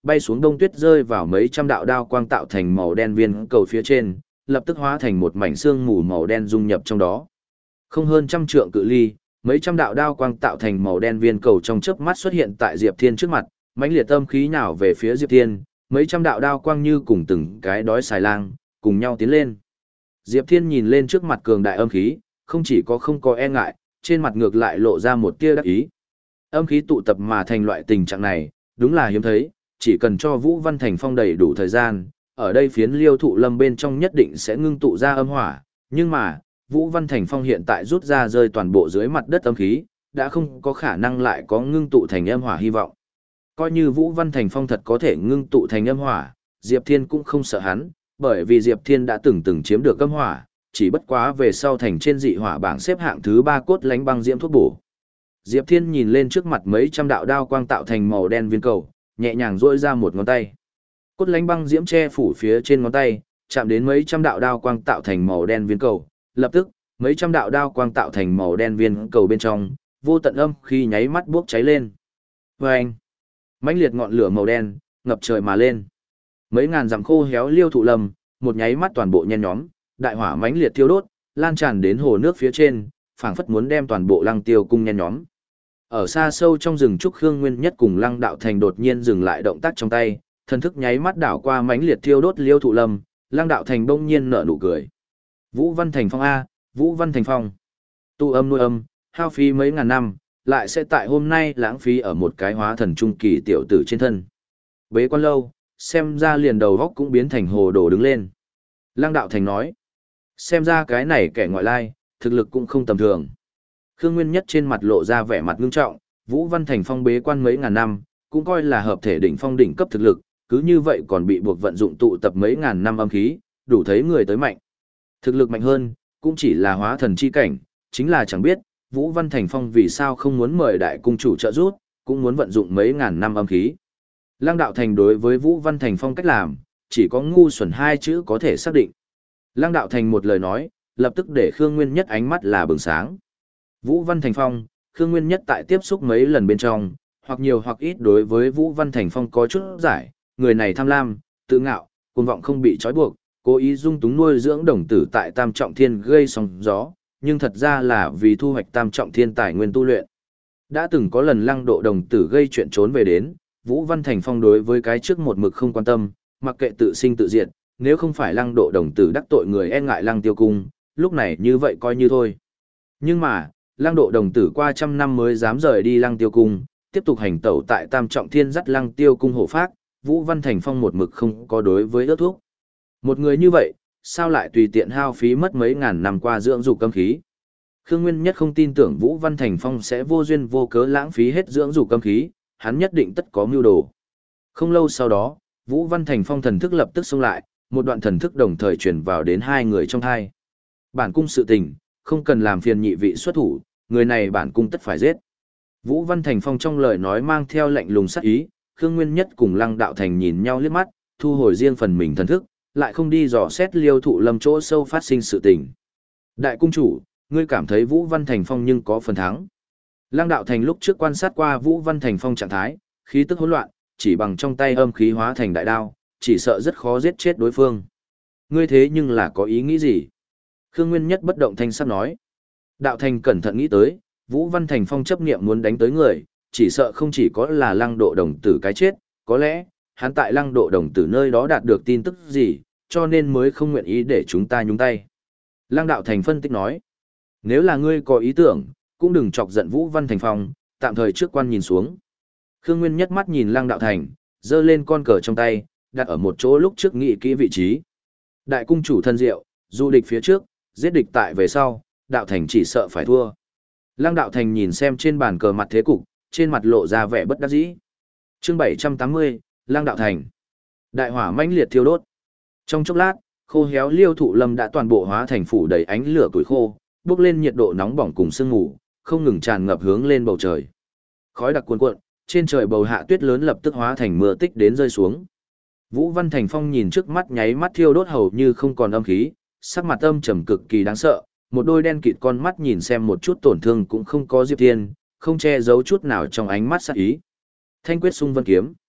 A: bay xuống đông tuyết rơi vào mấy trăm đạo đao quang tạo thành màu đen viên cầu phía trên, lập tức hóa thành một mảnh xương mù màu đen dung nhập trong đó. Không hơn trăm trượng cự ly, mấy trăm đạo đao quang tạo thành màu đen viên cầu trong chớp mắt xuất hiện tại Diệp Thiên trước mặt, mãnh liệt âm khí nhào về phía Diệp Thiên, mấy trăm đạo đao quang như cùng từng cái đói xài lang, cùng nhau tiến lên. Diệp Thiên nhìn lên trước mặt cường đại âm khí, không chỉ có không có e ngại, trên mặt ngược lại lộ ra một tia đắc ý. Âm khí tụ tập mà thành loại tình trạng này, đúng là hiếm thấy, chỉ cần cho Vũ Văn Thành Phong đầy đủ thời gian, ở đây phiến liêu thụ lâm bên trong nhất định sẽ ngưng tụ ra âm hỏa, nhưng mà, Vũ Văn Thành Phong hiện tại rút ra rơi toàn bộ dưới mặt đất âm khí, đã không có khả năng lại có ngưng tụ thành âm hỏa hy vọng. Coi như Vũ Văn Thành Phong thật có thể ngưng tụ thành âm hỏa, Diệp Thiên cũng không sợ hắn, bởi vì Diệp Thiên đã từng từng chiếm được âm hỏa, chỉ bất quá về sau thành trên dị hỏa bảng xếp hạng thứ ba cốt lánh băng diễm thuốc bổ. Diệp Thiên nhìn lên trước mặt mấy trăm đạo đao quang tạo thành màu đen viên cầu, nhẹ nhàng duỗi ra một ngón tay. Cốt lánh băng diễm che phủ phía trên ngón tay, chạm đến mấy trăm đạo đao quang tạo thành màu đen viên cầu, lập tức, mấy trăm đạo đao quang tạo thành màu đen viên cầu bên trong, vô tận âm khi nháy mắt bốc cháy lên. Vâng! Mãnh liệt ngọn lửa màu đen, ngập trời mà lên. Mấy ngàn dặm khô héo liêu thụ lâm, một nháy mắt toàn bộ nhen nhóm, đại hỏa mãnh liệt thiêu đốt, lan tràn đến hồ nước phía trên, phảng phất muốn đem toàn bộ Lăng Tiêu cung nhen nhóm. Ở xa sâu trong rừng trúc Khương Nguyên Nhất cùng Lăng Đạo Thành đột nhiên dừng lại động tác trong tay, thần thức nháy mắt đảo qua mãnh liệt thiêu đốt liêu thụ lâm, Lăng Đạo Thành bỗng nhiên nở nụ cười. Vũ Văn Thành Phong a, Vũ Văn Thành Phong. Tu âm nuôi âm, hao phí mấy ngàn năm, lại sẽ tại hôm nay lãng phí ở một cái hóa thần trung kỳ tiểu tử trên thân. Bế quan lâu, xem ra liền đầu góc cũng biến thành hồ đồ đứng lên. Lăng Đạo Thành nói, xem ra cái này kẻ ngoại lai, thực lực cũng không tầm thường. Khương Nguyên Nhất trên mặt lộ ra vẻ mặt ngưng trọng, Vũ Văn Thành Phong bế quan mấy ngàn năm, cũng coi là hợp thể đỉnh phong đỉnh cấp thực lực, cứ như vậy còn bị buộc vận dụng tụ tập mấy ngàn năm âm khí, đủ thấy người tới mạnh. Thực lực mạnh hơn, cũng chỉ là hóa thần chi cảnh, chính là chẳng biết, Vũ Văn Thành Phong vì sao không muốn mời đại cung chủ trợ giúp, cũng muốn vận dụng mấy ngàn năm âm khí. Lăng Đạo Thành đối với Vũ Văn Thành Phong cách làm, chỉ có ngu xuẩn hai chữ có thể xác định. Lăng Đạo Thành một lời nói, lập tức để Khương Nguyên Nhất ánh mắt là bừng sáng. Vũ Văn Thành Phong, Khương Nguyên Nhất tại tiếp xúc mấy lần bên trong, hoặc nhiều hoặc ít đối với Vũ Văn Thành Phong có chút giải, người này tham lam, tự ngạo, cuồng vọng không bị trói buộc, cố ý dung túng nuôi dưỡng đồng tử tại Tam Trọng Thiên gây sóng gió, nhưng thật ra là vì thu hoạch Tam Trọng Thiên tài nguyên tu luyện. Đã từng có lần Lăng Độ đồng tử gây chuyện trốn về đến, Vũ Văn Thành Phong đối với cái trước một mực không quan tâm, mặc kệ tự sinh tự diệt, nếu không phải Lăng Độ đồng tử đắc tội người e ngại Lăng Tiêu cung, lúc này như vậy coi như thôi. Nhưng mà, Lăng Độ đồng tử qua trăm năm mới dám rời đi Lăng Tiêu cung, tiếp tục hành tẩu tại Tam Trọng Thiên dắt Lăng Tiêu cung hộ pháp, Vũ Văn Thành Phong một mực không có đối với ước thuốc. Một người như vậy, sao lại tùy tiện hao phí mất mấy ngàn năm qua dưỡng dục âm khí? Khương Nguyên Nhất không tin tưởng Vũ Văn Thành Phong sẽ vô duyên vô cớ lãng phí hết dưỡng dục âm khí, hắn nhất định tất có mưu đồ. Không lâu sau đó, Vũ Văn Thành Phong thần thức lập tức xông lại, một đoạn thần thức đồng thời truyền vào đến hai người trong hai. Bản cung sự tình, không cần làm phiền nhị vị xuất thủ, người này bản cung tất phải giết. Vũ Văn Thành Phong trong lời nói mang theo lạnh lùng sát ý, Khương Nguyên Nhất cùng Lăng Đạo Thành nhìn nhau liếc mắt, thu hồi riêng phần mình thần thức, lại không đi dò xét liêu thụ lâm chỗ sâu phát sinh sự tình. Đại cung chủ, ngươi cảm thấy Vũ Văn Thành Phong nhưng có phần thắng. Lăng Đạo Thành lúc trước quan sát qua Vũ Văn Thành Phong trạng thái, khí tức hỗn loạn, chỉ bằng trong tay âm khí hóa thành đại đao, chỉ sợ rất khó giết chết đối phương. Ngươi thế nhưng là có ý nghĩ gì? Khương Nguyên Nhất bất động thanh sắc nói. Đạo Thành cẩn thận nghĩ tới, Vũ Văn Thành Phong chấp niệm muốn đánh tới người, chỉ sợ không chỉ có là Lăng Độ đồng tử cái chết, có lẽ, hắn tại Lăng Độ đồng tử nơi đó đạt được tin tức gì, cho nên mới không nguyện ý để chúng ta nhúng tay. Lăng Đạo Thành phân tích nói, nếu là ngươi có ý tưởng, cũng đừng chọc giận Vũ Văn Thành Phong, tạm thời trước quan nhìn xuống. Khương Nguyên Nhất mắt nhìn Lăng Đạo Thành, giơ lên con cờ trong tay, đặt ở một chỗ lúc trước nghị kỹ vị trí. Đại cung chủ thân diệu, du địch phía trước, giết địch tại về sau, Đạo Thành chỉ sợ phải thua. Lăng Đạo Thành nhìn xem trên bàn cờ mặt thế cục, trên mặt lộ ra vẻ bất đắc dĩ. Chương bảy trăm tám mươi, Lăng Đạo Thành. Đại hỏa mãnh liệt thiêu đốt. Trong chốc lát, khô héo liêu thụ lâm đã toàn bộ hóa thành phủ đầy ánh lửa củi khô, bốc lên nhiệt độ nóng bỏng cùng sương mù, không ngừng tràn ngập hướng lên bầu trời. Khói đặc cuồn cuộn, trên trời bầu hạ tuyết lớn lập tức hóa thành mưa tích đến rơi xuống. Vũ Văn Thành Phong nhìn trước mắt nháy mắt thiêu đốt hầu như không còn âm khí, sắc mặt âm trầm cực kỳ đáng sợ, một đôi đen kịt con mắt nhìn xem một chút tổn thương cũng không có Diệp Thiên, không che giấu chút nào trong ánh mắt sát ý. Thanh quyết xung vân kiếm.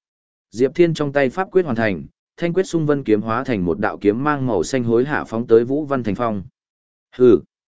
A: Diệp Thiên trong tay pháp quyết hoàn thành, thanh quyết xung vân kiếm hóa thành một đạo kiếm mang màu xanh hối hạ phóng tới Vũ Văn Thành Phong. Hừ.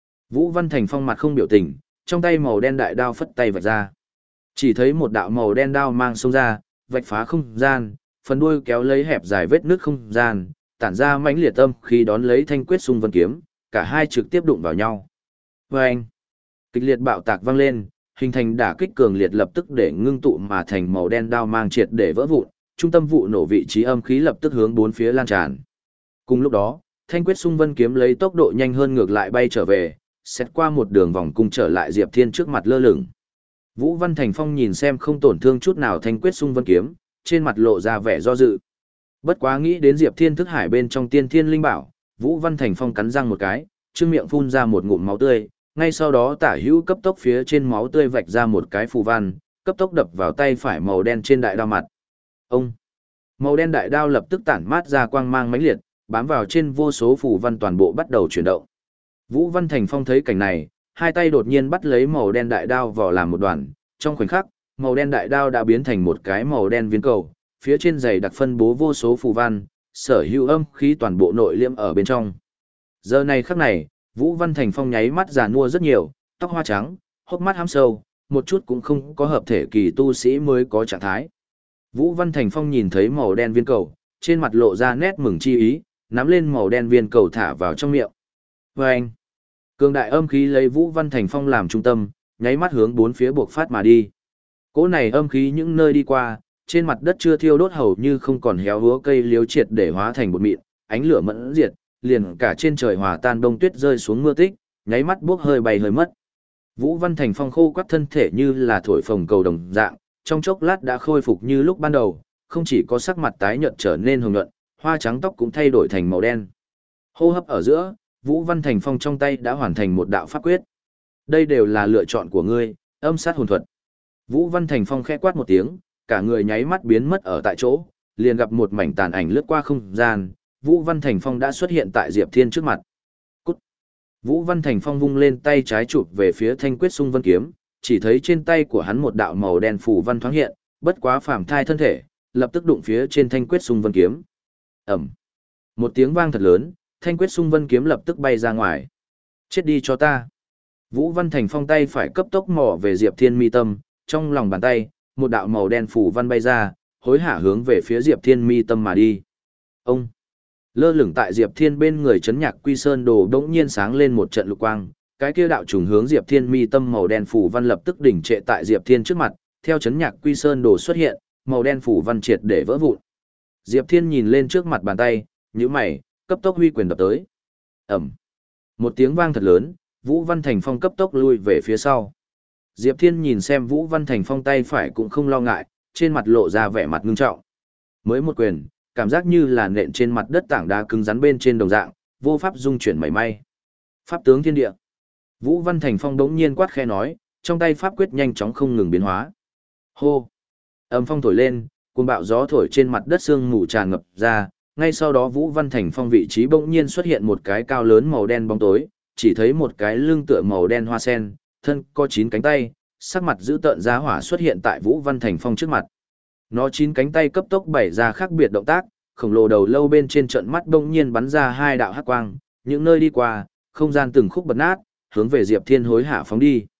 A: Vũ Văn Thành Phong mặt không biểu tình, trong tay màu đen đại đao phất tay vạch ra. Chỉ thấy một đạo màu đen đao mang xông ra, vạch phá không gian, phần đuôi kéo lấy hẹp dài vết nước không gian, tản ra mãnh liệt âm khi đón lấy thanh quyết xung vân kiếm, cả hai trực tiếp đụng vào nhau. Vâng! Kịch liệt bạo tạc vang lên, hình thành đả kích cường liệt lập tức để ngưng tụ mà thành màu đen đao mang triệt để vỡ vụn, trung tâm vụ nổ vị trí âm khí lập tức hướng bốn phía lan tràn. Cùng lúc đó, thanh quyết xung vân kiếm lấy tốc độ nhanh hơn ngược lại bay trở về, xét qua một đường vòng cung trở lại Diệp Thiên trước mặt lơ lửng. Vũ Văn Thành Phong nhìn xem không tổn thương chút nào thanh quyết xung vân kiếm, trên mặt lộ ra vẻ do dự. Bất quá nghĩ đến Diệp Thiên thức hải bên trong tiên thiên linh bảo, Vũ Văn Thành Phong cắn răng một cái, trương miệng phun ra một ngụm máu tươi, ngay sau đó tả hữu cấp tốc phía trên máu tươi vạch ra một cái phù văn, cấp tốc đập vào tay phải màu đen trên đại đao mặt. Ông! Màu đen đại đao lập tức tản mát ra quang mang mãnh liệt, bám vào trên vô số phù văn toàn bộ bắt đầu chuyển động. Vũ Văn Thành Phong thấy cảnh này, hai tay đột nhiên bắt lấy màu đen đại đao vò làm một đoàn, trong khoảnh khắc, màu đen đại đao đã biến thành một cái màu đen viên cầu, phía trên giày đặc phân bố vô số phù văn, sở hữu âm khí toàn bộ nội liễm ở bên trong. Giờ này khắc này, Vũ Văn Thành Phong nháy mắt già nua rất nhiều, tóc hoa trắng, hốc mắt hám sâu, một chút cũng không có hợp thể kỳ tu sĩ mới có trạng thái. Vũ Văn Thành Phong nhìn thấy màu đen viên cầu, trên mặt lộ ra nét mừng chi ý, nắm lên màu đen viên cầu thả vào trong miệng. Vâng! Cường đại âm khí lấy Vũ Văn Thành Phong làm trung tâm, nháy mắt hướng bốn phía buộc phát mà đi. Cỗ này âm khí những nơi đi qua, trên mặt đất chưa thiêu đốt hầu như không còn héo húa cây liếu triệt để hóa thành bột mịn, ánh lửa mẫn diệt, liền cả trên trời hòa tan đông tuyết rơi xuống mưa tích, nháy mắt bốc hơi bay hơi mất. Vũ Văn Thành Phong khô quắt thân thể như là thổi phồng cầu đồng dạng, trong chốc lát đã khôi phục như lúc ban đầu, không chỉ có sắc mặt tái nhợt trở nên hồng nhuận, hoa trắng tóc cũng thay đổi thành màu đen. Hô hấp ở giữa, Vũ Văn Thành Phong trong tay đã hoàn thành một đạo pháp quyết. Đây đều là lựa chọn của ngươi, âm sát hồn thuật. Vũ Văn Thành Phong khẽ quát một tiếng, cả người nháy mắt biến mất ở tại chỗ, liền gặp một mảnh tàn ảnh lướt qua không gian, Vũ Văn Thành Phong đã xuất hiện tại Diệp Thiên trước mặt. Cút! Vũ Văn Thành Phong vung lên tay trái chụp về phía thanh quyết xung vân kiếm, chỉ thấy trên tay của hắn một đạo màu đen phù văn thoáng hiện, bất quá phàm thai thân thể, lập tức đụng phía trên thanh quyết xung vân kiếm. Ẩm! Một tiếng vang thật lớn, thanh quyết xung vân kiếm lập tức bay ra ngoài. Chết đi cho ta! Vũ Văn Thành Phong tay phải cấp tốc mò về Diệp Thiên mi tâm, trong lòng bàn tay, một đạo màu đen phù văn bay ra, hối hả hướng về phía Diệp Thiên mi tâm mà đi. Ông! Lơ lửng tại Diệp Thiên bên người chấn nhạc quy sơn đồ đống nhiên sáng lên một trận lục quang, cái kia đạo trùng hướng Diệp Thiên mi tâm màu đen phù văn lập tức đỉnh trệ tại Diệp Thiên trước mặt, theo chấn nhạc quy sơn đồ xuất hiện, màu đen phù văn triệt để vỡ vụn. Diệp Thiên nhìn lên trước mặt bàn tay, nhíu mày, cấp tốc huy quyền đập tới. Ầm. Một tiếng vang thật lớn, Vũ Văn Thành Phong cấp tốc lui về phía sau. Diệp Thiên nhìn xem Vũ Văn Thành Phong tay phải cũng không lo ngại, trên mặt lộ ra vẻ mặt ngưng trọng. Mới một quyền, cảm giác như là nện trên mặt đất tảng đá cứng rắn bên trên đồng dạng, vô pháp dung chuyển mảy may. Pháp tướng thiên địa. Vũ Văn Thành Phong đống nhiên quát khẽ nói, trong tay pháp quyết nhanh chóng không ngừng biến hóa. Hô. Âm phong thổi lên, cuồng bạo gió thổi trên mặt đất sương mù tràn ngập ra, ngay sau đó Vũ Văn Thành Phong vị trí bỗng nhiên xuất hiện một cái cao lớn màu đen bóng tối, chỉ thấy một cái lưng tựa màu đen hoa sen, thân có chín cánh tay, sắc mặt dữ tợn giá hỏa xuất hiện tại Vũ Văn Thành Phong trước mặt. Nó chín cánh tay cấp tốc bày ra khác biệt động tác, khổng lồ đầu lâu bên trên trận mắt bỗng nhiên bắn ra hai đạo hắc quang, những nơi đi qua, không gian từng khúc bật nát, hướng về Diệp Thiên hối hạ phóng đi.